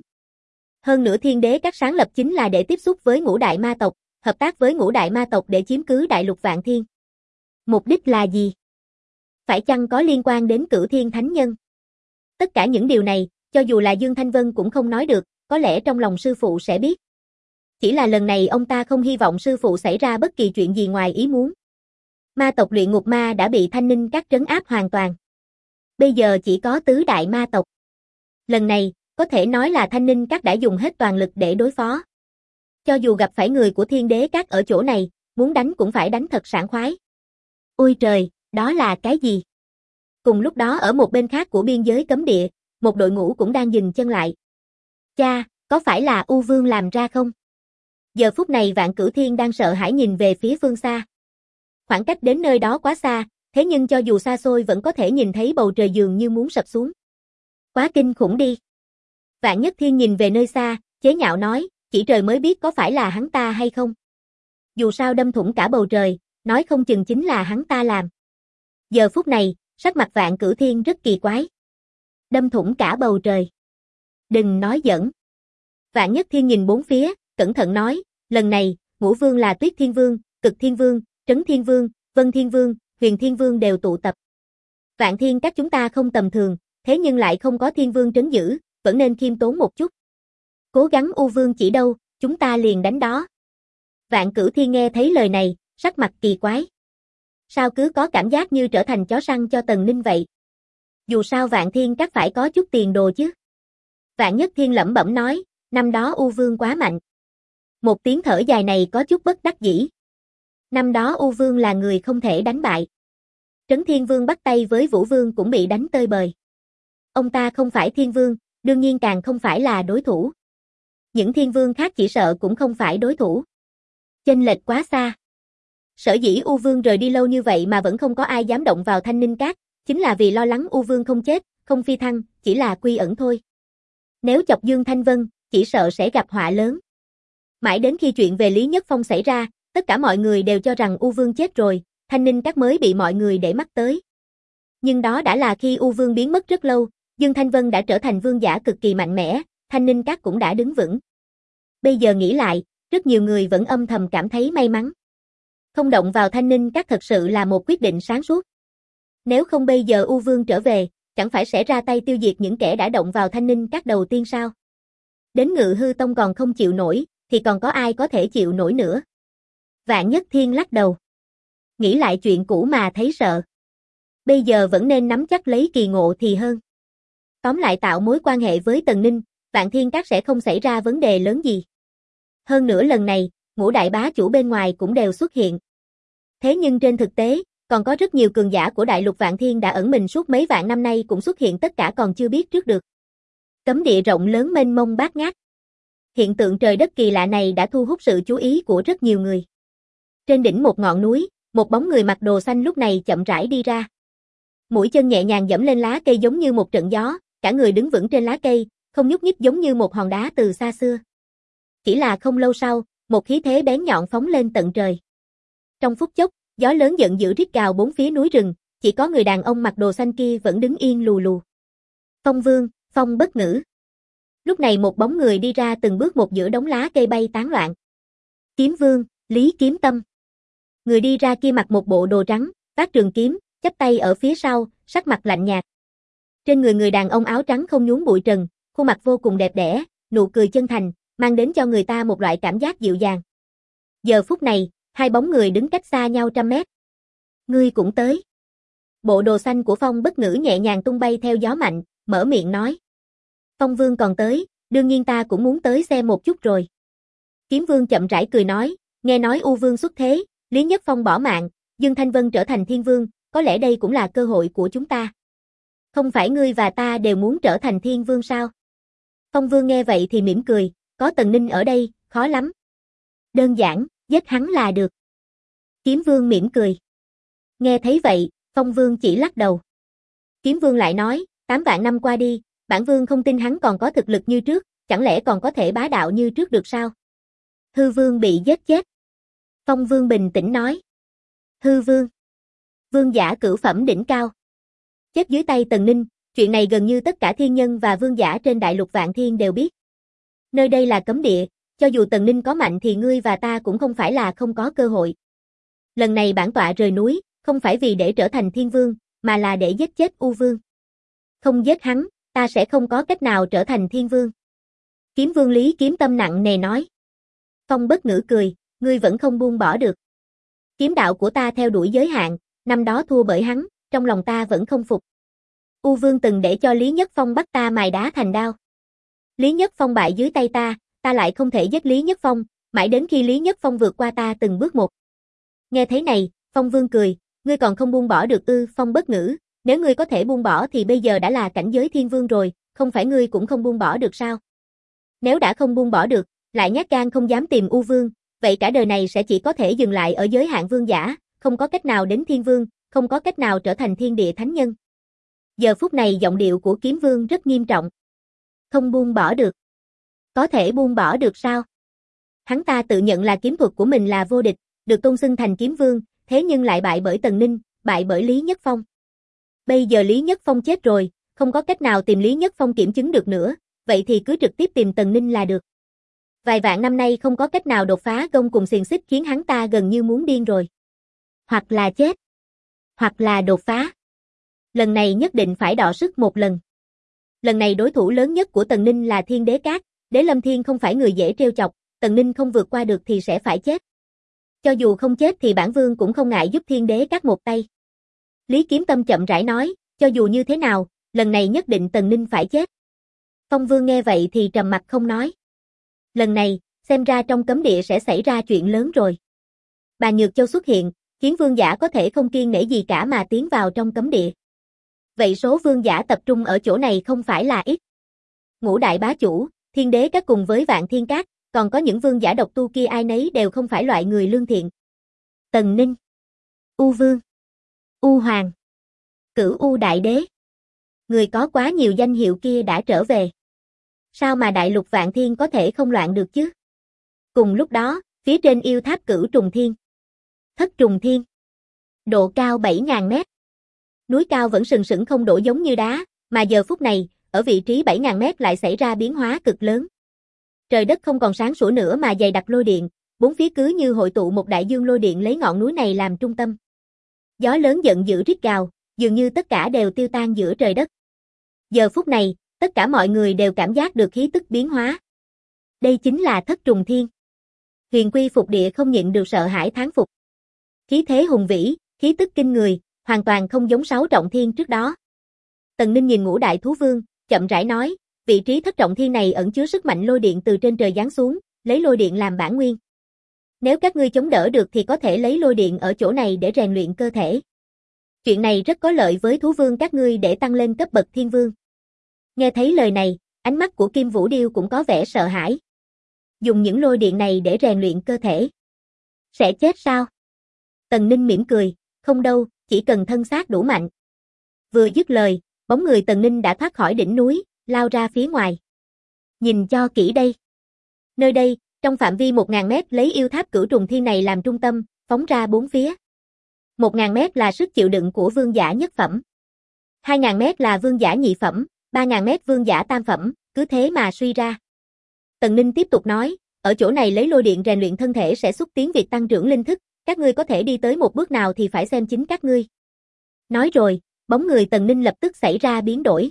Hơn nữa Thiên Đế Các sáng lập chính là để tiếp xúc với ngũ đại ma tộc, hợp tác với ngũ đại ma tộc để chiếm cứ đại lục Vạn Thiên. Mục đích là gì? Phải chăng có liên quan đến Cửu Thiên Thánh Nhân? Tất cả những điều này, cho dù là Dương Thanh Vân cũng không nói được, có lẽ trong lòng sư phụ sẽ biết. Chỉ là lần này ông ta không hy vọng sư phụ xảy ra bất kỳ chuyện gì ngoài ý muốn. Ma tộc Luyện Ngục Ma đã bị Thanh Ninh Các trấn áp hoàn toàn. Bây giờ chỉ có tứ đại ma tộc. Lần này, có thể nói là Thanh Ninh Các đã dùng hết toàn lực để đối phó. Cho dù gặp phải người của Thiên Đế Các ở chỗ này, muốn đánh cũng phải đánh thật sảng khoái. Ôi trời, đó là cái gì? Cùng lúc đó ở một bên khác của biên giới cấm địa, một đội ngũ cũng đang dừng chân lại. Cha, có phải là U Vương làm ra không? Giờ phút này Vạn Cửu Thiên đang sợ hãi nhìn về phía phương xa. Khoảng cách đến nơi đó quá xa, thế nhưng cho dù xa xôi vẫn có thể nhìn thấy bầu trời dường như muốn sập xuống. Quá kinh khủng đi. Vạn Nhất Thiên nhìn về nơi xa, chế nhạo nói, chỉ trời mới biết có phải là hắn ta hay không. Dù sao đâm thủng cả bầu trời, Nói không chừng chính là hắn ta làm. Giờ phút này, sắc mặt Vạn Cửu Thiên rất kỳ quái. Đâm thủng cả bầu trời. Đừng nói giỡn. Vạn Nhất Thiên nhìn bốn phía, cẩn thận nói, lần này, Ngũ Vương là Tuyết Thiên Vương, Cực Thiên Vương, Trấn Thiên Vương, Vân Thiên Vương, Huyền Thiên Vương đều tụ tập. Vạn Thiên các chúng ta không tầm thường, thế nhưng lại không có Thiên Vương trấn giữ, vẫn nên khiêm tốn một chút. Cố gắng U Vương chỉ đâu, chúng ta liền đánh đó. Vạn Cửu Thiên nghe thấy lời này, sắc mặt kỳ quái. Sao cứ có cảm giác như trở thành chó săn cho Tần Ninh vậy? Dù sao Vạn Thiên các phải có chút tiền đồ chứ. Vạn Nhất Thiên lẩm bẩm nói, năm đó U Vương quá mạnh. Một tiếng thở dài này có chút bất đắc dĩ. Năm đó U Vương là người không thể đánh bại. Trấn Thiên Vương bắt tay với Vũ Vương cũng bị đánh tơi bời. Ông ta không phải Thiên Vương, đương nhiên càng không phải là đối thủ. Những Thiên Vương khác chỉ sợ cũng không phải đối thủ. Chênh lệch quá xa. Sở dĩ U Vương rời đi lâu như vậy mà vẫn không có ai dám động vào Thanh Ninh Các, chính là vì lo lắng U Vương không chết, không phi thăng, chỉ là quy ẩn thôi. Nếu chọc Dương Thanh Vân, chỉ sợ sẽ gặp họa lớn. Mãi đến khi chuyện về Lý Nhất Phong xảy ra, tất cả mọi người đều cho rằng U Vương chết rồi, Thanh Ninh Các mới bị mọi người để mắt tới. Nhưng đó đã là khi U Vương biến mất rất lâu, Dương Thanh Vân đã trở thành vương giả cực kỳ mạnh mẽ, Thanh Ninh Các cũng đã đứng vững. Bây giờ nghĩ lại, rất nhiều người vẫn âm thầm cảm thấy may mắn. Không động vào Thanh Ninh Các thật sự là một quyết định sáng suốt. Nếu không bây giờ U Vương trở về, chẳng phải sẽ ra tay tiêu diệt những kẻ đã động vào Thanh Ninh Các đầu tiên sao? Đến Ngự Hư Tông còn không chịu nổi, thì còn có ai có thể chịu nổi nữa? Vạn Nhất Thiên lắc đầu. Nghĩ lại chuyện cũ mà thấy sợ. Bây giờ vẫn nên nắm chắc lấy kỳ ngộ thì hơn. Tóm lại tạo mối quan hệ với Tần Ninh, Vạn Thiên Các sẽ không xảy ra vấn đề lớn gì. Hơn nữa lần này, ngũ đại bá chủ bên ngoài cũng đều xuất hiện. Thế nhưng trên thực tế, còn có rất nhiều cường giả của đại lục Vạn Thiên đã ẩn mình suốt mấy vạn năm nay cũng xuất hiện tất cả còn chưa biết trước được. Cấm địa rộng lớn mênh mông bát ngát. Hiện tượng trời đất kỳ lạ này đã thu hút sự chú ý của rất nhiều người. Trên đỉnh một ngọn núi, một bóng người mặc đồ xanh lúc này chậm rãi đi ra. Mũi chân nhẹ nhàng dẫm lên lá cây giống như một trận gió, cả người đứng vững trên lá cây, không nhúc nhích giống như một hòn đá từ xa xưa. Chỉ là không lâu sau, một khí thế bén nhọn phóng lên tận trời. Trong phút chốc, gió lớn giận dữ rít gào bốn phía núi rừng, chỉ có người đàn ông mặc đồ xanh kia vẫn đứng yên lù lù. Phong Vương, Phong Bất Ngữ. Lúc này một bóng người đi ra từng bước một giữa đống lá cây bay tán loạn. Kiếm Vương, Lý Kiếm Tâm. Người đi ra kia mặc một bộ đồ trắng, vác trường kiếm, chắp tay ở phía sau, sắc mặt lạnh nhạt. Trên người người đàn ông áo trắng không nhốn bụi trần, khuôn mặt vô cùng đẹp đẽ, nụ cười chân thành, mang đến cho người ta một loại cảm giác dịu dàng. Giờ phút này, hai bóng người đứng cách xa nhau trăm mét. Ngươi cũng tới. Bộ đồ xanh của Phong Bất Ngữ nhẹ nhàng tung bay theo gió mạnh, mở miệng nói. Phong Vương còn tới, đương nhiên ta cũng muốn tới xem một chút rồi. Kiếm Vương chậm rãi cười nói, nghe nói U Vương xuất thế, Lý Nhất Phong bỏ mạng, Dương Thanh Vân trở thành Thiên Vương, có lẽ đây cũng là cơ hội của chúng ta. Không phải ngươi và ta đều muốn trở thành Thiên Vương sao? Phong Vương nghe vậy thì mỉm cười, có Tần Ninh ở đây, khó lắm. Đơn giản, giết hắn là được. Kiếm Vương mỉm cười. Nghe thấy vậy, Phong Vương chỉ lắc đầu. Kiếm Vương lại nói, 8 vạn năm qua đi, bản Vương không tin hắn còn có thực lực như trước, chẳng lẽ còn có thể bá đạo như trước được sao? Hư Vương bị giết chết. Phong Vương bình tĩnh nói. Hư Vương. Vương giả cửu phẩm đỉnh cao. Chết dưới tay Tần Ninh, chuyện này gần như tất cả thiên nhân và vương giả trên đại lục Vạn Thiên đều biết. Nơi đây là cấm địa, cho dù Tần Ninh có mạnh thì ngươi và ta cũng không phải là không có cơ hội. Lần này bản tọa rời núi, không phải vì để trở thành Thiên Vương, mà là để giết chết U Vương. Không giết hắn, ta sẽ không có cách nào trở thành Thiên Vương. Kiếm Vương Lý Kiếm Tâm nặng nề nói. Phong Bất Ngữ cười, ngươi vẫn không buông bỏ được. Kiếm đạo của ta theo đuổi giới hạn, năm đó thua bởi hắn, trong lòng ta vẫn không phục. U Vương từng để cho Lý Nhất Phong bắt ta mài đá thành đao. Lý Nhất Phong bại dưới tay ta lại không thể giết Lý Nhất Phong, mãi đến khi Lý Nhất Phong vượt qua ta từng bước một. Nghe thấy này, Phong Vương cười, ngươi còn không buông bỏ được ư? Phong Bất Ngữ, nếu ngươi có thể buông bỏ thì bây giờ đã là cảnh giới Thiên Vương rồi, không phải ngươi cũng không buông bỏ được sao? Nếu đã không buông bỏ được, lại nhát gan không dám tìm U Vương, vậy cả đời này sẽ chỉ có thể dừng lại ở giới hạn vương giả, không có cách nào đến Thiên Vương, không có cách nào trở thành thiên địa thánh nhân. Giờ phút này giọng điệu của Kiếm Vương rất nghiêm trọng. Không buông bỏ được. Có thể buông bỏ được sao? Hắn ta tự nhận là kiếm thuật của mình là vô địch, được tôn xưng thành Kiếm Vương, thế nhưng lại bại bởi Tần Ninh, bại bởi Lý Nhất Phong. Bây giờ Lý Nhất Phong chết rồi, không có cách nào tìm Lý Nhất Phong kiểm chứng được nữa, vậy thì cứ trực tiếp tìm Tần Ninh là được. Vài vạn năm nay không có cách nào đột phá gông cùng xiềng xích khiến hắn ta gần như muốn điên rồi. Hoặc là chết, hoặc là đột phá. Lần này nhất định phải đọ sức một lần. Lần này đối thủ lớn nhất của Tần Ninh là Thiên Đế Cát, Đế Lâm Thiên không phải người dễ trêu chọc, Tần Ninh không vượt qua được thì sẽ phải chết. Cho dù không chết thì bản vương cũng không ngại giúp Thiên Đế Cát một tay. Lý Kiếm Tâm chậm rãi nói, cho dù như thế nào, lần này nhất định Tần Ninh phải chết. Phong Vương nghe vậy thì trầm mặt không nói. Lần này, xem ra trong cấm địa sẽ xảy ra chuyện lớn rồi. Bà Nhược Châu xuất hiện, khiến vương giả có thể không kiêng nể gì cả mà tiến vào trong cấm địa. Vậy số vương giả tập trung ở chỗ này không phải là ít. Ngũ đại bá chủ, Thiên Đế Các cùng với Vạn Thiên Các, còn có những vương giả độc tu kia ai nấy đều không phải loại người lương thiện. Tần Ninh, U Vương, U Hoàng, Cửu U Đại Đế. Người có quá nhiều danh hiệu kia đã trở về. Sao mà đại lục Vạn Thiên có thể không loạn được chứ? Cùng lúc đó, phía trên yêu tháp Cửu Trùng Thiên. Thất Trùng Thiên. Độ cao 7.000 mét. Núi cao vẫn sừng sững không đổ giống như đá, mà giờ phút này, ở vị trí 7.000 mét lại xảy ra biến hóa cực lớn. Trời đất không còn sáng sủa nữa mà dày đặc lôi điện, bốn phía cứ như hội tụ một đại dương lôi điện lấy ngọn núi này làm trung tâm. Gió lớn giận dữ rít gào, dường như tất cả đều tiêu tan giữa trời đất. Giờ phút này, tất cả mọi người đều cảm giác được khí tức biến hóa. Đây chính là Thất Trùng Thiên. Huyền Quy Phục Địa không nhịn được sợ hãi thán phục. Khí thế hùng vĩ, khí tức kinh người, hoàn toàn không giống 6 trọng thiên trước đó. Tần Ninh nhìn Ngũ Đại Thú Vương, chậm rãi nói, vị trí Thất Trọng Thiên này ẩn chứa sức mạnh lôi điện từ trên trời giáng xuống, lấy lôi điện làm bản nguyên. Nếu các ngươi chống đỡ được thì có thể lấy lôi điện ở chỗ này để rèn luyện cơ thể. Chuyện này rất có lợi với thú vương các ngươi để tăng lên cấp bậc thiên vương. Nghe thấy lời này, ánh mắt của Kim Vũ Điêu cũng có vẻ sợ hãi. Dùng những lôi điện này để rèn luyện cơ thể. Sẽ chết sao? Tần Ninh mỉm cười, không đâu, chỉ cần thân xác đủ mạnh. Vừa dứt lời, bóng người Tần Ninh đã thoát khỏi đỉnh núi, lao ra phía ngoài. Nhìn cho kỹ đây. Nơi đây, trong phạm vi 1.000 mét lấy yêu tháp Cửu Trùng Thiên này làm trung tâm, phóng ra bốn phía. 1.000 mét là sức chịu đựng của vương giả nhất phẩm. 2.000 mét là vương giả nhị phẩm, 3.000 mét vương giả tam phẩm, cứ thế mà suy ra. Tần Ninh tiếp tục nói, ở chỗ này lấy lôi điện rèn luyện thân thể sẽ xúc tiến việc tăng trưởng linh thức, các ngươi có thể đi tới một bước nào thì phải xem chính các ngươi. Nói rồi, bóng người Tần Ninh lập tức xảy ra biến đổi.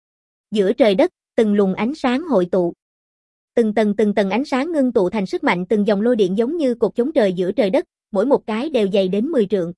Giữa trời đất, từng luồng ánh sáng hội tụ. Từng tầng ánh sáng ngưng tụ thành sức mạnh từng dòng lôi điện giống như cột chống trời giữa trời đất, mỗi một cái đều dày đến 10 trượng.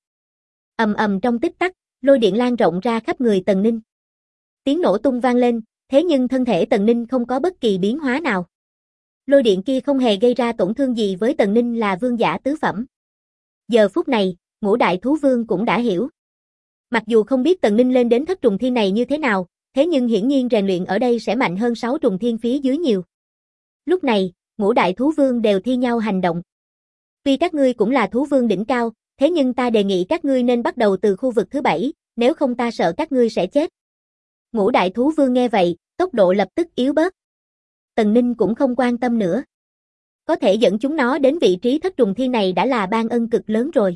Ầm ầm trong tích tắc, lôi điện lan rộng ra khắp người Tần Ninh. Tiếng nổ tung vang lên, thế nhưng thân thể Tần Ninh không có bất kỳ biến hóa nào. Lôi điện kia không hề gây ra tổn thương gì với Tần Ninh là vương giả tứ phẩm. Giờ phút này, Ngũ Đại Thú Vương cũng đã hiểu. Mặc dù không biết Tần Ninh lên đến Thất Trùng Thiên này như thế nào, thế nhưng hiển nhiên rèn luyện ở đây sẽ mạnh hơn 6 trùng thiên phía dưới nhiều. Lúc này, Ngũ Đại Thú Vương đều thi nhau hành động. Tuy các ngươi cũng là thú vương đỉnh cao, thế nhưng ta đề nghị các ngươi nên bắt đầu từ khu vực thứ 7, nếu không ta sợ các ngươi sẽ chết. Ngũ Đại Thú Vương nghe vậy, tốc độ lập tức yếu bớt. Tần Ninh cũng không quan tâm nữa. Có thể dẫn chúng nó đến vị trí Thất Trùng Thiên này đã là ban ân cực lớn rồi.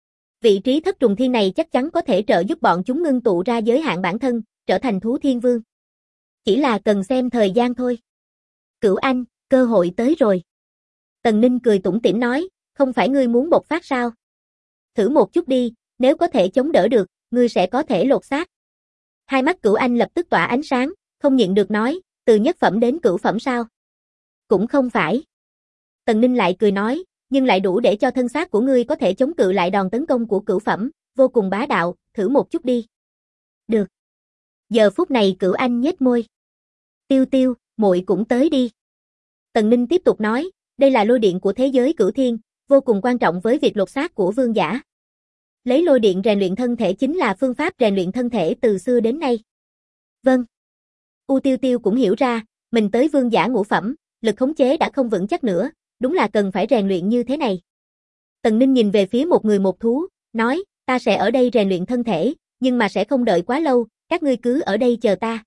Vị trí Thất Trùng Thiên này chắc chắn có thể trợ giúp bọn chúng ngưng tụ ra giới hạn bản thân, trở thành thú thiên vương. Chỉ là cần xem thời gian thôi. Cửu Anh, cơ hội tới rồi. Tần Ninh cười tủm tỉm nói, không phải ngươi muốn bộc phát sao? Thử một chút đi, nếu có thể chống đỡ được, ngươi sẽ có thể lột xác. Hai mắt Cửu Anh lập tức tỏa ánh sáng, không nhịn được nói, từ nhất phẩm đến cửu phẩm sao? Cũng không phải. Tần Ninh lại cười nói, nhưng lại đủ để cho thân xác của ngươi có thể chống cự lại đòn tấn công của cửu phẩm, vô cùng bá đạo, thử một chút đi. Được. Giờ phút này Cửu Anh nhếch môi. Tiêu Tiêu, muội cũng tới đi. Tần Ninh tiếp tục nói, đây là lôi điện của thế giới Cửu Thiên, vô cùng quan trọng với việc lột xác của vương giả. Lấy lôi điện rèn luyện thân thể chính là phương pháp rèn luyện thân thể từ xưa đến nay. Vâng. U Tiêu Tiêu cũng hiểu ra, mình tới vương giả ngũ phẩm, lực khống chế đã không vững chắc nữa, đúng là cần phải rèn luyện như thế này. Tần Ninh nhìn về phía một người một thú, nói, ta sẽ ở đây rèn luyện thân thể, nhưng mà sẽ không đợi quá lâu, các ngươi cứ ở đây chờ ta.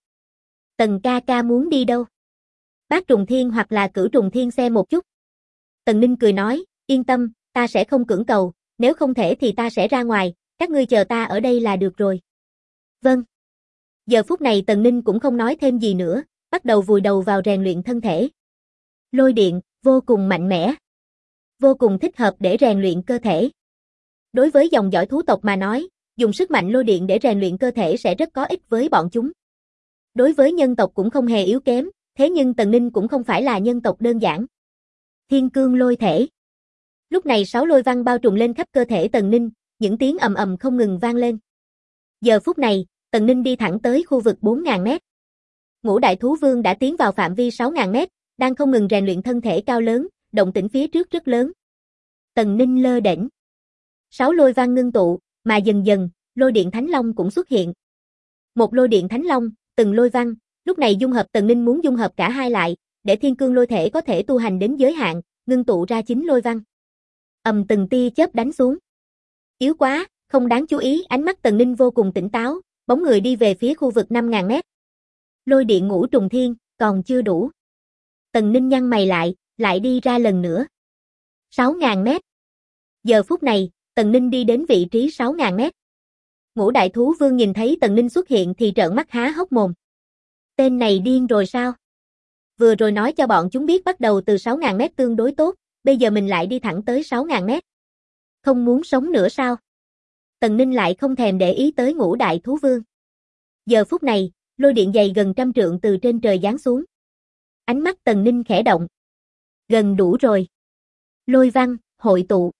Tần ca ca muốn đi đâu? Bát Trùng Thiên hoặc là Cửu Trùng Thiên xem một chút. Tần Ninh cười nói, yên tâm, ta sẽ không cưỡng cầu, nếu không thể thì ta sẽ ra ngoài, các ngươi chờ ta ở đây là được rồi. Vâng. Giờ phút này Tần Ninh cũng không nói thêm gì nữa, bắt đầu vùi đầu vào rèn luyện thân thể. Lôi điện, vô cùng mạnh mẽ. Vô cùng thích hợp để rèn luyện cơ thể. Đối với dòng dõi thú tộc mà nói, dùng sức mạnh lôi điện để rèn luyện cơ thể sẽ rất có ích với bọn chúng. Đối với nhân tộc cũng không hề yếu kém, thế nhưng Tần Ninh cũng không phải là nhân tộc đơn giản. Thiên cương lôi thể. Lúc này 6 lôi văn bao trùm lên khắp cơ thể Tần Ninh, những tiếng ầm ầm không ngừng vang lên. Giờ phút này, Tần Ninh đi thẳng tới khu vực 4.000 mét. Ngũ đại thú vương đã tiến vào phạm vi 6.000 mét, đang không ngừng rèn luyện thân thể cao lớn, động tĩnh phía trước rất lớn. Tần Ninh lơ đễnh. 6 lôi văn ngưng tụ, mà dần dần, lôi điện Thánh Long cũng xuất hiện. Một lôi điện Thánh Long, từng lôi văn, lúc này dung hợp Tần Ninh muốn dung hợp cả hai lại, để thiên cương lôi thể có thể tu hành đến giới hạn, ngưng tụ ra 9 lôi văn. Từng tia chớp đánh xuống. Yếu quá, không đáng chú ý, ánh mắt Tần Ninh vô cùng tỉnh táo, bóng người đi về phía khu vực 5.000 mét. Lôi điện ngũ trùng thiên, còn chưa đủ. Tần Ninh nhăn mày lại đi ra lần nữa. 6.000 mét. Giờ phút này, Tần Ninh đi đến vị trí 6.000 mét. Ngũ đại thú vương nhìn thấy Tần Ninh xuất hiện thì trợn mắt há hốc mồm. Tên này điên rồi sao? Vừa rồi nói cho bọn chúng biết bắt đầu từ 6.000 mét tương đối tốt, bây giờ mình lại đi thẳng tới 6.000 mét. Không muốn sống nữa sao? Tần Ninh lại không thèm để ý tới ngũ đại thú vương. Giờ phút này, lôi điện dày gần 100 trượng từ trên trời giáng xuống. Ánh mắt Tần Ninh khẽ động. Gần đủ rồi. Lôi văn, hội tụ.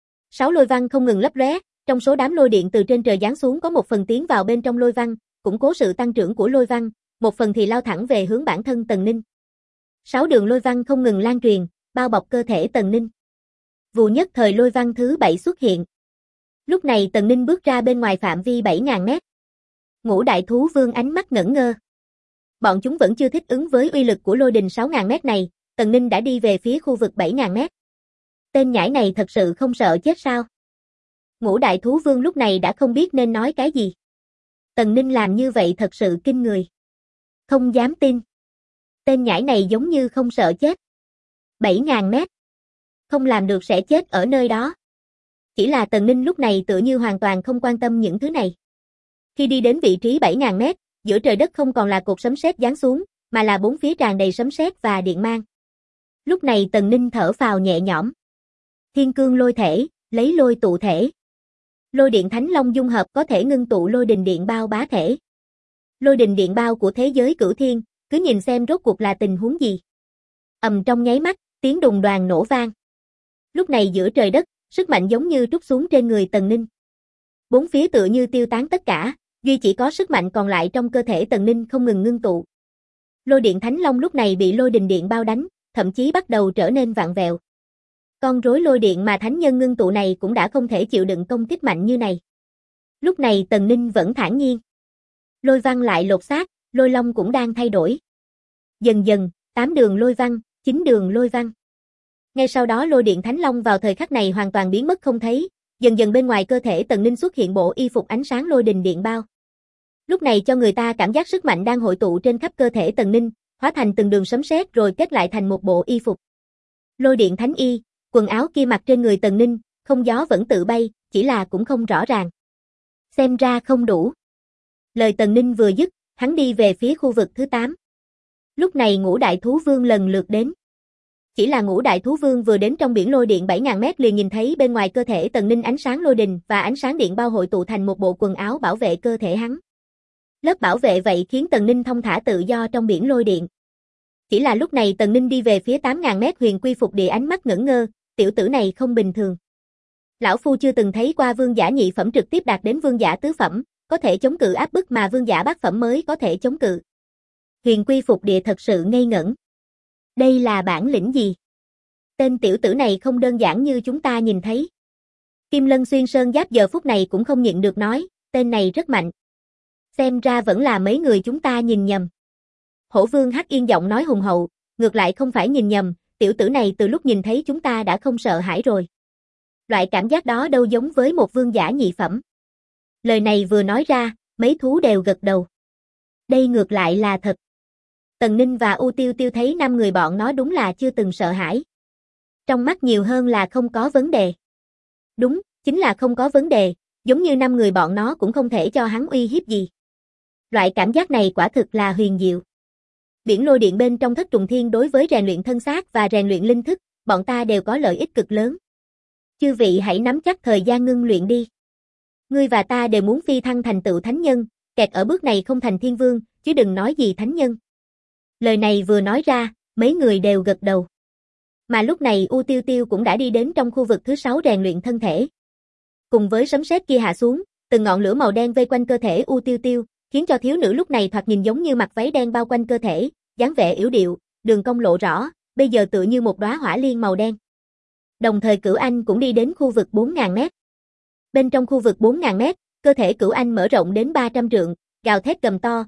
6 lôi văn không ngừng lấp lóe, trong số đám lôi điện từ trên trời giáng xuống có một phần tiến vào bên trong lôi văn, củng cố sự tăng trưởng của lôi văn, một phần thì lao thẳng về hướng bản thân Tần Ninh. 6 đường lôi văn không ngừng lan truyền, bao bọc cơ thể Tần Ninh. Vù nhất thời lôi văn thứ 7 xuất hiện. Lúc này Tần Ninh bước ra bên ngoài phạm vi 7.000 mét. Ngũ đại thú vương ánh mắt ngẩn ngơ. Bọn chúng vẫn chưa thích ứng với uy lực của lôi đình 6.000 mét này, Tần Ninh đã đi về phía khu vực 7.000 mét. Tên nhãi này thật sự không sợ chết sao? Ngũ đại thú vương lúc này đã không biết nên nói cái gì. Tần Ninh làm như vậy thật sự kinh người. Không dám tin. Tên nhãi này giống như không sợ chết. 7.000 mét. Không làm được sẽ chết ở nơi đó. Chỉ là Tần Ninh lúc này tựa như hoàn toàn không quan tâm những thứ này. Khi đi đến vị trí 7.000 mét, giữa trời đất không còn là cột sấm sét giáng xuống, mà là bốn phía tràn đầy sấm sét và điện mang. Lúc này Tần Ninh thở phào nhẹ nhõm. Thiên cương lôi thể, lấy lôi tụ thể. Lôi điện Thánh Long dung hợp có thể ngưng tụ lôi đình điện bao bá thể. Lôi đình điện bao của thế giới cửu thiên, cứ nhìn xem rốt cuộc là tình huống gì. Trong nháy mắt, tiếng đùng đoàng nổ vang. Lúc này giữa trời đất, sức mạnh giống như trút xuống trên người Tần Ninh. Bốn phía tựa như tiêu tán tất cả, duy chỉ có sức mạnh còn lại trong cơ thể Tần Ninh không ngừng ngưng tụ. Lôi điện Thánh Long lúc này bị lôi đình điện bao đánh, thậm chí bắt đầu trở nên vặn vẹo. Con rối lôi điện mà thánh nhân ngưng tụ này cũng đã không thể chịu đựng công kích mạnh như này. Lúc này Tần Ninh vẫn thản nhiên. Lôi văn lại lột xác, lôi long cũng đang thay đổi. Dần dần, 8 đường lôi văn, 9 đường lôi văn. Ngay sau đó lôi điện Thánh Long vào thời khắc này hoàn toàn biến mất không thấy, dần dần bên ngoài cơ thể Tần Ninh xuất hiện bộ y phục ánh sáng lôi đình điện bao. Lúc này cho người ta cảm giác sức mạnh đang hội tụ trên khắp cơ thể Tần Ninh, hóa thành từng đường sấm sét rồi kết lại thành một bộ y phục. Lôi điện thánh y, quần áo kia mặc trên người Tần Ninh, không gió vẫn tự bay, chỉ là cũng không rõ ràng. Xem ra không đủ. Lời Tần Ninh vừa dứt, hắn đi về phía khu vực thứ 8. Lúc này ngũ đại thú vương lần lượt đến. Chỉ là ngũ đại thú vương vừa đến trong biển lôi điện 7.000 mét liền nhìn thấy bên ngoài cơ thể Tần Ninh ánh sáng lôi đình và ánh sáng điện bao hội tụ thành một bộ quần áo bảo vệ cơ thể hắn. Lớp bảo vệ vậy khiến Tần Ninh thông thả tự do trong biển lôi điện. Chỉ là lúc này Tần Ninh đi về phía 8.000 mét huyền quy phục địa ánh mắt ngẩn ngơ, tiểu tử này không bình thường. Lão Phu chưa từng thấy qua vương giả nhị phẩm trực tiếp đạt đến vương giả tứ phẩm, có thể chống cự áp bức mà vương giả bát phẩm mới có thể chống cự. Huyền quy phục địa thật sự ngây ngẩn. Đây là bản lĩnh gì? Tên tiểu tử này không đơn giản như chúng ta nhìn thấy. Kim Lân xuyên sơn giáp giờ phút này cũng không nhịn được nói, tên này rất mạnh. Xem ra vẫn là mấy người chúng ta nhìn nhầm. Hổ vương Hắc Yên giọng nói hùng hậu, ngược lại không phải nhìn nhầm, tiểu tử này từ lúc nhìn thấy chúng ta đã không sợ hãi rồi. Loại cảm giác đó đâu giống với một vương giả nhị phẩm. Lời này vừa nói ra, mấy thú đều gật đầu. Đây ngược lại là thật. Tần Ninh và U Tiêu Tiêu thấy 5 người bọn nó đúng là chưa từng sợ hãi. Trong mắt nhiều hơn là không có vấn đề. Đúng, chính là không có vấn đề, giống như 5 người bọn nó cũng không thể cho hắn uy hiếp gì. Loại cảm giác này quả thực là huyền diệu. Biển lôi điện bên trong thất trùng thiên đối với rèn luyện thân xác và rèn luyện linh thức, bọn ta đều có lợi ích cực lớn. Chư vị hãy nắm chắc thời gian ngưng luyện đi. Ngươi và ta đều muốn phi thăng thành tựu thánh nhân, kẹt ở bước này không thành thiên vương, chứ đừng nói gì thánh nhân. Lời này vừa nói ra, mấy người đều gật đầu. Mà lúc này U Tiêu Tiêu cũng đã đi đến trong khu vực thứ 6 rèn luyện thân thể. Cùng với sấm sét kia hạ xuống, từng ngọn lửa màu đen vây quanh cơ thể U Tiêu Tiêu, khiến cho thiếu nữ lúc này thoạt nhìn giống như mặc váy đen bao quanh cơ thể, dáng vẻ yểu điệu, đường cong lộ rõ, bây giờ tựa như một đóa hỏa liên màu đen. Đồng thời Cửu Anh cũng đi đến khu vực 4000 mét. Bên trong khu vực 4000 mét, cơ thể Cửu Anh mở rộng đến 300 trượng, gào thét gầm to,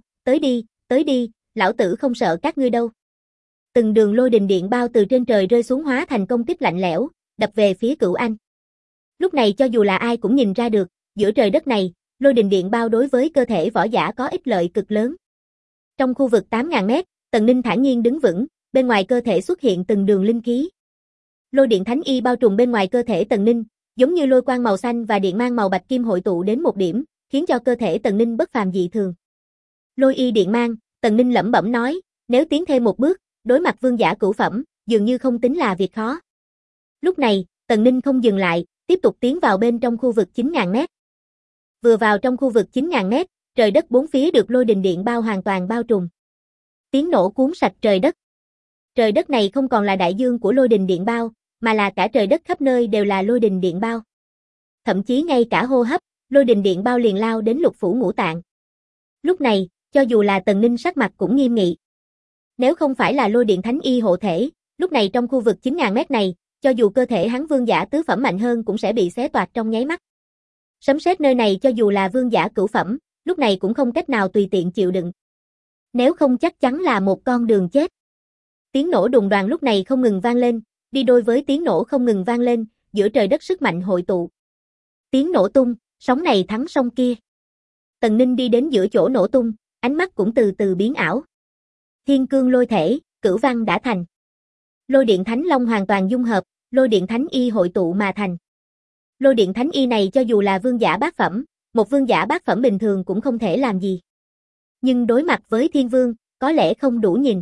tới đi, lão tử không sợ các ngươi đâu. Từng đường lôi đình điện bao từ trên trời rơi xuống hóa thành công kích lạnh lẽo, đập về phía Cửu Anh. Lúc này cho dù là ai cũng nhìn ra được, giữa trời đất này, lôi đình điện bao đối với cơ thể võ giả có ích lợi cực lớn. Trong khu vực 8000 mét, Tần Ninh thản nhiên đứng vững, bên ngoài cơ thể xuất hiện từng đường linh khí. Lôi điện thánh y bao trùm bên ngoài cơ thể Tần Ninh, giống như lôi quang màu xanh và điện mang màu bạch kim hội tụ đến một điểm, khiến cho cơ thể Tần Ninh bất phàm dị thường. Lôi y điện mang, Tần Ninh lẩm bẩm nói, nếu tiến thêm một bước, đối mặt vương giả cửu phẩm, dường như không tính là việc khó. Lúc này, Tần Ninh không dừng lại, tiếp tục tiến vào bên trong khu vực 9000 mét. Vừa vào trong khu vực 9000 mét, trời đất bốn phía được lôi đình điện bao hoàn toàn bao trùm. Tiếng nổ cuốn sạch trời đất. Trời đất này không còn là đại dương của lôi đình điện bao, mà là cả trời đất khắp nơi đều là lôi đình điện bao. Thậm chí ngay cả hô hấp, lôi đình điện bao liền lao đến lục phủ ngũ tạng. Lúc này, cho dù là Tần Ninh sắc mặt cũng nghiêm nghị. Nếu không phải là lôi điện thánh y hộ thể, lúc này trong khu vực 9000 mét này, cho dù cơ thể hắn vương giả tứ phẩm mạnh hơn cũng sẽ bị xé toạc trong nháy mắt. Sấm sét nơi này cho dù là vương giả cửu phẩm, lúc này cũng không cách nào tùy tiện chịu đựng. Nếu không chắc chắn là một con đường chết. Tiếng nổ đùng đoàng lúc này không ngừng vang lên, đi đôi với tiếng nổ không ngừng vang lên, giữa trời đất sức mạnh hội tụ. Tiếng nổ tung, sóng này thắng sóng kia. Tần Ninh đi đến giữa chỗ nổ tung, ánh mắt cũng từ từ biến ảo. Thiên cương lôi thể, cửu văn đã thành. Lôi điện thánh long hoàn toàn dung hợp, lôi điện thánh y hội tụ mà thành. Lôi điện thánh y này cho dù là vương giả bát phẩm, một vương giả bát phẩm bình thường cũng không thể làm gì. Nhưng đối mặt với thiên vương, có lẽ không đủ nhìn.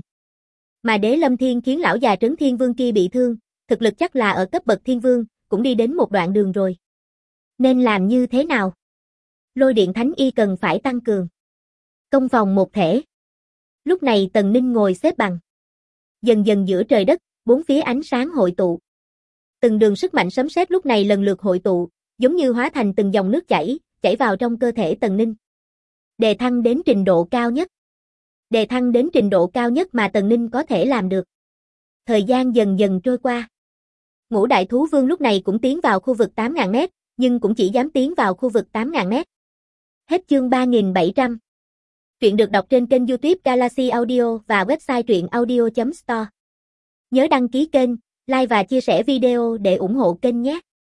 Mà Đế Lâm Thiên khiến lão già Trấn Thiên Vương kia bị thương, thực lực chắc là ở cấp bậc thiên vương, cũng đi đến một đoạn đường rồi. Nên làm như thế nào? Lôi điện thánh y cần phải tăng cường. Công phòng một thể. Lúc này Tần Ninh ngồi xếp bằng. Dần dần giữa trời đất, bốn phía ánh sáng hội tụ. Từng đường sức mạnh sấm sét lúc này lần lượt hội tụ, giống như hóa thành từng dòng nước chảy, chảy vào trong cơ thể Tần Ninh. Đề thăng đến trình độ cao nhất. Đề thăng đến trình độ cao nhất mà Tần Ninh có thể làm được. Thời gian dần dần trôi qua. Ngũ đại thú vương lúc này cũng tiến vào khu vực 8000 mét, nhưng cũng chỉ dám tiến vào khu vực 8000 mét. Hết chương 3700. Truyện được đọc trên kênh YouTube Galaxy Audio và website truyệnaudio.store. Nhớ đăng ký kênh, like và chia sẻ video để ủng hộ kênh nhé.